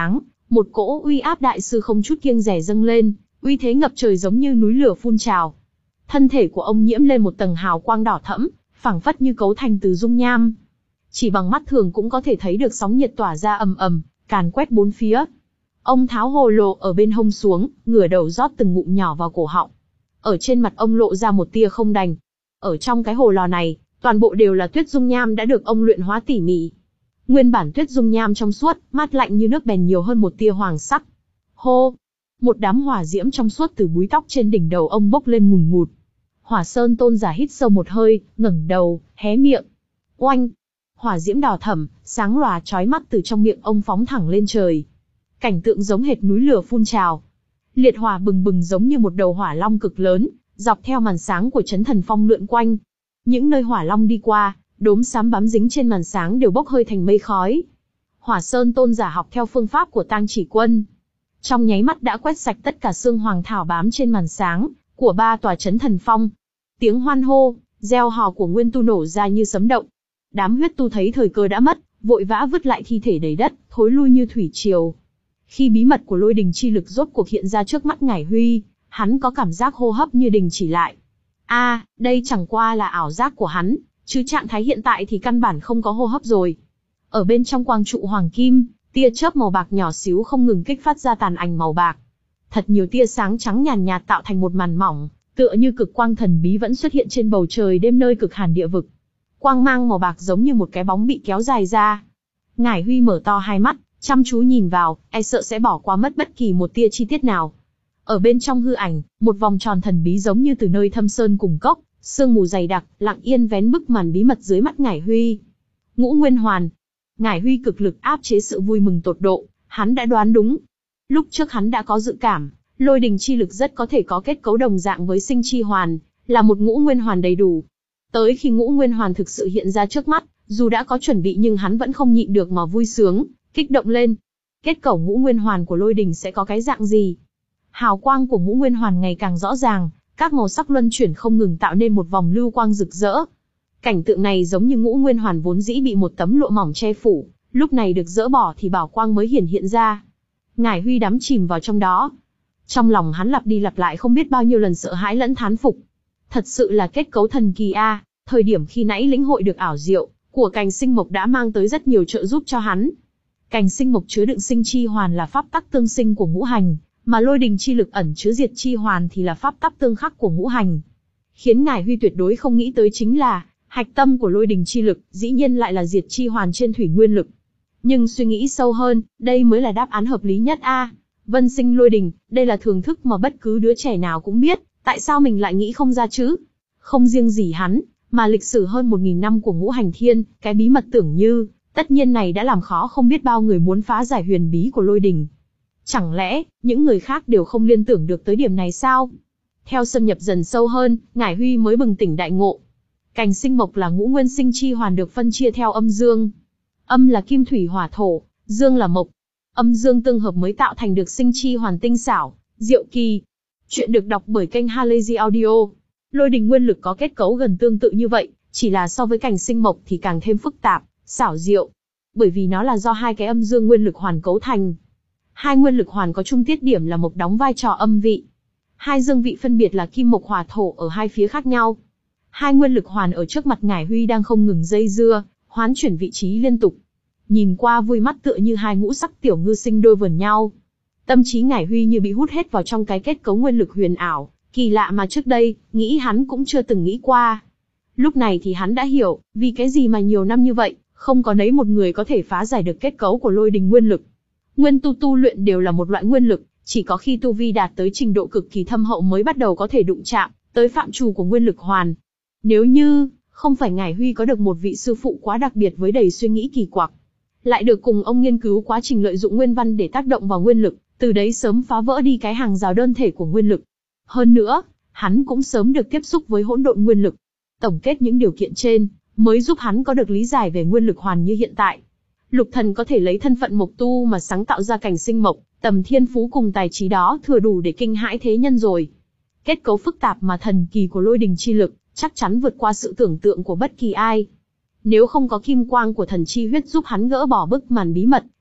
Một cỗ uy áp đại sư không chút kiêng dè dâng lên, uy thế ngập trời giống như núi lửa phun trào. Thân thể của ông nhiễm lên một tầng hào quang đỏ thẫm, phảng phất như cấu thành từ dung nham. Chỉ bằng mắt thường cũng có thể thấy được sóng nhiệt tỏa ra ầm ầm, càn quét bốn phía. Ông tháo hồ lô ở bên hông xuống, ngửa đầu rót từng ngụm nhỏ vào cổ họng. Ở trên mặt ông lộ ra một tia không đành. Ở trong cái hồ lò này, toàn bộ đều là tuyết dung nham đã được ông luyện hóa tỉ mỉ. Nguyên bản tuyết dung nham trong suốt, mát lạnh như nước bèn nhiều hơn một tia hoàng sắc. Hô! Một đám hỏa diễm trong suốt từ búi tóc trên đỉnh đầu ông bốc lên ngùn ngụt. Hỏa Sơn Tôn giả hít sâu một hơi, ngẩng đầu, hé miệng. Oanh! Hỏa diễm đỏ thẫm, sáng lòa chói mắt từ trong miệng ông phóng thẳng lên trời. Cảnh tượng giống hệt núi lửa phun trào. Liệt hỏa bừng bừng giống như một đầu hỏa long cực lớn, dọc theo màn sáng của Chấn Thần Phong lượn quanh. Những nơi hỏa long đi qua, đốm xám bám dính trên màn sáng đều bốc hơi thành mây khói. Hỏa Sơn Tôn giả học theo phương pháp của Tang Chỉ Quân, trong nháy mắt đã quét sạch tất cả xương hoàng thảo bám trên màn sáng của ba tòa Chấn Thần Phong. Tiếng hoan hô, reo hò của nguyên tu nổ ra như sấm động. Đám huyết tu thấy thời cơ đã mất, vội vã vứt lại thi thể đầy đất, thối lui như thủy triều. Khi bí mật của lôi đình chi lực rốt cuộc hiện ra trước mắt Ngải Huy, hắn có cảm giác hô hấp như đình chỉ lại. A, à, đây chẳng qua là ảo giác của hắn, chứ trạng thái hiện tại thì căn bản không có hô hấp rồi. Ở bên trong quang trụ hoàng kim, tia chớp màu bạc nhỏ xíu không ngừng kích phát ra tàn ảnh màu bạc. Thật nhiều tia sáng trắng nhàn nhạt tạo thành một màn mỏng, tựa như cực quang thần bí vẫn xuất hiện trên bầu trời đêm nơi cực hàn địa vực. Quang mang màu bạc giống như một cái bóng bị kéo dài ra. Ngải Huy mở to hai mắt, chăm chú nhìn vào, e sợ sẽ bỏ qua mất bất kỳ một tia chi tiết nào. Ở bên trong hư ảnh, một vòng tròn thần bí giống như từ nơi thâm sơn cùng cốc, sương mù dày đặc, lặng yên vén bức màn bí mật dưới mắt Ngải Huy. Ngũ Nguyên Hoàn. Ngải Huy cực lực áp chế sự vui mừng tột độ, hắn đã đoán đúng. Lúc trước hắn đã có dự cảm, lôi đình chi lực rất có thể có kết cấu đồng dạng với sinh chi hoàn, là một ngũ nguyên hoàn đầy đủ. Tới khi ngũ nguyên hoàn thực sự hiện ra trước mắt, dù đã có chuẩn bị nhưng hắn vẫn không nhịn được mà vui sướng, kích động lên. Kết cấu ngũ nguyên hoàn của lôi đình sẽ có cái dạng gì? Hào quang của ngũ nguyên hoàn ngày càng rõ ràng, các màu sắc luân chuyển không ngừng tạo nên một vòng lưu quang rực rỡ. Cảnh tượng này giống như ngũ nguyên hoàn vốn dĩ bị một tấm lụa mỏng che phủ, lúc này được dỡ bỏ thì bảo quang mới hiển hiện ra. Ngải Huy đắm chìm vào trong đó. Trong lòng hắn lặp đi lặp lại không biết bao nhiêu lần sợ hãi lẫn thán phục. Thật sự là kết cấu thần kỳ a, thời điểm khi nãy lĩnh hội được ảo diệu của cành sinh mộc đã mang tới rất nhiều trợ giúp cho hắn. Cành sinh mộc chứa đựng sinh chi hoàn là pháp tắc tương sinh của ngũ hành, mà lôi đình chi lực ẩn chứa diệt chi hoàn thì là pháp tắc tương khắc của ngũ hành. Khiến Ngải Huy tuyệt đối không nghĩ tới chính là, hạch tâm của lôi đình chi lực, dĩ nhiên lại là diệt chi hoàn trên thủy nguyên lực. Nhưng suy nghĩ sâu hơn, đây mới là đáp án hợp lý nhất a. À, vân sinh lôi đình, đây là thưởng thức mà bất cứ đứa trẻ nào cũng biết, tại sao mình lại nghĩ không ra chứ? Không riêng gì hắn, mà lịch sử hơn một nghìn năm của ngũ hành thiên, cái bí mật tưởng như, tất nhiên này đã làm khó không biết bao người muốn phá giải huyền bí của lôi đình. Chẳng lẽ, những người khác đều không liên tưởng được tới điểm này sao? Theo xâm nhập dần sâu hơn, Ngải Huy mới bừng tỉnh đại ngộ. Cành sinh mộc là ngũ nguyên sinh chi hoàn được phân chia theo âm dương. Âm là kim thủy hỏa thổ, dương là mộc. Âm dương tương hợp mới tạo thành được sinh chi hoàn tinh xảo, diệu kỳ. Chuyện được đọc bởi kênh Halazy Audio. Lôi đình nguyên lực có kết cấu gần tương tự như vậy, chỉ là so với cành sinh mộc thì càng thêm phức tạp, xảo diệu. Bởi vì nó là do hai cái âm dương nguyên lực hoàn cấu thành. Hai nguyên lực hoàn có chung tiết điểm là mộc đóng vai trò âm vị. Hai dương vị phân biệt là kim mộc hỏa thổ ở hai phía khác nhau. Hai nguyên lực hoàn ở trước mặt Ngải Huy đang không ngừng dây dưa, hoán chuyển vị trí liên tục. Nhìn qua vui mắt tựa như hai ngũ sắc tiểu ngư sinh đôi vờn nhau. Tâm trí Ngải Huy như bị hút hết vào trong cái kết cấu nguyên lực huyền ảo, kỳ lạ mà trước đây, nghĩ hắn cũng chưa từng nghĩ qua. Lúc này thì hắn đã hiểu, vì cái gì mà nhiều năm như vậy, không có nấy một người có thể phá giải được kết cấu của lôi đình nguyên lực. Nguyên tu tu luyện đều là một loại nguyên lực, chỉ có khi tu vi đạt tới trình độ cực kỳ thâm hậu mới bắt đầu có thể đụng chạm tới phạm trù của nguyên lực hoàn. Nếu như không phải Ngải Huy có được một vị sư phụ quá đặc biệt với đầy suy nghĩ kỳ quặc, lại được cùng ông nghiên cứu quá trình lợi dụng nguyên văn để tác động vào nguyên lực, từ đấy sớm phá vỡ đi cái hàng rào đơn thể của nguyên lực. Hơn nữa, hắn cũng sớm được tiếp xúc với hỗn độn nguyên lực. Tổng kết những điều kiện trên, mới giúp hắn có được lý giải về nguyên lực hoàn như hiện tại. Lục Thần có thể lấy thân phận mộc tu mà sáng tạo ra cành sinh mộc, tầm thiên phú cùng tài trí đó thừa đủ để kinh hãi thế nhân rồi. Kết cấu phức tạp mà thần kỳ của lôi đình chi lực, chắc chắn vượt qua sự tưởng tượng của bất kỳ ai. Nếu không có kim quang của thần chi huyết giúp hắn gỡ bỏ bức màn bí mật,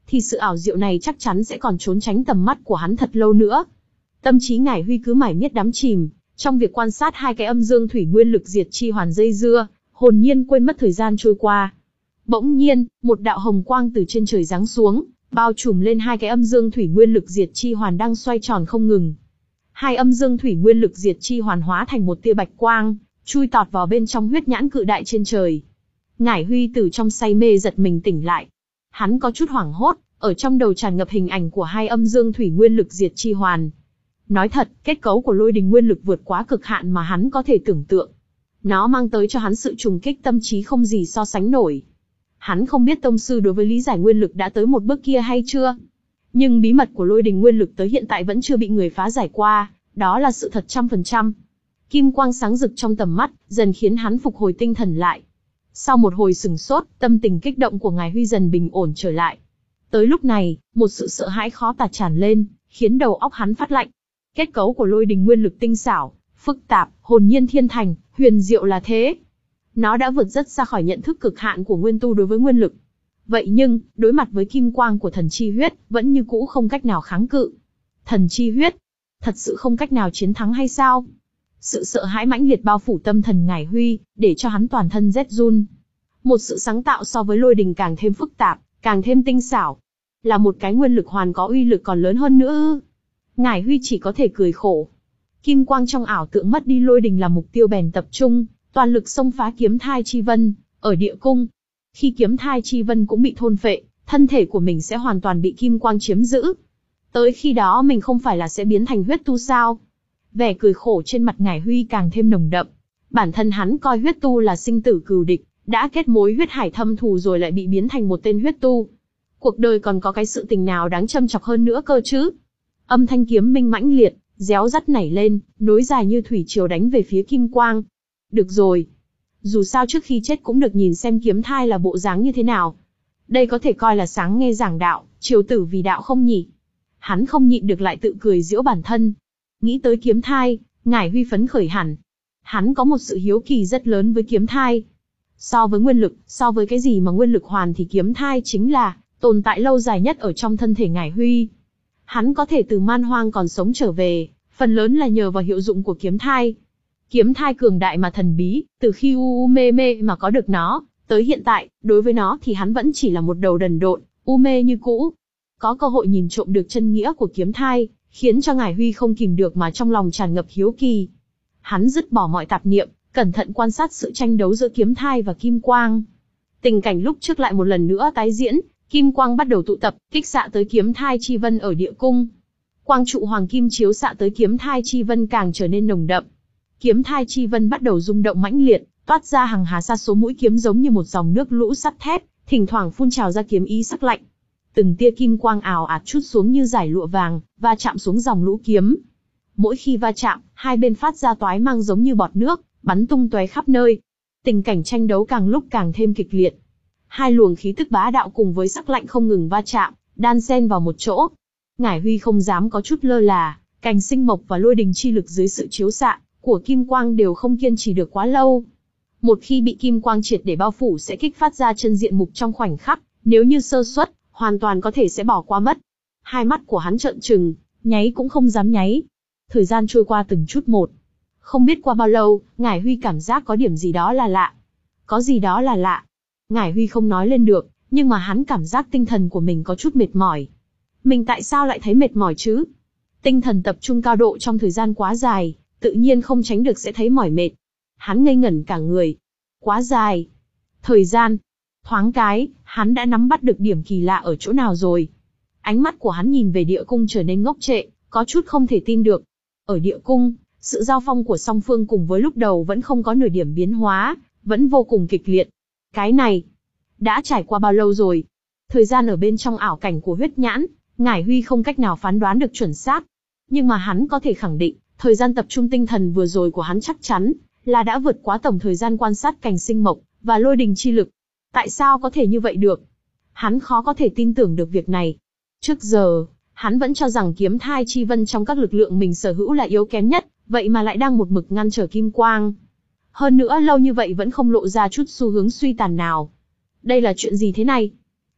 thì sự ảo diệu này chắc chắn sẽ còn trốn tránh tầm mắt của hắn thật lâu nữa. Tâm trí Ngải Huy cứ mải miết đắm chìm trong việc quan sát hai cái âm dương thủy nguyên lực diệt chi hoàn dây dưa, hồn nhiên quên mất thời gian trôi qua. Bỗng nhiên, một đạo hồng quang từ trên trời giáng xuống, bao trùm lên hai cái âm dương thủy nguyên lực diệt chi hoàn đang xoay tròn không ngừng. Hai âm dương thủy nguyên lực diệt chi hoàn hóa thành một tia bạch quang, chui tọt vào bên trong huyết nhãn cự đại trên trời. Ngải Huy từ trong say mê giật mình tỉnh lại. Hắn có chút hoảng hốt, ở trong đầu tràn ngập hình ảnh của hai âm dương thủy nguyên lực diệt chi hoàn. Nói thật, kết cấu của lôi đình nguyên lực vượt quá cực hạn mà hắn có thể tưởng tượng. Nó mang tới cho hắn sự trùng kích tâm trí không gì so sánh nổi. Hắn không biết tông sư đối với lý giải nguyên lực đã tới một bước kia hay chưa. Nhưng bí mật của lôi đình nguyên lực tới hiện tại vẫn chưa bị người phá giải qua, đó là sự thật trăm phần trăm. Kim quang sáng rực trong tầm mắt, dần khiến hắn phục hồi tinh thần lại. Sau một hồi sừng sốt, tâm tình kích động của Ngải Huy dần bình ổn trở lại. Tới lúc này, một sự sợ hãi khó tả tràn lên, khiến đầu óc hắn phát lạnh. Kết cấu của lôi đình nguyên lực tinh xảo, phức tạp, hồn nhiên thiên thành, huyền diệu là thế. Nó đã vượt rất xa khỏi nhận thức cực hạn của nguyên tu đối với nguyên lực. Vậy nhưng, đối mặt với kim quang của thần chi huyết, vẫn như cũ không cách nào kháng cự. Thần chi huyết, thật sự không cách nào chiến thắng hay sao? Sự sợ hãi mãnh liệt bao phủ tâm thần Ngải Huy, để cho hắn toàn thân rét run. Một sự sáng tạo so với lôi đình càng thêm phức tạp, càng thêm tinh xảo. Là một cái nguyên lực hoàn có uy lực còn lớn hơn nữa ư? Ngải Huy chỉ có thể cười khổ. Kim quang trong ảo tượng mất đi lôi đình là mục tiêu bèn tập trung, toàn lực xông phá kiếm thai chi vân, ở địa cung. Khi kiếm thai chi vân cũng bị thôn phệ, thân thể của mình sẽ hoàn toàn bị kim quang chiếm giữ. Tới khi đó mình không phải là sẽ biến thành huyết tu sao? Vẻ cười khổ trên mặt Ngải Huy càng thêm nồng đậm. Bản thân hắn coi huyết tu là sinh tử cừu địch, đã kết mối huyết hải thâm thù rồi lại bị biến thành một tên huyết tu. Cuộc đời còn có cái sự tình nào đáng châm chọc hơn nữa cơ chứ? Âm thanh kiếm minh mãnh liệt, réo rắt nảy lên, nối dài như thủy triều đánh về phía kim quang. Được rồi. Dù sao trước khi chết cũng được nhìn xem kiếm thai là bộ dáng như thế nào. Đây có thể coi là sáng nghe giảng đạo, triều tử vì đạo không nhỉ? Hắn không nhịn được lại tự cười giễu bản thân. Nghĩ tới kiếm thai, Ngải Huy phấn khởi hẳn. Hắn có một sự hiếu kỳ rất lớn với kiếm thai. So với nguyên lực, so với cái gì mà nguyên lực hoàn thì kiếm thai chính là tồn tại lâu dài nhất ở trong thân thể Ngải Huy. Hắn có thể từ man hoang còn sống trở về, phần lớn là nhờ vào hiệu dụng của kiếm thai. Kiếm thai cường đại mà thần bí, từ khi u u mê mê mà có được nó, tới hiện tại, đối với nó thì hắn vẫn chỉ là một đầu đần độn, u mê như cũ. Có cơ hội nhìn trộm được chân nghĩa của kiếm thai, khiến cho Ngải Huy không kìm được mà trong lòng tràn ngập hiếu kỳ. Hắn dứt bỏ mọi tạp niệm, cẩn thận quan sát sự tranh đấu giữa kiếm thai và kim quang. Tình cảnh lúc trước lại một lần nữa tái diễn, kim quang bắt đầu tụ tập, kích xạ tới kiếm thai chi vân ở địa cung. Quang trụ hoàng kim chiếu xạ tới kiếm thai chi vân càng trở nên nồng đậm. Kiếm thai chi vân bắt đầu rung động mãnh liệt, toát ra hàng hà sa số mũi kiếm giống như một dòng nước lũ sắt thép, thỉnh thoảng phun trào ra kiếm ý sắc lạnh. Từng tia kim quang ào ạt trút xuống như dải lụa vàng, va chạm xuống dòng lũ kiếm. Mỗi khi va chạm, hai bên phát ra toái mang giống như bọt nước, bắn tung tóe khắp nơi. Tình cảnh tranh đấu càng lúc càng thêm kịch liệt. Hai luồng khí tức bá đạo cùng với sắc lạnh không ngừng va chạm, đan xen vào một chỗ. Ngải Huy không dám có chút lơ là, cành sinh mộc và lôi đình chi lực dưới sự chiếu xạ của kim quang đều không kiên trì được quá lâu. Một khi bị kim quang triệt để bao phủ sẽ kích phát ra chân diện mục trong khoảnh khắc, nếu như sơ suất, hoàn toàn có thể sẽ bỏ qua mất. Hai mắt của hắn trợn trừng, nháy cũng không dám nháy. Thời gian trôi qua từng chút một. Không biết qua bao lâu, Ngải Huy cảm giác có điểm gì đó là lạ. Có gì đó là lạ. Ngải Huy không nói lên được, nhưng mà hắn cảm giác tinh thần của mình có chút mệt mỏi. Mình tại sao lại thấy mệt mỏi chứ? Tinh thần tập trung cao độ trong thời gian quá dài, tự nhiên không tránh được sẽ thấy mỏi mệt. Hắn ngây ngẩn cả người. Quá dài. Thời gian. Thoáng cái, hắn đã nắm bắt được điểm kỳ lạ ở chỗ nào rồi. Ánh mắt của hắn nhìn về địa cung trở nên ngốc trệ, có chút không thể tin được. Ở địa cung, sự giao phong của song phương cùng với lúc đầu vẫn không có nửa điểm biến hóa, vẫn vô cùng kịch liệt. Cái này, đã trải qua bao lâu rồi? Thời gian ở bên trong ảo cảnh của huyết nhãn, Ngải Huy không cách nào phán đoán được chuẩn xác. Nhưng mà hắn có thể khẳng định, thời gian tập trung tinh thần vừa rồi của hắn chắc chắn là đã vượt quá tổng thời gian quan sát cành sinh mộc và lôi đình chi lực. Tại sao có thể như vậy được? Hắn khó có thể tin tưởng được việc này. Trước giờ, hắn vẫn cho rằng kiếm thai chi vân trong các lực lượng mình sở hữu là yếu kém nhất, vậy mà lại đang một mực ngăn trở kim quang. Hơn nữa lâu như vậy vẫn không lộ ra chút xu hướng suy tàn nào. Đây là chuyện gì thế này?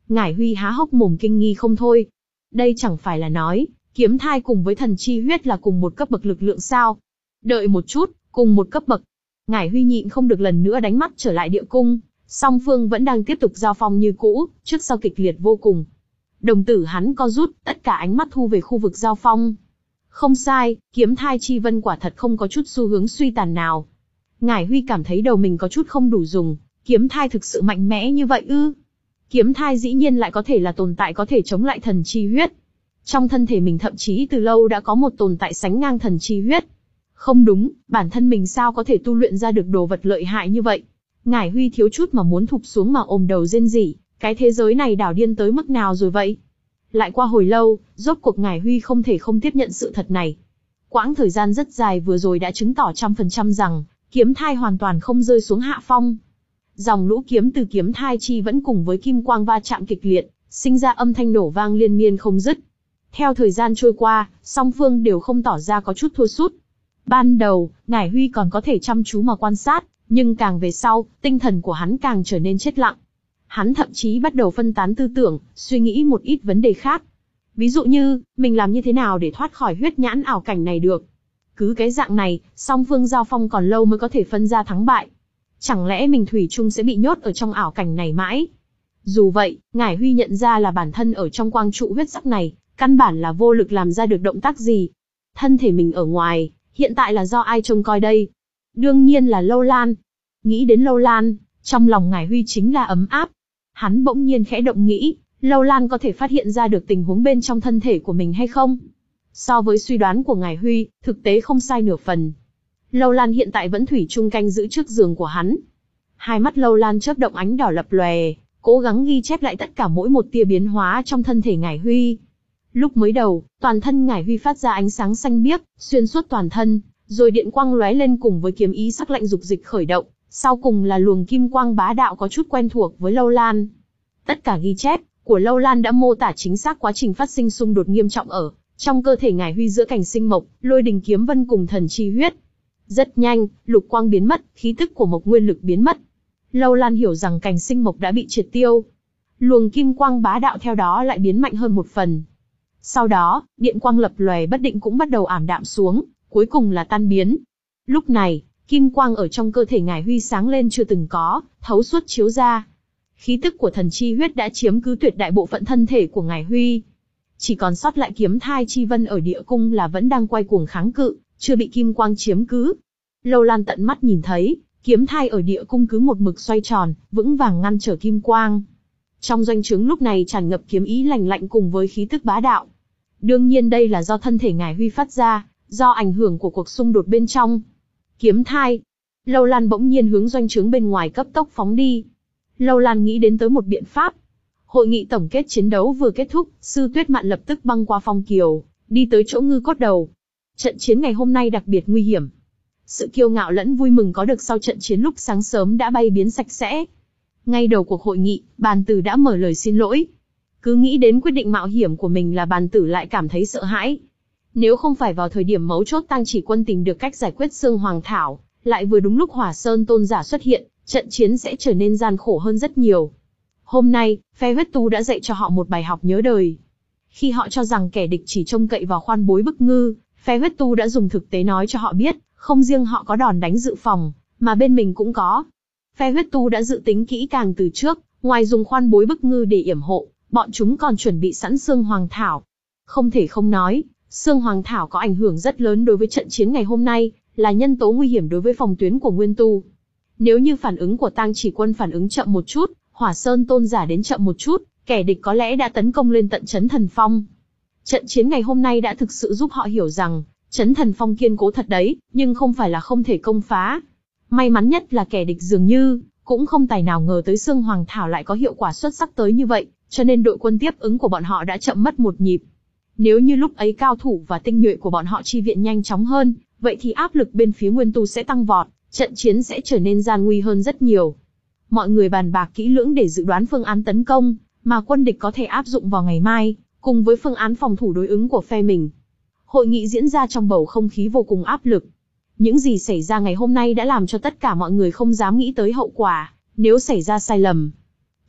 Ngải Huy há hốc mồm kinh nghi không thôi. Đây chẳng phải là nói, kiếm thai cùng với thần chi huyết là cùng một cấp bậc lực lượng sao? Đợi một chút, cùng một cấp bậc. Ngải Huy nhịn không được lần nữa đánh mắt trở lại địa cung, song phương vẫn đang tiếp tục giao phong như cũ, trước sau kịch liệt vô cùng. Đồng tử hắn co rút, tất cả ánh mắt thu về khu vực giao phong. Không sai, kiếm thai chi vân quả thật không có chút xu hướng suy tàn nào. Ngải Huy cảm thấy đầu mình có chút không đủ dùng, kiếm thai thực sự mạnh mẽ như vậy ư? Kiếm thai dĩ nhiên lại có thể là tồn tại có thể chống lại thần chi huyết. Trong thân thể mình thậm chí từ lâu đã có một tồn tại sánh ngang thần chi huyết. Không đúng, bản thân mình sao có thể tu luyện ra được đồ vật lợi hại như vậy? Ngải Huy thiếu chút mà muốn thụp xuống mà ôm đầu rên rỉ, cái thế giới này đảo điên tới mức nào rồi vậy? Lại qua hồi lâu, rốt cuộc Ngải Huy không thể không tiếp nhận sự thật này. Quãng thời gian rất dài vừa rồi đã chứng tỏ trăm phần trăm rằng, kiếm thai hoàn toàn không rơi xuống hạ phong. Dòng lũ kiếm từ kiếm thai chi vẫn cùng với kim quang va chạm kịch liệt, sinh ra âm thanh nổ vang liên miên không dứt. Theo thời gian trôi qua, song phương đều không tỏ ra có chút thua sút. Ban đầu, Ngải Huy còn có thể chăm chú mà quan sát, nhưng càng về sau, tinh thần của hắn càng trở nên chết lặng. Hắn thậm chí bắt đầu phân tán tư tưởng, suy nghĩ một ít vấn đề khác. Ví dụ như, mình làm như thế nào để thoát khỏi huyết nhãn ảo cảnh này được? Cứ cái dạng này, song phương giao phong còn lâu mới có thể phân ra thắng bại. Chẳng lẽ mình thủy chung sẽ bị nhốt ở trong ảo cảnh này mãi? Dù vậy, Ngải Huy nhận ra là bản thân ở trong quang trụ huyết sắc này, căn bản là vô lực làm ra được động tác gì. Thân thể mình ở ngoài, hiện tại là do ai trông coi đây? Đương nhiên là Lâu Lan. Nghĩ đến Lâu Lan, trong lòng Ngải Huy chính là ấm áp. Hắn bỗng nhiên khẽ động nghĩ, Lâu Lan có thể phát hiện ra được tình huống bên trong thân thể của mình hay không? So với suy đoán của Ngải Huy, thực tế không sai nửa phần. Lâu Lan hiện tại vẫn thủy chung canh giữ trước giường của hắn. Hai mắt Lâu Lan chớp động ánh đỏ lập lòe, cố gắng ghi chép lại tất cả mỗi một tia biến hóa trong thân thể Ngải Huy. Lúc mới đầu, toàn thân Ngải Huy phát ra ánh sáng xanh biếc, xuyên suốt toàn thân, rồi điện quang lóe lên cùng với kiếm ý sắc lạnh dục dịch khởi động, sau cùng là luồng kim quang bá đạo có chút quen thuộc với Lâu Lan. Tất cả ghi chép của Lâu Lan đã mô tả chính xác quá trình phát sinh xung đột nghiêm trọng ở trong cơ thể Ngải Huy giữa cảnh sinh mộc, lôi đình kiếm vân cùng thần chi huyết. Rất nhanh, lục quang biến mất, khí tức của mộc nguyên lực biến mất. Lâu Lan hiểu rằng cảnh sinh mộc đã bị triệt tiêu. Luồng kim quang bá đạo theo đó lại biến mạnh hơn một phần. Sau đó, điện quang lập lòe bất định cũng bắt đầu ảm đạm xuống, cuối cùng là tan biến. Lúc này, kim quang ở trong cơ thể Ngải Huy sáng lên chưa từng có, thấu suốt chiếu ra. Khí tức của thần chi huyết đã chiếm cứ tuyệt đại bộ phận thân thể của Ngải Huy. Chỉ còn sót lại kiếm thai chi vân ở địa cung là vẫn đang quay cuồng kháng cự, chưa bị kim quang chiếm cứ. Lâu Lan tận mắt nhìn thấy, kiếm thai ở địa cung cứ một mực xoay tròn, vững vàng ngăn trở kim quang. Trong doanh trướng lúc này tràn ngập kiếm ý lành lạnh cùng với khí tức bá đạo. Đương nhiên đây là do thân thể Ngải Huy phát ra, do ảnh hưởng của cuộc xung đột bên trong. Kiếm thai. Lâu Lan bỗng nhiên hướng doanh trướng bên ngoài cấp tốc phóng đi. Lâu Lan nghĩ đến tới một biện pháp. Hội nghị tổng kết chiến đấu vừa kết thúc, Sư Tuyết Mạn lập tức băng qua phong kiều, đi tới chỗ Ngư Cốt Đầu. Trận chiến ngày hôm nay đặc biệt nguy hiểm. Sự kiêu ngạo lẫn vui mừng có được sau trận chiến lúc sáng sớm đã bay biến sạch sẽ. Ngay đầu cuộc hội nghị, Bàn Tử đã mở lời xin lỗi. Cứ nghĩ đến quyết định mạo hiểm của mình là Bàn Tử lại cảm thấy sợ hãi. Nếu không phải vào thời điểm mấu chốt Tang Chỉ Quân tìm được cách giải quyết Xương Hoàng Thảo, lại vừa đúng lúc Hỏa Sơn Tôn giả xuất hiện, trận chiến sẽ trở nên gian khổ hơn rất nhiều. Hôm nay, phe huyết tu đã dạy cho họ một bài học nhớ đời. Khi họ cho rằng kẻ địch chỉ trông cậy vào khoan bối bức ngư, phe huyết tu đã dùng thực tế nói cho họ biết, không riêng họ có đòn đánh dự phòng, mà bên mình cũng có. Phe huyết tu đã dự tính kỹ càng từ trước, ngoài dùng khoan bối bức ngư để yểm hộ, bọn chúng còn chuẩn bị sẵn Xương Hoàng Thảo. Không thể không nói, Xương Hoàng Thảo có ảnh hưởng rất lớn đối với trận chiến ngày hôm nay, là nhân tố nguy hiểm đối với phòng tuyến của Nguyên Tu. Nếu như phản ứng của Tang Chỉ Quân phản ứng chậm một chút, Hỏa Sơn Tôn giả đến chậm một chút, kẻ địch có lẽ đã tấn công lên tận Chấn Thần Phong. Trận chiến ngày hôm nay đã thực sự giúp họ hiểu rằng, Chấn Thần Phong kiên cố thật đấy, nhưng không phải là không thể công phá. May mắn nhất là kẻ địch dường như cũng không tài nào ngờ tới Xương Hoàng Thảo lại có hiệu quả xuất sắc tới như vậy, cho nên đội quân tiếp ứng của bọn họ đã chậm mất một nhịp. Nếu như lúc ấy cao thủ và tinh nhuệ của bọn họ chi viện nhanh chóng hơn, vậy thì áp lực bên phía Nguyên Tu sẽ tăng vọt, trận chiến sẽ trở nên gian nguy hơn rất nhiều. Mọi người bàn bạc kỹ lưỡng để dự đoán phương án tấn công mà quân địch có thể áp dụng vào ngày mai, cùng với phương án phòng thủ đối ứng của phe mình. Hội nghị diễn ra trong bầu không khí vô cùng áp lực. Những gì xảy ra ngày hôm nay đã làm cho tất cả mọi người không dám nghĩ tới hậu quả, nếu xảy ra sai lầm.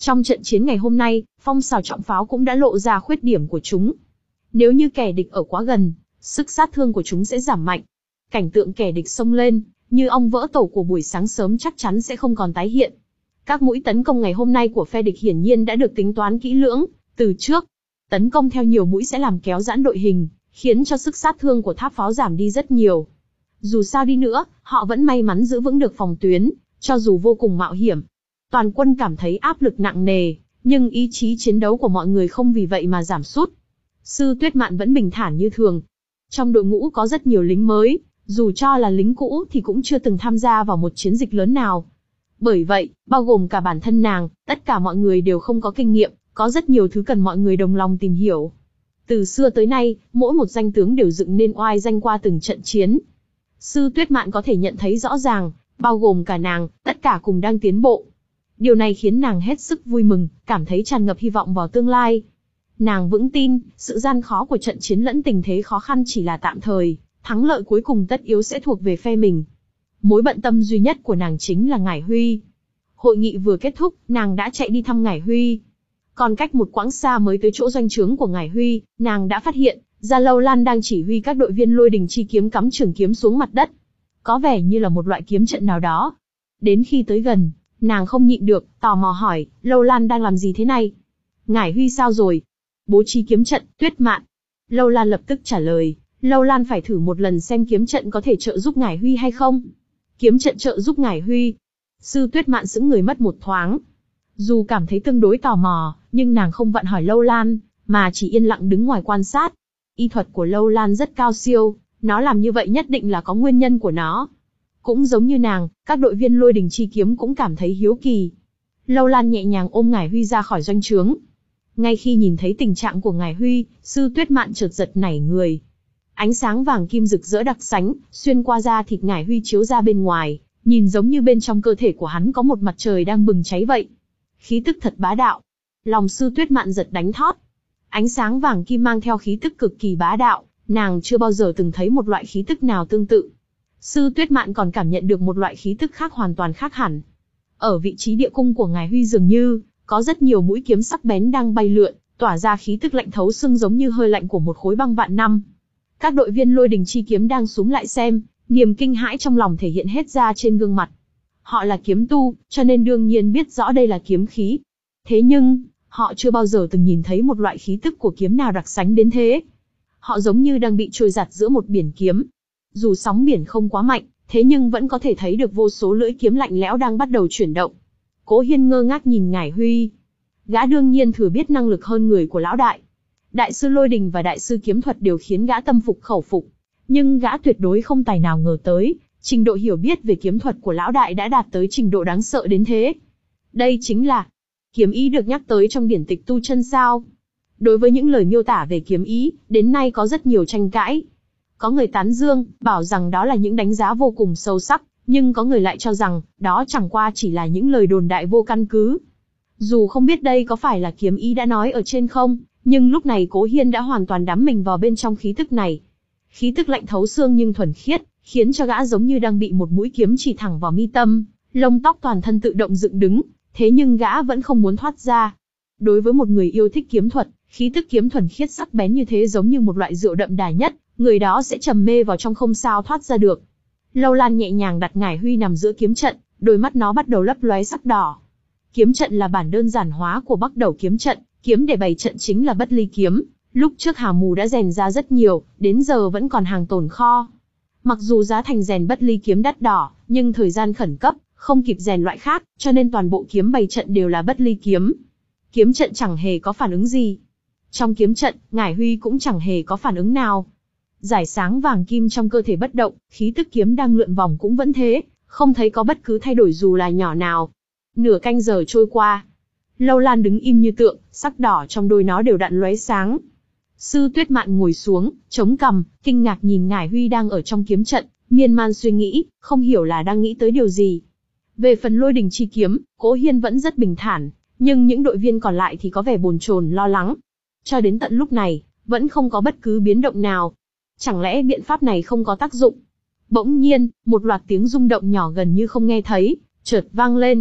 Trong trận chiến ngày hôm nay, phong xào trọng pháo cũng đã lộ ra khuyết điểm của chúng. Nếu như kẻ địch ở quá gần, sức sát thương của chúng sẽ giảm mạnh. Cảnh tượng kẻ địch xông lên, như ong vỡ tổ của buổi sáng sớm chắc chắn sẽ không còn tái hiện. Các mũi tấn công ngày hôm nay của phe địch hiển nhiên đã được tính toán kỹ lưỡng, từ trước. Tấn công theo nhiều mũi sẽ làm kéo giãn đội hình, khiến cho sức sát thương của tháp pháo giảm đi rất nhiều. Dù sao đi nữa, họ vẫn may mắn giữ vững được phòng tuyến, cho dù vô cùng mạo hiểm. Toàn quân cảm thấy áp lực nặng nề, nhưng ý chí chiến đấu của mọi người không vì vậy mà giảm sút. Sư Tuyết Mạn vẫn bình thản như thường. Trong đội ngũ có rất nhiều lính mới, dù cho là lính cũ thì cũng chưa từng tham gia vào một chiến dịch lớn nào. Bởi vậy, bao gồm cả bản thân nàng, tất cả mọi người đều không có kinh nghiệm, có rất nhiều thứ cần mọi người đồng lòng tìm hiểu. Từ xưa tới nay, mỗi một danh tướng đều dựng nên oai danh qua từng trận chiến. Sư Tuyết Mạn có thể nhận thấy rõ ràng, bao gồm cả nàng, tất cả cùng đang tiến bộ. Điều này khiến nàng hết sức vui mừng, cảm thấy tràn ngập hy vọng vào tương lai. Nàng vững tin, sự gian khó của trận chiến lẫn tình thế khó khăn chỉ là tạm thời, thắng lợi cuối cùng tất yếu sẽ thuộc về phe mình. Mối bận tâm duy nhất của nàng chính là Ngải Huy. Hội nghị vừa kết thúc, nàng đã chạy đi thăm Ngải Huy. Còn cách một quãng xa mới tới chỗ doanh trướng của Ngải Huy, nàng đã phát hiện, Gia Lâu Lan đang chỉ huy các đội viên Lôi Đình chi kiếm cắm trường kiếm xuống mặt đất. Có vẻ như là một loại kiếm trận nào đó. Đến khi tới gần, nàng không nhịn được, tò mò hỏi, Lâu Lan đang làm gì thế này? Ngải Huy sao rồi? Bố trí kiếm trận, Tuyết Mạn. Lâu Lan lập tức trả lời, Lâu Lan phải thử một lần xem kiếm trận có thể trợ giúp Ngải Huy hay không. Kiếm trận trợ giúp Ngải Huy. Sư Tuyết Mạn sững người mất một thoáng. Dù cảm thấy tương đối tò mò, nhưng nàng không vặn hỏi Lâu Lan, mà chỉ yên lặng đứng ngoài quan sát. Y thuật của Lâu Lan rất cao siêu, nó làm như vậy nhất định là có nguyên nhân của nó. Cũng giống như nàng, các đội viên Lôi Đình chi kiếm cũng cảm thấy hiếu kỳ. Lâu Lan nhẹ nhàng ôm Ngải Huy ra khỏi doanh trướng. Ngay khi nhìn thấy tình trạng của Ngải Huy, Sư Tuyết Mạn chợt giật nảy người. Ánh sáng vàng kim rực rỡ đặc sánh, xuyên qua da thịt Ngải Huy chiếu ra bên ngoài, nhìn giống như bên trong cơ thể của hắn có một mặt trời đang bừng cháy vậy. Khí tức thật bá đạo. Lòng Sư Tuyết Mạn giật đánh thót. Ánh sáng vàng kim mang theo khí tức cực kỳ bá đạo, nàng chưa bao giờ từng thấy một loại khí tức nào tương tự. Sư Tuyết Mạn còn cảm nhận được một loại khí tức khác hoàn toàn khác hẳn. Ở vị trí địa cung của Ngải Huy dường như có rất nhiều mũi kiếm sắc bén đang bay lượn, tỏa ra khí tức lạnh thấu xương giống như hơi lạnh của một khối băng vạn năm. Các đội viên Lôi Đình chi kiếm đang xúm lại xem, niềm kinh hãi trong lòng thể hiện hết ra trên gương mặt. Họ là kiếm tu, cho nên đương nhiên biết rõ đây là kiếm khí. Thế nhưng, họ chưa bao giờ từng nhìn thấy một loại khí tức của kiếm nào đặc sánh đến thế. Họ giống như đang bị trôi giạt giữa một biển kiếm. Dù sóng biển không quá mạnh, thế nhưng vẫn có thể thấy được vô số lưỡi kiếm lạnh lẽo đang bắt đầu chuyển động. Cố Hiên ngơ ngác nhìn Ngải Huy. Gã đương nhiên thừa biết năng lực hơn người của lão đại. Đại sư Lôi Đình và đại sư kiếm thuật đều khiến gã tâm phục khẩu phục. Nhưng gã tuyệt đối không tài nào ngờ tới, trình độ hiểu biết về kiếm thuật của lão đại đã đạt tới trình độ đáng sợ đến thế. Đây chính là kiếm ý được nhắc tới trong điển tịch tu chân sao. Đối với những lời miêu tả về kiếm ý, đến nay có rất nhiều tranh cãi. Có người tán dương, bảo rằng đó là những đánh giá vô cùng sâu sắc, nhưng có người lại cho rằng, đó chẳng qua chỉ là những lời đồn đại vô căn cứ. Dù không biết đây có phải là kiếm ý đã nói ở trên không, nhưng lúc này Cố Hiên đã hoàn toàn đắm mình vào bên trong khí tức này. Khí tức lạnh thấu xương nhưng thuần khiết, khiến cho gã giống như đang bị một mũi kiếm chỉ thẳng vào mi tâm, lông tóc toàn thân tự động dựng đứng, thế nhưng gã vẫn không muốn thoát ra. Đối với một người yêu thích kiếm thuật, khí tức kiếm thuần khiết sắc bén như thế giống như một loại rượu đậm đà nhất, người đó sẽ trầm mê vào trong không sao thoát ra được. Lâu Lan nhẹ nhàng đặt Ngải Huy nằm giữa kiếm trận, đôi mắt nó bắt đầu lấp lóe sắc đỏ. Kiếm trận là bản đơn giản hóa của Bắc Đầu kiếm trận, kiếm để bày trận chính là Bất Ly kiếm. Lúc trước Hà Mù đã rèn ra rất nhiều, đến giờ vẫn còn hàng tồn kho. Mặc dù giá thành rèn Bất Ly kiếm đắt đỏ, nhưng thời gian khẩn cấp, không kịp rèn loại khác, cho nên toàn bộ kiếm bày trận đều là Bất Ly kiếm. Kiếm trận chẳng hề có phản ứng gì. Trong kiếm trận, Ngải Huy cũng chẳng hề có phản ứng nào. Giải sáng vàng kim trong cơ thể bất động, khí tức kiếm đang lượn vòng cũng vẫn thế, không thấy có bất cứ thay đổi dù là nhỏ nào. Nửa canh giờ trôi qua. Lâu Lan đứng im như tượng, sắc đỏ trong đôi nó đều đặn lóe sáng. Sư Tuyết Mạn ngồi xuống, chống cằm, kinh ngạc nhìn Ngải Huy đang ở trong kiếm trận, miên man suy nghĩ, không hiểu là đang nghĩ tới điều gì. Về phần Lôi Đình chi kiếm, Cố Hiên vẫn rất bình thản, nhưng những đội viên còn lại thì có vẻ bồn chồn lo lắng. Cho đến tận lúc này, vẫn không có bất cứ biến động nào. Chẳng lẽ biện pháp này không có tác dụng? Bỗng nhiên, một loạt tiếng rung động nhỏ gần như không nghe thấy, chợt vang lên.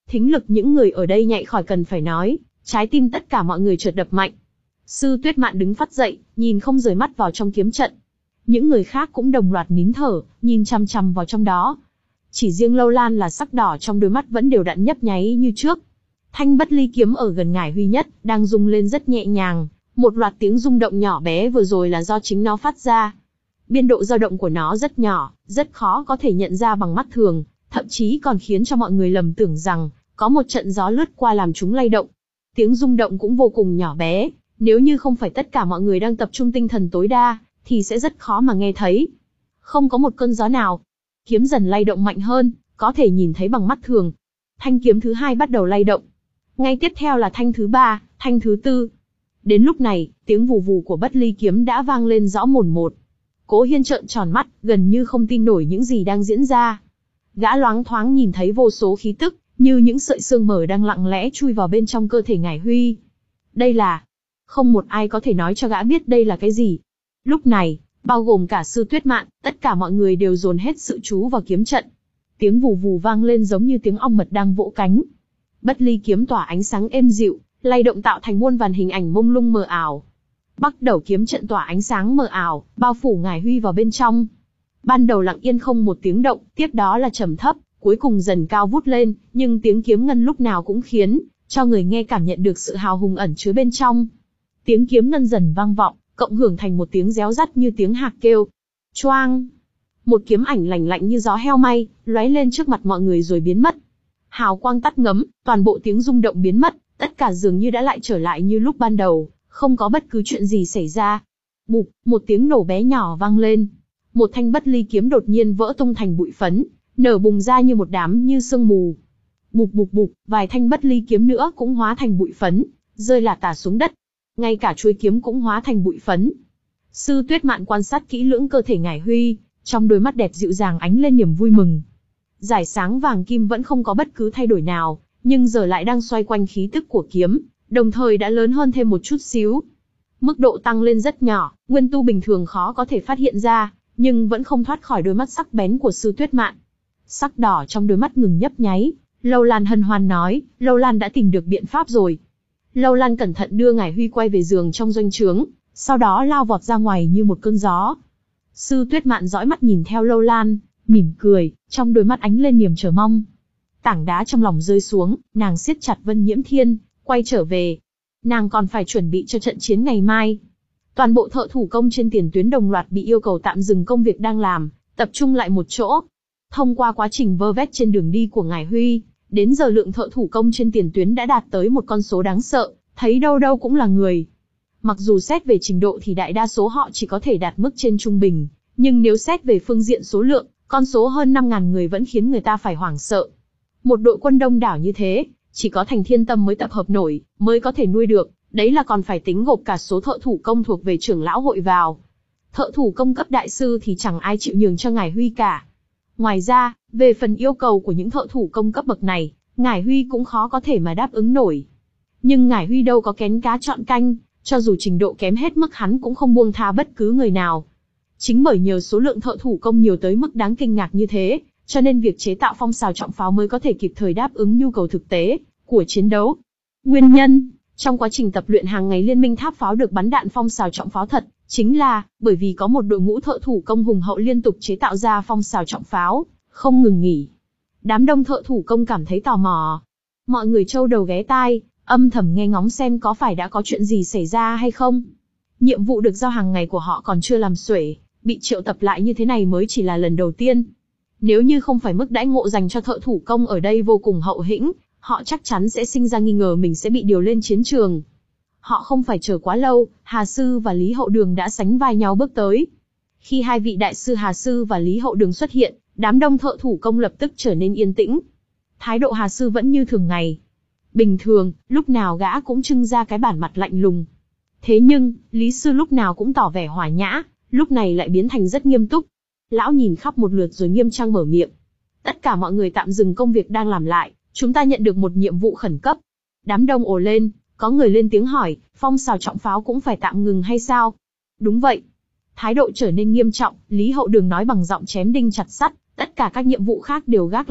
Thính lực những người ở đây nhạy khỏi cần phải nói, trái tim tất cả mọi người chợt đập mạnh. Sư Tuyết Mạn đứng phắt dậy, nhìn không rời mắt vào trong kiếm trận. Những người khác cũng đồng loạt nín thở, nhìn chằm chằm vào trong đó. Chỉ riêng Lâu Lan là sắc đỏ trong đôi mắt vẫn đều đặn nhấp nháy như trước. Thanh Bất Ly kiếm ở gần Ngải Huy nhất, đang rung lên rất nhẹ nhàng, một loạt tiếng rung động nhỏ bé vừa rồi là do chính nó phát ra. Biên độ dao động của nó rất nhỏ, rất khó có thể nhận ra bằng mắt thường, thậm chí còn khiến cho mọi người lầm tưởng rằng có một trận gió lướt qua làm chúng lay động. Tiếng rung động cũng vô cùng nhỏ bé, nếu như không phải tất cả mọi người đang tập trung tinh thần tối đa, thì sẽ rất khó mà nghe thấy. Không có một cơn gió nào. Kiếm dần lay động mạnh hơn, có thể nhìn thấy bằng mắt thường. Thanh kiếm thứ hai bắt đầu lay động. Ngay tiếp theo là thanh thứ ba, thanh thứ tư. Đến lúc này, tiếng vù vù của Bất Ly kiếm đã vang lên rõ mồn một. Cố Hiên trợn tròn mắt, gần như không tin nổi những gì đang diễn ra. Gã loáng thoáng nhìn thấy vô số khí tức, như những sợi xương mờ đang lặng lẽ chui vào bên trong cơ thể Ngải Huy. Đây là... Không một ai có thể nói cho gã biết đây là cái gì. Lúc này, bao gồm cả Sư Tuyết Mạn, tất cả mọi người đều dồn hết sự chú vào kiếm trận. Tiếng vù vù vang lên giống như tiếng ong mật đang vỗ cánh. Bất Ly kiếm tỏa ánh sáng êm dịu, lay động tạo thành muôn vàn hình ảnh mông lung mờ ảo. Bắt đầu kiếm trận tỏa ánh sáng mờ ảo, bao phủ Ngải Huy vào bên trong. Ban đầu lặng yên không một tiếng động, tiếp đó là trầm thấp, cuối cùng dần cao vút lên, nhưng tiếng kiếm ngân lúc nào cũng khiến cho người nghe cảm nhận được sự hào hùng ẩn chứa bên trong. Tiếng kiếm ngân dần vang vọng, cộng hưởng thành một tiếng réo rắt như tiếng hạc kêu. Choang! Một kiếm ảnh lạnh lạnh như gió heo may, lóe lên trước mặt mọi người rồi biến mất. Hào quang tắt ngấm, toàn bộ tiếng rung động biến mất, tất cả dường như đã lại trở lại như lúc ban đầu, không có bất cứ chuyện gì xảy ra. Bụp, một tiếng nổ bé nhỏ vang lên. Một thanh Bất Ly kiếm đột nhiên vỡ tung thành bụi phấn, nở bùng ra như một đám như sương mù. Bụp bụp bụp, vài thanh Bất Ly kiếm nữa cũng hóa thành bụi phấn, rơi lả tả xuống đất. Ngay cả chuôi kiếm cũng hóa thành bụi phấn. Sư Tuyết Mạn quan sát kỹ lưỡng cơ thể Ngải Huy, trong đôi mắt đẹp dịu dàng ánh lên niềm vui mừng. Dải sáng vàng kim vẫn không có bất cứ thay đổi nào, nhưng giờ lại đang xoay quanh khí tức của kiếm, đồng thời đã lớn hơn thêm một chút xíu. Mức độ tăng lên rất nhỏ, nguyên tu bình thường khó có thể phát hiện ra, nhưng vẫn không thoát khỏi đôi mắt sắc bén của Sư Tuyết Mạn. Sắc đỏ trong đôi mắt ngừng nhấp nháy, Lâu Lan hân hoan nói, Lâu Lan đã tìm được biện pháp rồi. Lâu Lan cẩn thận đưa Ngải Huy quay về giường trong doanh trướng, sau đó lao vọt ra ngoài như một cơn gió. Sư Tuyết Mạn dõi mắt nhìn theo Lâu Lan, mỉm cười, trong đôi mắt ánh lên niềm chờ mong. Tảng đá trong lòng rơi xuống, nàng siết chặt Vân Nhiễm Thiên, quay trở về. Nàng còn phải chuẩn bị cho trận chiến ngày mai. Toàn bộ thợ thủ công trên tiền tuyến đồng loạt bị yêu cầu tạm dừng công việc đang làm, tập trung lại một chỗ. Thông qua quá trình vơ vét trên đường đi của Ngải Huy, đến giờ lượng thợ thủ công trên tiền tuyến đã đạt tới một con số đáng sợ, thấy đâu đâu cũng là người. Mặc dù xét về trình độ thì đại đa số họ chỉ có thể đạt mức trên trung bình, nhưng nếu xét về phương diện số lượng, con số hơn năm nghìn người vẫn khiến người ta phải hoảng sợ. Một đội quân đông đảo như thế, chỉ có Thành Thiên Tâm mới tập hợp nổi, mới có thể nuôi được, đấy là còn phải tính gộp cả số thợ thủ công thuộc về trưởng lão hội vào. Thợ thủ công cấp đại sư thì chẳng ai chịu nhường cho Ngải Huy cả. Ngoài ra, về phần yêu cầu của những thợ thủ công cấp bậc này, Ngải Huy cũng khó có thể mà đáp ứng nổi. Nhưng Ngải Huy đâu có kén cá chọn canh, cho dù trình độ kém hết mức hắn cũng không buông tha bất cứ người nào. Chính bởi nhờ số lượng thợ thủ công nhiều tới mức đáng kinh ngạc như thế, cho nên việc chế tạo phong sào trọng pháo mới có thể kịp thời đáp ứng nhu cầu thực tế của chiến đấu. Nguyên nhân, trong quá trình tập luyện hàng ngày Liên minh tháp pháo được bắn đạn phong sào trọng pháo thật, chính là bởi vì có một đội ngũ thợ thủ công hùng hậu liên tục chế tạo ra phong sào trọng pháo, không ngừng nghỉ. Đám đông thợ thủ công cảm thấy tò mò. Mọi người trâu đầu ghé tai, âm thầm nghe ngóng xem có phải đã có chuyện gì xảy ra hay không. Nhiệm vụ được giao hàng ngày của họ còn chưa làm xuể, bị triệu tập lại như thế này mới chỉ là lần đầu tiên. Nếu như không phải mức đãi ngộ dành cho thợ thủ công ở đây vô cùng hậu hĩnh, họ chắc chắn sẽ sinh ra nghi ngờ mình sẽ bị điều lên chiến trường. Họ không phải chờ quá lâu, Hà Sư và Lý Hậu Đường đã sánh vai nhau bước tới. Khi hai vị đại sư Hà Sư và Lý Hậu Đường xuất hiện, đám đông thợ thủ công lập tức trở nên yên tĩnh. Thái độ Hà Sư vẫn như thường ngày. Bình thường, lúc nào gã cũng trưng ra cái bản mặt lạnh lùng. Thế nhưng, Lý Sư lúc nào cũng tỏ vẻ hòa nhã, lúc này lại biến thành rất nghiêm túc. Lão nhìn khắp một lượt rồi nghiêm trang mở miệng. Tất cả mọi người tạm dừng công việc đang làm lại, chúng ta nhận được một nhiệm vụ khẩn cấp. Đám đông ồ lên, có người lên tiếng hỏi, phong sào trọng pháo cũng phải tạm ngừng hay sao? Đúng vậy. Thái độ trở nên nghiêm trọng, Lý Hậu Đường nói bằng giọng chém đinh chặt sắt, tất cả các nhiệm vụ khác đều gác lại,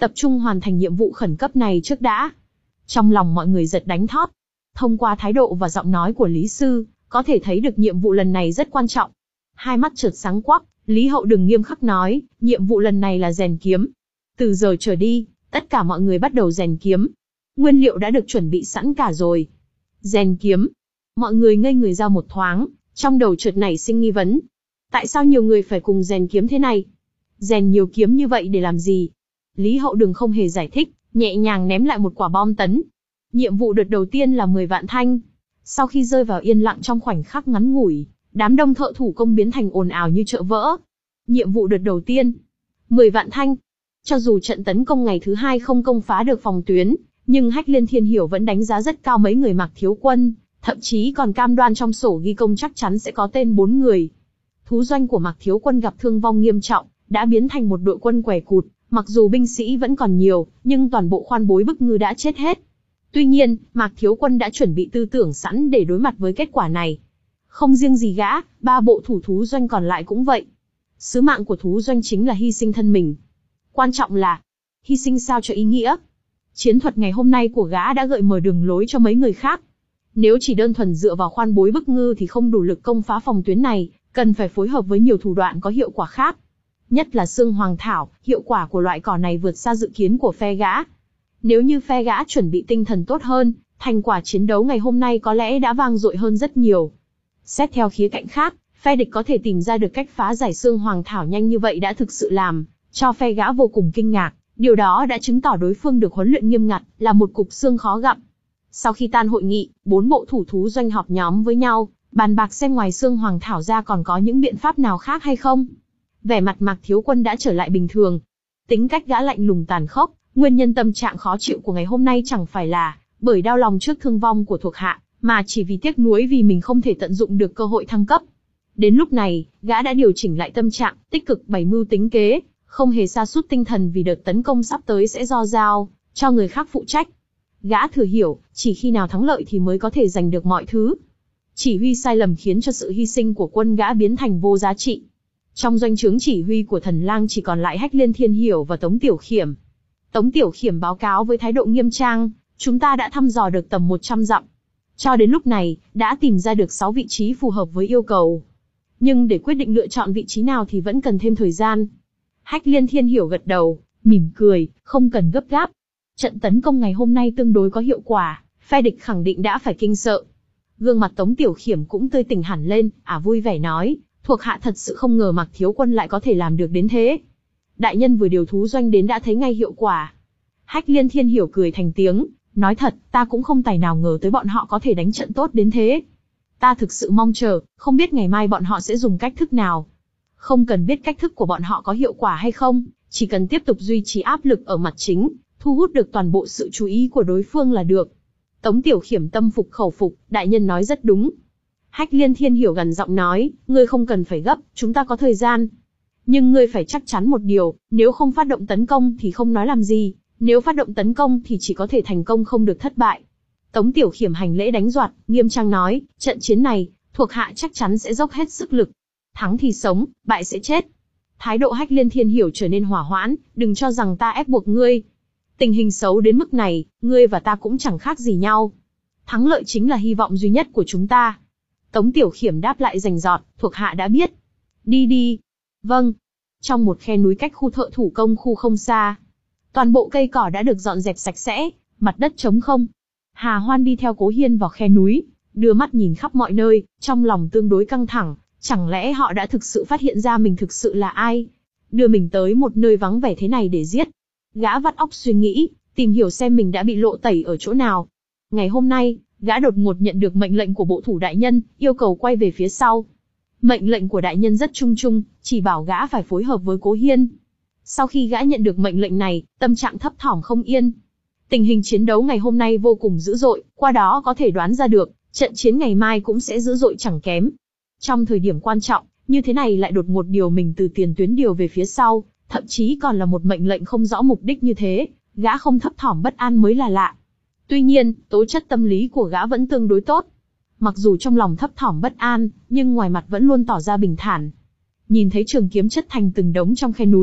tập trung hoàn thành nhiệm vụ khẩn cấp này trước đã. Trong lòng mọi người giật đánh thót. Thông qua thái độ và giọng nói của Lý Sư, có thể thấy được nhiệm vụ lần này rất quan trọng. Hai mắt chợt sáng quắc, Lý Hậu Đừng nghiêm khắc nói, nhiệm vụ lần này là rèn kiếm. Từ giờ trở đi, tất cả mọi người bắt đầu rèn kiếm. Nguyên liệu đã được chuẩn bị sẵn cả rồi. Rèn kiếm. Mọi người ngây người ra một thoáng, trong đầu chợt nảy sinh nghi vấn. Tại sao nhiều người phải cùng rèn kiếm thế này? Rèn nhiều kiếm như vậy để làm gì? Lý Hậu Đừng không hề giải thích, nhẹ nhàng ném lại một quả bom tấn. Nhiệm vụ đợt đầu tiên là mười vạn thanh. Sau khi rơi vào yên lặng trong khoảnh khắc ngắn ngủi, đám đông thợ thủ công biến thành ồn ào như chợ vỡ. Nhiệm vụ đợt đầu tiên, mười vạn thanh. Cho dù trận tấn công ngày thứ hai không công phá được phòng tuyến, nhưng Hách Liên Thiên Hiểu vẫn đánh giá rất cao mấy người Mạc Thiếu Quân, thậm chí còn cam đoan trong sổ ghi công chắc chắn sẽ có tên bốn người. Thú doanh của Mạc Thiếu Quân gặp thương vong nghiêm trọng, đã biến thành một đội quân què cụt, mặc dù binh sĩ vẫn còn nhiều, nhưng toàn bộ khoan bối bức ngư đã chết hết. Tuy nhiên, Mạc Thiếu Quân đã chuẩn bị tư tưởng sẵn để đối mặt với kết quả này. Không riêng gì gã, ba bộ thủ thú doanh còn lại cũng vậy. Sứ mạng của thú doanh chính là hy sinh thân mình. Quan trọng là, hy sinh sao cho ý nghĩa. Chiến thuật ngày hôm nay của gã đã gợi mở đường lối cho mấy người khác. Nếu chỉ đơn thuần dựa vào khoan bối bức ngư thì không đủ lực công phá phòng tuyến này, cần phải phối hợp với nhiều thủ đoạn có hiệu quả khác. Nhất là xương hoàng thảo, hiệu quả của loại cỏ này vượt xa dự kiến của phe gã. Nếu như phe gã chuẩn bị tinh thần tốt hơn, thành quả chiến đấu ngày hôm nay có lẽ đã vang dội hơn rất nhiều. Xét theo khía cạnh khác, phe địch có thể tìm ra được cách phá giải xương hoàng thảo nhanh như vậy đã thực sự làm cho phe gã vô cùng kinh ngạc. Điều đó đã chứng tỏ đối phương được huấn luyện nghiêm ngặt, là một cục xương khó gặm. Sau khi tan hội nghị, bốn bộ thủ thú doanh họp nhóm với nhau, bàn bạc xem ngoài xương hoàng thảo ra còn có những biện pháp nào khác hay không. Vẻ mặt Mạc Thiếu Quân đã trở lại bình thường. Tính cách gã lạnh lùng tàn khốc, nguyên nhân tâm trạng khó chịu của ngày hôm nay chẳng phải là bởi đau lòng trước thương vong của thuộc hạ, mà chỉ vì tiếc nuối vì mình không thể tận dụng được cơ hội thăng cấp. Đến lúc này, gã đã điều chỉnh lại tâm trạng, tích cực bày mưu tính kế, không hề sa sút tinh thần vì đợt tấn công sắp tới sẽ do giao cho người khác phụ trách. Gã thừa hiểu, chỉ khi nào thắng lợi thì mới có thể giành được mọi thứ. Chỉ huy sai lầm khiến cho sự hy sinh của quân gã biến thành vô giá trị. Trong doanh trướng chỉ huy của Thần Lang chỉ còn lại Hách Liên Thiên Hiểu và Tống Tiểu Khiểm. Tống Tiểu Khiểm báo cáo với thái độ nghiêm trang, chúng ta đã thăm dò được tầm một trăm dặm. Cho đến lúc này, đã tìm ra được sáu vị trí phù hợp với yêu cầu. Nhưng để quyết định lựa chọn vị trí nào thì vẫn cần thêm thời gian. Hách Liên Thiên Hiểu gật đầu, mỉm cười, không cần gấp gáp. Trận tấn công ngày hôm nay tương đối có hiệu quả, phe địch khẳng định đã phải kinh sợ. Gương mặt Tống Tiểu Khiểm cũng tươi tỉnh hẳn lên, à vui vẻ nói, thuộc hạ thật sự không ngờ Mạc Thiếu Quân lại có thể làm được đến thế. Đại nhân vừa điều thú doanh đến đã thấy ngay hiệu quả. Hách Liên Thiên Hiểu cười thành tiếng, nói thật, ta cũng không tài nào ngờ tới bọn họ có thể đánh trận tốt đến thế. Ta thực sự mong chờ, không biết ngày mai bọn họ sẽ dùng cách thức nào. Không cần biết cách thức của bọn họ có hiệu quả hay không, chỉ cần tiếp tục duy trì áp lực ở mặt chính, thu hút được toàn bộ sự chú ý của đối phương là được. Tống Tiểu Khiểm tâm phục khẩu phục, đại nhân nói rất đúng. Hách Liên Thiên Hiểu gần giọng nói, ngươi không cần phải gấp, chúng ta có thời gian. Nhưng ngươi phải chắc chắn một điều, nếu không phát động tấn công thì không nói làm gì, nếu phát động tấn công thì chỉ có thể thành công không được thất bại. Tống Tiểu Khiểm hành lễ đánh doạt, nghiêm trang nói, trận chiến này, thuộc hạ chắc chắn sẽ dốc hết sức lực. Thắng thì sống, bại sẽ chết. Thái độ Hách Liên Thiên Hiểu trở nên hỏa hoãn, đừng cho rằng ta ép buộc ngươi. Tình hình xấu đến mức này, ngươi và ta cũng chẳng khác gì nhau. Thắng lợi chính là hy vọng duy nhất của chúng ta. Tống Tiểu Khiểm đáp lại rành rọt, thuộc hạ đã biết. Đi đi. Vâng. Trong một khe núi cách khu thợ thủ công khu không xa, toàn bộ cây cỏ đã được dọn dẹp sạch sẽ, mặt đất trống không. Hà Hoan đi theo Cố Hiên vào khe núi, đưa mắt nhìn khắp mọi nơi, trong lòng tương đối căng thẳng, chẳng lẽ họ đã thực sự phát hiện ra mình thực sự là ai? Đưa mình tới một nơi vắng vẻ thế này để giết. Gã vắt óc suy nghĩ, tìm hiểu xem mình đã bị lộ tẩy ở chỗ nào. Ngày hôm nay, gã đột ngột nhận được mệnh lệnh của bộ thủ đại nhân, yêu cầu quay về phía sau. Mệnh lệnh của đại nhân rất chung chung, chỉ bảo gã phải phối hợp với Cố Hiên. Sau khi gã nhận được mệnh lệnh này, tâm trạng thấp thỏm không yên. Tình hình chiến đấu ngày hôm nay vô cùng dữ dội, qua đó có thể đoán ra được, trận chiến ngày mai cũng sẽ dữ dội chẳng kém. Trong thời điểm quan trọng, như thế này lại đột ngột điều mình từ tiền tuyến điều về phía sau, thậm chí còn là một mệnh lệnh không rõ mục đích như thế, gã không thấp thỏm bất an mới là lạ. Tuy nhiên, tố chất tâm lý của gã vẫn tương đối tốt. Mặc dù trong lòng thấp thỏm bất an, nhưng ngoài mặt vẫn luôn tỏ ra bình thản. Nhìn thấy trường kiếm chất thành từng đống trong khe núi,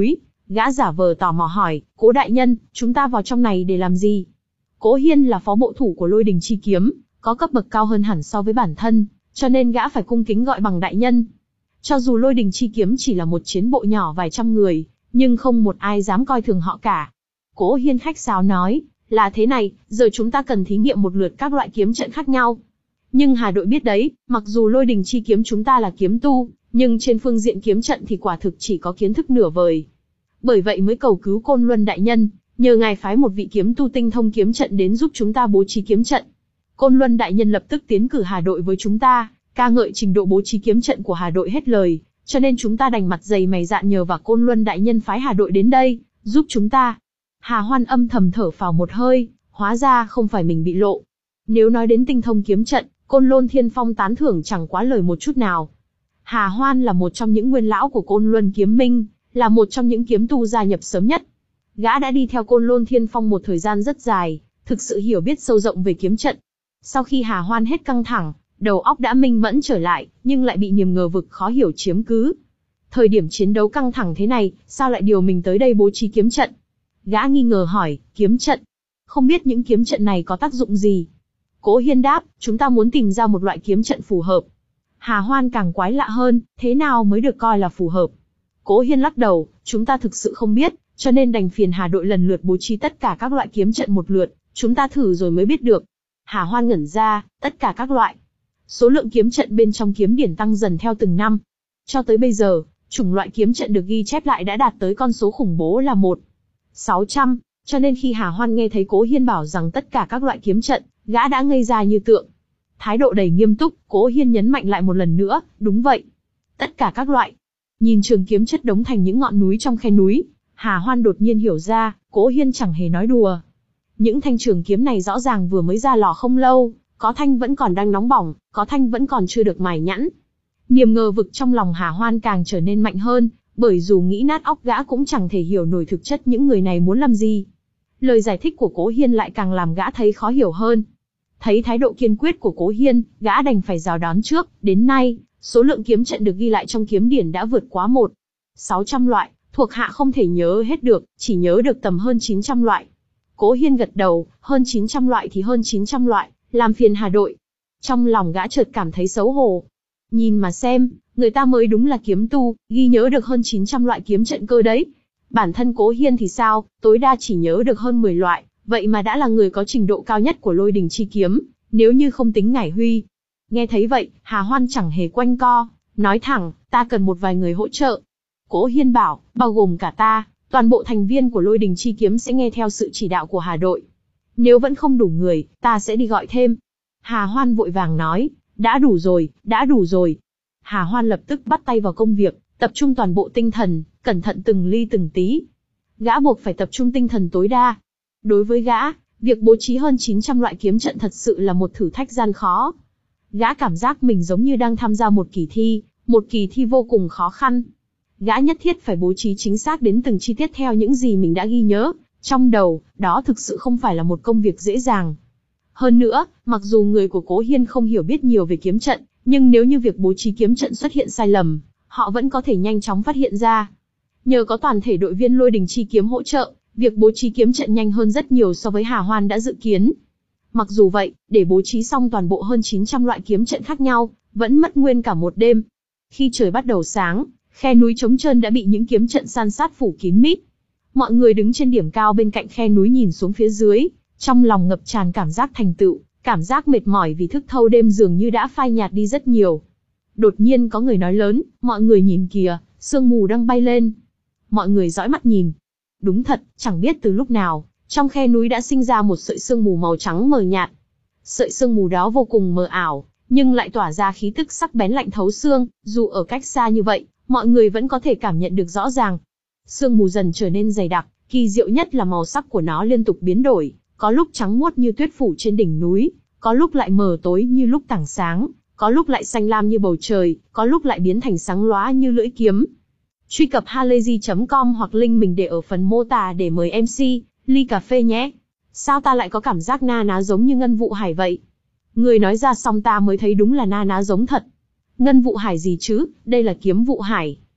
Gã giả vờ tò mò hỏi, Cố đại nhân, chúng ta vào trong này để làm gì? Cố Hiên là phó bộ thủ của Lôi Đình Chi Kiếm, có cấp bậc cao hơn hẳn so với bản thân, cho nên gã phải cung kính gọi bằng đại nhân. Cho dù Lôi Đình Chi Kiếm chỉ là một chiến bộ nhỏ vài trăm người, nhưng không một ai dám coi thường họ cả. Cố Hiên khách sáo nói, là thế này, giờ chúng ta cần thí nghiệm một lượt các loại kiếm trận khác nhau. Nhưng Hà đội biết đấy, mặc dù Lôi Đình Chi Kiếm chúng ta là kiếm tu, nhưng trên phương diện kiếm trận thì quả thực chỉ có kiến thức nửa vời. Bởi vậy mới cầu cứu Côn Luân đại nhân, nhờ ngài phái một vị kiếm tu tinh thông kiếm trận đến giúp chúng ta bố trí kiếm trận. Côn Luân đại nhân lập tức tiến cử Hà đội với chúng ta, ca ngợi trình độ bố trí kiếm trận của Hà đội hết lời, cho nên chúng ta đành mặt dày mày dạn nhờ vào Côn Luân đại nhân phái Hà đội đến đây, giúp chúng ta. Hà Hoan âm thầm thở phào một hơi, hóa ra không phải mình bị lộ. Nếu nói đến tinh thông kiếm trận, Côn Lôn Thiên Phong tán thưởng chẳng quá lời một chút nào. Hà Hoan là một trong những nguyên lão của Côn Luân Kiếm Minh, là một trong những kiếm tu gia nhập sớm nhất. Gã đã đi theo Côn Lôn Thiên Phong một thời gian rất dài, thực sự hiểu biết sâu rộng về kiếm trận. Sau khi Hà Hoan hết căng thẳng, đầu óc đã minh mẫn trở lại, nhưng lại bị niềm ngờ vực khó hiểu chiếm cứ. Thời điểm chiến đấu căng thẳng thế này, sao lại điều mình tới đây bố trí kiếm trận? Gã nghi ngờ hỏi, kiếm trận? Không biết những kiếm trận này có tác dụng gì? Cố Hiên đáp, chúng ta muốn tìm ra một loại kiếm trận phù hợp. Hà Hoan càng quái lạ hơn, thế nào mới được coi là phù hợp? Cố Hiên lắc đầu, chúng ta thực sự không biết, cho nên đành phiền Hà đội lần lượt bố trí tất cả các loại kiếm trận một lượt, chúng ta thử rồi mới biết được. Hà Hoan ngẩn ra, tất cả các loại. Số lượng kiếm trận bên trong kiếm điển tăng dần theo từng năm. Cho tới bây giờ, chủng loại kiếm trận được ghi chép lại đã đạt tới con số khủng bố là một nghìn sáu trăm, cho nên khi Hà Hoan nghe thấy Cố Hiên bảo rằng tất cả các loại kiếm trận, gã đã ngây ra như tượng. Thái độ đầy nghiêm túc, Cố Hiên nhấn mạnh lại một lần nữa, đúng vậy. Tất cả các loại. Nhìn trường kiếm chất đống thành những ngọn núi trong khe núi, Hà Hoan đột nhiên hiểu ra, Cố Hiên chẳng hề nói đùa. Những thanh trường kiếm này rõ ràng vừa mới ra lò không lâu, có thanh vẫn còn đang nóng bỏng, có thanh vẫn còn chưa được mài nhẵn. Niềm ngờ vực trong lòng Hà Hoan càng trở nên mạnh hơn, bởi dù nghĩ nát óc gã cũng chẳng thể hiểu nổi thực chất những người này muốn làm gì. Lời giải thích của Cố Hiên lại càng làm gã thấy khó hiểu hơn. Thấy thái độ kiên quyết của Cố Hiên, gã đành phải rào đón trước, đến nay, số lượng kiếm trận được ghi lại trong kiếm điển đã vượt quá một nghìn sáu trăm loại, thuộc hạ không thể nhớ hết được, chỉ nhớ được tầm hơn chín trăm loại. Cố Hiên gật đầu, hơn chín trăm loại thì hơn chín trăm loại, làm phiền Hà đội. Trong lòng gã chợt cảm thấy xấu hổ. Nhìn mà xem, người ta mới đúng là kiếm tu, ghi nhớ được hơn chín trăm loại kiếm trận cơ đấy. Bản thân Cố Hiên thì sao, tối đa chỉ nhớ được hơn mười loại, vậy mà đã là người có trình độ cao nhất của Lôi Đình Chi Kiếm, nếu như không tính Ngải Huy. Nghe thấy vậy, Hà Hoan chẳng hề quanh co, nói thẳng, ta cần một vài người hỗ trợ. Cố Hiên bảo, bao gồm cả ta, toàn bộ thành viên của Lôi Đình Chi Kiếm sẽ nghe theo sự chỉ đạo của Hà đội. Nếu vẫn không đủ người, ta sẽ đi gọi thêm. Hà Hoan vội vàng nói, đã đủ rồi, đã đủ rồi. Hà Hoan lập tức bắt tay vào công việc, tập trung toàn bộ tinh thần, cẩn thận từng ly từng tí. Gã buộc phải tập trung tinh thần tối đa. Đối với gã, việc bố trí hơn chín trăm loại kiếm trận thật sự là một thử thách gian khó. Gã cảm giác mình giống như đang tham gia một kỳ thi, một kỳ thi vô cùng khó khăn. Gã nhất thiết phải bố trí chính xác đến từng chi tiết theo những gì mình đã ghi nhớ trong đầu, đó thực sự không phải là một công việc dễ dàng. Hơn nữa, mặc dù người của Cố Hiên không hiểu biết nhiều về kiếm trận, nhưng nếu như việc bố trí kiếm trận xuất hiện sai lầm, họ vẫn có thể nhanh chóng phát hiện ra. Nhờ có toàn thể đội viên Lôi Đình Chi Kiếm hỗ trợ, việc bố trí kiếm trận nhanh hơn rất nhiều so với Hà Hoan đã dự kiến. Mặc dù vậy, để bố trí xong toàn bộ hơn chín trăm loại kiếm trận khác nhau, vẫn mất nguyên cả một đêm. Khi trời bắt đầu sáng, khe núi trống trơn đã bị những kiếm trận san sát phủ kín mít. Mọi người đứng trên điểm cao bên cạnh khe núi nhìn xuống phía dưới, trong lòng ngập tràn cảm giác thành tựu, cảm giác mệt mỏi vì thức thâu đêm dường như đã phai nhạt đi rất nhiều. Đột nhiên có người nói lớn, mọi người nhìn kìa, sương mù đang bay lên. Mọi người dõi mắt nhìn. Đúng thật, chẳng biết từ lúc nào, trong khe núi đã sinh ra một sợi sương mù màu trắng mờ nhạt. Sợi sương mù đó vô cùng mờ ảo, nhưng lại tỏa ra khí tức sắc bén lạnh thấu xương, dù ở cách xa như vậy, mọi người vẫn có thể cảm nhận được rõ ràng. Sương mù dần trở nên dày đặc, kỳ diệu nhất là màu sắc của nó liên tục biến đổi, có lúc trắng muốt như tuyết phủ trên đỉnh núi, có lúc lại mờ tối như lúc tảng sáng, có lúc lại xanh lam như bầu trời, có lúc lại biến thành sáng lóa như lưỡi kiếm. Truy cập halayzi chấm com hoặc link mình để ở phần mô tả để mời em xê, ly cà phê nhé. Sao ta lại có cảm giác na ná giống như Ngân Vụ Hải vậy? Người nói ra xong ta mới thấy đúng là na ná giống thật. Ngân Vụ Hải gì chứ, đây là Kiếm Vụ Hải.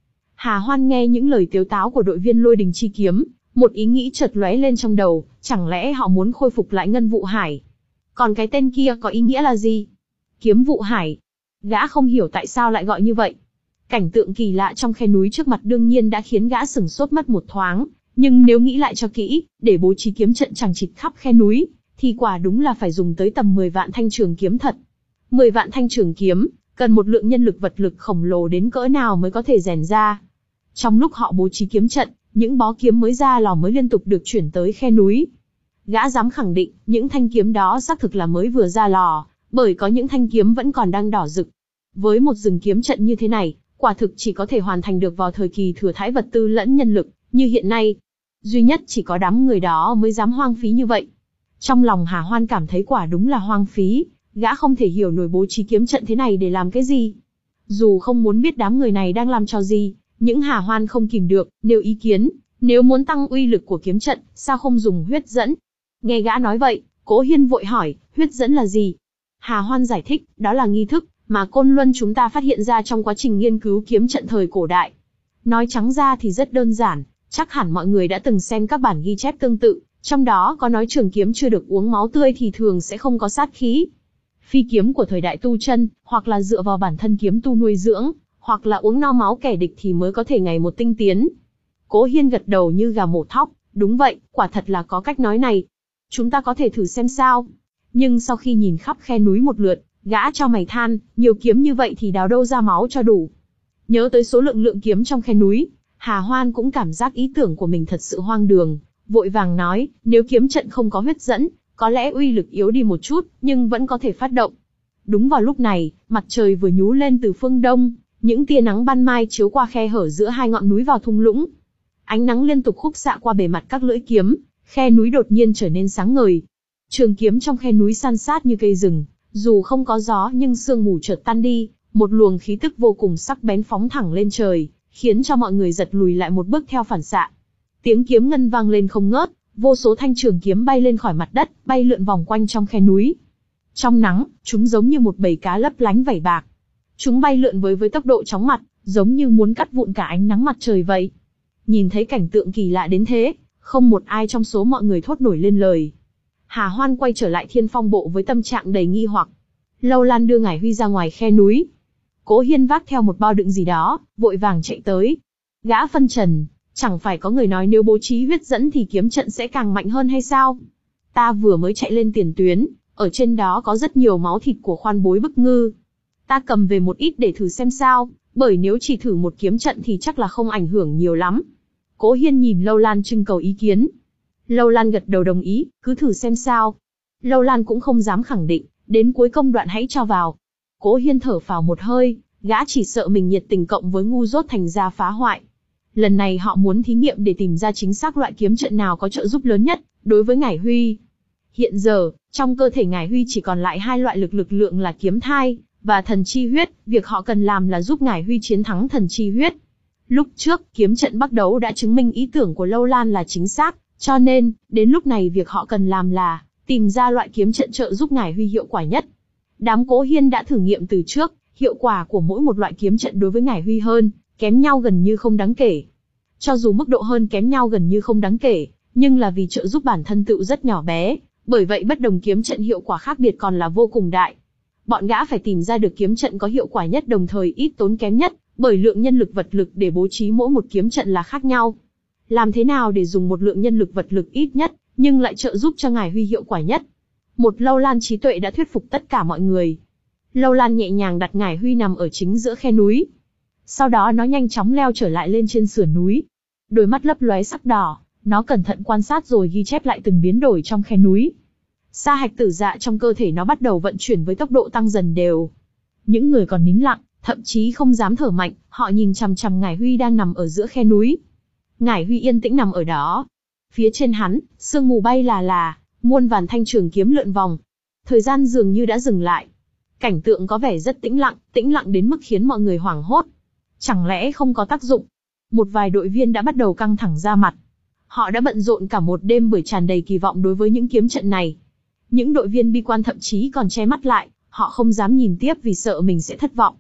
Hà Hoan nghe những lời tiếu táo của đội viên Lôi Đình Chi Kiếm, một ý nghĩ chợt lóe lên trong đầu, chẳng lẽ họ muốn khôi phục lại Ngân Vụ Hải? Còn cái tên kia có ý nghĩa là gì? Kiếm Vụ Hải. Gã không hiểu tại sao lại gọi như vậy. Cảnh tượng kỳ lạ trong khe núi trước mặt đương nhiên đã khiến gã sửng sốt mất một thoáng, nhưng nếu nghĩ lại cho kỹ, để bố trí kiếm trận chằng chịt khắp khe núi, thì quả đúng là phải dùng tới tầm mười vạn thanh trường kiếm thật. mười vạn thanh trường kiếm, cần một lượng nhân lực vật lực khổng lồ đến cỡ nào mới có thể rèn ra. Trong lúc họ bố trí kiếm trận, những bó kiếm mới ra lò mới liên tục được chuyển tới khe núi. Gã dám khẳng định, những thanh kiếm đó xác thực là mới vừa ra lò, bởi có những thanh kiếm vẫn còn đang đỏ rực. Với một rừng kiếm trận như thế này, quả thực chỉ có thể hoàn thành được vào thời kỳ thừa thãi vật tư lẫn nhân lực, như hiện nay. Duy nhất chỉ có đám người đó mới dám hoang phí như vậy. Trong lòng Hà Hoan cảm thấy quả đúng là hoang phí, gã không thể hiểu nổi bố trí kiếm trận thế này để làm cái gì. Dù không muốn biết đám người này đang làm trò gì, những Hà Hoan không kìm được, nêu ý kiến, nếu muốn tăng uy lực của kiếm trận, sao không dùng huyết dẫn? Nghe gã nói vậy, Cố Hiên vội hỏi, huyết dẫn là gì? Hà Hoan giải thích, đó là nghi thức mà Côn Luân chúng ta phát hiện ra trong quá trình nghiên cứu kiếm trận thời cổ đại. Nói trắng ra thì rất đơn giản, chắc hẳn mọi người đã từng xem các bản ghi chép tương tự, trong đó có nói trường kiếm chưa được uống máu tươi thì thường sẽ không có sát khí. Phi kiếm của thời đại tu chân, hoặc là dựa vào bản thân kiếm tu nuôi dưỡng, hoặc là uống no máu kẻ địch thì mới có thể ngày một tinh tiến. Cố Hiên gật đầu như gà mổ thóc, đúng vậy, quả thật là có cách nói này. Chúng ta có thể thử xem sao. Nhưng sau khi nhìn khắp khe núi một lượt, gã cho mày than, nhiều kiếm như vậy thì đào đâu ra máu cho đủ. Nhớ tới số lượng lượng kiếm trong khe núi, Hà Hoan cũng cảm giác ý tưởng của mình thật sự hoang đường, vội vàng nói, nếu kiếm trận không có huyết dẫn, có lẽ uy lực yếu đi một chút, nhưng vẫn có thể phát động. Đúng vào lúc này, mặt trời vừa nhú lên từ phương đông, những tia nắng ban mai chiếu qua khe hở giữa hai ngọn núi vào thung lũng. Ánh nắng liên tục khúc xạ qua bề mặt các lưỡi kiếm, khe núi đột nhiên trở nên sáng ngời. Trường kiếm trong khe núi san sát như cây rừng, dù không có gió nhưng sương mù chợt tan đi, một luồng khí tức vô cùng sắc bén phóng thẳng lên trời, khiến cho mọi người giật lùi lại một bước theo phản xạ. Tiếng kiếm ngân vang lên không ngớt, vô số thanh trường kiếm bay lên khỏi mặt đất, bay lượn vòng quanh trong khe núi. Trong nắng, chúng giống như một bầy cá lấp lánh vảy bạc. Chúng bay lượn với với tốc độ chóng mặt, giống như muốn cắt vụn cả ánh nắng mặt trời vậy. Nhìn thấy cảnh tượng kỳ lạ đến thế, không một ai trong số mọi người thốt nổi lên lời. Hà Hoan quay trở lại Thiên Phong Bộ với tâm trạng đầy nghi hoặc. Lâu Lan đưa Ngải Huy ra ngoài khe núi. Cố Hiên vác theo một bao đựng gì đó, vội vàng chạy tới. Gã phân trần, chẳng phải có người nói nếu bố trí huyết dẫn thì kiếm trận sẽ càng mạnh hơn hay sao? Ta vừa mới chạy lên tiền tuyến, ở trên đó có rất nhiều máu thịt của khoan bối bức ngư. Ta cầm về một ít để thử xem sao, bởi nếu chỉ thử một kiếm trận thì chắc là không ảnh hưởng nhiều lắm. Cố Hiên nhìn Lâu Lan trưng cầu ý kiến. Lâu Lan gật đầu đồng ý, cứ thử xem sao. Lâu Lan cũng không dám khẳng định, đến cuối công đoạn hãy cho vào. Cố Hiên thở phào một hơi, gã chỉ sợ mình nhiệt tình cộng với ngu dốt thành ra phá hoại. Lần này họ muốn thí nghiệm để tìm ra chính xác loại kiếm trận nào có trợ giúp lớn nhất đối với Ngải Huy. Hiện giờ, trong cơ thể Ngải Huy chỉ còn lại hai loại lực lực lượng là kiếm thai và thần chi huyết, việc họ cần làm là giúp Ngải Huy chiến thắng thần chi huyết. Lúc trước, kiếm trận Bắc Đấu đã chứng minh ý tưởng của Lâu Lan là chính xác, cho nên, đến lúc này việc họ cần làm là tìm ra loại kiếm trận trợ giúp Ngải Huy hiệu quả nhất. Đám Cố Hiên đã thử nghiệm từ trước, hiệu quả của mỗi một loại kiếm trận đối với Ngải Huy hơn, kém nhau gần như không đáng kể. Cho dù mức độ hơn kém nhau gần như không đáng kể, nhưng là vì trợ giúp bản thân tựu rất nhỏ bé, bởi vậy bất đồng kiếm trận hiệu quả khác biệt còn là vô cùng đại. Bọn gã phải tìm ra được kiếm trận có hiệu quả nhất đồng thời ít tốn kém nhất, bởi lượng nhân lực vật lực để bố trí mỗi một kiếm trận là khác nhau. Làm thế nào để dùng một lượng nhân lực vật lực ít nhất, nhưng lại trợ giúp cho Ngải Huy hiệu quả nhất? Một Lâu Lan trí tuệ đã thuyết phục tất cả mọi người. Lâu Lan nhẹ nhàng đặt Ngải Huy nằm ở chính giữa khe núi. Sau đó nó nhanh chóng leo trở lại lên trên sườn núi. Đôi mắt lấp lóe sắc đỏ, nó cẩn thận quan sát rồi ghi chép lại từng biến đổi trong khe núi. Sa hạch tử dạ trong cơ thể nó bắt đầu vận chuyển với tốc độ tăng dần đều. Những người còn nín lặng, thậm chí không dám thở mạnh, họ nhìn chằm chằm Ngải Huy đang nằm ở giữa khe núi. Ngải Huy yên tĩnh nằm ở đó. Phía trên hắn, sương mù bay là là, muôn vàn thanh trường kiếm lượn vòng. Thời gian dường như đã dừng lại. Cảnh tượng có vẻ rất tĩnh lặng, tĩnh lặng đến mức khiến mọi người hoảng hốt. Chẳng lẽ không có tác dụng? Một vài đội viên đã bắt đầu căng thẳng ra mặt. Họ đã bận rộn cả một đêm bởi tràn đầy kỳ vọng đối với những kiếm trận này. Những đội viên bi quan thậm chí còn che mắt lại, họ không dám nhìn tiếp vì sợ mình sẽ thất vọng.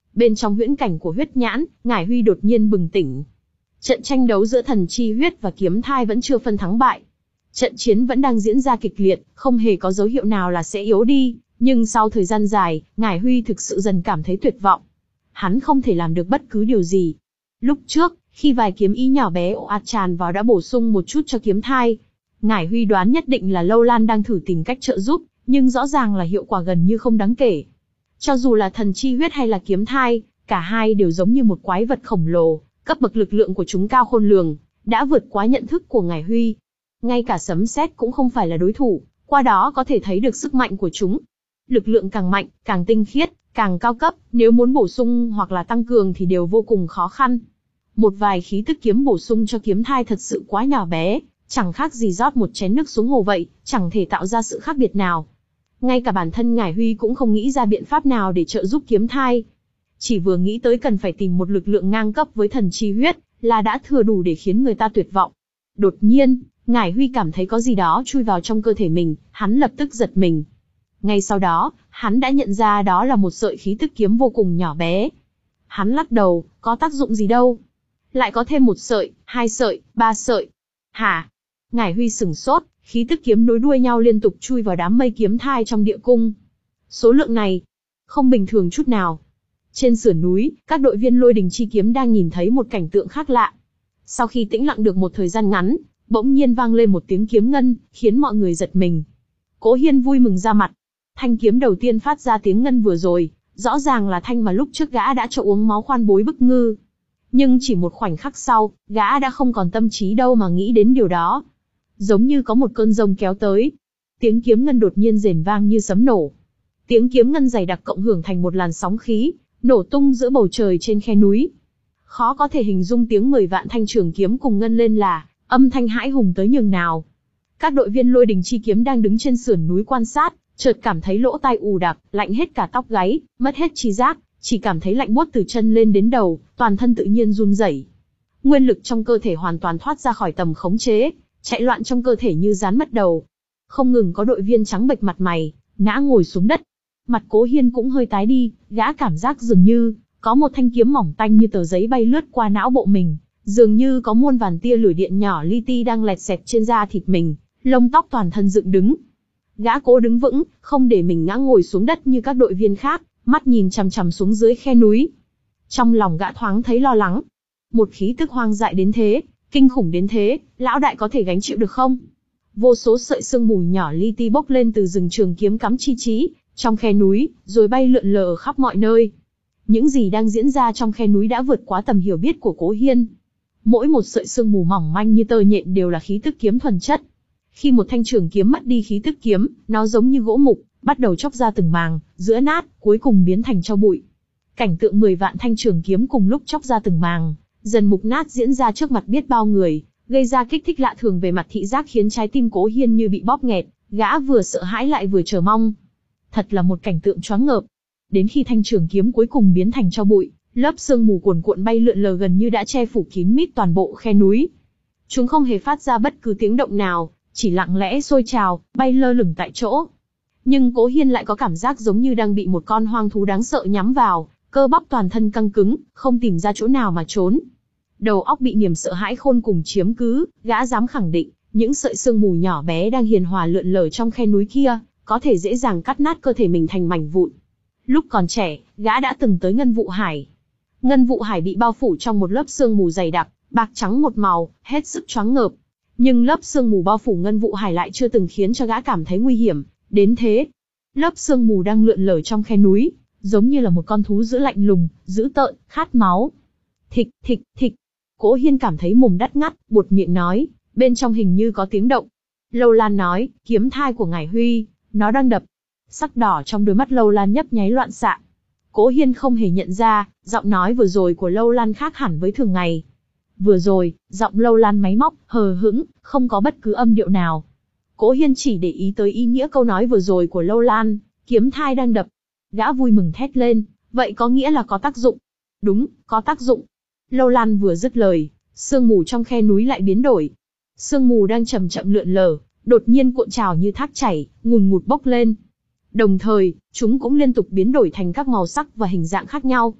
Bên trong huyễn cảnh của huyết nhãn, Ngải Huy đột nhiên bừng tỉnh. Trận tranh đấu giữa thần chi huyết và kiếm thai vẫn chưa phân thắng bại. Trận chiến vẫn đang diễn ra kịch liệt, không hề có dấu hiệu nào là sẽ yếu đi, nhưng sau thời gian dài, Ngải Huy thực sự dần cảm thấy tuyệt vọng. Hắn không thể làm được bất cứ điều gì. Lúc trước, khi vài kiếm ý nhỏ bé ồ ạt tràn vào đã bổ sung một chút cho kiếm thai, Ngải Huy đoán nhất định là Lâu Lan đang thử tìm cách trợ giúp, nhưng rõ ràng là hiệu quả gần như không đáng kể. Cho dù là thần chi huyết hay là kiếm thai, cả hai đều giống như một quái vật khổng lồ, cấp bậc lực lượng của chúng cao khôn lường, đã vượt quá nhận thức của Ngải Huy. Ngay cả sấm sét cũng không phải là đối thủ, qua đó có thể thấy được sức mạnh của chúng. Lực lượng càng mạnh, càng tinh khiết, càng cao cấp, nếu muốn bổ sung hoặc là tăng cường thì đều vô cùng khó khăn. Một vài khí tức kiếm bổ sung cho kiếm thai thật sự quá nhỏ bé, chẳng khác gì rót một chén nước xuống hồ vậy, chẳng thể tạo ra sự khác biệt nào. Ngay cả bản thân Ngải Huy cũng không nghĩ ra biện pháp nào để trợ giúp kiếm thai. Chỉ vừa nghĩ tới cần phải tìm một lực lượng ngang cấp với thần chi huyết, là đã thừa đủ để khiến người ta tuyệt vọng. Đột nhiên, Ngải Huy cảm thấy có gì đó chui vào trong cơ thể mình, hắn lập tức giật mình. Ngay sau đó, hắn đã nhận ra đó là một sợi khí tức kiếm vô cùng nhỏ bé. Hắn lắc đầu, có tác dụng gì đâu. Lại có thêm một sợi, hai sợi, ba sợi. Hả? Ngải Huy sửng sốt, khí tức kiếm nối đuôi nhau liên tục chui vào đám mây kiếm thai trong địa cung. Số lượng này, không bình thường chút nào. Trên sườn núi, các đội viên Lôi Đình Chi Kiếm đang nhìn thấy một cảnh tượng khác lạ. Sau khi tĩnh lặng được một thời gian ngắn, bỗng nhiên vang lên một tiếng kiếm ngân, khiến mọi người giật mình. Cố Hiên vui mừng ra mặt. Thanh kiếm đầu tiên phát ra tiếng ngân vừa rồi, rõ ràng là thanh mà lúc trước gã đã cho uống máu khoan bối bức ngư. Nhưng chỉ một khoảnh khắc sau, gã đã không còn tâm trí đâu mà nghĩ đến điều đó. Giống như có một cơn giông kéo tới. Tiếng kiếm ngân đột nhiên rền vang như sấm nổ. Tiếng kiếm ngân dày đặc cộng hưởng thành một làn sóng khí, nổ tung giữa bầu trời trên khe núi. Khó có thể hình dung tiếng mười vạn thanh trường kiếm cùng ngân lên là âm thanh hãi hùng tới nhường nào. Các đội viên Lôi Đình Chi Kiếm đang đứng trên sườn núi quan sát, chợt cảm thấy lỗ tai ù đặc, lạnh hết cả tóc gáy, mất hết tri giác, chỉ cảm thấy lạnh buốt từ chân lên đến đầu, toàn thân tự nhiên run rẩy. Nguyên lực trong cơ thể hoàn toàn thoát ra khỏi tầm khống chế, chạy loạn trong cơ thể như rán mất đầu. Không ngừng có đội viên trắng bệch mặt mày, ngã ngồi xuống đất. Mặt Cố Hiên cũng hơi tái đi, gã cảm giác dường như có một thanh kiếm mỏng tanh như tờ giấy bay lướt qua não bộ mình, dường như có muôn vàn tia lửa điện nhỏ li ti đang lẹt xẹt trên da thịt mình, lông tóc toàn thân dựng đứng. Gã cố đứng vững, không để mình ngã ngồi xuống đất như các đội viên khác, mắt nhìn chằm chằm xuống dưới khe núi. Trong lòng gã thoáng thấy lo lắng. Một khí tức hoang dại đến thế, kinh khủng đến thế, lão đại có thể gánh chịu được không? Vô số sợi sương mù nhỏ li ti bốc lên từ rừng trường kiếm cắm chi chí trong khe núi, rồi bay lượn lờ khắp mọi nơi. Những gì đang diễn ra trong khe núi đã vượt quá tầm hiểu biết của Cố Hiên. Mỗi một sợi sương mù mỏng manh như tơ nhện đều là khí tức kiếm thuần chất. Khi một thanh trường kiếm mất đi khí tức kiếm, nó giống như gỗ mục, bắt đầu chóc ra từng màng, giữa nát, cuối cùng biến thành tro bụi. Cảnh tượng mười vạn thanh trường kiếm cùng lúc chóc ra từng màng, dần mục nát diễn ra trước mặt biết bao người, gây ra kích thích lạ thường về mặt thị giác khiến trái tim Cố Hiên như bị bóp nghẹt, gã vừa sợ hãi lại vừa chờ mong. Thật là một cảnh tượng choáng ngợp. Đến khi thanh trường kiếm cuối cùng biến thành tro bụi, lớp sương mù cuồn cuộn bay lượn lờ gần như đã che phủ kín mít toàn bộ khe núi. Chúng không hề phát ra bất cứ tiếng động nào, chỉ lặng lẽ sôi trào, bay lơ lửng tại chỗ. Nhưng Cố Hiên lại có cảm giác giống như đang bị một con hoang thú đáng sợ nhắm vào, cơ bắp toàn thân căng cứng, không tìm ra chỗ nào mà trốn. Đầu óc bị niềm sợ hãi khôn cùng chiếm cứ, gã dám khẳng định, những sợi sương mù nhỏ bé đang hiền hòa lượn lờ trong khe núi kia, có thể dễ dàng cắt nát cơ thể mình thành mảnh vụn. Lúc còn trẻ, gã đã từng tới Ngân Vụ Hải. Ngân Vụ Hải bị bao phủ trong một lớp sương mù dày đặc, bạc trắng một màu, hết sức choáng ngợp. Nhưng lớp sương mù bao phủ Ngân Vụ Hải lại chưa từng khiến cho gã cảm thấy nguy hiểm đến thế. Lớp sương mù đang lượn lờ trong khe núi, giống như là một con thú dữ lạnh lùng, dữ tợn, khát máu. Thịch, thịch, thịch. Cố Hiên cảm thấy mồm đắt ngắt, buột miệng nói, bên trong hình như có tiếng động. Lâu Lan nói, kiếm thai của Ngải Huy, nó đang đập. Sắc đỏ trong đôi mắt Lâu Lan nhấp nháy loạn xạ. Cố Hiên không hề nhận ra, giọng nói vừa rồi của Lâu Lan khác hẳn với thường ngày. Vừa rồi, giọng Lâu Lan máy móc, hờ hững, không có bất cứ âm điệu nào. Cố Hiên chỉ để ý tới ý nghĩa câu nói vừa rồi của Lâu Lan, kiếm thai đang đập. Gã vui mừng thét lên, vậy có nghĩa là có tác dụng. Đúng, có tác dụng. Lâu Lan vừa dứt lời, sương mù trong khe núi lại biến đổi. Sương mù đang chậm chậm lượn lờ, đột nhiên cuộn trào như thác chảy, ngùn ngụt bốc lên. Đồng thời, chúng cũng liên tục biến đổi thành các màu sắc và hình dạng khác nhau.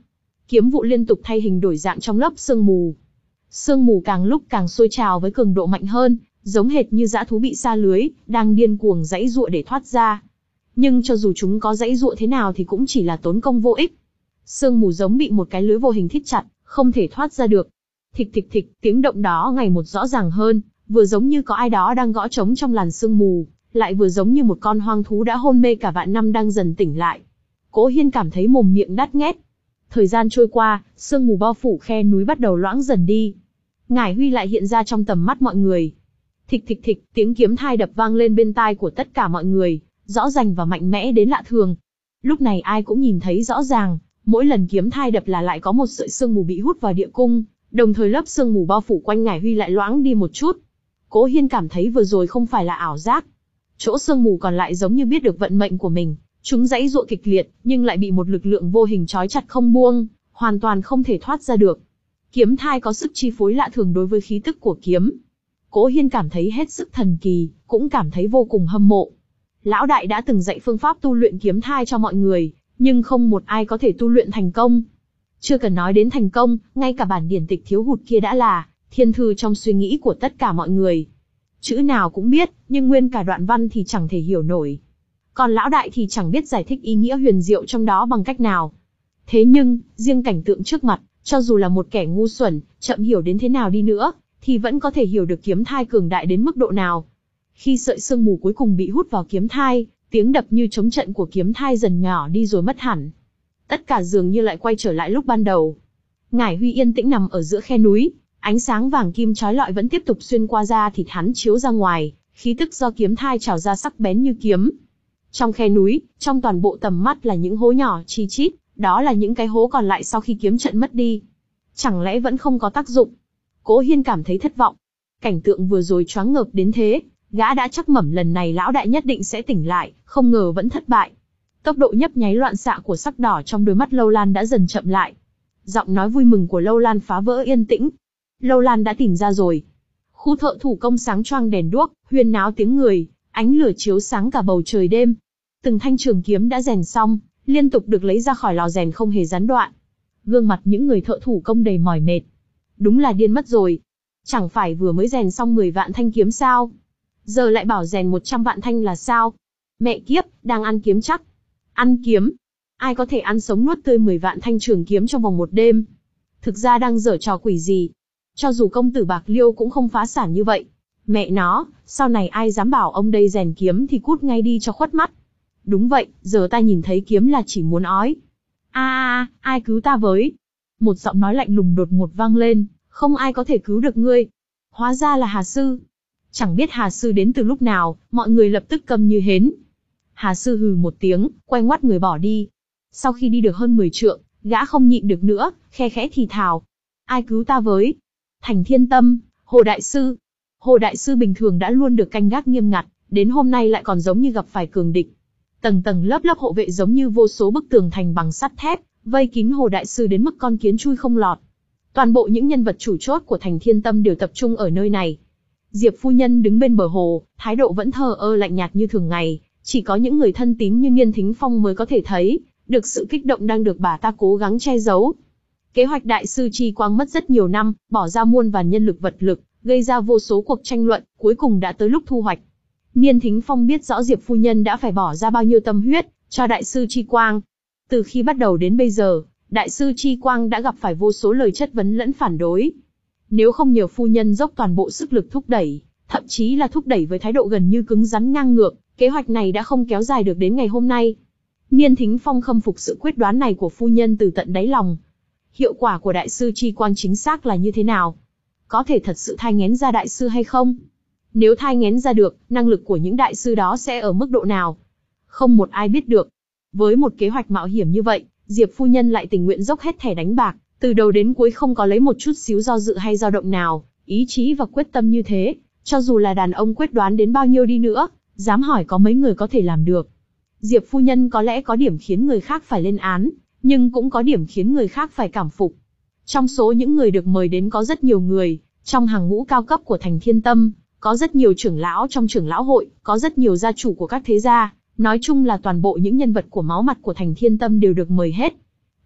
Kiếm vụ liên tục thay hình đổi dạng trong lớp sương mù. Sương mù càng lúc càng sôi trào với cường độ mạnh hơn, giống hệt như dã thú bị sa lưới, đang điên cuồng giãy giụa để thoát ra. Nhưng cho dù chúng có giãy giụa thế nào thì cũng chỉ là tốn công vô ích. Sương mù giống bị một cái lưới vô hình thít chặt, không thể thoát ra được. Thịch thịch thịch, tiếng động đó ngày một rõ ràng hơn, vừa giống như có ai đó đang gõ trống trong làn sương mù, lại vừa giống như một con hoang thú đã hôn mê cả vạn năm đang dần tỉnh lại. Cố Hiên cảm thấy mồm miệng đát nghét. Thời gian trôi qua, sương mù bao phủ khe núi bắt đầu loãng dần đi. Ngải Huy lại hiện ra trong tầm mắt mọi người. Thịch thịch thịch, tiếng kiếm thai đập vang lên bên tai của tất cả mọi người, rõ ràng và mạnh mẽ đến lạ thường. Lúc này ai cũng nhìn thấy rõ ràng, mỗi lần kiếm thai đập là lại có một sợi sương mù bị hút vào địa cung, đồng thời lớp sương mù bao phủ quanh Ngải Huy lại loãng đi một chút. Cố Hiên cảm thấy vừa rồi không phải là ảo giác. Chỗ sương mù còn lại giống như biết được vận mệnh của mình, chúng giãy giụa kịch liệt, nhưng lại bị một lực lượng vô hình trói chặt không buông, hoàn toàn không thể thoát ra được. Kiếm thai có sức chi phối lạ thường đối với khí tức của kiếm. Cố Hiên cảm thấy hết sức thần kỳ, cũng cảm thấy vô cùng hâm mộ. Lão đại đã từng dạy phương pháp tu luyện kiếm thai cho mọi người, nhưng không một ai có thể tu luyện thành công. Chưa cần nói đến thành công, ngay cả bản điển tịch thiếu hụt kia đã là thiên thư trong suy nghĩ của tất cả mọi người. Chữ nào cũng biết, nhưng nguyên cả đoạn văn thì chẳng thể hiểu nổi. Còn lão đại thì chẳng biết giải thích ý nghĩa huyền diệu trong đó bằng cách nào. Thế nhưng, riêng cảnh tượng trước mặt, cho dù là một kẻ ngu xuẩn, chậm hiểu đến thế nào đi nữa, thì vẫn có thể hiểu được kiếm thai cường đại đến mức độ nào. Khi sợi sương mù cuối cùng bị hút vào kiếm thai, tiếng đập như trống trận của kiếm thai dần nhỏ đi rồi mất hẳn. Tất cả dường như lại quay trở lại lúc ban đầu. Ngải Huy yên tĩnh nằm ở giữa khe núi, ánh sáng vàng kim chói lọi vẫn tiếp tục xuyên qua da thịt hắn chiếu ra ngoài, khí tức do kiếm thai trào ra sắc bén như kiếm. Trong khe núi, trong toàn bộ tầm mắt là những hố nhỏ chi chít, đó là những cái hố còn lại sau khi kiếm trận mất đi. Chẳng lẽ vẫn không có tác dụng? Cố Hiên cảm thấy thất vọng. Cảnh tượng vừa rồi choáng ngợp đến thế, gã đã chắc mẩm lần này lão đại nhất định sẽ tỉnh lại, không ngờ vẫn thất bại. Tốc độ nhấp nháy loạn xạ của sắc đỏ trong đôi mắt Lâu Lan đã dần chậm lại. Giọng nói vui mừng của Lâu Lan phá vỡ yên tĩnh. Lâu Lan đã tìm ra rồi. Khu thợ thủ công sáng choang đèn đuốc, huyên náo tiếng người, ánh lửa chiếu sáng cả bầu trời đêm. Từng thanh trường kiếm đã rèn xong, liên tục được lấy ra khỏi lò rèn không hề gián đoạn. Gương mặt những người thợ thủ công đầy mỏi mệt. Đúng là điên mất rồi. Chẳng phải vừa mới rèn xong mười vạn thanh kiếm sao? Giờ lại bảo rèn một trăm vạn thanh là sao? Mẹ kiếp, đang ăn kiếm chắc. Ăn kiếm? Ai có thể ăn sống nuốt tươi mười vạn thanh trường kiếm trong vòng một đêm? Thực ra đang giở trò quỷ gì? Cho dù công tử Bạc Liêu cũng không phá sản như vậy. Mẹ nó, sau này ai dám bảo ông đây rèn kiếm thì cút ngay đi cho khuất mắt. Đúng vậy, giờ ta nhìn thấy kiếm là chỉ muốn ói. A a, ai cứu ta với? Một giọng nói lạnh lùng đột ngột vang lên, không ai có thể cứu được ngươi. Hóa ra là Hà Sư. Chẳng biết Hà Sư đến từ lúc nào, mọi người lập tức câm như hến. Hà Sư hừ một tiếng, quay ngoắt người bỏ đi. Sau khi đi được hơn mười trượng, gã không nhịn được nữa, khe khẽ thì thào. Ai cứu ta với? Thành Thiên Tâm, Hồ Đại Sư. Hồ Đại Sư bình thường đã luôn được canh gác nghiêm ngặt, đến hôm nay lại còn giống như gặp phải cường địch. Tầng tầng lớp lớp hộ vệ giống như vô số bức tường thành bằng sắt thép, vây kín Hồ Đại Sư đến mức con kiến chui không lọt. Toàn bộ những nhân vật chủ chốt của Thành Thiên Tâm đều tập trung ở nơi này. Diệp phu nhân đứng bên bờ hồ, thái độ vẫn thờ ơ lạnh nhạt như thường ngày, chỉ có những người thân tín như Niên Thính Phong mới có thể thấy được sự kích động đang được bà ta cố gắng che giấu. Kế hoạch Đại sư Chi Quang mất rất nhiều năm, bỏ ra muôn vàn nhân lực vật lực, gây ra vô số cuộc tranh luận, cuối cùng đã tới lúc thu hoạch. Niên Thính Phong biết rõ Diệp phu nhân đã phải bỏ ra bao nhiêu tâm huyết cho Đại sư Chi Quang. Từ khi bắt đầu đến bây giờ, Đại sư Chi Quang đã gặp phải vô số lời chất vấn lẫn phản đối. Nếu không nhờ phu nhân dốc toàn bộ sức lực thúc đẩy, thậm chí là thúc đẩy với thái độ gần như cứng rắn ngang ngược, kế hoạch này đã không kéo dài được đến ngày hôm nay. Niên Thính Phong khâm phục sự quyết đoán này của phu nhân từ tận đáy lòng. Hiệu quả của Đại sư Chi Quang chính xác là như thế nào? Có thể thật sự thai nghén ra đại sư hay không? Nếu thai nghén ra được, năng lực của những đại sư đó sẽ ở mức độ nào? Không một ai biết được. Với một kế hoạch mạo hiểm như vậy, Diệp phu nhân lại tình nguyện dốc hết thẻ đánh bạc, từ đầu đến cuối không có lấy một chút xíu do dự hay dao động nào, ý chí và quyết tâm như thế, cho dù là đàn ông quyết đoán đến bao nhiêu đi nữa, dám hỏi có mấy người có thể làm được. Diệp phu nhân có lẽ có điểm khiến người khác phải lên án, nhưng cũng có điểm khiến người khác phải cảm phục. Trong số những người được mời đến có rất nhiều người, trong hàng ngũ cao cấp của Thành Thiên Tâm, có rất nhiều trưởng lão trong trưởng lão hội, có rất nhiều gia chủ của các thế gia, nói chung là toàn bộ những nhân vật của máu mặt của Thành Thiên Tâm đều được mời hết.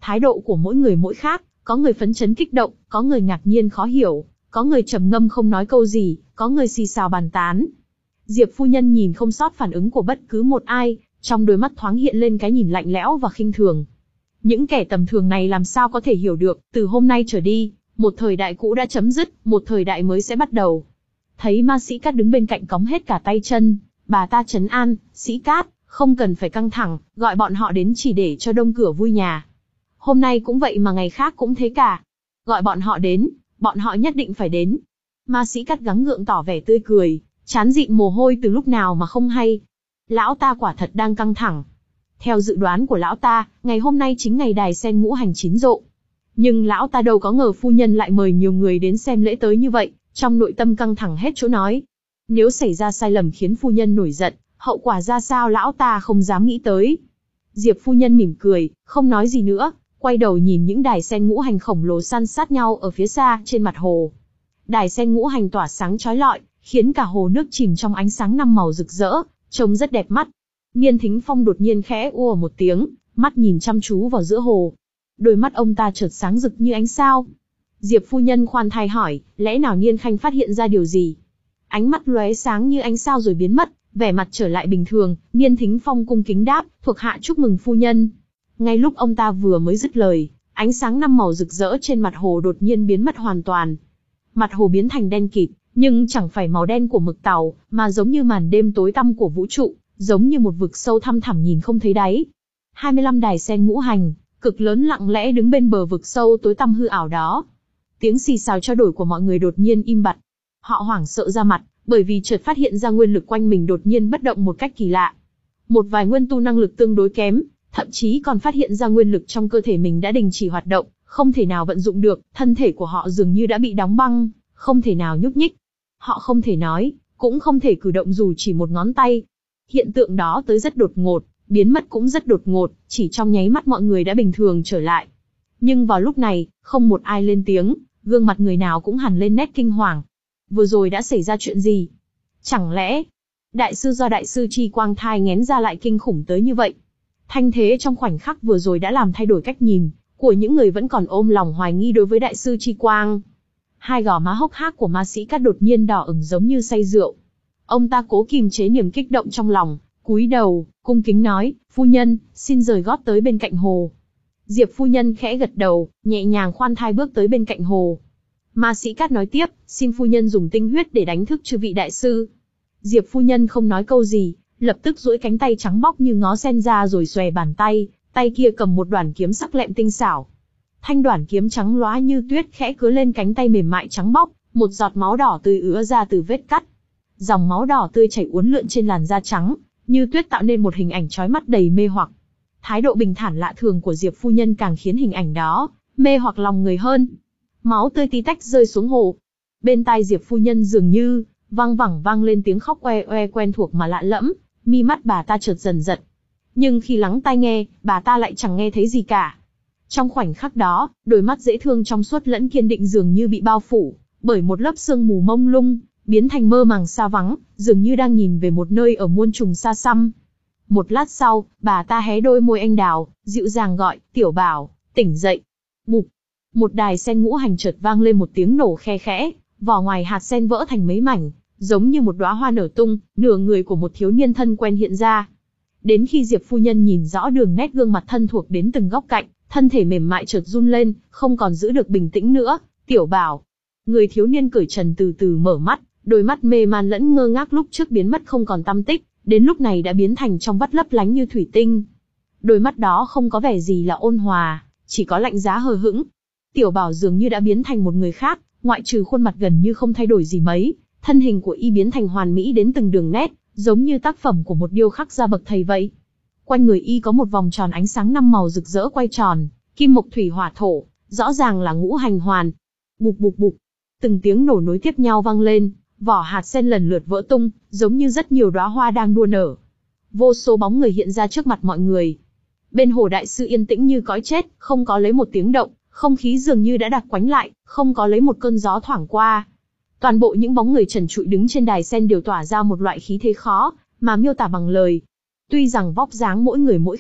Thái độ của mỗi người mỗi khác, có người phấn chấn kích động, có người ngạc nhiên khó hiểu, có người trầm ngâm không nói câu gì, có người xì xào bàn tán. Diệp phu nhân nhìn không sót phản ứng của bất cứ một ai, trong đôi mắt thoáng hiện lên cái nhìn lạnh lẽo và khinh thường. Những kẻ tầm thường này làm sao có thể hiểu được, từ hôm nay trở đi, một thời đại cũ đã chấm dứt, một thời đại mới sẽ bắt đầu. Thấy Ma Sĩ Cát đứng bên cạnh cóng hết cả tay chân, bà ta trấn an, Sĩ Cát, không cần phải căng thẳng, gọi bọn họ đến chỉ để cho đông cửa vui nhà. Hôm nay cũng vậy mà ngày khác cũng thế cả. Gọi bọn họ đến, bọn họ nhất định phải đến. Ma Sĩ Cát gắng gượng tỏ vẻ tươi cười, trán dịn mồ hôi từ lúc nào mà không hay. Lão ta quả thật đang căng thẳng. Theo dự đoán của lão ta, ngày hôm nay chính ngày đài sen ngũ hành chín rộ. Nhưng lão ta đâu có ngờ phu nhân lại mời nhiều người đến xem lễ tới như vậy, trong nội tâm căng thẳng hết chỗ nói. Nếu xảy ra sai lầm khiến phu nhân nổi giận, hậu quả ra sao lão ta không dám nghĩ tới. Diệp phu nhân mỉm cười, không nói gì nữa, quay đầu nhìn những đài sen ngũ hành khổng lồ san sát nhau ở phía xa trên mặt hồ. Đài sen ngũ hành tỏa sáng chói lọi, khiến cả hồ nước chìm trong ánh sáng năm màu rực rỡ, trông rất đẹp mắt. Niên Thính Phong đột nhiên khẽ ua một tiếng, mắt nhìn chăm chú vào giữa hồ. Đôi mắt ông ta chợt sáng rực như ánh sao. Diệp phu nhân khoan thai hỏi, lẽ nào Niên Khanh phát hiện ra điều gì? Ánh mắt lóe sáng như ánh sao rồi biến mất, vẻ mặt trở lại bình thường. Niên Thính Phong cung kính đáp, thuộc hạ chúc mừng phu nhân. Ngay lúc ông ta vừa mới dứt lời, ánh sáng năm màu rực rỡ trên mặt hồ đột nhiên biến mất hoàn toàn. Mặt hồ biến thành đen kịt, nhưng chẳng phải màu đen của mực tàu, mà giống như màn đêm tối tăm của vũ trụ, giống như một vực sâu thăm thẳm nhìn không thấy đáy. hai mươi lăm đài sen ngũ hành, cực lớn lặng lẽ đứng bên bờ vực sâu tối tăm hư ảo đó. Tiếng xì xào trao đổi của mọi người đột nhiên im bặt. Họ hoảng sợ ra mặt, bởi vì chợt phát hiện ra nguyên lực quanh mình đột nhiên bất động một cách kỳ lạ. Một vài nguyên tu năng lực tương đối kém, thậm chí còn phát hiện ra nguyên lực trong cơ thể mình đã đình chỉ hoạt động, không thể nào vận dụng được, thân thể của họ dường như đã bị đóng băng, không thể nào nhúc nhích. Họ không thể nói, cũng không thể cử động dù chỉ một ngón tay. Hiện tượng đó tới rất đột ngột, biến mất cũng rất đột ngột, chỉ trong nháy mắt mọi người đã bình thường trở lại. Nhưng vào lúc này, không một ai lên tiếng, gương mặt người nào cũng hằn lên nét kinh hoàng. Vừa rồi đã xảy ra chuyện gì? Chẳng lẽ, đại sư do đại sư Chi Quang thai nghén ra lại kinh khủng tới như vậy? Thanh thế trong khoảnh khắc vừa rồi đã làm thay đổi cách nhìn của những người vẫn còn ôm lòng hoài nghi đối với đại sư Chi Quang. Hai gò má hốc hác của Ma Sĩ Cát đột nhiên đỏ ửng giống như say rượu. Ông ta cố kìm chế niềm kích động trong lòng, cúi đầu, cung kính nói, phu nhân, xin rời gót tới bên cạnh hồ. Diệp phu nhân khẽ gật đầu, nhẹ nhàng khoan thai bước tới bên cạnh hồ. Ma Sĩ Cát nói tiếp, xin phu nhân dùng tinh huyết để đánh thức chư vị đại sư. Diệp phu nhân không nói câu gì, lập tức duỗi cánh tay trắng bóc như ngó sen ra rồi xòe bàn tay, tay kia cầm một đoản kiếm sắc lẹm tinh xảo. Thanh đoản kiếm trắng lóa như tuyết khẽ cứa lên cánh tay mềm mại trắng bóc, một giọt máu đỏ tươi ứa ra từ vết cắt. Dòng máu đỏ tươi chảy uốn lượn trên làn da trắng, như tuyết tạo nên một hình ảnh chói mắt đầy mê hoặc. Thái độ bình thản lạ thường của Diệp phu nhân càng khiến hình ảnh đó mê hoặc lòng người hơn. Máu tươi tí tách rơi xuống hồ. Bên tai Diệp phu nhân dường như vang vẳng vang lên tiếng khóc oe oe quen thuộc mà lạ lẫm, mi mắt bà ta chợt dần giật. Nhưng khi lắng tai nghe, bà ta lại chẳng nghe thấy gì cả. Trong khoảnh khắc đó, đôi mắt dễ thương trong suốt lẫn kiên định dường như bị bao phủ bởi một lớp sương mù mông lung, biến thành mơ màng xa vắng, dường như đang nhìn về một nơi ở muôn trùng xa xăm. Một lát sau, bà ta hé đôi môi anh đào, dịu dàng gọi, Tiểu Bảo, tỉnh dậy. Bụp. Một đài sen ngũ hành chợt vang lên một tiếng nổ khe khẽ, vỏ ngoài hạt sen vỡ thành mấy mảnh, giống như một đóa hoa nở tung, nửa người của một thiếu niên thân quen hiện ra. Đến khi Diệp phu nhân nhìn rõ đường nét gương mặt thân thuộc đến từng góc cạnh, thân thể mềm mại chợt run lên, không còn giữ được bình tĩnh nữa. Tiểu Bảo. Người thiếu niên cởi trần từ từ mở mắt, đôi mắt mê man lẫn ngơ ngác lúc trước biến mất không còn tăm tích, đến lúc này đã biến thành trong vắt lấp lánh như thủy tinh. Đôi mắt đó không có vẻ gì là ôn hòa, chỉ có lạnh giá hờ hững. Tiểu Bảo dường như đã biến thành một người khác, ngoại trừ khuôn mặt gần như không thay đổi gì mấy, thân hình của y biến thành hoàn mỹ đến từng đường nét, giống như tác phẩm của một điêu khắc gia bậc thầy vậy. Quanh người y có một vòng tròn ánh sáng năm màu rực rỡ quay tròn, kim mộc thủy hỏa thổ, rõ ràng là ngũ hành hoàn. Bụp bụp bụp, từng tiếng nổ nối tiếp nhau vang lên, vỏ hạt sen lần lượt vỡ tung, giống như rất nhiều đóa hoa đang đua nở. Vô số bóng người hiện ra trước mặt mọi người. Bên hồ đại sư yên tĩnh như cõi chết, không có lấy một tiếng động, không khí dường như đã đặc quánh lại, không có lấy một cơn gió thoảng qua. Toàn bộ những bóng người trần trụi đứng trên đài sen đều tỏa ra một loại khí thế khó mà miêu tả bằng lời. Tuy rằng vóc dáng mỗi người mỗi khác,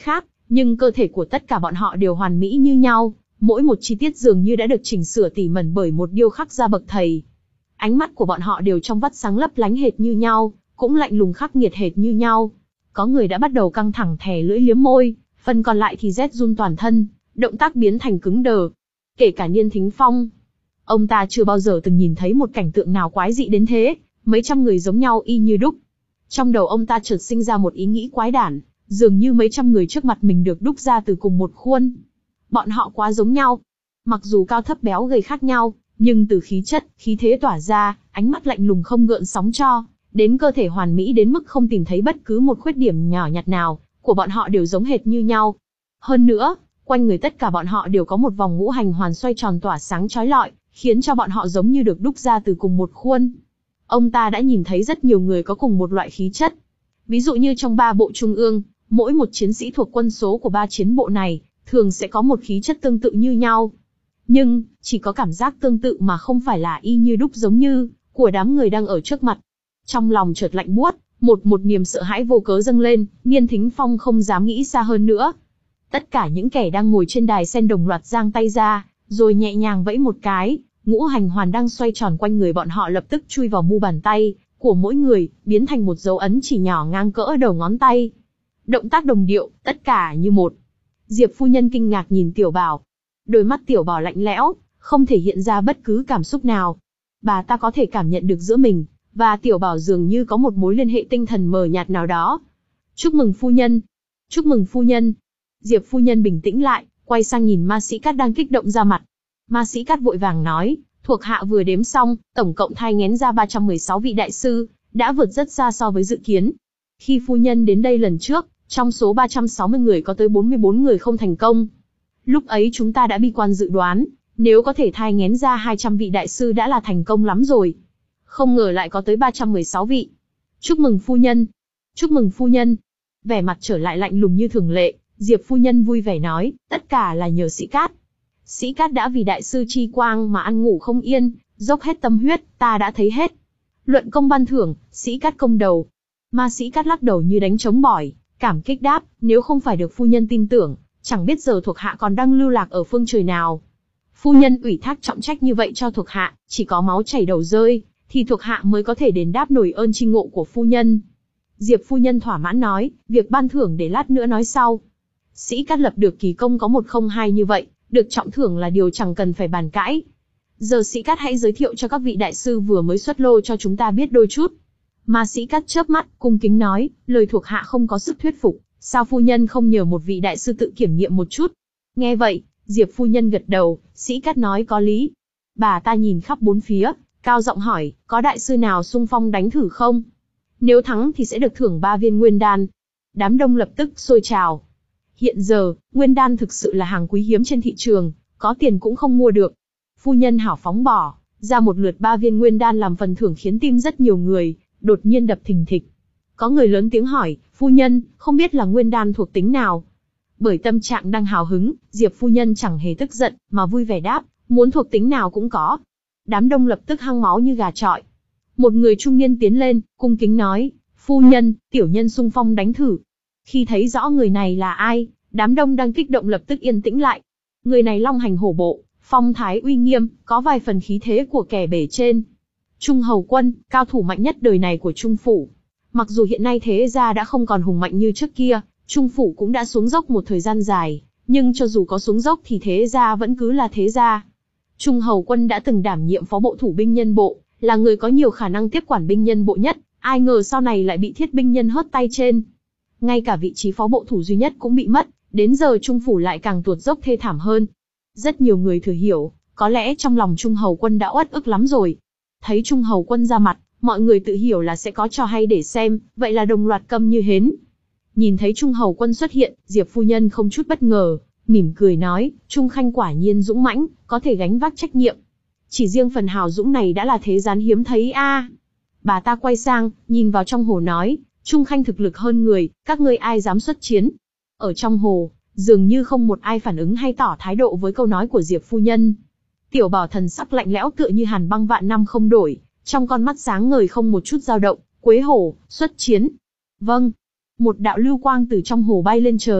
nhưng cơ thể của tất cả bọn họ đều hoàn mỹ như nhau, mỗi một chi tiết dường như đã được chỉnh sửa tỉ mẩn bởi một điêu khắc gia bậc thầy. Ánh mắt của bọn họ đều trong vắt sáng lấp lánh hệt như nhau, cũng lạnh lùng khắc nghiệt hệt như nhau. Có người đã bắt đầu căng thẳng thè lưỡi liếm môi, phần còn lại thì rét run toàn thân, động tác biến thành cứng đờ. Kể cả Niên Thính Phong. Ông ta chưa bao giờ từng nhìn thấy một cảnh tượng nào quái dị đến thế, mấy trăm người giống nhau y như đúc. Trong đầu ông ta chợt sinh ra một ý nghĩ quái đản, dường như mấy trăm người trước mặt mình được đúc ra từ cùng một khuôn. Bọn họ quá giống nhau. Mặc dù cao thấp béo gầy khác nhau, nhưng từ khí chất, khí thế tỏa ra, ánh mắt lạnh lùng không gợn sóng cho, đến cơ thể hoàn mỹ đến mức không tìm thấy bất cứ một khuyết điểm nhỏ nhặt nào, của bọn họ đều giống hệt như nhau. Hơn nữa, quanh người tất cả bọn họ đều có một vòng ngũ hành hoàn xoay tròn tỏa sáng chói lọi, khiến cho bọn họ giống như được đúc ra từ cùng một khuôn. Ông ta đã nhìn thấy rất nhiều người có cùng một loại khí chất. Ví dụ như trong ba bộ trung ương, mỗi một chiến sĩ thuộc quân số của ba chiến bộ này, thường sẽ có một khí chất tương tự như nhau. Nhưng, chỉ có cảm giác tương tự mà không phải là y như đúc giống như, của đám người đang ở trước mặt. Trong lòng chợt lạnh buốt, một một niềm sợ hãi vô cớ dâng lên, Niên Thính Phong không dám nghĩ xa hơn nữa. Tất cả những kẻ đang ngồi trên đài sen đồng loạt giang tay ra, rồi nhẹ nhàng vẫy một cái, ngũ hành hoàn đang xoay tròn quanh người bọn họ lập tức chui vào mu bàn tay của mỗi người, biến thành một dấu ấn chỉ nhỏ ngang cỡ đầu ngón tay. Động tác đồng điệu, tất cả như một. Diệp phu nhân kinh ngạc nhìn Tiểu Bảo. Đôi mắt Tiểu Bảo lạnh lẽo, không thể hiện ra bất cứ cảm xúc nào. Bà ta có thể cảm nhận được giữa mình và Tiểu Bảo dường như có một mối liên hệ tinh thần mờ nhạt nào đó. Chúc mừng phu nhân. Chúc mừng phu nhân. Diệp phu nhân bình tĩnh lại, quay sang nhìn Ma Sĩ Cát đang kích động ra mặt. Ma Sĩ Cát vội vàng nói, thuộc hạ vừa đếm xong, tổng cộng thai nghén ra ba trăm mười sáu vị đại sư, đã vượt rất xa so với dự kiến. Khi phu nhân đến đây lần trước, trong số ba trăm sáu mươi người có tới bốn mươi bốn người không thành công. Lúc ấy chúng ta đã bi quan dự đoán, nếu có thể thai nghén ra hai trăm vị đại sư đã là thành công lắm rồi. Không ngờ lại có tới ba trăm mười sáu vị. Chúc mừng phu nhân. Chúc mừng phu nhân. Vẻ mặt trở lại lạnh lùng như thường lệ, Diệp phu nhân vui vẻ nói, tất cả là nhờ Sĩ Cát. Sĩ Cát đã vì đại sư chi quang mà ăn ngủ không yên, dốc hết tâm huyết, ta đã thấy hết. Luận công ban thưởng, Sĩ Cát công đầu. Ma Sĩ Cát lắc đầu như đánh trống bỏi, cảm kích đáp, nếu không phải được phu nhân tin tưởng, chẳng biết giờ thuộc hạ còn đang lưu lạc ở phương trời nào. Phu nhân ủy thác trọng trách như vậy cho thuộc hạ, chỉ có máu chảy đầu rơi, thì thuộc hạ mới có thể đền đáp nổi ơn tri ngộ của phu nhân. Diệp phu nhân thỏa mãn nói, việc ban thưởng để lát nữa nói sau. Sĩ Cát lập được kỳ công có một không hai như vậy, được trọng thưởng là điều chẳng cần phải bàn cãi. Giờ Sĩ Cát hãy giới thiệu cho các vị đại sư vừa mới xuất lô cho chúng ta biết đôi chút. Ma Sĩ Cát chớp mắt, cung kính nói, lời thuộc hạ không có sức thuyết phục, sao phu nhân không nhờ một vị đại sư tự kiểm nghiệm một chút? Nghe vậy, Diệp phu nhân gật đầu, Sĩ Cát nói có lý. Bà ta nhìn khắp bốn phía, cao giọng hỏi, có đại sư nào xung phong đánh thử không? Nếu thắng thì sẽ được thưởng ba viên nguyên đan. Đám đông lập tức sôi trào. Hiện giờ, nguyên đan thực sự là hàng quý hiếm trên thị trường, có tiền cũng không mua được. Phu nhân hảo phóng bỏ ra một lượt ba viên nguyên đan làm phần thưởng khiến tim rất nhiều người đột nhiên đập thình thịch. Có người lớn tiếng hỏi, phu nhân, không biết là nguyên đan thuộc tính nào? Bởi tâm trạng đang hào hứng, Diệp phu nhân chẳng hề tức giận, mà vui vẻ đáp, muốn thuộc tính nào cũng có. Đám đông lập tức hăng máu như gà trọi. Một người trung niên tiến lên, cung kính nói, phu nhân, tiểu nhân xung phong đánh thử. Khi thấy rõ người này là ai, đám đông đang kích động lập tức yên tĩnh lại. Người này long hành hổ bộ, phong thái uy nghiêm, có vài phần khí thế của kẻ bề trên. Trung Hầu Quân, cao thủ mạnh nhất đời này của Trung Phủ. Mặc dù hiện nay thế gia đã không còn hùng mạnh như trước kia, Trung Phủ cũng đã xuống dốc một thời gian dài, nhưng cho dù có xuống dốc thì thế gia vẫn cứ là thế gia. Trung Hầu Quân đã từng đảm nhiệm phó bộ thủ binh nhân bộ, là người có nhiều khả năng tiếp quản binh nhân bộ nhất, ai ngờ sau này lại bị thiết binh nhân hớt tay trên. Ngay cả vị trí phó bộ thủ duy nhất cũng bị mất, đến giờ Trung Phủ lại càng tuột dốc thê thảm hơn. Rất nhiều người thừa hiểu, có lẽ trong lòng Trung Hầu Quân đã uất ức lắm rồi. Thấy Trung Hầu Quân ra mặt, mọi người tự hiểu là sẽ có trò hay để xem, vậy là đồng loạt câm như hến. Nhìn thấy Trung Hầu Quân xuất hiện, Diệp phu nhân không chút bất ngờ, mỉm cười nói, Trung Khanh quả nhiên dũng mãnh, có thể gánh vác trách nhiệm. Chỉ riêng phần hào dũng này đã là thế gian hiếm thấy a. À. Bà ta quay sang, nhìn vào trong hồ nói, Trung Khanh thực lực hơn người, các ngươi ai dám xuất chiến? Ở trong hồ, dường như không một ai phản ứng hay tỏ thái độ với câu nói của Diệp phu nhân. Tiểu Bảo thần sắc lạnh lẽo tựa như hàn băng vạn năm không đổi, trong con mắt sáng ngời không một chút dao động, Quế Hổ, xuất chiến. Vâng. Một đạo lưu quang từ trong hồ bay lên trời,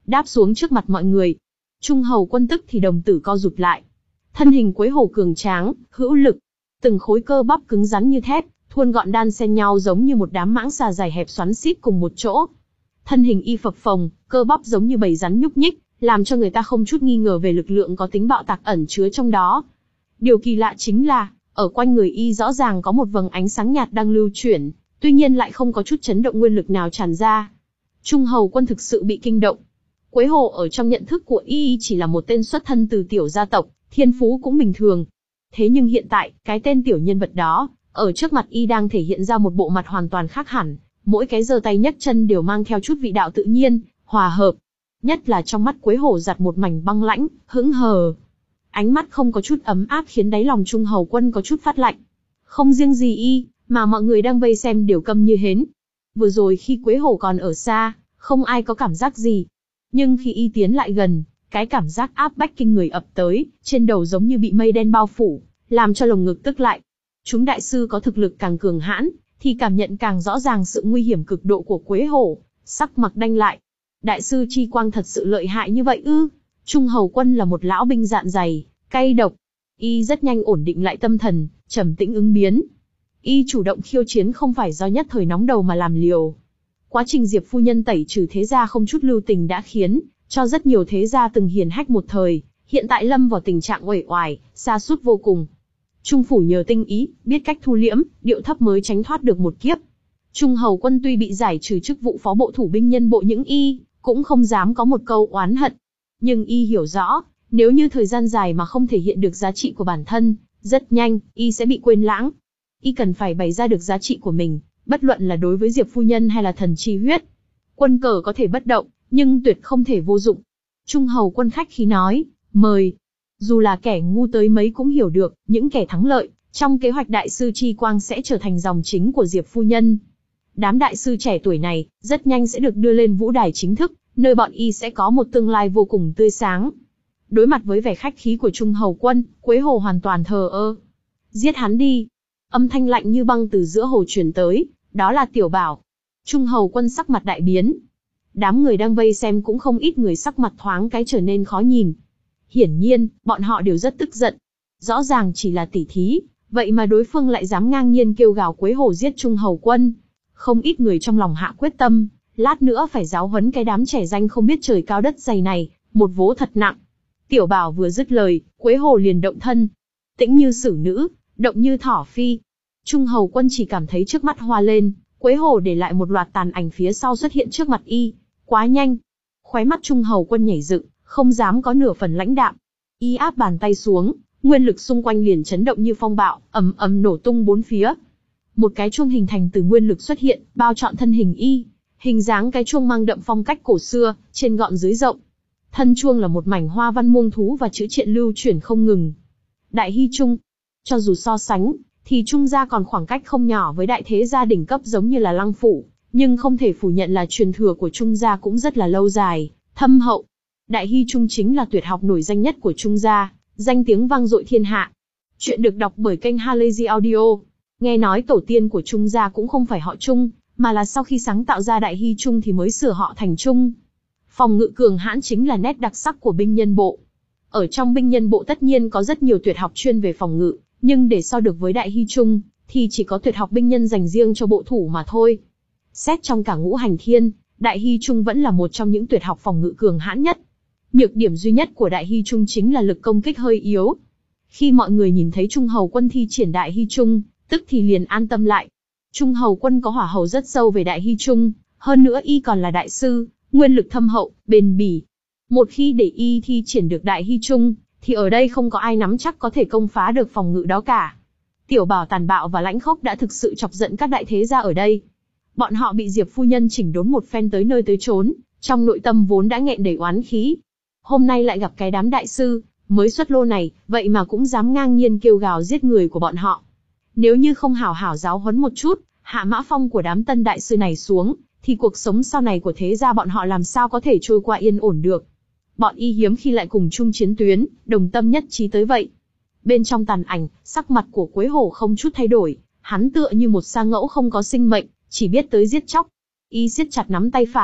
đáp xuống trước mặt mọi người. Trung hầu quân tức thì đồng tử co rụt lại. Thân hình Quế Hổ cường tráng, hữu lực, từng khối cơ bắp cứng rắn như thép, thuôn gọn đan xen nhau giống như một đám mãng xà dài hẹp xoắn xít cùng một chỗ. Thân hình y phập phồng, cơ bắp giống như bầy rắn nhúc nhích, làm cho người ta không chút nghi ngờ về lực lượng có tính bạo tạc ẩn chứa trong đó. Điều kỳ lạ chính là, ở quanh người y rõ ràng có một vầng ánh sáng nhạt đang lưu chuyển, tuy nhiên lại không có chút chấn động nguyên lực nào tràn ra. Trung hầu quân thực sự bị kinh động. Quế Hổ ở trong nhận thức của y chỉ là một tên xuất thân từ tiểu gia tộc, thiên phú cũng bình thường. Thế nhưng hiện tại, cái tên tiểu nhân vật đó, ở trước mặt y đang thể hiện ra một bộ mặt hoàn toàn khác hẳn, mỗi cái giơ tay nhấc chân đều mang theo chút vị đạo tự nhiên, hòa hợp. Nhất là trong mắt Quế Hổ giặt một mảnh băng lãnh, hững hờ. Ánh mắt không có chút ấm áp khiến đáy lòng Trung hầu quân có chút phát lạnh. Không riêng gì y, mà mọi người đang vây xem đều câm như hến. Vừa rồi khi Quế Hổ còn ở xa, không ai có cảm giác gì. Nhưng khi y tiến lại gần, cái cảm giác áp bách kinh người ập tới, trên đầu giống như bị mây đen bao phủ, làm cho lồng ngực tức lại. Chúng đại sư có thực lực càng cường hãn, thì cảm nhận càng rõ ràng sự nguy hiểm cực độ của Quế Hổ, sắc mặt đanh lại. Đại sư chi quang thật sự lợi hại như vậy ư? Trung hầu quân là một lão binh dạn dày, cay độc. Y rất nhanh ổn định lại tâm thần, trầm tĩnh ứng biến. Y chủ động khiêu chiến không phải do nhất thời nóng đầu mà làm liều. Quá trình Diệp phu nhân tẩy trừ thế gia không chút lưu tình đã khiến cho rất nhiều thế gia từng hiển hách một thời, hiện tại lâm vào tình trạng uể oải, sa sút vô cùng. Trung phủ nhờ tinh ý, biết cách thu liễm, điệu thấp mới tránh thoát được một kiếp. Trung hầu quân tuy bị giải trừ chức vụ phó bộ thủ binh nhân bộ những y, cũng không dám có một câu oán hận. Nhưng y hiểu rõ, nếu như thời gian dài mà không thể hiện được giá trị của bản thân, rất nhanh, y sẽ bị quên lãng. Y cần phải bày ra được giá trị của mình, bất luận là đối với Diệp phu nhân hay là thần chi huyết. Quân cờ có thể bất động, nhưng tuyệt không thể vô dụng. Trung hầu quân khách khí nói, mời. Dù là kẻ ngu tới mấy cũng hiểu được, những kẻ thắng lợi, trong kế hoạch đại sư chi quang sẽ trở thành dòng chính của Diệp phu nhân. Đám đại sư trẻ tuổi này, rất nhanh sẽ được đưa lên vũ đài chính thức, nơi bọn y sẽ có một tương lai vô cùng tươi sáng. Đối mặt với vẻ khách khí của Trung hầu quân, Quế Hổ hoàn toàn thờ ơ. Giết hắn đi. Âm thanh lạnh như băng từ giữa hồ truyền tới, đó là Tiểu Bảo. Trung hầu quân sắc mặt đại biến. Đám người đang vây xem cũng không ít người sắc mặt thoáng cái trở nên khó nhìn. Hiển nhiên, bọn họ đều rất tức giận. Rõ ràng chỉ là tỉ thí, vậy mà đối phương lại dám ngang nhiên kêu gào Quế Hổ giết Trung hầu quân. Không ít người trong lòng hạ quyết tâm, lát nữa phải giáo huấn cái đám trẻ danh không biết trời cao đất dày này, một vố thật nặng. Tiểu Bảo vừa dứt lời, Quế Hổ liền động thân. Tĩnh như xử nữ, động như thỏ phi. Trung hầu quân chỉ cảm thấy trước mắt hoa lên, Quế Hổ để lại một loạt tàn ảnh phía sau xuất hiện trước mặt y. Quá nhanh. Khóe mắt Trung hầu quân nhảy dựng, không dám có nửa phần lãnh đạm. Y áp bàn tay xuống, nguyên lực xung quanh liền chấn động như phong bạo, ầm ầm nổ tung bốn phía. Một cái chuông hình thành từ nguyên lực xuất hiện, bao trọn thân hình y. Hình dáng cái chuông mang đậm phong cách cổ xưa, trên gọn dưới rộng. Thân chuông là một mảnh hoa văn muông thú và chữ triện lưu chuyển không ngừng. Đại Hy Trung. Cho dù so sánh, thì Trung gia còn khoảng cách không nhỏ với đại thế gia đỉnh cấp giống như là Lăng phủ, nhưng không thể phủ nhận là truyền thừa của Trung gia cũng rất là lâu dài, thâm hậu. Đại Hy Trung chính là tuyệt học nổi danh nhất của Trung gia, danh tiếng vang dội thiên hạ. Chuyện được đọc bởi kênh Halazy Audio. Nghe nói tổ tiên của Trung gia cũng không phải họ Trung, mà là sau khi sáng tạo ra Đại Hy Trung thì mới sửa họ thành Trung. Phòng ngự cường hãn chính là nét đặc sắc của binh nhân bộ. Ở trong binh nhân bộ tất nhiên có rất nhiều tuyệt học chuyên về phòng ngự, nhưng để so được với Đại Hy Trung, thì chỉ có tuyệt học binh nhân dành riêng cho bộ thủ mà thôi. Xét trong cả ngũ hành thiên, Đại Hy Trung vẫn là một trong những tuyệt học phòng ngự cường hãn nhất. Nhược điểm duy nhất của Đại Hy Trung chính là lực công kích hơi yếu. Khi mọi người nhìn thấy Trung hầu quân thi triển Đại Hy Trung, tức thì liền an tâm lại. Trung hầu quân có hỏa hầu rất sâu về Đại Hy Trung, hơn nữa y còn là đại sư, nguyên lực thâm hậu, bền bỉ. Một khi để y thi triển được Đại Hy Trung, thì ở đây không có ai nắm chắc có thể công phá được phòng ngự đó cả. Tiểu Bảo tàn bạo và lãnh khốc đã thực sự chọc giận các đại thế gia ở đây. Bọn họ bị Diệp phu nhân chỉnh đốn một phen tới nơi tới chốn, trong nội tâm vốn đã nghẹn đầy oán khí. Hôm nay lại gặp cái đám đại sư, mới xuất lô này, vậy mà cũng dám ngang nhiên kêu gào giết người của bọn họ. Nếu như không hảo hảo giáo huấn một chút, hạ mã phong của đám tân đại sư này xuống, thì cuộc sống sau này của thế gia bọn họ làm sao có thể trôi qua yên ổn được. Bọn y hiếm khi lại cùng chung chiến tuyến, đồng tâm nhất trí tới vậy. Bên trong tàn ảnh, sắc mặt của Quế Hổ không chút thay đổi, hắn tựa như một sa ngẫu không có sinh mệnh, chỉ biết tới giết chóc. Y siết chặt nắm tay phải,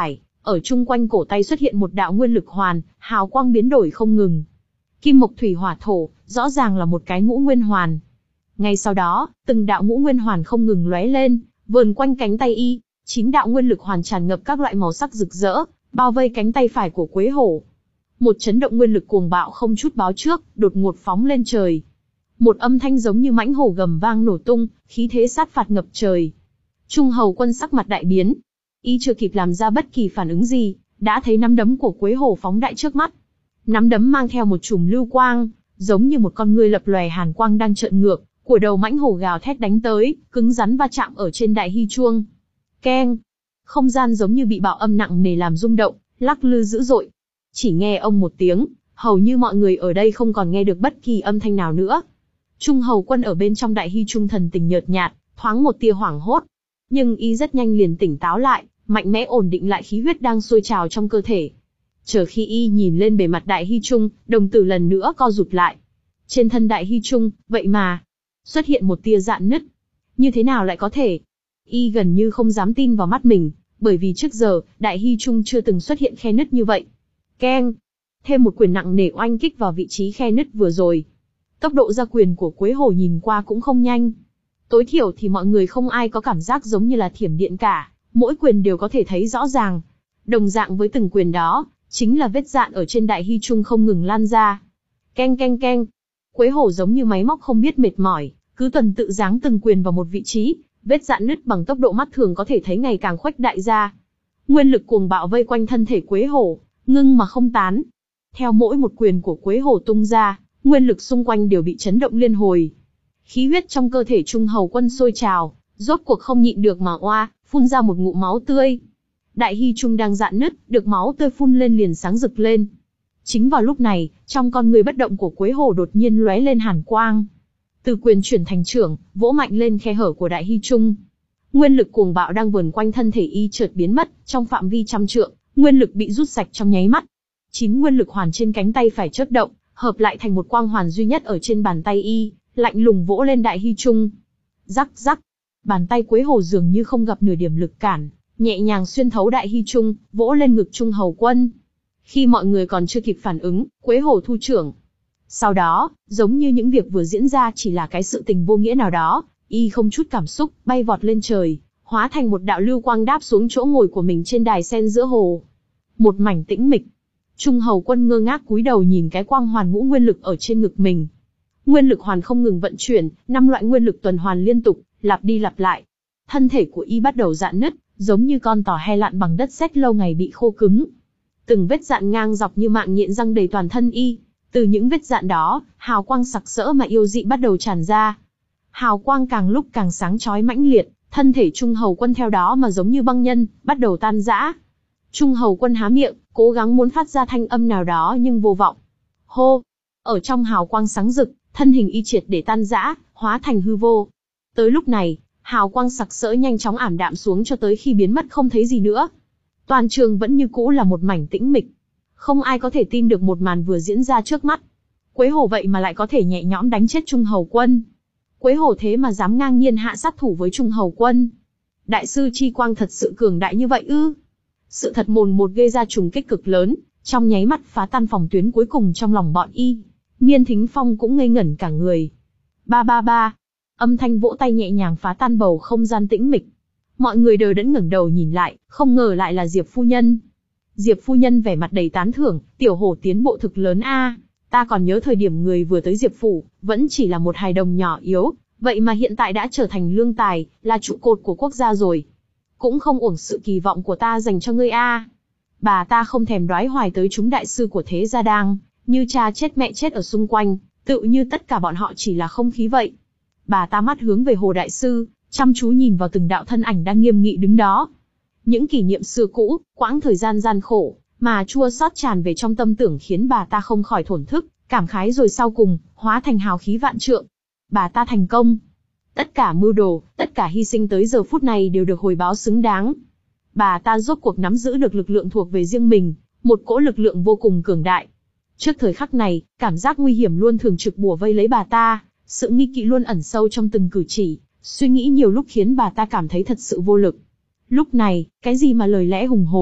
ở chung quanh cổ tay xuất hiện một đạo nguyên lực hoàn, hào quang biến đổi không ngừng. Kim mộc thủy hỏa thổ, rõ ràng là một cái ngũ nguyên hoàn. Ngay sau đó, từng đạo ngũ nguyên hoàn không ngừng lóe lên, vờn quanh cánh tay y, chín đạo nguyên lực hoàn tràn ngập các loại màu sắc rực rỡ, bao vây cánh tay phải của Quế Hổ. Một chấn động nguyên lực cuồng bạo không chút báo trước, đột ngột phóng lên trời. Một âm thanh giống như mãnh hổ gầm vang nổ tung, khí thế sát phạt ngập trời. Trung Hầu Quân sắc mặt đại biến, y chưa kịp làm ra bất kỳ phản ứng gì, đã thấy nắm đấm của Quế Hổ phóng đại trước mắt. Nắm đấm mang theo một chùm lưu quang, giống như một con ngươi lập lòe hàn quang đang trợn ngược, của đầu mãnh hổ gào thét đánh tới, cứng rắn va chạm ở trên đại hy chuông. Keng! Không gian giống như bị bạo âm nặng nề làm rung động, lắc lư dữ dội. Chỉ nghe ông một tiếng, hầu như mọi người ở đây không còn nghe được bất kỳ âm thanh nào nữa. Trung Hầu Quân ở bên trong đại hy trung thần tình nhợt nhạt, thoáng một tia hoảng hốt. Nhưng y rất nhanh liền tỉnh táo lại, mạnh mẽ ổn định lại khí huyết đang sôi trào trong cơ thể. Chờ khi y nhìn lên bề mặt đại hy trung, đồng tử lần nữa co rụt lại. Trên thân đại hy trung, vậy mà, xuất hiện một tia rạn nứt. Như thế nào lại có thể? Y gần như không dám tin vào mắt mình, bởi vì trước giờ, đại hy trung chưa từng xuất hiện khe nứt như vậy. Keng! Thêm một quyền nặng nề oanh kích vào vị trí khe nứt vừa rồi. Tốc độ ra quyền của Quế Hổ nhìn qua cũng không nhanh. Tối thiểu thì mọi người không ai có cảm giác giống như là thiểm điện cả, mỗi quyền đều có thể thấy rõ ràng. Đồng dạng với từng quyền đó, chính là vết dạn ở trên đại hy trung không ngừng lan ra. Keng keng keng! Quế Hổ giống như máy móc không biết mệt mỏi, cứ tuần tự giáng từng quyền vào một vị trí, vết dạn nứt bằng tốc độ mắt thường có thể thấy ngày càng khuếch đại ra. Nguyên lực cuồng bạo vây quanh thân thể Quế Hổ, ngưng mà không tán. Theo mỗi một quyền của Quế Hổ tung ra, nguyên lực xung quanh đều bị chấn động liên hồi. Khí huyết trong cơ thể Trung Hầu Quân sôi trào, rốt cuộc không nhịn được mà oa, phun ra một ngụm máu tươi. Đại hy trung đang rạn nứt, được máu tươi phun lên liền sáng rực lên. Chính vào lúc này, trong con người bất động của Quế Hổ đột nhiên lóe lên hàn quang. Từ quyền chuyển thành trưởng, vỗ mạnh lên khe hở của đại hy trung. Nguyên lực cuồng bạo đang vờn quanh thân thể y chợt biến mất, trong phạm vi trăm trượng, nguyên lực bị rút sạch trong nháy mắt. Chín nguyên lực hoàn trên cánh tay phải chớp động, hợp lại thành một quang hoàn duy nhất ở trên bàn tay y, lạnh lùng vỗ lên đại hy trung. Rắc rắc, bàn tay Quế Hổ dường như không gặp nửa điểm lực cản, nhẹ nhàng xuyên thấu đại hy trung, vỗ lên ngực Trung Hầu Quân. Khi mọi người còn chưa kịp phản ứng, Quế Hổ thu trưởng. Sau đó, giống như những việc vừa diễn ra chỉ là cái sự tình vô nghĩa nào đó, y không chút cảm xúc, bay vọt lên trời, hóa thành một đạo lưu quang đáp xuống chỗ ngồi của mình trên đài sen giữa hồ. Một mảnh tĩnh mịch. Trung Hầu Quân ngơ ngác cúi đầu nhìn cái quang hoàn ngũ nguyên lực ở trên ngực mình. Nguyên lực hoàn không ngừng vận chuyển, năm loại nguyên lực tuần hoàn liên tục, lặp đi lặp lại. Thân thể của y bắt đầu rạn nứt, giống như con tỏ he lặn bằng đất sét lâu ngày bị khô cứng. Từng vết dạn ngang dọc như mạng nhện răng đầy toàn thân y. Từ những vết dạn đó, hào quang sặc sỡ mà yêu dị bắt đầu tràn ra. Hào quang càng lúc càng sáng chói mãnh liệt, thân thể Trung Hầu Quân theo đó mà giống như băng nhân, bắt đầu tan rã. Trung Hầu Quân há miệng, cố gắng muốn phát ra thanh âm nào đó nhưng vô vọng. Hô! Ở trong hào quang sáng rực, thân hình y triệt để tan rã, hóa thành hư vô. Tới lúc này, hào quang sặc sỡ nhanh chóng ảm đạm xuống cho tới khi biến mất không thấy gì nữa. Toàn trường vẫn như cũ là một mảnh tĩnh mịch. Không ai có thể tin được một màn vừa diễn ra trước mắt. Quế Hổ vậy mà lại có thể nhẹ nhõm đánh chết Trung Hầu Quân. Quế Hổ thế mà dám ngang nhiên hạ sát thủ với Trung Hầu Quân. Đại sư chi quang thật sự cường đại như vậy ư? Sự thật mồn một gây ra trùng kích cực lớn, trong nháy mắt phá tan phòng tuyến cuối cùng trong lòng bọn y. Miên Thính Phong cũng ngây ngẩn cả người. Ba ba ba. Âm thanh vỗ tay nhẹ nhàng phá tan bầu không gian tĩnh mịch. Mọi người đều đẫn ngẩng đầu nhìn lại, không ngờ lại là Diệp phu nhân. Diệp phu nhân vẻ mặt đầy tán thưởng, tiểu hổ tiến bộ thực lớn a. Ta còn nhớ thời điểm người vừa tới Diệp phủ, vẫn chỉ là một hài đồng nhỏ yếu, vậy mà hiện tại đã trở thành lương tài, là trụ cột của quốc gia rồi. Cũng không uổng sự kỳ vọng của ta dành cho ngươi a. Bà ta không thèm đoái hoài tới chúng đại sư của thế gia đang, như cha chết mẹ chết ở xung quanh, tự như tất cả bọn họ chỉ là không khí vậy. Bà ta mắt hướng về Hồ đại sư, chăm chú nhìn vào từng đạo thân ảnh đang nghiêm nghị đứng đó. Những kỷ niệm xưa cũ, quãng thời gian gian khổ, mà chua xót tràn về trong tâm tưởng khiến bà ta không khỏi thổn thức, cảm khái rồi sau cùng, hóa thành hào khí vạn trượng. Bà ta thành công. Tất cả mưu đồ, tất cả hy sinh tới giờ phút này đều được hồi báo xứng đáng. Bà ta rốt cuộc nắm giữ được lực lượng thuộc về riêng mình, một cỗ lực lượng vô cùng cường đại. Trước thời khắc này, cảm giác nguy hiểm luôn thường trực bủa vây lấy bà ta, sự nghi kỵ luôn ẩn sâu trong từng cử chỉ, suy nghĩ nhiều lúc khiến bà ta cảm thấy thật sự vô lực. Lúc này, cái gì mà lời lẽ hùng hồn,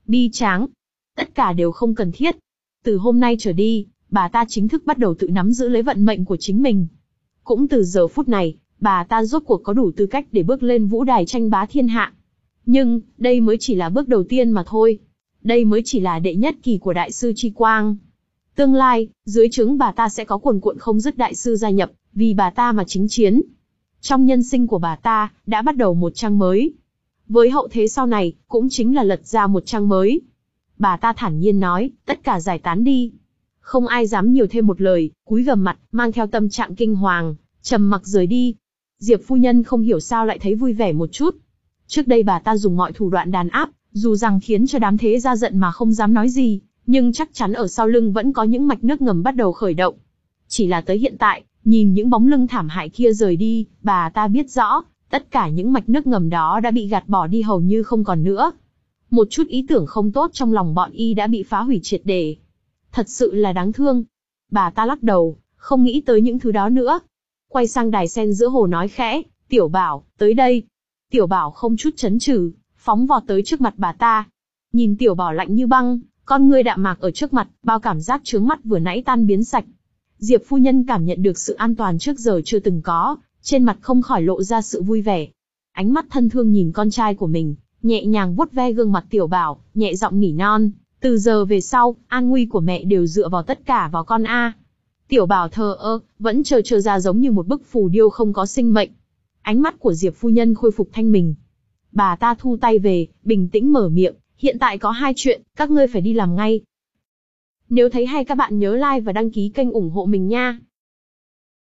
bi tráng. Tất cả đều không cần thiết. Từ hôm nay trở đi, bà ta chính thức bắt đầu tự nắm giữ lấy vận mệnh của chính mình. Cũng từ giờ phút này, bà ta rốt cuộc có đủ tư cách để bước lên vũ đài tranh bá thiên hạ. Nhưng, đây mới chỉ là bước đầu tiên mà thôi. Đây mới chỉ là đệ nhất kỳ của Đại sư Chi Quang. Tương lai, dưới trướng bà ta sẽ có cuồn cuộn không dứt đại sư gia nhập, vì bà ta mà chính chiến. Trong nhân sinh của bà ta, đã bắt đầu một trang mới. Với hậu thế sau này, cũng chính là lật ra một trang mới. Bà ta thản nhiên nói, tất cả giải tán đi. Không ai dám nhiều thêm một lời, cúi gằm mặt, mang theo tâm trạng kinh hoàng, trầm mặc rời đi. Diệp phu nhân không hiểu sao lại thấy vui vẻ một chút. Trước đây bà ta dùng mọi thủ đoạn đàn áp, dù rằng khiến cho đám thế ra giận mà không dám nói gì, nhưng chắc chắn ở sau lưng vẫn có những mạch nước ngầm bắt đầu khởi động. Chỉ là tới hiện tại, nhìn những bóng lưng thảm hại kia rời đi, bà ta biết rõ, tất cả những mạch nước ngầm đó đã bị gạt bỏ đi hầu như không còn nữa. Một chút ý tưởng không tốt trong lòng bọn y đã bị phá hủy triệt để. Thật sự là đáng thương. Bà ta lắc đầu, không nghĩ tới những thứ đó nữa. Quay sang đài sen giữa hồ nói khẽ, Tiểu Bảo, tới đây. Tiểu Bảo không chút chần chừ, phóng vọt tới trước mặt bà ta. Nhìn Tiểu Bảo lạnh như băng, con ngươi đạm mạc ở trước mặt, bao cảm giác chướng mắt vừa nãy tan biến sạch. Diệp phu nhân cảm nhận được sự an toàn trước giờ chưa từng có, trên mặt không khỏi lộ ra sự vui vẻ. Ánh mắt thân thương nhìn con trai của mình, nhẹ nhàng vuốt ve gương mặt Tiểu Bảo, nhẹ giọng nỉ non, từ giờ về sau, an nguy của mẹ đều dựa vào tất cả vào con a. Tiểu Bảo thờ ơ, vẫn chờ chờ ra giống như một bức phù điêu không có sinh mệnh. Ánh mắt của Diệp phu nhân khôi phục thanh bình. Bà ta thu tay về, bình tĩnh mở miệng, hiện tại có hai chuyện, các ngươi phải đi làm ngay. Nếu thấy hay các bạn nhớ like và đăng ký kênh ủng hộ mình nha.